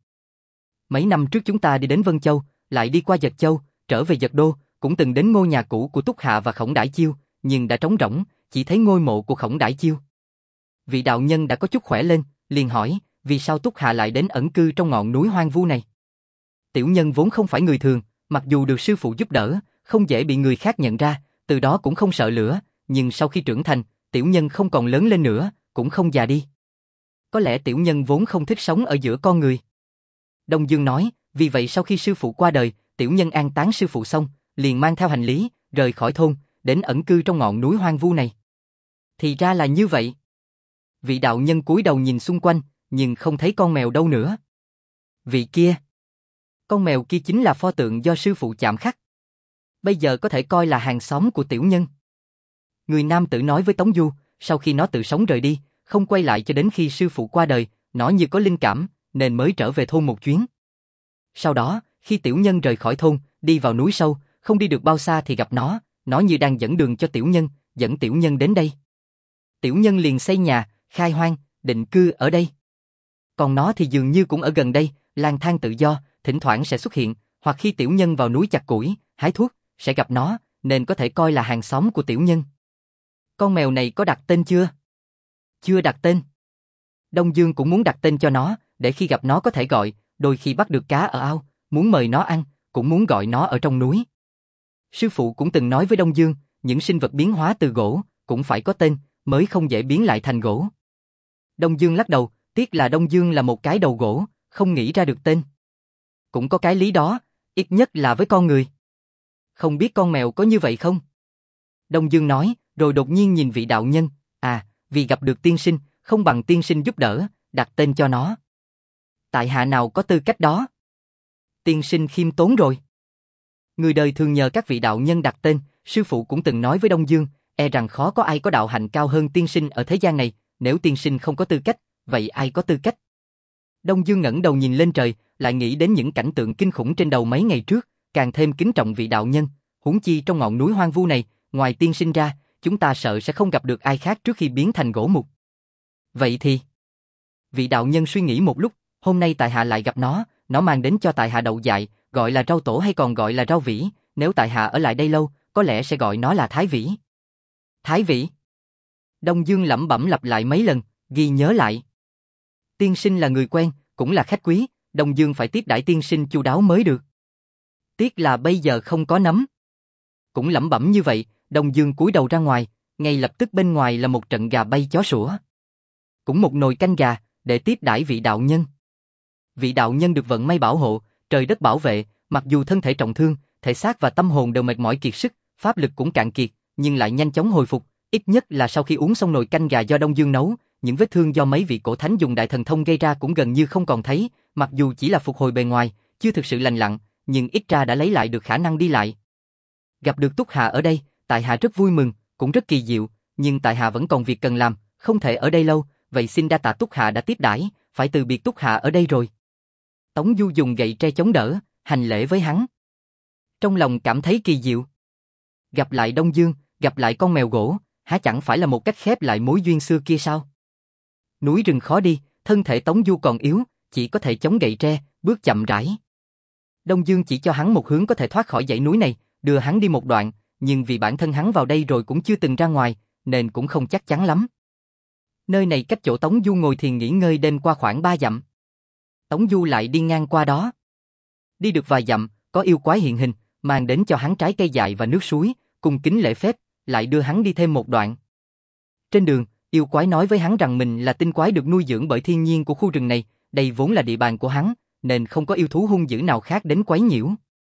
S1: Mấy năm trước chúng ta đi đến Vân Châu, lại đi qua Dật Châu, trở về Dật Đô, cũng từng đến ngôi nhà cũ của Túc Hạ và Khổng Đãi Chiêu, nhưng đã trống rỗng, chỉ thấy ngôi mộ của Khổng Đãi Chiêu. Vị đạo nhân đã có chút khỏe lên, liền hỏi, vì sao Túc Hạ lại đến ẩn cư trong ngọn núi hoang vu này? Tiểu nhân vốn không phải người thường, mặc dù được sư phụ giúp đỡ, không dễ bị người khác nhận ra, từ đó cũng không sợ lửa, nhưng sau khi trưởng thành, tiểu nhân không còn lớn lên nữa, cũng không già đi. Có lẽ tiểu nhân vốn không thích sống ở giữa con người. Đông Dương nói, vì vậy sau khi sư phụ qua đời, tiểu nhân an táng sư phụ xong, liền mang theo hành lý, rời khỏi thôn, đến ẩn cư trong ngọn núi hoang vu này. Thì ra là như vậy. Vị đạo nhân cúi đầu nhìn xung quanh, nhưng không thấy con mèo đâu nữa. Vị kia. Con mèo kia chính là pho tượng do sư phụ chạm khắc. Bây giờ có thể coi là hàng xóm của tiểu nhân. Người nam tử nói với Tống Du, sau khi nó tự sống rời đi, không quay lại cho đến khi sư phụ qua đời, nó như có linh cảm, nên mới trở về thôn một chuyến. Sau đó, khi tiểu nhân rời khỏi thôn, đi vào núi sâu, không đi được bao xa thì gặp nó, nó như đang dẫn đường cho tiểu nhân, dẫn tiểu nhân đến đây. Tiểu nhân liền xây nhà, khai hoang, định cư ở đây. Còn nó thì dường như cũng ở gần đây, lang thang tự do, thỉnh thoảng sẽ xuất hiện, hoặc khi tiểu nhân vào núi chặt củi, hái thuốc, sẽ gặp nó, nên có thể coi là hàng xóm của tiểu nhân. Con mèo này có đặt tên chưa? Chưa đặt tên. Đông Dương cũng muốn đặt tên cho nó, để khi gặp nó có thể gọi, đôi khi bắt được cá ở ao, muốn mời nó ăn, cũng muốn gọi nó ở trong núi. Sư phụ cũng từng nói với Đông Dương, những sinh vật biến hóa từ gỗ, cũng phải có tên, mới không dễ biến lại thành gỗ. Đông Dương lắc đầu, tiếc là Đông Dương là một cái đầu gỗ, không nghĩ ra được tên. Cũng có cái lý đó, ít nhất là với con người. Không biết con mèo có như vậy không? Đông Dương nói, rồi đột nhiên nhìn vị đạo nhân, à, vì gặp được tiên sinh, không bằng tiên sinh giúp đỡ, đặt tên cho nó. Tại hạ nào có tư cách đó? Tiên sinh khiêm tốn rồi. Người đời thường nhờ các vị đạo nhân đặt tên, sư phụ cũng từng nói với Đông Dương, e rằng khó có ai có đạo hạnh cao hơn tiên sinh ở thế gian này, nếu tiên sinh không có tư cách, vậy ai có tư cách? Đông Dương ngẩng đầu nhìn lên trời, lại nghĩ đến những cảnh tượng kinh khủng trên đầu mấy ngày trước, càng thêm kính trọng vị đạo nhân, huống chi trong ngọn núi hoang vu này, ngoài tiên sinh ra, chúng ta sợ sẽ không gặp được ai khác trước khi biến thành gỗ mục. Vậy thì, vị đạo nhân suy nghĩ một lúc, hôm nay tại hạ lại gặp nó, nó mang đến cho tại hạ đậu dại, gọi là rau tổ hay còn gọi là rau vĩ, nếu tại hạ ở lại đây lâu, có lẽ sẽ gọi nó là Thái Vĩ. Thái Vĩ. Đông Dương lẩm bẩm lặp lại mấy lần, ghi nhớ lại. Tiên sinh là người quen, cũng là khách quý, Đông Dương phải tiếp đãi tiên sinh chu đáo mới được. Tiếc là bây giờ không có nấm. Cũng lẩm bẩm như vậy, Đông Dương cúi đầu ra ngoài, ngay lập tức bên ngoài là một trận gà bay chó sủa. Cũng một nồi canh gà, để tiếp đãi vị đạo nhân. Vị đạo nhân được vận may bảo hộ, trời đất bảo vệ, mặc dù thân thể trọng thương, thể xác và tâm hồn đều mệt mỏi kiệt sức, pháp lực cũng cạn kiệt, nhưng lại nhanh chóng hồi phục, ít nhất là sau khi uống xong nồi canh gà do Đông Dương nấu, những vết thương do mấy vị cổ thánh dùng đại thần thông gây ra cũng gần như không còn thấy, mặc dù chỉ là phục hồi bề ngoài, chưa thực sự lành lặn, nhưng ít ra đã lấy lại được khả năng đi lại. Gặp được Túc Hà ở đây, tại hạ rất vui mừng, cũng rất kỳ diệu, nhưng tại hạ vẫn còn việc cần làm, không thể ở đây lâu, vậy xin đa tạ Túc Hà đã tiếp đãi, phải từ biệt Túc Hà ở đây rồi. Tống Du dùng gậy tre chống đỡ, hành lễ với hắn. Trong lòng cảm thấy kỳ diệu. Gặp lại Đông Dương, gặp lại con mèo gỗ, há chẳng phải là một cách khép lại mối duyên xưa kia sao? Núi rừng khó đi, thân thể Tống Du còn yếu, chỉ có thể chống gậy tre, bước chậm rãi. Đông Dương chỉ cho hắn một hướng có thể thoát khỏi dãy núi này, đưa hắn đi một đoạn, nhưng vì bản thân hắn vào đây rồi cũng chưa từng ra ngoài, nên cũng không chắc chắn lắm. Nơi này cách chỗ Tống Du ngồi thiền nghỉ ngơi đêm qua khoảng ba dặm. Tống Du lại đi ngang qua đó. Đi được vài dặm, có yêu quái hiện hình, mang đến cho hắn trái cây dại và nước suối, cùng kính lễ phép, lại đưa hắn đi thêm một đoạn. Trên đường, yêu quái nói với hắn rằng mình là tinh quái được nuôi dưỡng bởi thiên nhiên của khu rừng này, đây vốn là địa bàn của hắn, nên không có yêu thú hung dữ nào khác đến quấy nhiễu.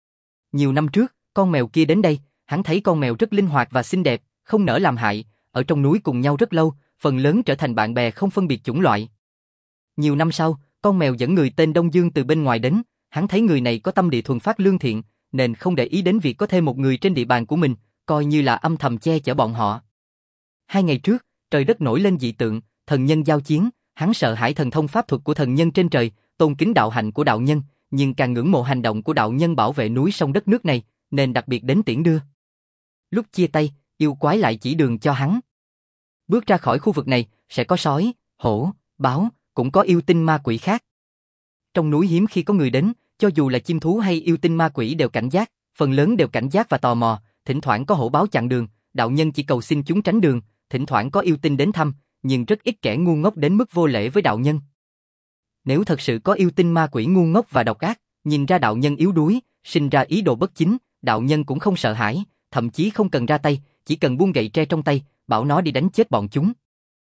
S1: Nhiều năm trước, con mèo kia đến đây, hắn thấy con mèo rất linh hoạt và xinh đẹp, không nỡ làm hại, ở trong núi cùng nhau rất lâu, phần lớn trở thành bạn bè không phân biệt chủng loại. Nhiều năm sau, con mèo dẫn người tên Đông Dương từ bên ngoài đến, hắn thấy người này có tâm địa thuần phát lương thiện, nên không để ý đến việc có thêm một người trên địa bàn của mình, coi như là âm thầm che chở bọn họ. Hai ngày trước, trời đất nổi lên dị tượng, thần nhân giao chiến, hắn sợ hãi thần thông pháp thuật của thần nhân trên trời, tôn kính đạo hạnh của đạo nhân, nhưng càng ngưỡng mộ hành động của đạo nhân bảo vệ núi sông đất nước này, nên đặc biệt đến tiễn đưa. Lúc chia tay, yêu quái lại chỉ đường cho hắn. Bước ra khỏi khu vực này, sẽ có sói, hổ, báo, cũng có yêu tinh ma quỷ khác. Trong núi hiếm khi có người đến, cho dù là chim thú hay yêu tinh ma quỷ đều cảnh giác, phần lớn đều cảnh giác và tò mò, thỉnh thoảng có hổ báo chặn đường, đạo nhân chỉ cầu xin chúng tránh đường, thỉnh thoảng có yêu tinh đến thăm, nhưng rất ít kẻ ngu ngốc đến mức vô lễ với đạo nhân. Nếu thật sự có yêu tinh ma quỷ ngu ngốc và độc ác, nhìn ra đạo nhân yếu đuối, sinh ra ý đồ bất chính, đạo nhân cũng không sợ hãi, thậm chí không cần ra tay, chỉ cần buông gậy tre trong tay, bảo nó đi đánh chết bọn chúng.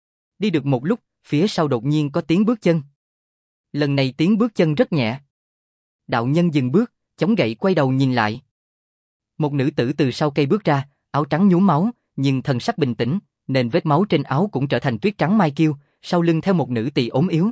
S1: Đi được một lúc, phía sau đột nhiên có tiếng bước chân. Lần này tiếng bước chân rất nhẹ. Đạo nhân dừng bước, chống gậy quay đầu nhìn lại. Một nữ tử từ sau cây bước ra, áo trắng nhuốm máu, nhưng thần sắc bình tĩnh, nên vết máu trên áo cũng trở thành tuyết trắng mai kiêu, sau lưng theo một nữ tỳ ốm yếu.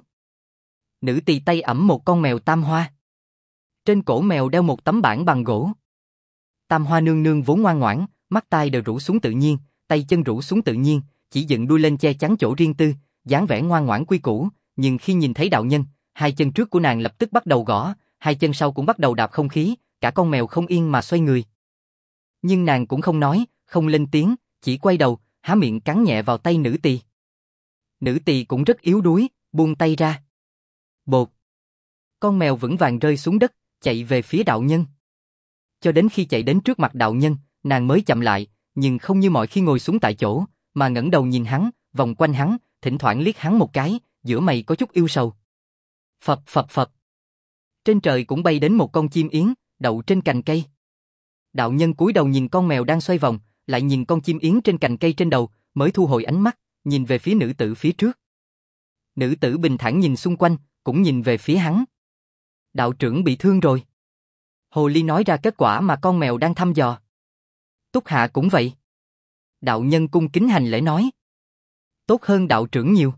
S1: Nữ tỳ tay ẵm một con mèo tam hoa. Trên cổ mèo đeo một tấm bảng bằng gỗ. Tam hoa nương nương vốn ngoan ngoãn, mắt tai đều rũ xuống tự nhiên, tay chân rũ xuống tự nhiên, chỉ dựng đuôi lên che chắn chỗ riêng tư, dáng vẻ ngoan ngoãn quy củ, nhưng khi nhìn thấy đạo nhân, hai chân trước của nàng lập tức bắt đầu gõ, hai chân sau cũng bắt đầu đạp không khí, cả con mèo không yên mà xoay người. Nhưng nàng cũng không nói, không lên tiếng, chỉ quay đầu, há miệng cắn nhẹ vào tay nữ tỳ. Nữ tỳ cũng rất yếu đuối, buông tay ra. Bột. Con mèo vững vàng rơi xuống đất, chạy về phía đạo nhân. Cho đến khi chạy đến trước mặt đạo nhân, nàng mới chậm lại, nhưng không như mọi khi ngồi xuống tại chỗ, mà ngẩng đầu nhìn hắn, vòng quanh hắn, thỉnh thoảng liếc hắn một cái, giữa mày có chút yêu sầu. Phập phập phập. Trên trời cũng bay đến một con chim yến, đậu trên cành cây. Đạo nhân cúi đầu nhìn con mèo đang xoay vòng, lại nhìn con chim yến trên cành cây trên đầu, mới thu hồi ánh mắt, nhìn về phía nữ tử phía trước. Nữ tử bình thản nhìn xung quanh, cũng nhìn về phía hắn. Đạo trưởng bị thương rồi. Hồ ly nói ra kết quả mà con mèo đang thăm dò. Túc Hạ cũng vậy. Đạo nhân cung kính hành lễ nói. Tốt hơn đạo trưởng nhiều.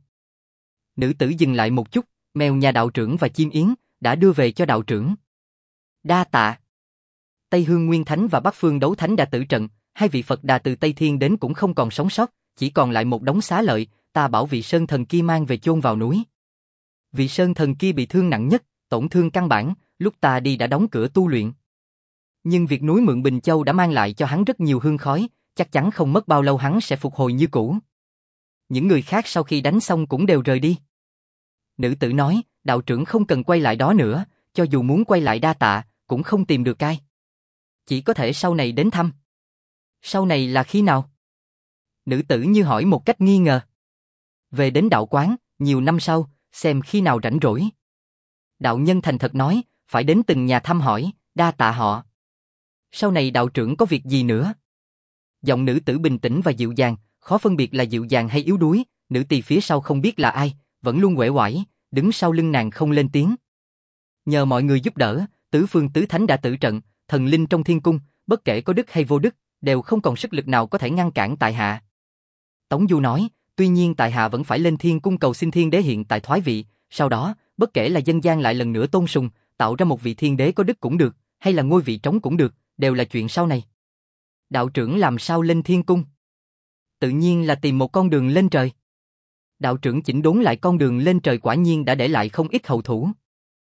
S1: Nữ tử dừng lại một chút, mèo nhà đạo trưởng và chim yến đã đưa về cho đạo trưởng. Đa tạ. Tây Hương Nguyên Thánh và Bắc Phương Đấu Thánh đã tử trận, hai vị Phật Đà từ Tây Thiên đến cũng không còn sống sót, chỉ còn lại một đống xá lợi, ta bảo vị sơn thần kia mang về chôn vào núi. Vị sơn thần kia bị thương nặng nhất, tổn thương căn bản, lúc ta đi đã đóng cửa tu luyện. Nhưng việc núi Mượn Bình Châu đã mang lại cho hắn rất nhiều hương khói, chắc chắn không mất bao lâu hắn sẽ phục hồi như cũ. Những người khác sau khi đánh xong cũng đều rời đi. Nữ tử nói, đạo trưởng không cần quay lại đó nữa, cho dù muốn quay lại đa tạ, cũng không tìm được ai. Chỉ có thể sau này đến thăm. Sau này là khi nào? Nữ tử như hỏi một cách nghi ngờ. Về đến đạo quán, nhiều năm sau, xem khi nào rảnh rỗi. Đạo nhân thành thật nói, phải đến từng nhà thăm hỏi, đa tạ họ. Sau này đạo trưởng có việc gì nữa? Giọng nữ tử bình tĩnh và dịu dàng, khó phân biệt là dịu dàng hay yếu đuối, nữ tỳ phía sau không biết là ai, vẫn luôn uể oải, đứng sau lưng nàng không lên tiếng. Nhờ mọi người giúp đỡ, tứ phương tứ thánh đã tử trận, thần linh trong thiên cung, bất kể có đức hay vô đức, đều không còn sức lực nào có thể ngăn cản tại hạ. Tống Du nói, tuy nhiên tại hạ vẫn phải lên thiên cung cầu xin thiên đế hiện tại thoái vị, sau đó, bất kể là dân gian lại lần nữa tôn sùng, tạo ra một vị thiên đế có đức cũng được, hay là ngôi vị trống cũng được, đều là chuyện sau này. Đạo trưởng làm sao lên thiên cung? Tự nhiên là tìm một con đường lên trời. Đạo trưởng chỉnh đốn lại con đường lên trời quả nhiên đã để lại không ít hậu thủ.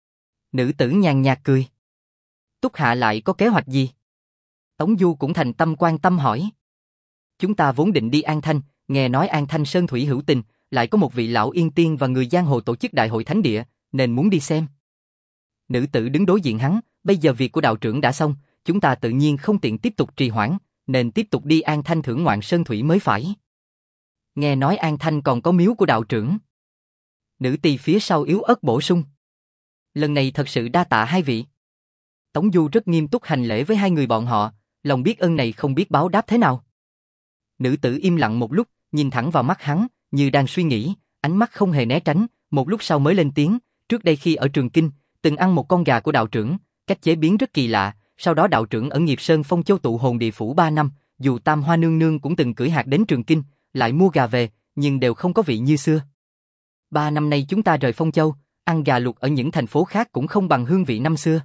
S1: Nữ tử nhàn nhạt cười. Túc Hạ lại có kế hoạch gì? Tống Du cũng thành tâm quan tâm hỏi. Chúng ta vốn định đi An Thanh, nghe nói An Thanh Sơn Thủy hữu tình, lại có một vị lão yên tiên và người giang hồ tổ chức đại hội thánh địa, nên muốn đi xem. Nữ tử đứng đối diện hắn, bây giờ việc của đạo trưởng đã xong, chúng ta tự nhiên không tiện tiếp tục trì hoãn, nên tiếp tục đi An Thanh thưởng ngoạn Sơn Thủy mới phải. Nghe nói An Thanh còn có miếu của đạo trưởng. Nữ tỳ phía sau yếu ớt bổ sung. Lần này thật sự đa tạ hai vị. Tống Du rất nghiêm túc hành lễ với hai người bọn họ, lòng biết ơn này không biết báo đáp thế nào. Nữ tử im lặng một lúc, nhìn thẳng vào mắt hắn, như đang suy nghĩ, ánh mắt không hề né tránh, một lúc sau mới lên tiếng, trước đây khi ở Trường Kinh, từng ăn một con gà của đạo trưởng, cách chế biến rất kỳ lạ, sau đó đạo trưởng ở Nghiệp Sơn Phong Châu tụ hồn địa phủ ba năm, dù Tam Hoa Nương Nương cũng từng cưỡi hạt đến Trường Kinh, lại mua gà về, nhưng đều không có vị như xưa. Ba năm nay chúng ta rời Phong Châu, ăn gà luộc ở những thành phố khác cũng không bằng hương vị năm xưa.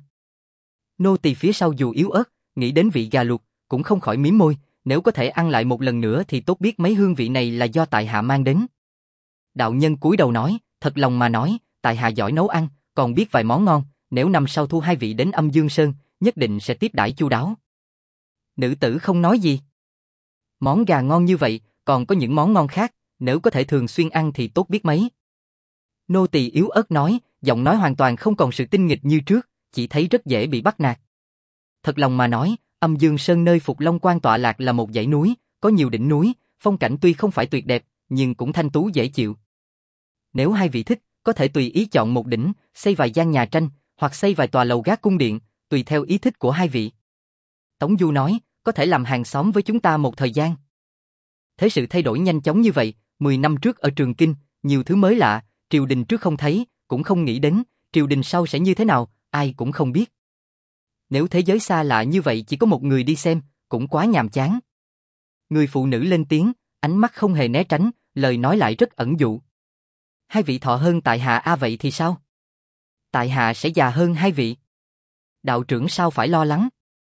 S1: Nô tỳ phía sau dù yếu ớt, nghĩ đến vị gà luộc, cũng không khỏi mím môi, nếu có thể ăn lại một lần nữa thì tốt biết mấy hương vị này là do tại hạ mang đến. Đạo nhân cúi đầu nói, thật lòng mà nói, tại hạ giỏi nấu ăn, còn biết vài món ngon, nếu năm sau thu hai vị đến Âm Dương Sơn, nhất định sẽ tiếp đãi chu đáo. Nữ tử không nói gì. Món gà ngon như vậy, còn có những món ngon khác, nếu có thể thường xuyên ăn thì tốt biết mấy. Nô tỳ yếu ớt nói, giọng nói hoàn toàn không còn sự tinh nghịch như trước, chỉ thấy rất dễ bị bắt nạt. Thật lòng mà nói, Âm Dương Sơn nơi Phục Long Quan tọa lạc là một dãy núi, có nhiều đỉnh núi, phong cảnh tuy không phải tuyệt đẹp, nhưng cũng thanh tú dễ chịu. Nếu hai vị thích, có thể tùy ý chọn một đỉnh, xây vài gian nhà tranh, hoặc xây vài tòa lầu gác cung điện, tùy theo ý thích của hai vị. Tống Du nói, có thể làm hàng xóm với chúng ta một thời gian. Thế sự thay đổi nhanh chóng như vậy, mười năm trước ở Trường Kinh, nhiều thứ mới lạ, triều đình trước không thấy, cũng không nghĩ đến, triều đình sau sẽ như thế nào, ai cũng không biết. Nếu thế giới xa lạ như vậy chỉ có một người đi xem, cũng quá nhàm chán. Người phụ nữ lên tiếng, ánh mắt không hề né tránh, lời nói lại rất ẩn dụ. Hai vị thọ hơn tại hạ a vậy thì sao? Tại hạ sẽ già hơn hai vị. Đạo trưởng sao phải lo lắng?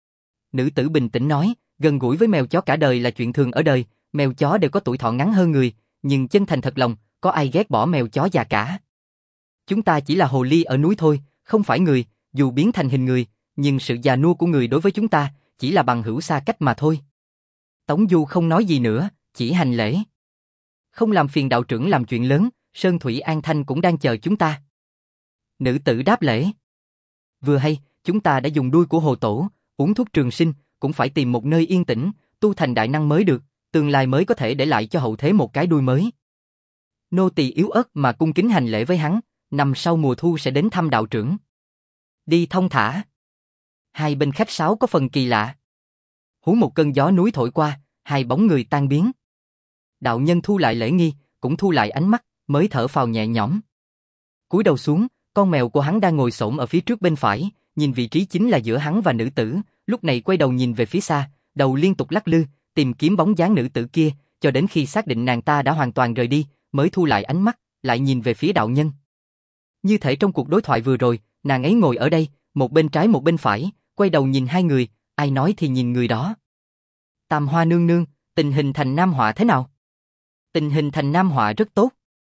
S1: Nữ tử bình tĩnh nói, gần gũi với mèo chó cả đời là chuyện thường ở đời, mèo chó đều có tuổi thọ ngắn hơn người, nhưng chân thành thật lòng, có ai ghét bỏ mèo chó già cả. Chúng ta chỉ là hồ ly ở núi thôi, không phải người, dù biến thành hình người, nhưng sự già nua của người đối với chúng ta chỉ là bằng hữu xa cách mà thôi. Tống Du không nói gì nữa, chỉ hành lễ. Không làm phiền đạo trưởng làm chuyện lớn, Sơn Thủy An Thanh cũng đang chờ chúng ta. Nữ tử đáp lễ. Vừa hay, chúng ta đã dùng đuôi của hồ tổ, uống thuốc trường sinh, cũng phải tìm một nơi yên tĩnh, tu thành đại năng mới được, tương lai mới có thể để lại cho hậu thế một cái đuôi mới. Nô tỳ yếu ớt mà cung kính hành lễ với hắn, năm sau mùa thu sẽ đến thăm đạo trưởng. Đi thông thả. Hai bên khách sáo có phần kỳ lạ. Hú một cơn gió núi thổi qua, hai bóng người tan biến. Đạo nhân thu lại lễ nghi, cũng thu lại ánh mắt, mới thở phào nhẹ nhõm. Cúi đầu xuống, con mèo của hắn đang ngồi xổm ở phía trước bên phải, nhìn vị trí chính là giữa hắn và nữ tử, lúc này quay đầu nhìn về phía xa, đầu liên tục lắc lư, tìm kiếm bóng dáng nữ tử kia, cho đến khi xác định nàng ta đã hoàn toàn rời đi, mới thu lại ánh mắt, lại nhìn về phía đạo nhân. Như thể trong cuộc đối thoại vừa rồi, nàng ấy ngồi ở đây, một bên trái một bên phải, quay đầu nhìn hai người, ai nói thì nhìn người đó. Tam Hoa nương nương, tình hình thành Nam Họa thế nào? Tình hình thành Nam Họa rất tốt.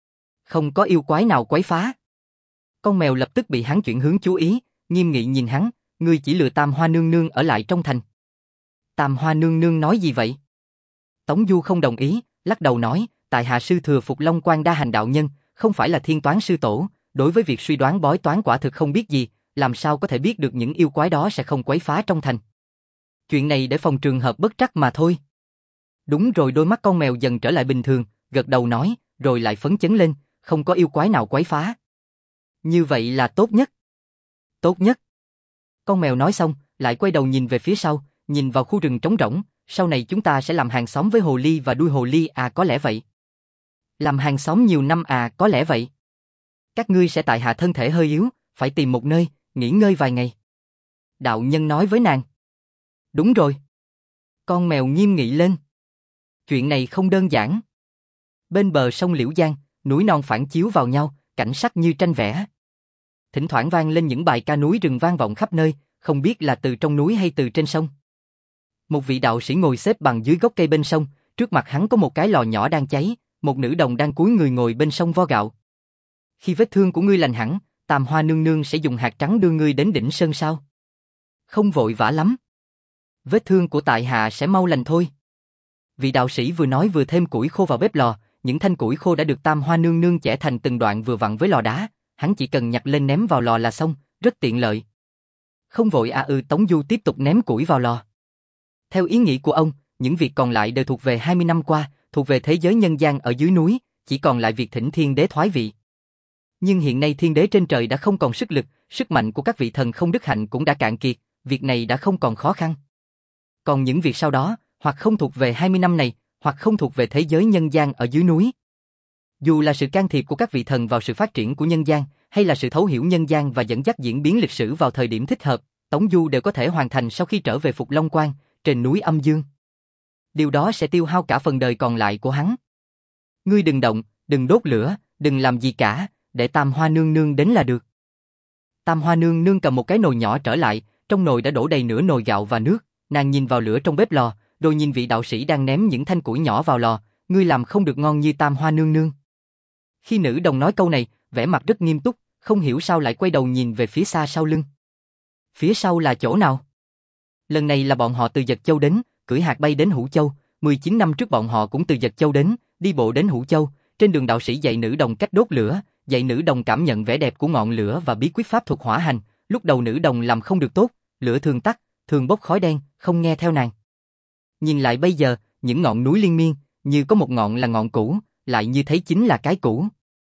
S1: Không có yêu quái nào quấy phá. Con mèo lập tức bị hắn chuyển hướng chú ý, nghiêm nghị nhìn hắn, ngươi chỉ lừa Tam Hoa nương nương ở lại trong thành. Tam Hoa nương nương nói gì vậy? Tống Du không đồng ý, lắc đầu nói, tại hạ sư thừa Phục Long Quan Đa Hành đạo nhân, không phải là thiên toán sư tổ, đối với việc suy đoán bói toán quả thực không biết gì, làm sao có thể biết được những yêu quái đó sẽ không quấy phá trong thành. Chuyện này để phòng trường hợp bất trắc mà thôi. Đúng rồi, đôi mắt con mèo dần trở lại bình thường, gật đầu nói, rồi lại phấn chấn lên, không có yêu quái nào quấy phá. Như vậy là tốt nhất. Tốt nhất. Con mèo nói xong, lại quay đầu nhìn về phía sau, nhìn vào khu rừng trống rỗng, sau này chúng ta sẽ làm hàng xóm với hồ ly và đuôi hồ ly à, có lẽ vậy. Làm hàng xóm nhiều năm à, có lẽ vậy. Các ngươi sẽ tại hạ thân thể hơi yếu, phải tìm một nơi, nghỉ ngơi vài ngày. Đạo nhân nói với nàng. Đúng rồi. Con mèo nghiêm nghị lên. Chuyện này không đơn giản. Bên bờ sông Liễu Giang, núi non phản chiếu vào nhau, cảnh sắc như tranh vẽ. Thỉnh thoảng vang lên những bài ca núi rừng vang vọng khắp nơi, không biết là từ trong núi hay từ trên sông. Một vị đạo sĩ ngồi xếp bằng dưới gốc cây bên sông, trước mặt hắn có một cái lò nhỏ đang cháy, một nữ đồng đang cúi người ngồi bên sông vo gạo. Khi vết thương của ngươi lành hẳn, Tam Hoa nương nương sẽ dùng hạt trắng đưa ngươi đến đỉnh sơn sao? Không vội vã lắm. Vết thương của tại hạ sẽ mau lành thôi. Vị đạo sĩ vừa nói vừa thêm củi khô vào bếp lò, những thanh củi khô đã được Tam Hoa nương nương chẻ thành từng đoạn vừa vặn với lò đá, hắn chỉ cần nhặt lên ném vào lò là xong, rất tiện lợi. Không vội à ư, Tống Du tiếp tục ném củi vào lò. Theo ý nghĩ của ông, những việc còn lại đều thuộc về hai mươi năm qua, thuộc về thế giới nhân gian ở dưới núi, chỉ còn lại việc thỉnh thiên đế thoái vị. Nhưng hiện nay thiên đế trên trời đã không còn sức lực, sức mạnh của các vị thần không đức hạnh cũng đã cạn kiệt, việc này đã không còn khó khăn. Còn những việc sau đó, hoặc không thuộc về hai mươi năm này, hoặc không thuộc về thế giới nhân gian ở dưới núi. Dù là sự can thiệp của các vị thần vào sự phát triển của nhân gian, hay là sự thấu hiểu nhân gian và dẫn dắt diễn biến lịch sử vào thời điểm thích hợp, Tống Du đều có thể hoàn thành sau khi trở về Phục Long Quan, trên núi Âm Dương. Điều đó sẽ tiêu hao cả phần đời còn lại của hắn. Ngươi đừng động, đừng đốt lửa, đừng làm gì cả, để Tam Hoa nương nương đến là được. Tam Hoa nương nương cầm một cái nồi nhỏ trở lại, trong nồi đã đổ đầy nửa nồi gạo và nước, nàng nhìn vào lửa trong bếp lò, rồi nhìn vị đạo sĩ đang ném những thanh củi nhỏ vào lò, ngươi làm không được ngon như Tam Hoa nương nương. Khi nữ đồng nói câu này, vẻ mặt rất nghiêm túc, không hiểu sao lại quay đầu nhìn về phía xa sau lưng. Phía sau là chỗ nào? Lần này là bọn họ từ Dật Châu đến, cưỡi hạc bay đến Hữu Châu, mười chín năm trước bọn họ cũng từ Dật Châu đến, đi bộ đến Hữu Châu, trên đường đạo sĩ dạy nữ đồng cách đốt lửa, dạy nữ đồng cảm nhận vẻ đẹp của ngọn lửa và bí quyết pháp thuật hỏa hành, lúc đầu nữ đồng làm không được tốt, lửa thường tắt, thường bốc khói đen, không nghe theo nàng. Nhìn lại bây giờ, những ngọn núi liên miên, như có một ngọn là ngọn cũ, lại như thấy chính là cái cũ.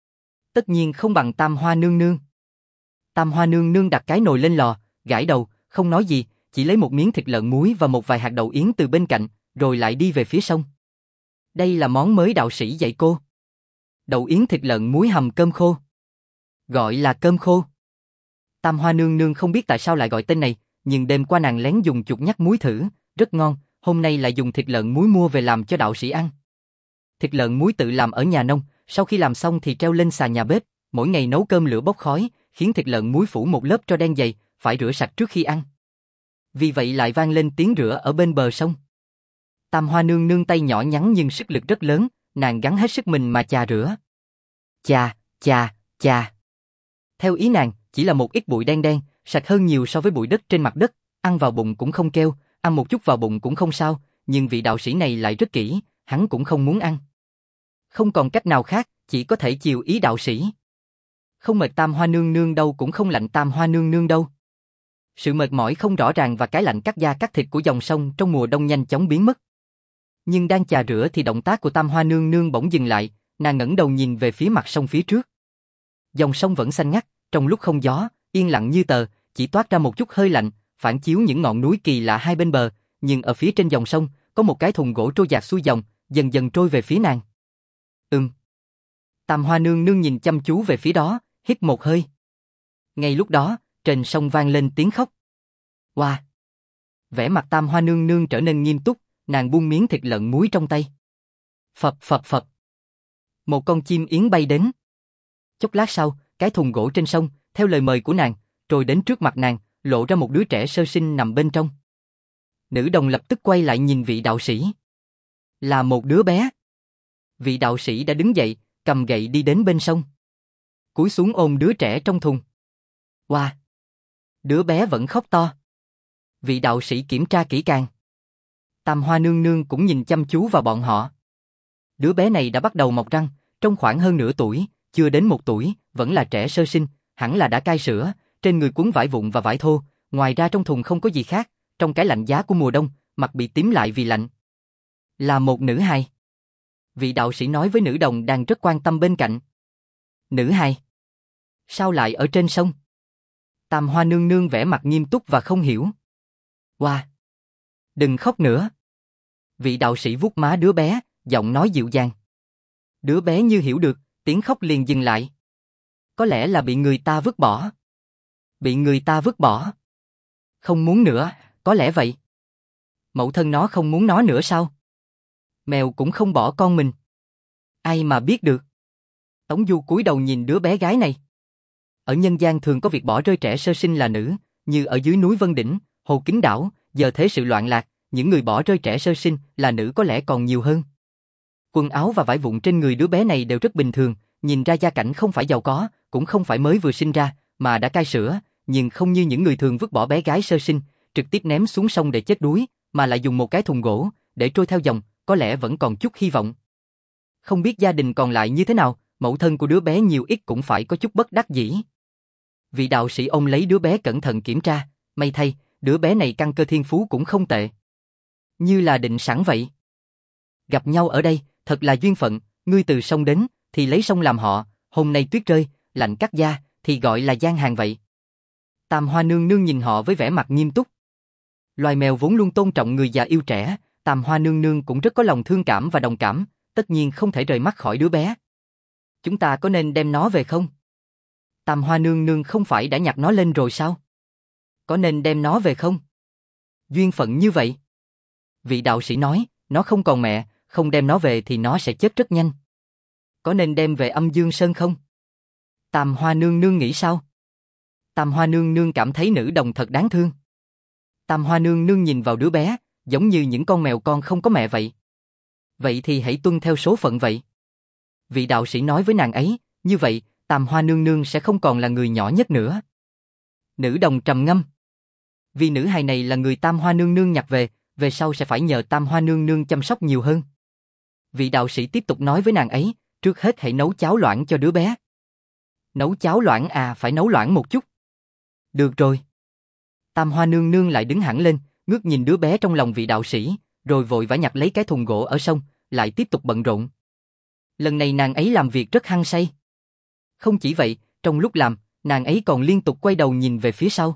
S1: Tất nhiên không bằng Tam Hoa nương nương. Tam Hoa nương nương đặt cái nồi lên lò, gãi đầu, không nói gì, chỉ lấy một miếng thịt lợn muối và một vài hạt đậu yến từ bên cạnh, rồi lại đi về phía sông. Đây là món mới đạo sĩ dạy cô. Đậu yến thịt lợn muối hầm cơm khô. Gọi là cơm khô. Tam Hoa nương nương không biết tại sao lại gọi tên này, nhưng đêm qua nàng lén dùng chuột nhắt muối thử, rất ngon, hôm nay lại dùng thịt lợn muối mua về làm cho đạo sĩ ăn. Thịt lợn muối tự làm ở nhà nông, sau khi làm xong thì treo lên xà nhà bếp, mỗi ngày nấu cơm lửa bốc khói, khiến thịt lợn muối phủ một lớp tro đen dày, phải rửa sạch trước khi ăn. Vì vậy lại vang lên tiếng rửa ở bên bờ sông. Tam Hoa nương nương tay nhỏ nhắn nhưng sức lực rất lớn, nàng gắng hết sức mình mà chà rửa. Chà, chà, chà. Theo ý nàng, chỉ là một ít bụi đen đen, sạch hơn nhiều so với bụi đất trên mặt đất, ăn vào bụng cũng không kêu, ăn một chút vào bụng cũng không sao, nhưng vị đạo sĩ này lại rất kỹ, hắn cũng không muốn ăn. Không còn cách nào khác, chỉ có thể chiều ý đạo sĩ. Không mệt Tam Hoa nương nương đâu, cũng không lạnh Tam Hoa nương nương đâu. Sự mệt mỏi không rõ ràng và cái lạnh cắt da cắt thịt của dòng sông trong mùa đông nhanh chóng biến mất. Nhưng đang chà rửa thì động tác của Tam Hoa nương nương bỗng dừng lại, nàng ngẩng đầu nhìn về phía mặt sông phía trước. Dòng sông vẫn xanh ngắt, trong lúc không gió, yên lặng như tờ, chỉ toát ra một chút hơi lạnh, phản chiếu những ngọn núi kỳ lạ hai bên bờ, nhưng ở phía trên dòng sông, có một cái thùng gỗ trôi dạt xuôi dòng, dần dần trôi về phía nàng. Ừm. Tam Hoa nương nương nhìn chăm chú về phía đó, hít một hơi. Ngay lúc đó, trên sông vang lên tiếng khóc. Wow! Vẻ mặt Tam Hoa nương nương trở nên nghiêm túc, nàng buông miếng thịt lợn muối trong tay. Phập phập phập. Một con chim yến bay đến. Chốc lát sau, cái thùng gỗ trên sông, theo lời mời của nàng, trôi đến trước mặt nàng, lộ ra một đứa trẻ sơ sinh nằm bên trong. Nữ đồng lập tức quay lại nhìn vị đạo sĩ. Là một đứa bé. Vị đạo sĩ đã đứng dậy, cầm gậy đi đến bên sông. Cúi xuống ôm đứa trẻ trong thùng. Wow! Đứa bé vẫn khóc to. Vị đạo sĩ kiểm tra kỹ càng. Tam Hoa nương nương cũng nhìn chăm chú vào bọn họ. Đứa bé này đã bắt đầu mọc răng, trong khoảng hơn nửa tuổi, chưa đến một tuổi, vẫn là trẻ sơ sinh, hẳn là đã cai sữa, trên người cuốn vải vụn và vải thô, ngoài ra trong thùng không có gì khác, trong cái lạnh giá của mùa đông, mặt bị tím lại vì lạnh. Là một nữ hài. Vị đạo sĩ nói với nữ đồng đang rất quan tâm bên cạnh. Nữ hài? Sao lại ở trên sông? Tam Hoa nương nương vẻ mặt nghiêm túc và không hiểu. Wow! Đừng khóc nữa. Vị đạo sĩ vuốt má đứa bé, giọng nói dịu dàng. Đứa bé như hiểu được, tiếng khóc liền dừng lại. Có lẽ là bị người ta vứt bỏ. Bị người ta vứt bỏ. Không muốn nữa, có lẽ vậy. Mẫu thân nó không muốn nó nữa sao? Mèo cũng không bỏ con mình. Ai mà biết được. Tống Du cúi đầu nhìn đứa bé gái này. Ở nhân gian thường có việc bỏ rơi trẻ sơ sinh là nữ, như ở dưới núi Vân Đỉnh, Hồ Kính Đảo, giờ thế sự loạn lạc, những người bỏ rơi trẻ sơ sinh là nữ có lẽ còn nhiều hơn. Quần áo và vải vụn trên người đứa bé này đều rất bình thường, nhìn ra gia cảnh không phải giàu có, cũng không phải mới vừa sinh ra, mà đã cai sữa, nhưng không như những người thường vứt bỏ bé gái sơ sinh, trực tiếp ném xuống sông để chết đuối, mà lại dùng một cái thùng gỗ, để trôi theo dòng, có lẽ vẫn còn chút hy vọng. Không biết gia đình còn lại như thế nào, mẫu thân của đứa bé nhiều ít cũng phải có chút bất đắc dĩ. Vị đạo sĩ ôm lấy đứa bé cẩn thận kiểm tra, may thay, đứa bé này căn cơ thiên phú cũng không tệ. Như là định sẵn vậy. Gặp nhau ở đây, thật là duyên phận, ngươi từ sông đến, thì lấy sông làm họ, hôm nay tuyết rơi, lạnh cắt da, thì gọi là giang hàng vậy. Tam Hoa nương nương nhìn họ với vẻ mặt nghiêm túc. Loài mèo vốn luôn tôn trọng người già yêu trẻ, Tam Hoa nương nương cũng rất có lòng thương cảm và đồng cảm, tất nhiên không thể rời mắt khỏi đứa bé. Chúng ta có nên đem nó về không? Tam Hoa nương nương không phải đã nhặt nó lên rồi sao? Có nên đem nó về không? Duyên phận như vậy. Vị đạo sĩ nói, nó không còn mẹ, không đem nó về thì nó sẽ chết rất nhanh. Có nên đem về Âm Dương Sơn không? Tam Hoa nương nương nghĩ sao? Tam Hoa nương nương cảm thấy nữ đồng thật đáng thương. Tam Hoa nương nương nhìn vào đứa bé, giống như những con mèo con không có mẹ vậy. Vậy thì hãy tuân theo số phận vậy. Vị đạo sĩ nói với nàng ấy, như vậy, Tam Hoa nương nương sẽ không còn là người nhỏ nhất nữa. Nữ đồng trầm ngâm. Vì nữ hài này là người Tam Hoa nương nương nhặt về, về sau sẽ phải nhờ Tam Hoa nương nương chăm sóc nhiều hơn. Vị đạo sĩ tiếp tục nói với nàng ấy, trước hết hãy nấu cháo loãng cho đứa bé. Nấu cháo loãng à, phải nấu loãng một chút. Được rồi. Tam Hoa nương nương lại đứng hẳn lên, ngước nhìn đứa bé trong lòng vị đạo sĩ, rồi vội vã nhặt lấy cái thùng gỗ ở sông, lại tiếp tục bận rộn. Lần này nàng ấy làm việc rất hăng say. Không chỉ vậy, trong lúc làm, nàng ấy còn liên tục quay đầu nhìn về phía sau.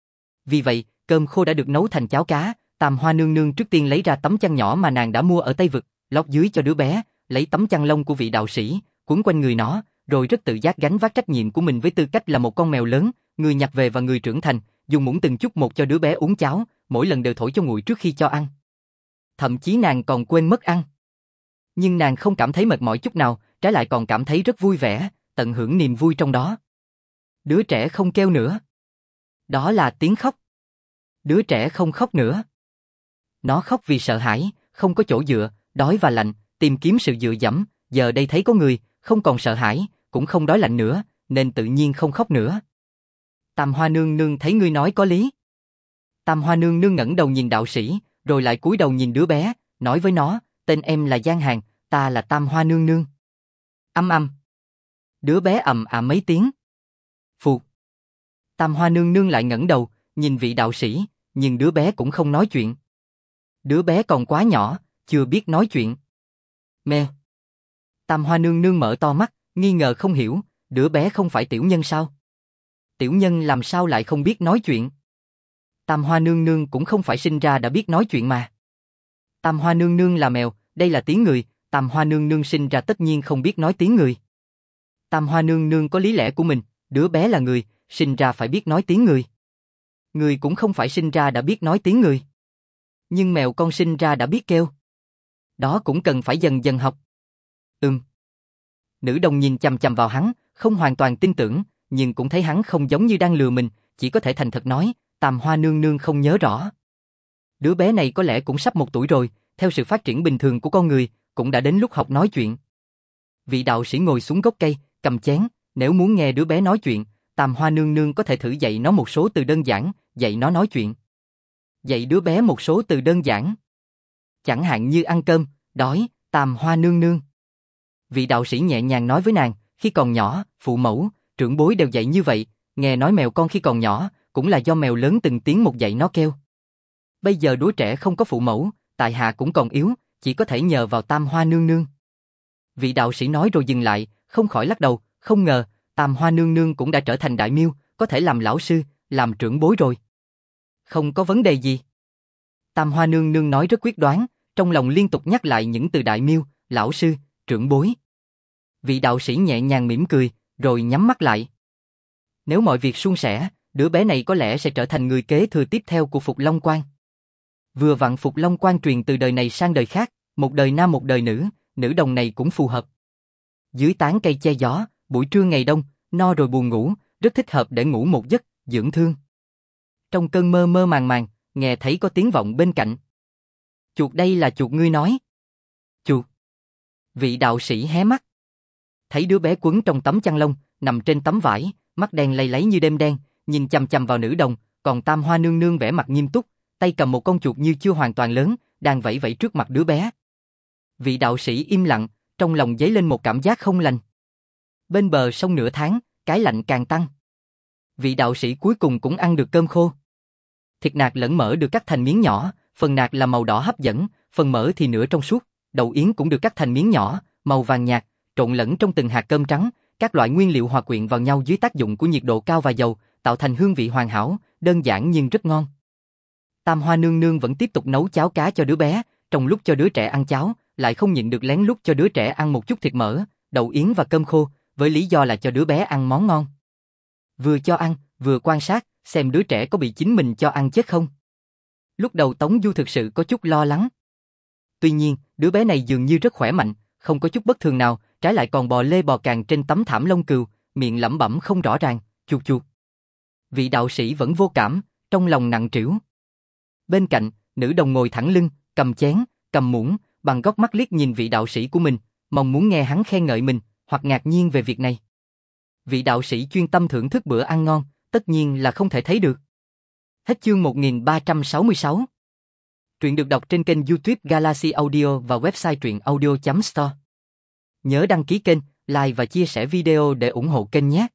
S1: Vì vậy, cơm khô đã được nấu thành cháo cá, Tam Hoa nương nương trước tiên lấy ra tấm chăn nhỏ mà nàng đã mua ở Tây Vực, lót dưới cho đứa bé, lấy tấm chăn lông của vị đạo sĩ, quấn quanh người nó, rồi rất tự giác gánh vác trách nhiệm của mình với tư cách là một con mèo lớn, người nhặt về và người trưởng thành, dùng muỗng từng chút một cho đứa bé uống cháo, mỗi lần đều thổi cho nguội trước khi cho ăn. Thậm chí nàng còn quên mất ăn. Nhưng nàng không cảm thấy mệt mỏi chút nào, trái lại còn cảm thấy rất vui vẻ, tận hưởng niềm vui trong đó. Đứa trẻ không kêu nữa. Đó là tiếng khóc. Đứa trẻ không khóc nữa. Nó khóc vì sợ hãi, không có chỗ dựa, đói và lạnh, tìm kiếm sự dựa dẫm, giờ đây thấy có người, không còn sợ hãi, cũng không đói lạnh nữa, nên tự nhiên không khóc nữa. Tam Hoa nương nương thấy ngươi nói có lý. Tam Hoa nương nương ngẩng đầu nhìn đạo sĩ, rồi lại cúi đầu nhìn đứa bé, nói với nó, tên em là Giang Hàng, ta là Tam Hoa nương nương. Âm âm. Đứa bé ầm ầm mấy tiếng. Phù. Tam Hoa nương nương lại ngẩng đầu, nhìn vị đạo sĩ, nhưng đứa bé cũng không nói chuyện. Đứa bé còn quá nhỏ, chưa biết nói chuyện. Mèo. Tam Hoa nương nương mở to mắt, nghi ngờ không hiểu, đứa bé không phải tiểu nhân sao? Tiểu nhân làm sao lại không biết nói chuyện? Tam Hoa nương nương cũng không phải sinh ra đã biết nói chuyện mà. Tam Hoa nương nương là mèo, đây là tiếng người, Tam Hoa nương nương sinh ra tất nhiên không biết nói tiếng người. Tam Hoa nương nương có lý lẽ của mình, đứa bé là người, sinh ra phải biết nói tiếng người. Người cũng không phải sinh ra đã biết nói tiếng người. Nhưng mèo con sinh ra đã biết kêu. Đó cũng cần phải dần dần học. Ừm. Nữ đồng nhìn chằm chằm vào hắn, không hoàn toàn tin tưởng, nhưng cũng thấy hắn không giống như đang lừa mình, chỉ có thể thành thật nói, Tam Hoa nương nương không nhớ rõ. Đứa bé này có lẽ cũng sắp một tuổi rồi, theo sự phát triển bình thường của con người, cũng đã đến lúc học nói chuyện. Vị đạo sĩ ngồi xuống gốc cây, cầm chén, nếu muốn nghe đứa bé nói chuyện, Tam Hoa nương nương có thể thử dạy nó một số từ đơn giản, dạy nó nói chuyện. Dạy đứa bé một số từ đơn giản. Chẳng hạn như ăn cơm, đói, Tam Hoa nương nương. Vị đạo sĩ nhẹ nhàng nói với nàng, khi còn nhỏ, phụ mẫu, trưởng bối đều dạy như vậy, nghe nói mèo con khi còn nhỏ, cũng là do mèo lớn từng tiếng một dạy nó kêu. Bây giờ đứa trẻ không có phụ mẫu, tại hạ cũng còn yếu, chỉ có thể nhờ vào Tam Hoa nương nương. Vị đạo sĩ nói rồi dừng lại, không khỏi lắc đầu, không ngờ, Tam Hoa nương nương cũng đã trở thành đại miêu, có thể làm lão sư, làm trưởng bối rồi. Không có vấn đề gì. Tam Hoa nương nương nói rất quyết đoán, trong lòng liên tục nhắc lại những từ đại miêu, lão sư, trưởng bối. Vị đạo sĩ nhẹ nhàng mỉm cười, rồi nhắm mắt lại. Nếu mọi việc suôn sẻ, đứa bé này có lẽ sẽ trở thành người kế thừa tiếp theo của Phục Long Quan. Vừa vặn Phục Long Quan truyền từ đời này sang đời khác, một đời nam một đời nữ, nữ đồng này cũng phù hợp. Dưới tán cây che gió, buổi trưa ngày đông, no rồi buồn ngủ, rất thích hợp để ngủ một giấc, dưỡng thương. Trong cơn mơ mơ màng màng, nghe thấy có tiếng vọng bên cạnh. Chuột đây là chuột ngươi nói. Chuột. Vị đạo sĩ hé mắt. Thấy đứa bé quấn trong tấm chăn lông, nằm trên tấm vải, mắt đen lay láy như đêm đen, nhìn chằm chằm vào nữ đồng, còn Tam Hoa nương nương vẻ mặt nghiêm túc, tay cầm một con chuột như chưa hoàn toàn lớn, đang vẫy vẫy trước mặt đứa bé. Vị đạo sĩ im lặng, trong lòng dấy lên một cảm giác không lành. Bên bờ sông nửa tháng, cái lạnh càng tăng. Vị đạo sĩ cuối cùng cũng ăn được cơm khô. Thịt nạc lẫn mỡ được cắt thành miếng nhỏ, phần nạc là màu đỏ hấp dẫn, phần mỡ thì nửa trong suốt, đậu yến cũng được cắt thành miếng nhỏ, màu vàng nhạt, trộn lẫn trong từng hạt cơm trắng, các loại nguyên liệu hòa quyện vào nhau dưới tác dụng của nhiệt độ cao và dầu, tạo thành hương vị hoàn hảo, đơn giản nhưng rất ngon. Tam Hoa nương nương vẫn tiếp tục nấu cháo cá cho đứa bé, trong lúc cho đứa trẻ ăn cháo, lại không nhịn được lén lút cho đứa trẻ ăn một chút thịt mỡ, đậu yến và cơm khô, với lý do là cho đứa bé ăn món ngon. Vừa cho ăn, vừa quan sát, xem đứa trẻ có bị chính mình cho ăn chết không. Lúc đầu Tống Du thực sự có chút lo lắng. Tuy nhiên, đứa bé này dường như rất khỏe mạnh, không có chút bất thường nào, trái lại còn bò lê bò càng trên tấm thảm lông cừu, miệng lẩm bẩm không rõ ràng, chuột chuột. Vị đạo sĩ vẫn vô cảm, trong lòng nặng trĩu. Bên cạnh, nữ đồng ngồi thẳng lưng, cầm chén, cầm muỗng, bằng góc mắt liếc nhìn vị đạo sĩ của mình, mong muốn nghe hắn khen ngợi mình, hoặc ngạc nhiên về việc này. Vị đạo sĩ chuyên tâm thưởng thức bữa ăn ngon, tất nhiên là không thể thấy được. Hết chương một nghìn ba trăm sáu mươi sáu. Truyện được đọc trên kênh YouTube Galaxy Audio và website truyện audio chấm store. Nhớ đăng ký kênh, like và chia sẻ video để ủng hộ kênh nhé.